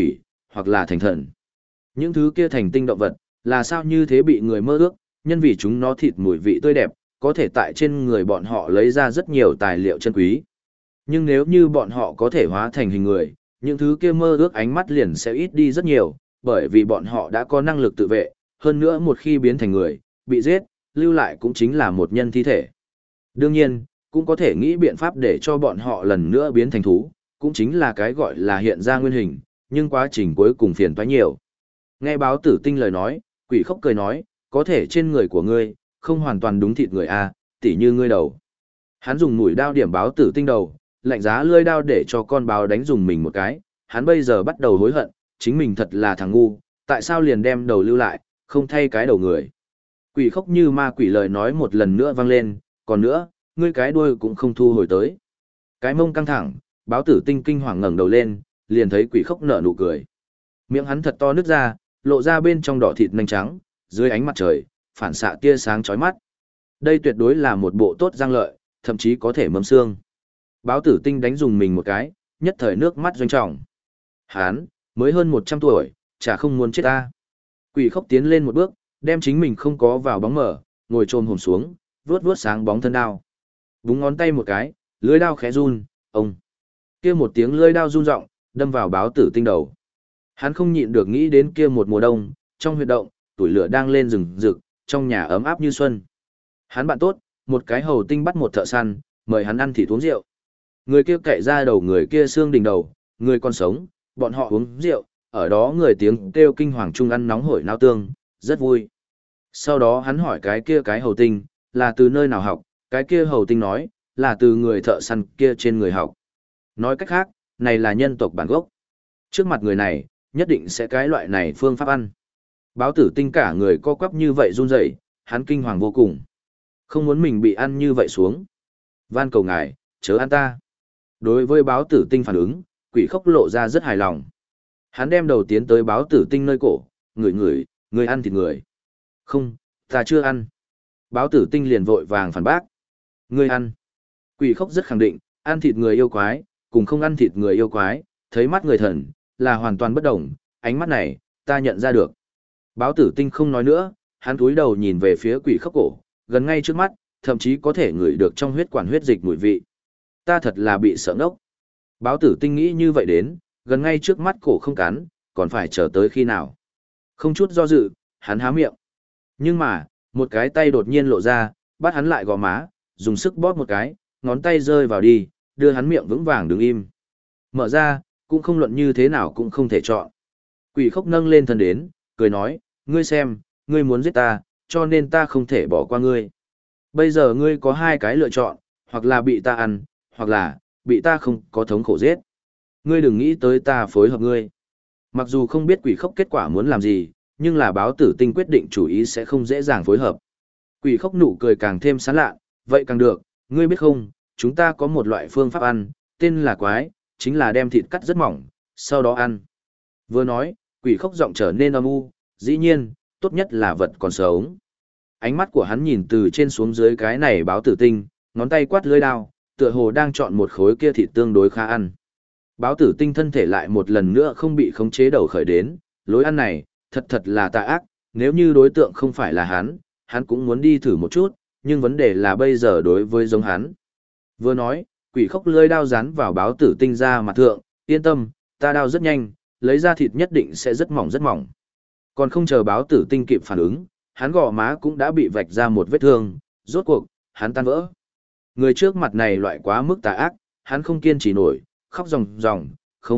hoặc là thành thần. Những thứ kia thành tinh động vật, là sao như thế bị người mơ ước, nhân vì chúng nó thịt mùi vị tươi đẹp, có thể tại trên người bọn họ lấy ra rất nhiều tài liệu chân quý. Nhưng nếu như bọn họ có thể hóa thành hình người, những thứ kia mơ ước ánh mắt liền sẽ ít đi rất nhiều, bởi vì bọn họ đã có năng lực tự vệ, hơn nữa một khi biến thành người, bị giết, lưu lại cũng chính là một nhân thi thể. Đương nhiên, cũng có thể nghĩ biện pháp để cho bọn họ lần nữa biến thành thú, cũng chính là cái gọi là hiện ra nguyên hình, nhưng quá trình cuối cùng phiền toái nhiều. Nghe báo tử tinh lời nói, quỷ khốc cười nói, có thể trên người của ngươi, không hoàn toàn đúng thịt người a, tỉ như ngươi đầu. Hắn dùng mũi đao điểm báo tử tinh đầu, lạnh giá lưỡi đao để cho con báo đánh dùng mình một cái, hắn bây giờ bắt đầu hối hận, chính mình thật là thằng ngu, tại sao liền đem đầu lưu lại, không thay cái đầu người. Quỷ khốc như ma quỷ lời nói một lần nữa vang lên, còn nữa, ngươi cái đuôi cũng không thu hồi tới. Cái mông căng thẳng, báo tử tinh kinh hoàng ngẩng đầu lên, liền thấy quỷ khốc nở nụ cười. Miệng hắn thật to nứt ra, lộ ra bên trong đỏ thịt nanh trắng, dưới ánh mặt trời, phản xạ tia sáng chói mắt. Đây tuyệt đối là một bộ tốt răng lợi, thậm chí có thể mâm xương. Báo tử tinh đánh dùng mình một cái, nhất thời nước mắt doanh trọng. Hán, mới hơn 100 tuổi, chả không muốn chết ta. Quỷ khốc tiến lên một bước, đem chính mình không có vào bóng mở, ngồi trồm hổm xuống, vuốt vuốt sáng bóng thân đao. Búng ngón tay một cái, lưỡi đao khẽ run, ông. Kia một tiếng lưỡi đao run rộng, đâm vào báo tử tinh đầu. Hắn không nhịn được nghĩ đến kia một mùa đông, trong huyệt động, tuổi lửa đang lên rừng rực, trong nhà ấm áp như xuân. Hắn bạn tốt, một cái hầu tinh bắt một thợ săn, mời hắn ăn thịt uống rượu. Người kia cậy ra đầu người kia xương đỉnh đầu, người còn sống, bọn họ uống rượu, ở đó người tiếng kêu kinh hoàng chung ăn nóng hổi nao tương, rất vui. Sau đó hắn hỏi cái kia cái hầu tinh, là từ nơi nào học, cái kia hầu tinh nói, là từ người thợ săn kia trên người học. Nói cách khác, này là nhân tộc bản gốc. Trước mặt người này, nhất định sẽ cái loại này phương pháp ăn. Báo tử tinh cả người co quắp như vậy run rẩy, hắn kinh hoàng vô cùng. Không muốn mình bị ăn như vậy xuống. Van cầu ngài, chớ ăn ta. Đối với báo tử tinh phản ứng, quỷ khốc lộ ra rất hài lòng. Hắn đem đầu tiến tới báo tử tinh nơi cổ, ngửi, người ăn thịt người. Không, ta chưa ăn. Báo tử tinh liền vội vàng phản bác. Người ăn. Quỷ khốc rất khẳng định, ăn thịt người yêu quái, cùng không ăn thịt người yêu quái, thấy mắt người thần, là hoàn toàn bất đồng, ánh mắt này, ta nhận ra được. Báo tử tinh không nói nữa, hắn cúi đầu nhìn về phía quỷ khốc cổ, gần ngay trước mắt, thậm chí có thể ngửi được trong huyết quản huyết dịch mùi vị. Ta thật là bị sợ ngốc. Báo tử tinh nghĩ như vậy đến, gần ngay trước mắt cổ không cắn, còn phải chờ tới khi nào. Không chút do dự, hắn há miệng. Nhưng mà, một cái tay đột nhiên lộ ra, bắt hắn lại gò má, dùng sức bóp một cái, ngón tay rơi vào đi, đưa hắn miệng vững vàng đứng im. Mở ra, cũng không luận như thế nào cũng không thể chọn. Quỷ khốc nâng lên thân đến, cười nói, ngươi xem, ngươi muốn giết ta, cho nên ta không thể bỏ qua ngươi. Bây giờ ngươi có hai cái lựa chọn, hoặc là bị ta ăn, hoặc là, bị ta không có thống khổ giết. Ngươi đừng nghĩ tới ta phối hợp ngươi. Mặc dù không biết quỷ khốc kết quả muốn làm gì, nhưng là báo tử tinh quyết định chủ ý sẽ không dễ dàng phối hợp. Quỷ khốc nụ cười càng thêm sán lạ, vậy càng được, ngươi biết không, chúng ta có một loại phương pháp ăn, tên là quái, chính là đem thịt cắt rất mỏng, sau đó ăn. Vừa nói, quỷ khốc giọng trở nên âm u, dĩ nhiên, tốt nhất là vật còn sống. Ánh mắt của hắn nhìn từ trên xuống dưới cái này báo tử tinh, ngón tay quát lưỡi đao, tựa hồ đang chọn một khối kia thịt tương đối khá ăn. Báo tử tinh thân thể lại một lần nữa không bị khống chế đầu khởi đến, lối ăn này, thật là tà ác, nếu như đối tượng không phải là hắn cũng muốn đi thử một chút, nhưng vấn đề là bây giờ đối với giống hắn. Vừa nói, quỷ khốc lưỡi đao dán vào báo tử tinh ra mặt thượng, yên tâm, ta đao rất nhanh, lấy ra thịt nhất định sẽ rất mỏng rất mỏng. Còn không chờ báo tử tinh kịp phản ứng, hắn gò má cũng đã bị vạch ra một vết thương, rốt cuộc, hắn tan vỡ. Người trước mặt này loại quá mức tà ác, hắn không kiên trì nổi, khóc ròng,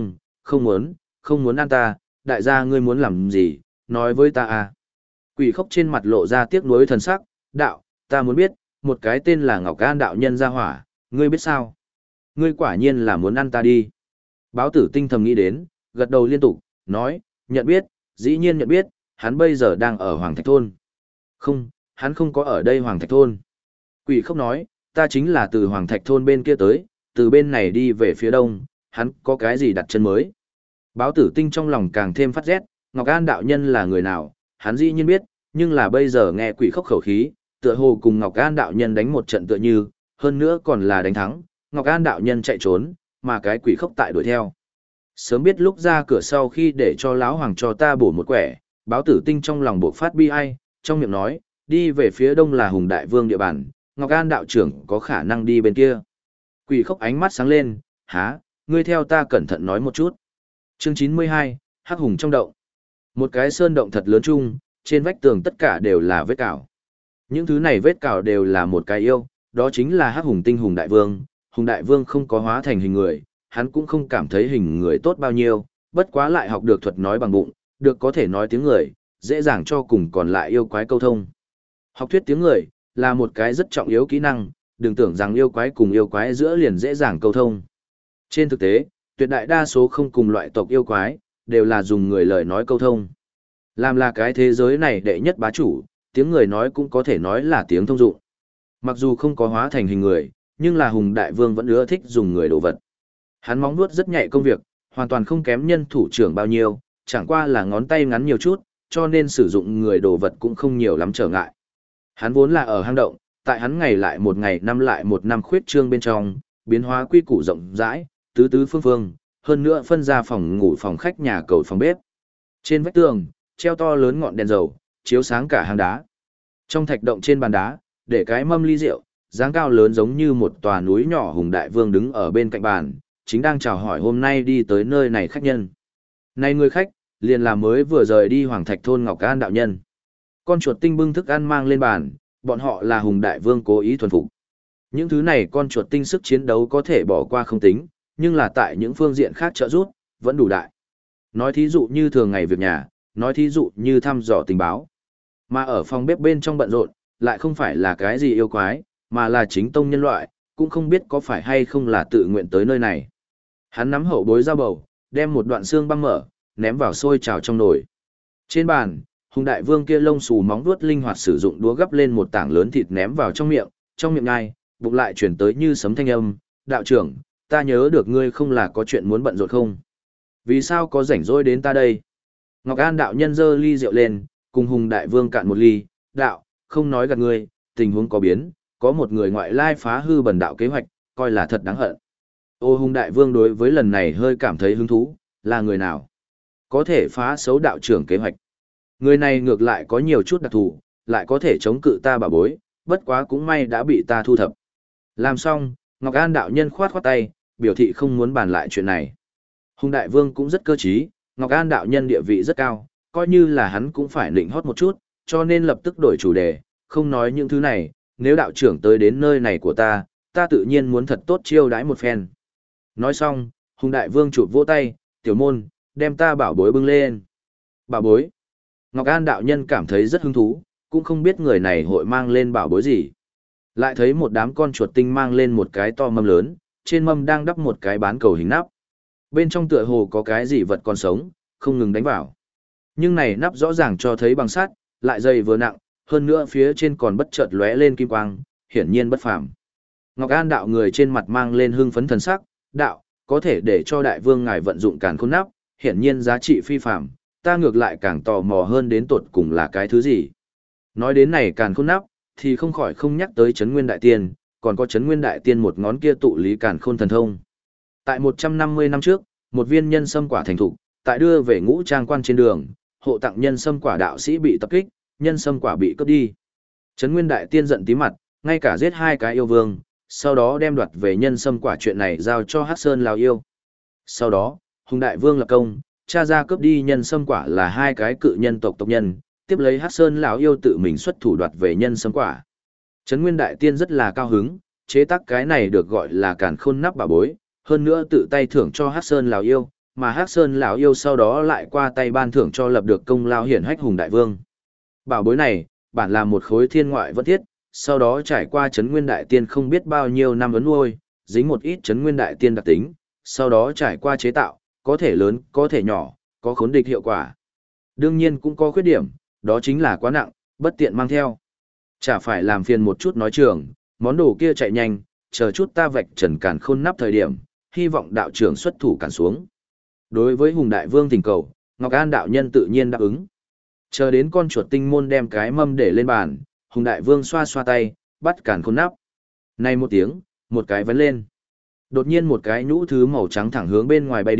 không muốn ăn ta, đại gia ngươi muốn làm gì, nói với ta à. Quỷ khốc trên mặt lộ ra tiếc nuối thần sắc, đạo, ta muốn biết, một cái tên là Ngọc An đạo nhân ra hỏa, ngươi biết sao? Ngươi quả nhiên là muốn ăn ta đi. Báo tử tinh thầm nghĩ đến, gật đầu liên tục, nói, nhận biết, dĩ nhiên nhận biết, hắn bây giờ đang ở Hoàng Thạch Thôn. Không, hắn không có ở đây Hoàng Thạch Thôn. Quỷ khốc nói, ta chính là từ Hoàng Thạch Thôn bên kia tới, từ bên này đi về phía đông, hắn có cái gì đặt chân mới. Báo tử tinh trong lòng càng thêm phát rét, Ngọc An đạo nhân là người nào, hắn dĩ nhiên biết, nhưng là bây giờ nghe quỷ khốc khẩu khí, tựa hồ cùng Ngọc An đạo nhân đánh một trận tựa như, hơn nữa còn là đánh thắng, Ngọc An đạo nhân chạy trốn, mà cái quỷ khốc tại đuổi theo. Sớm biết lúc ra cửa sau khi để cho lão hoàng cho ta bổ một quẻ, báo tử tinh trong lòng buộc phát bi ai, trong miệng nói, đi về phía đông là Hùng Đại Vương địa bàn, Ngọc An đạo trưởng có khả năng đi bên kia. Quỷ khốc ánh mắt sáng lên, há, ngươi theo ta cẩn thận nói một chút. Chương 92, Hắc Hùng trong động. Một cái sơn động thật lớn chung, trên vách tường tất cả đều là vết cào. Những thứ này vết cào đều là một cái yêu, đó chính là Hắc Hùng tinh Hùng Đại Vương. Hùng Đại Vương không có hóa thành hình người, hắn cũng không cảm thấy hình người tốt bao nhiêu, bất quá lại học được thuật nói bằng bụng, được có thể nói tiếng người, dễ dàng cho cùng còn lại yêu quái câu thông. Học thuyết tiếng người là một cái rất trọng yếu kỹ năng, đừng tưởng rằng yêu quái cùng yêu quái giữa liền dễ dàng câu thông. Trên thực tế, tuyệt đại đa số không cùng loại tộc yêu quái, đều là dùng người lời nói câu thông. Làm là cái thế giới này đệ nhất bá chủ, tiếng người nói cũng có thể nói là tiếng thông dụng. Mặc dù không có hóa thành hình người, nhưng là Hùng Đại Vương vẫn ưa thích dùng người đồ vật. Hắn móng vuốt rất nhạy công việc, hoàn toàn không kém nhân thủ trưởng bao nhiêu, chẳng qua là ngón tay ngắn nhiều chút, cho nên sử dụng người đồ vật cũng không nhiều lắm trở ngại. Hắn vốn là ở hang động, tại hắn ngày lại một năm khuyết trương bên trong, biến hóa quy củ rộng rãi, tứ tứ phương phương, hơn nữa phân ra phòng ngủ phòng khách nhà cầu phòng bếp. Trên vách tường, treo to lớn ngọn đèn dầu, chiếu sáng cả hang đá. Trong thạch động trên bàn đá, để cái mâm ly rượu, dáng cao lớn giống như một tòa núi nhỏ. Hùng Đại Vương đứng ở bên cạnh bàn, chính đang chào hỏi hôm nay đi tới nơi này khách nhân. Này người khách, liền là mới vừa rời đi Hoàng Thạch thôn Ngọc An đạo nhân. Con chuột tinh bưng thức ăn mang lên bàn, bọn họ là Hùng Đại Vương cố ý thuần phục. Những thứ này con chuột tinh sức chiến đấu có thể bỏ qua không tính, nhưng là tại những phương diện khác trợ giúp, vẫn đủ đại. Nói thí dụ như thường ngày việc nhà, nói thí dụ như thăm dò tình báo. Mà ở phòng bếp bên trong bận rộn, lại không phải là cái gì yêu quái, mà là chính tông nhân loại, cũng không biết có phải hay không là tự nguyện tới nơi này. Hắn nắm hậu bối dao bầu, đem một đoạn xương băng mở, ném vào sôi trào trong nồi. Trên bàn, Hùng Đại Vương kia lông xù móng vuốt linh hoạt sử dụng đũa gắp lên một tảng lớn thịt ném vào trong miệng ngai, bụng lại chuyển tới như sấm thanh âm, đạo trưởng, ta nhớ được ngươi không là có chuyện muốn bận rộn không? Vì sao có rảnh rỗi đến ta đây? Ngọc An đạo nhân giơ ly rượu lên, cùng Hùng Đại Vương cạn một ly, đạo, không nói gạt ngươi, tình huống có biến, có một người ngoại lai phá hư bần đạo kế hoạch, coi là thật đáng hận. Ô Hùng Đại Vương đối với lần này hơi cảm thấy hứng thú, là người nào? Có thể phá xấu đạo trưởng kế hoạch. Người này ngược lại có nhiều chút đặc thù, lại có thể chống cự ta bảo bối, bất quá cũng may đã bị ta thu thập. Làm xong, Ngọc An đạo nhân khoát khoát tay, biểu thị không muốn bàn lại chuyện này. Hùng Đại Vương cũng rất cơ trí, Ngọc An đạo nhân địa vị rất cao, coi như là hắn cũng phải nịnh hót một chút, cho nên lập tức đổi chủ đề, không nói những thứ này, nếu đạo trưởng tới đến nơi này của ta tự nhiên muốn thật tốt chiêu đãi một phen. Nói xong, Hùng Đại Vương chụp vỗ tay, tiểu môn, đem ta bảo bối bưng lên. Bảo bối. Ngọc An đạo nhân cảm thấy rất hứng thú, cũng không biết người này hội mang lên bảo bối gì. Lại thấy một đám con chuột tinh mang lên một cái to mâm lớn, trên mâm đang đắp một cái bán cầu hình nắp. Bên trong tựa hồ có cái gì vật còn sống, không ngừng đánh vào. Nhưng này nắp rõ ràng cho thấy bằng sắt, lại dày vừa nặng, hơn nữa phía trên còn bất chợt lóe lên kim quang, hiển nhiên bất phàm. Ngọc An đạo người trên mặt mang lên hưng phấn thần sắc, đạo, có thể để cho đại vương ngài vận dụng càn khôn nắp, hiển nhiên giá trị phi phàm, ta ngược lại càng tò mò hơn đến tột cùng là cái thứ gì. Nói đến này càn khôn nắp, thì không khỏi không nhắc tới Trấn Nguyên Đại Tiên, còn có Trấn Nguyên Đại Tiên một ngón kia tụ lý càn khôn thần thông. Tại 150 năm trước, một viên nhân sâm quả thành thục, tại đưa về Ngũ Trang quan trên đường, hộ tặng nhân sâm quả đạo sĩ bị tập kích, nhân sâm quả bị cướp đi. Trấn Nguyên Đại Tiên giận tí mặt, ngay cả giết hai cái yêu vương, sau đó đem đoạt về nhân sâm quả chuyện này giao cho Hắc Sơn lão yêu. Sau đó, Hùng Đại Vương lập công, cha ra cướp đi nhân sâm quả là hai cái cự nhân tộc tộc nhân, tiếp lấy Hắc Sơn lão yêu tự mình xuất thủ đoạt về nhân sâm quả. Trấn Nguyên Đại Tiên rất là cao hứng, chế tác cái này được gọi là càn khôn nắp bảo bối, hơn nữa tự tay thưởng cho Hắc Sơn lão yêu, mà Hắc Sơn lão yêu sau đó lại qua tay ban thưởng cho lập được công lao hiển hách Hùng Đại Vương. Bảo bối này, bản là một khối thiên ngoại vật thiết, sau đó trải qua Trấn Nguyên Đại Tiên không biết bao nhiêu năm ấn nuôi, dính một ít Trấn Nguyên Đại Tiên đặc tính, sau đó trải qua chế tạo, có thể lớn, có thể nhỏ, có khốn địch hiệu quả. Đương nhiên cũng có khuyết điểm, đó chính là quá nặng, bất tiện mang theo. Chả phải làm phiền một chút nói trường, món đồ kia chạy nhanh, chờ chút ta vạch trần càn khôn nắp thời điểm, hy vọng đạo trưởng xuất thủ cản xuống. Đối với Hùng Đại Vương thỉnh cầu, Ngọc An đạo nhân tự nhiên đáp ứng. Chờ đến con chuột tinh môn đem cái mâm để lên bàn, Hùng Đại Vương xoa xoa tay, bắt càn khôn nắp. Này một tiếng, một cái vấn lên. Đột nhiên một cái nhũ thứ màu trắng thẳng hướng bên ngoài bay đi,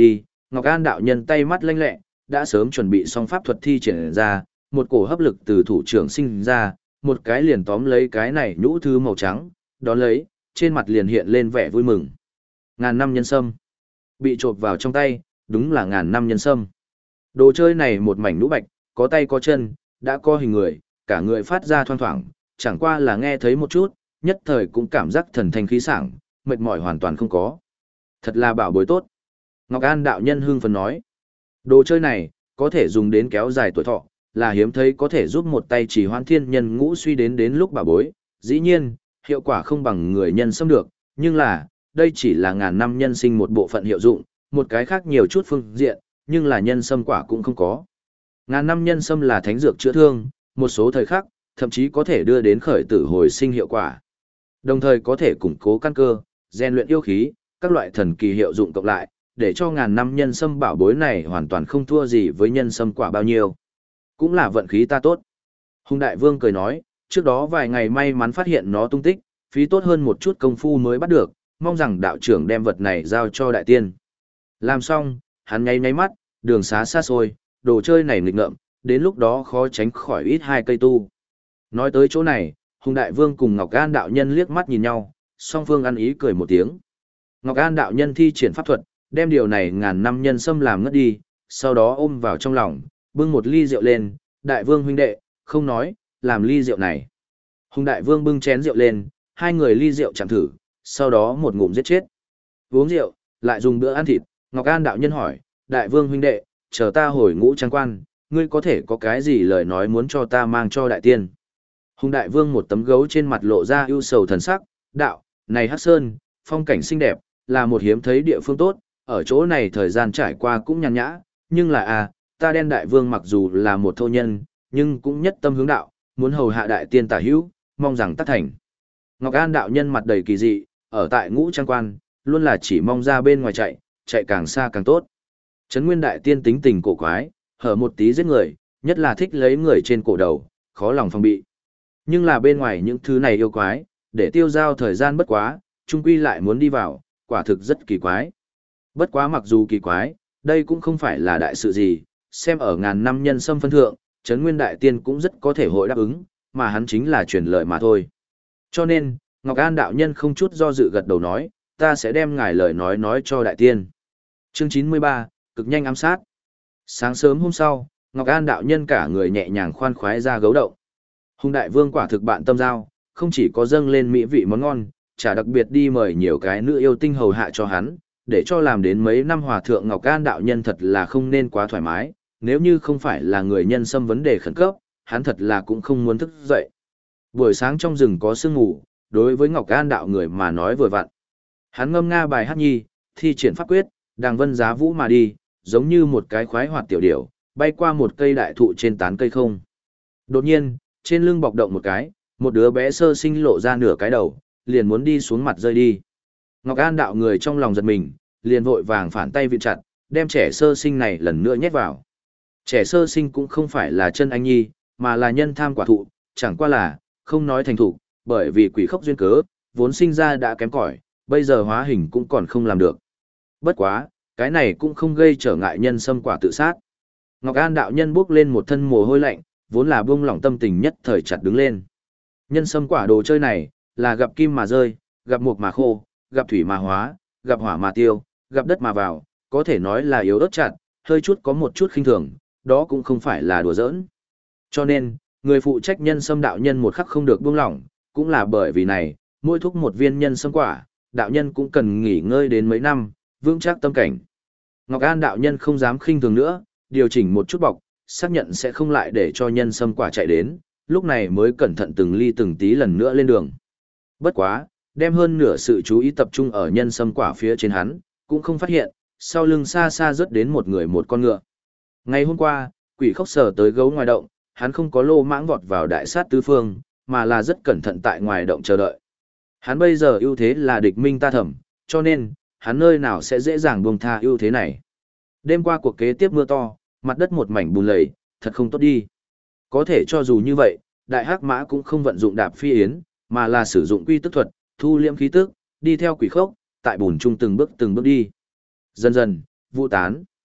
Ngọc An đạo nhân tay mắt lanh lẹ, đã sớm chuẩn bị xong pháp thuật thi triển ra, một cổ hấp lực từ thủ trưởng sinh ra, một cái liền tóm lấy cái này nhũ thư màu trắng, đón lấy, trên mặt liền hiện lên vẻ vui mừng. Ngàn năm nhân sâm. Bị chộp vào trong tay, đúng là ngàn năm nhân sâm. Đồ chơi này một mảnh nhũ bạch, có tay có chân, đã có hình người, cả người phát ra thoang thoảng, chẳng qua là nghe thấy một chút, nhất thời cũng cảm giác thần thanh khí sảng, mệt mỏi hoàn toàn không có. Thật là bảo bối tốt. Ngọc An đạo nhân hưng phấn nói. Đồ chơi này, có thể dùng đến kéo dài tuổi thọ, là hiếm thấy có thể giúp một tay chỉ hoãn thiên nhân ngũ suy đến lúc bảo bối. Dĩ nhiên, hiệu quả không bằng người nhân sâm được, nhưng là, đây chỉ là ngàn năm nhân sinh một bộ phận hiệu dụng, một cái khác nhiều chút phương diện, nhưng là nhân sâm quả cũng không có. Ngàn năm nhân sâm là thánh dược chữa thương, một số thời khắc, thậm chí có thể đưa đến khởi tử hồi sinh hiệu quả. Đồng thời có thể củng cố căn cơ, rèn luyện yêu khí, các loại thần kỳ hiệu dụng cộng lại, để cho ngàn năm nhân sâm bảo bối này hoàn toàn không thua gì với nhân sâm quả bao nhiêu. Cũng là vận khí ta tốt. Hùng Đại Vương cười nói, trước đó vài ngày may mắn phát hiện nó tung tích, phí tốt hơn một chút công phu mới bắt được, mong rằng đạo trưởng đem vật này giao cho đại tiên. Làm xong, hắn nháy nháy mắt, đường xá xa xôi, đồ chơi này nghịch ngợm, đến lúc đó khó tránh khỏi ít hai cây tu. Nói tới chỗ này, Hùng Đại Vương cùng Ngọc An đạo nhân liếc mắt nhìn nhau, song phương ăn ý cười một tiếng. Ngọc An đạo nhân thi triển pháp thuật, đem điều này ngàn năm nhân sâm làm ngất đi, sau đó ôm vào trong lòng, bưng một ly rượu lên, Đại Vương huynh đệ, không nói, làm ly rượu này. Hùng Đại Vương bưng chén rượu lên, hai người ly rượu chạm thử, sau đó một ngụm giết chết. Uống rượu, lại dùng bữa ăn thịt, Ngọc An đạo nhân hỏi, Đại Vương huynh đệ, chờ ta hồi ngũ trang quan, ngươi có thể có cái gì lời nói muốn cho ta mang cho đại tiên. Hùng Đại Vương một tấm gấu trên mặt lộ ra ưu sầu thần sắc, đạo, này Hắc Sơn, phong cảnh xinh đẹp, là một hiếm thấy địa phương tốt, ở chỗ này thời gian trải qua cũng nhàn nhã, nhưng là ta đen Đại Vương mặc dù là một thô nhân, nhưng cũng nhất tâm hướng đạo, muốn hầu hạ đại tiên tả hữu, mong rằng tất thành. Ngọc An đạo nhân mặt đầy kỳ dị, ở tại ngũ trang quan, luôn là chỉ mong ra bên ngoài chạy, chạy càng xa càng tốt. Trấn Nguyên đại tiên tính tình cổ quái, hở một tí giết người, nhất là thích lấy người trên cổ đầu, khó lòng phòng bị. Nhưng là bên ngoài những thứ này yêu quái, để tiêu giao thời gian bất quá, trung quy lại muốn đi vào, quả thực rất kỳ quái. Bất quá mặc dù kỳ quái, đây cũng không phải là đại sự gì, xem ở ngàn năm nhân sâm phân thượng, Trấn Nguyên đại tiên cũng rất có thể hội đáp ứng, mà hắn chính là truyền lời mà thôi. Cho nên, Ngọc An đạo nhân không chút do dự gật đầu nói, ta sẽ đem ngài lời nói cho đại tiên. Chương 93, cực nhanh ám sát. Sáng sớm hôm sau, Ngọc An đạo nhân cả người nhẹ nhàng khoan khoái ra gấu động. Hùng Đại Vương quả thực bạn tâm giao, không chỉ có dâng lên mỹ vị món ngon, chả đặc biệt đi mời nhiều cái nữ yêu tinh hầu hạ cho hắn, để cho làm đến mấy năm hòa thượng Ngọc An đạo nhân thật là không nên quá thoải mái, nếu như không phải là người nhân xâm vấn đề khẩn cấp, hắn thật là cũng không muốn thức dậy. Buổi sáng trong rừng có sương ngủ, đối với Ngọc An đạo người mà nói vừa vặn. Hắn ngâm nga bài hát nhi, thi triển pháp quyết, đàng vân giá vũ mà đi, giống như một cái khoái hoạt tiểu điểu, bay qua một cây đại thụ trên tán cây không. Đột nhiên, trên lưng bọc động một cái, một đứa bé sơ sinh lộ ra nửa cái đầu, liền muốn đi xuống mặt rơi đi. Ngọc An đạo người trong lòng giật mình, liền vội vàng phản tay viện chặt, đem trẻ sơ sinh này lần nữa nhét vào. Trẻ sơ sinh cũng không phải là chân anh nhi, mà là nhân tham quả thụ, chẳng qua là, không nói thành thủ, bởi vì quỷ khốc duyên cớ, vốn sinh ra đã kém cỏi, bây giờ hóa hình cũng còn không làm được. Bất quá, cái này cũng không gây trở ngại nhân xâm quả tự sát. Ngọc An đạo nhân bước lên một thân mồ hôi lạnh, vốn là buông lỏng tâm tình nhất thời chặt đứng lên. Nhân xâm quả đồ chơi này, là gặp kim mà rơi, gặp mục mà khô, gặp thủy mà hóa, gặp hỏa mà tiêu, gặp đất mà vào, có thể nói là yếu ớt chặt, hơi chút có một chút khinh thường, đó cũng không phải là đùa giỡn. Cho nên, người phụ trách nhân xâm đạo nhân một khắc không được buông lỏng, cũng là bởi vì này, mỗi thúc một viên nhân xâm quả, đạo nhân cũng cần nghỉ ngơi đến mấy năm, vững chắc tâm cảnh. Ngọc An đạo nhân không dám khinh thường nữa, điều chỉnh một chút bọc, xác nhận sẽ không lại để cho nhân xâm quả chạy đến, lúc này mới cẩn thận từng ly từng tí lần nữa lên đường. Bất quá, đem hơn nửa sự chú ý tập trung ở nhân xâm quả phía trên hắn, cũng không phát hiện, sau lưng xa xa rớt đến một người một con ngựa. Ngày hôm qua, quỷ khốc sở tới gấu ngoài động, hắn không có lô mãng vọt vào đại sát tứ phương, mà là rất cẩn thận tại ngoài động chờ đợi. Hắn bây giờ ưu thế là địch minh ta thẩm, cho nên, hắn nơi nào sẽ dễ dàng buông tha ưu thế này. Đêm qua cuộc kế tiếp mưa to, mặt đất một mảnh bùn lầy, thật không tốt đi. Có thể cho dù như vậy, đại hắc mã cũng không vận dụng đạp phi yến, mà là sử dụng quy tức thuật, thu liễm khí tức, đi theo quỷ khốc, tại bùn trung từng bước đi. Dần dần, vụ tán.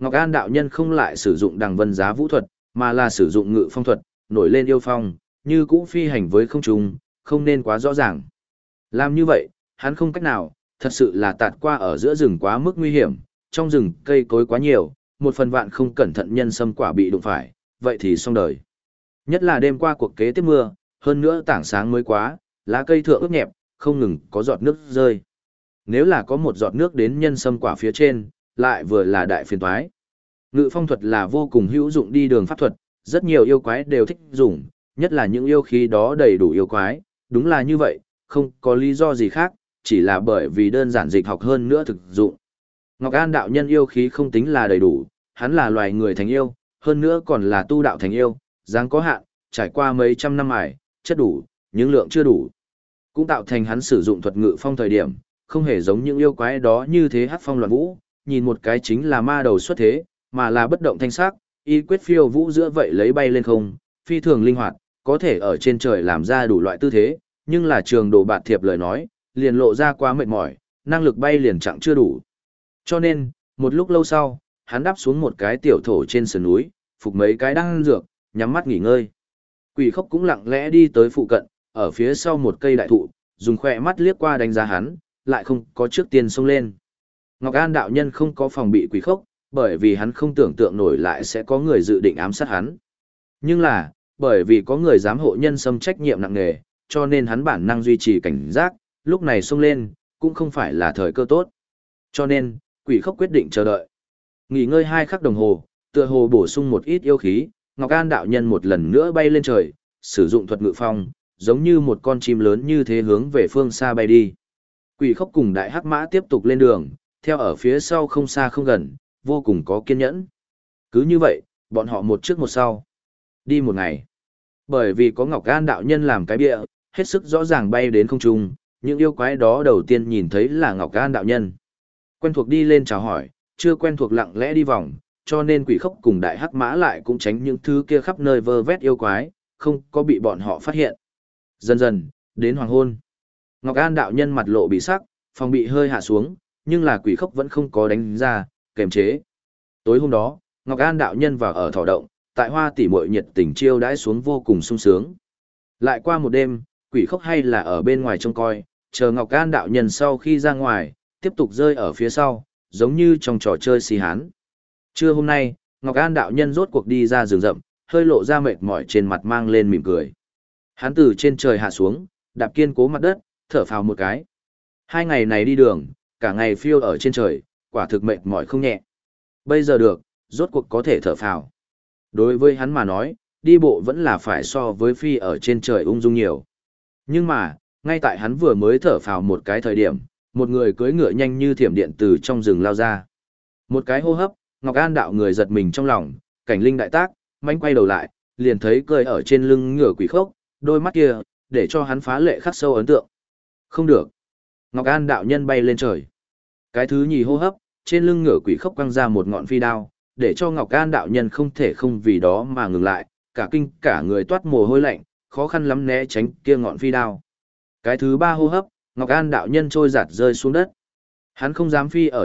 Ngọc An đạo nhân không lại sử dụng đằng vân giá vũ thuật, mà là sử dụng ngự phong thuật, nổi lên yêu phong, như cũ phi hành với không trung, không nên quá rõ ràng. Làm như vậy, hắn không cách nào, thật sự là tạt qua ở giữa rừng quá mức nguy hiểm, trong rừng cây cối quá nhiều, một phần vạn không cẩn thận nhân sâm quả bị đụng phải, vậy thì xong đời. Nhất là đêm qua cuộc kế tiếp mưa, hơn nữa tảng sáng mới quá, lá cây thượng ướt nhẹp, không ngừng có giọt nước rơi. Nếu là có một giọt nước đến nhân sâm quả phía trên, lại vừa là đại phiền toái. Ngự phong thuật là vô cùng hữu dụng đi đường pháp thuật, rất nhiều yêu quái đều thích dùng, nhất là những yêu khí đó đầy đủ yêu quái, đúng là như vậy, không có lý do gì khác, chỉ là bởi vì đơn giản dịch học hơn nữa thực dụng. Ngọc An đạo nhân yêu khí không tính là đầy đủ, hắn là loài người thành yêu, hơn nữa còn là tu đạo thành yêu, dáng có hạn, trải qua mấy trăm năm ải, chất đủ, nhưng lượng chưa đủ. Cũng tạo thành hắn sử dụng thuật ngự phong thời điểm, không hề giống những yêu quái đó như thế hát phong loạn vũ, nhìn một cái chính là ma đầu xuất thế, mà là bất động thanh sắc, y quyết phiêu vũ giữa vậy lấy bay lên không, phi thường linh hoạt, có thể ở trên trời làm ra đủ loại tư thế, nhưng là trường đồ bạt thiệp lời nói, liền lộ ra quá mệt mỏi, năng lực bay liền chẳng chưa đủ. Cho nên, một lúc lâu sau, hắn đáp xuống một cái tiểu thổ trên sườn núi, phục mấy cái đan dược, nhắm mắt nghỉ ngơi. Quỷ khốc cũng lặng lẽ đi tới phụ cận, ở phía sau một cây đại thụ, dùng khỏe mắt liếc qua đánh giá hắn, lại không có trước tiên xông lên. Ngọc An đạo nhân không có phòng bị quỷ khốc, bởi vì hắn không tưởng tượng nổi lại sẽ có người dự định ám sát hắn. Nhưng là, bởi vì có người giám hộ nhân xâm trách nhiệm nặng nề, cho nên hắn bản năng duy trì cảnh giác, lúc này xông lên, cũng không phải là thời cơ tốt. Cho nên, quỷ khốc quyết định chờ đợi. Nghỉ ngơi 2 khắc đồng hồ, tựa hồ bổ sung một ít yêu khí, Ngọc An đạo nhân một lần nữa bay lên trời, sử dụng thuật ngự phong, giống như một con chim lớn như thế hướng về phương xa bay đi. Quỷ khốc cùng đại hắc mã tiếp tục lên đường, theo ở phía sau không xa không gần, vô cùng có kiên nhẫn. Cứ như vậy, bọn họ một trước một sau. Đi một ngày. Bởi vì có Ngọc An đạo nhân làm cái bịa, hết sức rõ ràng bay đến không trung, những yêu quái đó đầu tiên nhìn thấy là Ngọc An đạo nhân. Quen thuộc đi lên chào hỏi, chưa quen thuộc lặng lẽ đi vòng, cho nên quỷ khốc cùng đại hắc mã lại cũng tránh những thứ kia khắp nơi vơ vét yêu quái, không có bị bọn họ phát hiện. Dần dần, đến hoàng hôn. Ngọc An đạo nhân mặt lộ bị sắc, phòng bị hơi hạ xuống, nhưng là quỷ khốc vẫn không có đánh ra, kềm chế. Tối hôm đó, Ngọc An đạo nhân vào ở thỏ động, tại Hoa tỷ muội nhiệt tình chiêu đãi xuống vô cùng sung sướng. Lại qua một đêm, quỷ khốc hay là ở bên ngoài trông coi, chờ Ngọc An đạo nhân sau khi ra ngoài, tiếp tục rơi ở phía sau, giống như trong trò chơi xì hán. Trưa hôm nay, Ngọc An đạo nhân rốt cuộc đi ra rừng rậm, hơi lộ ra mệt mỏi trên mặt mang lên mỉm cười. Hắn từ trên trời hạ xuống, đạp kiên cố mặt đất, thở phào một cái. 2 ngày này đi đường, cả ngày phiêu ở trên trời, quả thực mệt mỏi không nhẹ. Bây giờ được, rốt cuộc có thể thở phào. Đối với hắn mà nói, đi bộ vẫn là phải so với phi ở trên trời ung dung nhiều. Nhưng mà, ngay tại hắn vừa mới thở phào một cái thời điểm, một người cưỡi ngựa nhanh như thiểm điện từ trong rừng lao ra. Một cái hô hấp, Ngọc An đạo người giật mình trong lòng, cảnh linh đại tác, manh quay đầu lại, liền thấy cười ở trên lưng ngựa quỷ khốc, đôi mắt kia, để cho hắn phá lệ khắc sâu ấn tượng. Không được. Ngọc An đạo nhân bay lên trời. Cái thứ nhì hô hấp, trên lưng ngựa quỷ khốc quăng ra một ngọn phi đao, để cho Ngọc An đạo nhân không thể không vì đó mà ngừng lại, cả người toát mồ hôi lạnh, khó khăn lắm né tránh kia ngọn phi đao. Cái thứ ba hô hấp, Ngọc An đạo nhân trôi giạt rơi xuống đất. Hắn không dám phi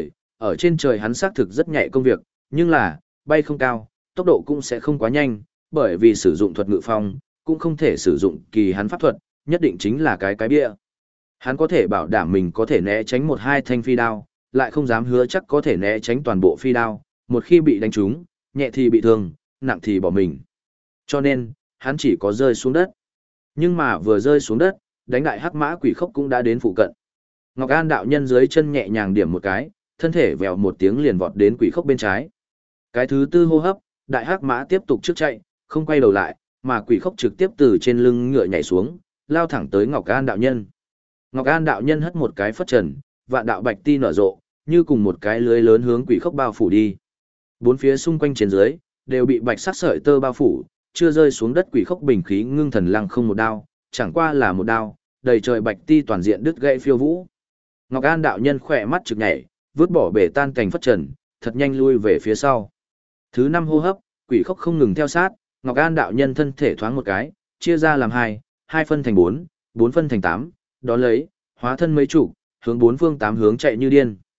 ở trên trời hắn xác thực rất nhạy công việc, nhưng là, bay không cao, tốc độ cũng sẽ không quá nhanh, bởi vì sử dụng thuật ngự phong, cũng không thể sử dụng kỳ hắn pháp thuật, nhất định chính là cái bịa. Hắn có thể bảo đảm mình có thể né tránh 1-2 thanh phi đao, lại không dám hứa chắc có thể né tránh toàn bộ phi đao, một khi bị đánh trúng, nhẹ thì bị thương, nặng thì bỏ mình. Cho nên, hắn chỉ có rơi xuống đất. Nhưng mà vừa rơi xuống đất, đánh đại hắc mã quỷ khốc cũng đã đến phụ cận. Ngọc An đạo nhân dưới chân nhẹ nhàng điểm một cái, thân thể vèo một tiếng liền vọt đến quỷ khốc bên trái. Cái thứ tư hô hấp, đại hắc mã tiếp tục trước chạy, không quay đầu lại, mà quỷ khốc trực tiếp từ trên lưng ngựa nhảy xuống, lao thẳng tới Ngọc An đạo nhân. Ngọc An đạo nhân hất một cái phất trần, vạn đạo bạch ti nở rộ, như cùng một cái lưới lớn hướng quỷ khốc bao phủ đi. Bốn phía xung quanh trên dưới đều bị bạch sắc sợi tơ bao phủ, chưa rơi xuống đất quỷ khốc bình khí ngưng thần lăng không một đao, chẳng qua là một đao, đầy trời bạch ti toàn diện đứt gãy phiêu vũ. Ngọc An đạo nhân khỏe mắt trực nhảy, vứt bỏ bể tan cành phất trần, thật nhanh lui về phía sau. Thứ 5 hô hấp, quỷ khốc không ngừng theo sát, Ngọc An đạo nhân thân thể thoáng một cái, chia ra làm 2 phân thành 4, 4 phân thành 8, đó lấy, hóa thân mấy chục, hướng 4 phương 8 hướng chạy như điên.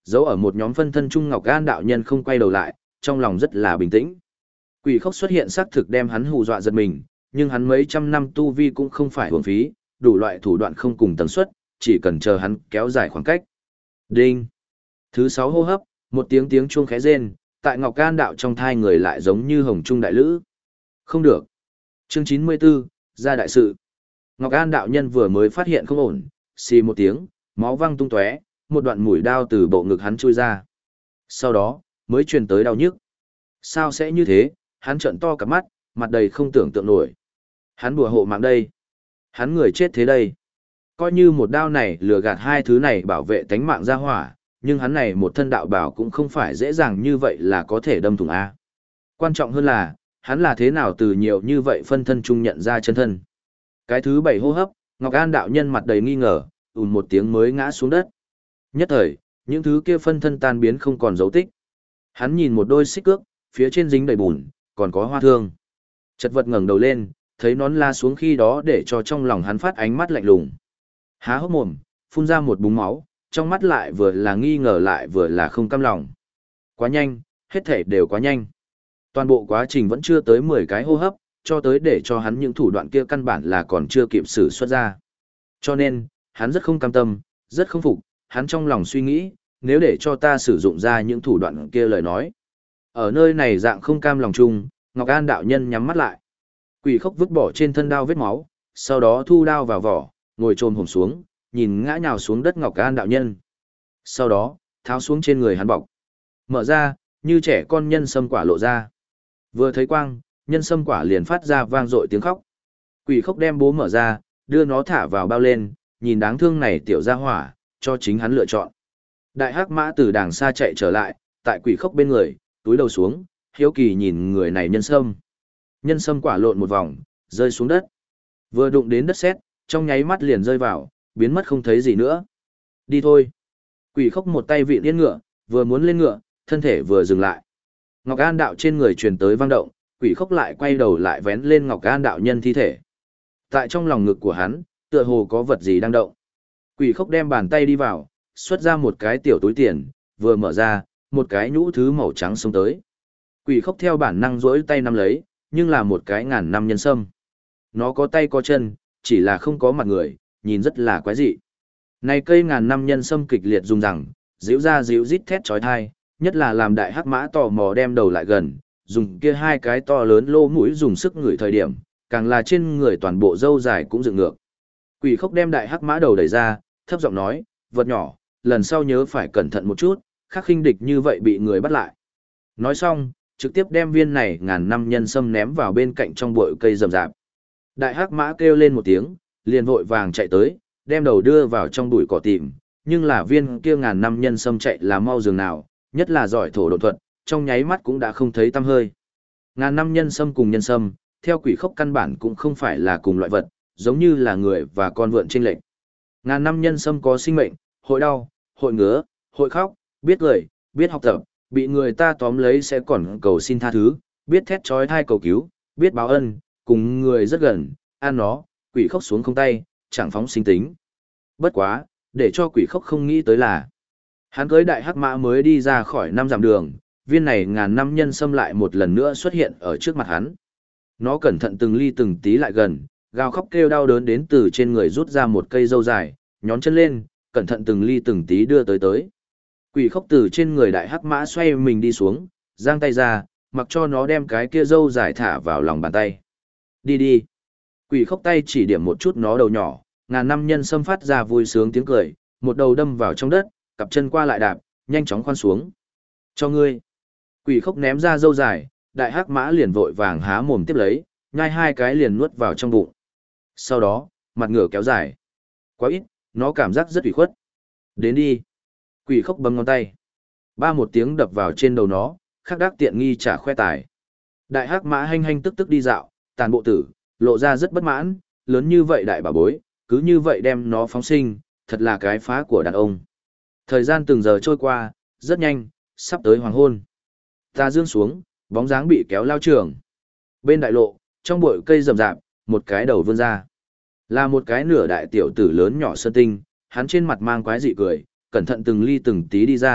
Giấu ở một nhóm phân thân Trung Ngọc An đạo nhân không quay đầu lại, trong lòng rất là bình tĩnh. Quỷ khốc xuất hiện xác thực đem hắn hù dọa giật mình, nhưng hắn mấy trăm năm tu vi cũng không phải uổng phí, đủ loại thủ đoạn không cùng tần suất, chỉ cần chờ hắn kéo dài khoảng cách. Đinh. Thứ 6 hô hấp, một tiếng tiếng chuông khẽ rên, tại Ngọc An đạo trong thai người lại giống như hồng trung đại lữ. Không được. Chương 94, ra đại sự. Ngọc An đạo nhân vừa mới phát hiện không ổn, xì một tiếng, máu văng tung tóe, một đoạn mũi đao từ bộ ngực hắn chui ra. Sau đó, mới truyền tới đau nhức. Sao sẽ như thế? Hắn trợn to cả mắt, mặt đầy không tưởng tượng nổi. Hắn đùa hộ mạng đây. Hắn người chết thế đây. Coi như một đao này lừa gạt hai thứ này bảo vệ tánh mạng ra hỏa, nhưng hắn này một thân đạo bảo cũng không phải dễ dàng như vậy là có thể đâm thủng A. Quan trọng hơn là, hắn là thế nào từ nhiều như vậy phân thân chung nhận ra chân thân. Cái thứ 7 hô hấp, Ngọc An đạo nhân mặt đầy nghi ngờ, ùn một tiếng mới ngã xuống đất. Nhất thời, những thứ kia phân thân tan biến không còn dấu tích. Hắn nhìn một đôi xích cước, phía trên dính đầy bùn, còn có hoa thương. Chật vật ngẩng đầu lên, thấy nón la xuống khi đó để cho trong lòng hắn phát ánh mắt lạnh lùng. Há hốc mồm, phun ra một búng máu, trong mắt lại vừa là nghi ngờ lại vừa là không cam lòng. Quá nhanh, hết thể đều quá nhanh. Toàn bộ quá trình vẫn chưa tới 10 cái hô hấp, cho tới để cho hắn những thủ đoạn kia căn bản là còn chưa kịp sử xuất ra. Cho nên, hắn rất không cam tâm, rất không phục, hắn trong lòng suy nghĩ, nếu để cho ta sử dụng ra những thủ đoạn kia lời nói. Ở nơi này dạng không cam lòng chung, Ngọc An đạo nhân nhắm mắt lại. Quỷ khốc vứt bỏ trên thân đao vết máu, sau đó thu đao vào vỏ, ngồi chồm hổm xuống, nhìn ngã nhào xuống đất Ngọc An đạo nhân. Sau đó, tháo xuống trên người hắn bọc. Mở ra, như trẻ con nhân sâm quả lộ ra. Vừa thấy quang, nhân sâm quả liền phát ra vang dội tiếng khóc. Quỷ khốc đem bố mở ra, đưa nó thả vào bao lên, nhìn đáng thương này tiểu gia hỏa, cho chính hắn lựa chọn. Đại hắc mã từ đàng xa chạy trở lại, tại quỷ khốc bên người, túi đầu xuống, hiếu kỳ nhìn người này nhân sâm. Nhân sâm quả lộn một vòng, rơi xuống đất. Vừa đụng đến đất sét, trong nháy mắt liền rơi vào, biến mất không thấy gì nữa. Đi thôi. Quỷ khốc một tay vịn yên ngựa, vừa muốn lên ngựa, thân thể vừa dừng lại. Ngọc An đạo trên người truyền tới vang động, quỷ khốc lại quay đầu lại vén lên Ngọc An đạo nhân thi thể. Tại trong lòng ngực của hắn, tựa hồ có vật gì đang động. Quỷ khốc đem bàn tay đi vào, xuất ra một cái tiểu túi tiền, vừa mở ra, một cái nhũ thứ màu trắng xông tới. Quỷ khốc theo bản năng rỗi tay nắm lấy, nhưng là một cái ngàn năm nhân sâm. Nó có tay có chân, chỉ là không có mặt người, nhìn rất là quái dị. Này cây ngàn năm nhân sâm kịch liệt rung rằng, díu ra díu rít thét chói tai, nhất là làm đại hắc mã tò mò đem đầu lại gần, dùng kia hai cái to lớn lô mũi dùng sức ngửi thời điểm, càng là trên người toàn bộ râu dài cũng dựng ngược. Quỷ khốc đem đại hắc mã đầu đẩy ra, thấp giọng nói, vật nhỏ, lần sau nhớ phải cẩn thận một chút, khác khinh địch như vậy bị người bắt lại. Nói xong, trực tiếp đem viên này ngàn năm nhân sâm ném vào bên cạnh trong bụi cây rậm rạp. Đại hắc mã kêu lên một tiếng, liền vội vàng chạy tới, đem đầu đưa vào trong bụi cỏ tìm, nhưng là viên kia ngàn năm nhân sâm chạy là mau dường nào, nhất là giỏi thổ độn thuật, trong nháy mắt cũng đã không thấy tăm hơi. Ngàn năm nhân sâm cùng nhân sâm, theo quỷ khốc căn bản cũng không phải là cùng loại vật, giống như là người và con vượn chênh lệch. Ngàn năm nhân sâm có sinh mệnh, hội đau, hội ngứa, hội khóc, biết cười, biết học tập, bị người ta tóm lấy sẽ còn cầu xin tha thứ, biết thét chói tai cầu cứu, biết báo ân, cùng người rất gần, ăn nó, quỷ khốc xuống không tay, chẳng phóng sinh tính. Bất quá, để cho quỷ khốc không nghĩ tới là, hắn cưới đại hắc mã mới đi ra khỏi 5 dặm đường, viên này ngàn năm nhân sâm lại một lần nữa xuất hiện ở trước mặt hắn. Nó cẩn thận từng ly từng tí lại gần, gào khóc kêu đau đớn đến từ trên người rút ra một cây dâu dài, nhón chân lên, cẩn thận từng ly từng tí đưa tới. Quỷ khốc từ trên người đại hắc mã xoay mình đi xuống, giang tay ra, mặc cho nó đem cái kia dâu dài thả vào lòng bàn tay. Đi đi. Quỷ khốc tay chỉ điểm một chút nó đầu nhỏ, ngàn năm nhân sâm phát ra vui sướng tiếng cười, một đầu đâm vào trong đất, cặp chân qua lại đạp, nhanh chóng khoan xuống. Cho ngươi. Quỷ khốc ném ra dâu dài, đại hắc mã liền vội vàng há mồm tiếp lấy, nhai hai cái liền nuốt vào trong bụng. Sau đó, mặt ngựa kéo dài. Quá ít, nó cảm giác rất ủy khuất. Đến đi. Quỷ khốc bấm ngón tay. Ba một tiếng đập vào trên đầu nó, khắc đắc tiện nghi trả khoe tài. Đại hắc mã hanh hanh tức tức đi dạo, tàn bộ tử, lộ ra rất bất mãn, lớn như vậy đại bà bối, cứ như vậy đem nó phóng sinh, thật là cái phá của đàn ông. Thời gian từng giờ trôi qua, rất nhanh, sắp tới hoàng hôn. Ta dương xuống, bóng dáng bị kéo lao trường. Bên đại lộ, trong bụi cây rậm rạp, một cái đầu vươn ra. Là một cái nửa đại tiểu tử lớn nhỏ sơn tinh, hắn trên mặt mang quái dị cười, cẩn thận từng ly từng tí đi ra,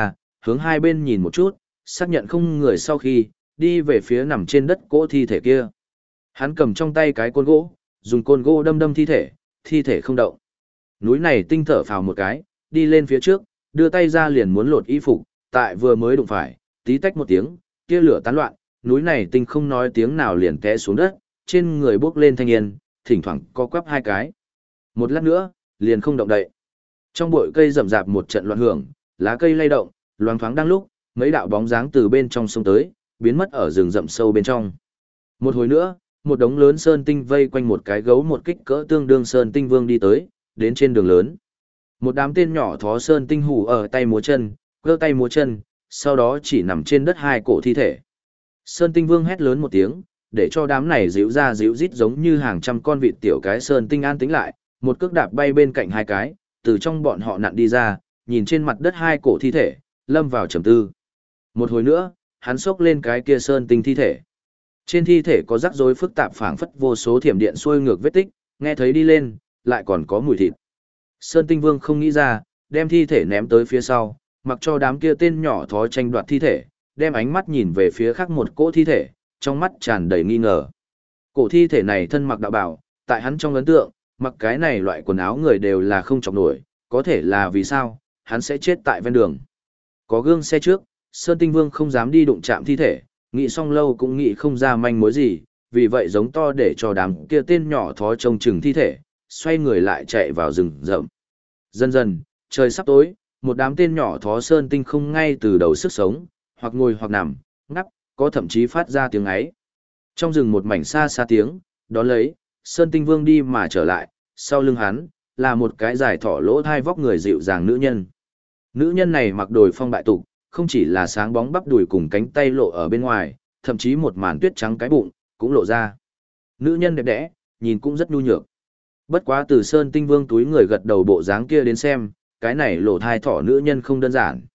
hướng hai bên nhìn một chút, xác nhận không người sau khi, đi về phía nằm trên đất cỗ thi thể kia. Hắn cầm trong tay cái côn gỗ, dùng côn gỗ đâm đâm thi thể không động. Núi này tinh thở phào một cái, đi lên phía trước, đưa tay ra liền muốn lột y phục, tại vừa mới đụng phải, tí tách một tiếng, kia lửa tán loạn, núi này tinh không nói tiếng nào liền té xuống đất, trên người bốc lên thanh yên, thỉnh thoảng co quắp hai cái. Một lát nữa, liền không động đậy. Trong bụi cây rậm rạp một trận loạn hưởng, lá cây lay động, loáng thoáng đang lúc, mấy đạo bóng dáng từ bên trong sông tới, biến mất ở rừng rậm sâu bên trong. Một hồi nữa, một đống lớn sơn tinh vây quanh một cái gấu một kích cỡ tương đương sơn tinh vương đi tới, đến trên đường lớn. Một đám tên nhỏ thó sơn tinh hù ở tay múa chân, giơ tay múa chân, sau đó chỉ nằm trên đất hai cổ thi thể. Sơn tinh vương hét lớn một tiếng, để cho đám này díu ra díu rít giống như hàng trăm con vịt tiểu cái sơn tinh an tĩnh lại, một cước đạp bay bên cạnh hai cái, từ trong bọn họ nặn đi ra, nhìn trên mặt đất hai cổ thi thể, lâm vào trầm tư. Một hồi nữa, hắn xốc lên cái kia sơn tinh thi thể. Trên thi thể có rắc rối phức tạp phảng phất vô số thiểm điện xuôi ngược vết tích, nghe thấy đi lên, lại còn có mùi thịt. Sơn tinh vương không nghĩ ra, đem thi thể ném tới phía sau, mặc cho đám kia tên nhỏ thó tranh đoạt thi thể, đem ánh mắt nhìn về phía khác một cỗ thi thể, trong mắt tràn đầy nghi ngờ. Cổ thi thể này thân mặc đạo bào, tại hắn trong ấn tượng, mặc cái này loại quần áo người đều là không chọc nổi, có thể là vì sao, hắn sẽ chết tại ven đường. Có gương xe trước, Sơn Tinh Vương không dám đi đụng chạm thi thể, nghĩ xong lâu cũng nghĩ không ra manh mối gì, vì vậy giống to để cho đám kia tên nhỏ thó trông chừng thi thể, xoay người lại chạy vào rừng rậm. Dần dần, trời sắp tối, một đám tên nhỏ thó Sơn Tinh không ngay từ đầu sức sống, hoặc ngồi hoặc nằm, ngắp, có thậm chí phát ra tiếng ấy. Trong rừng một mảnh xa xa tiếng, đó lấy, Sơn Tinh Vương đi mà trở lại, sau lưng hắn, là một cái dài thỏ lỗ thai vóc người dịu dàng nữ nhân. Nữ nhân này mặc đồi phong bại tục, không chỉ là sáng bóng bắp đùi cùng cánh tay lộ ở bên ngoài, thậm chí một màn tuyết trắng cái bụng, cũng lộ ra. Nữ nhân đẹp đẽ, nhìn cũng rất nhu nhược. Bất quá từ Sơn Tinh Vương túi người gật đầu bộ dáng kia đến xem, cái này lộ thai thỏ nữ nhân không đơn giản.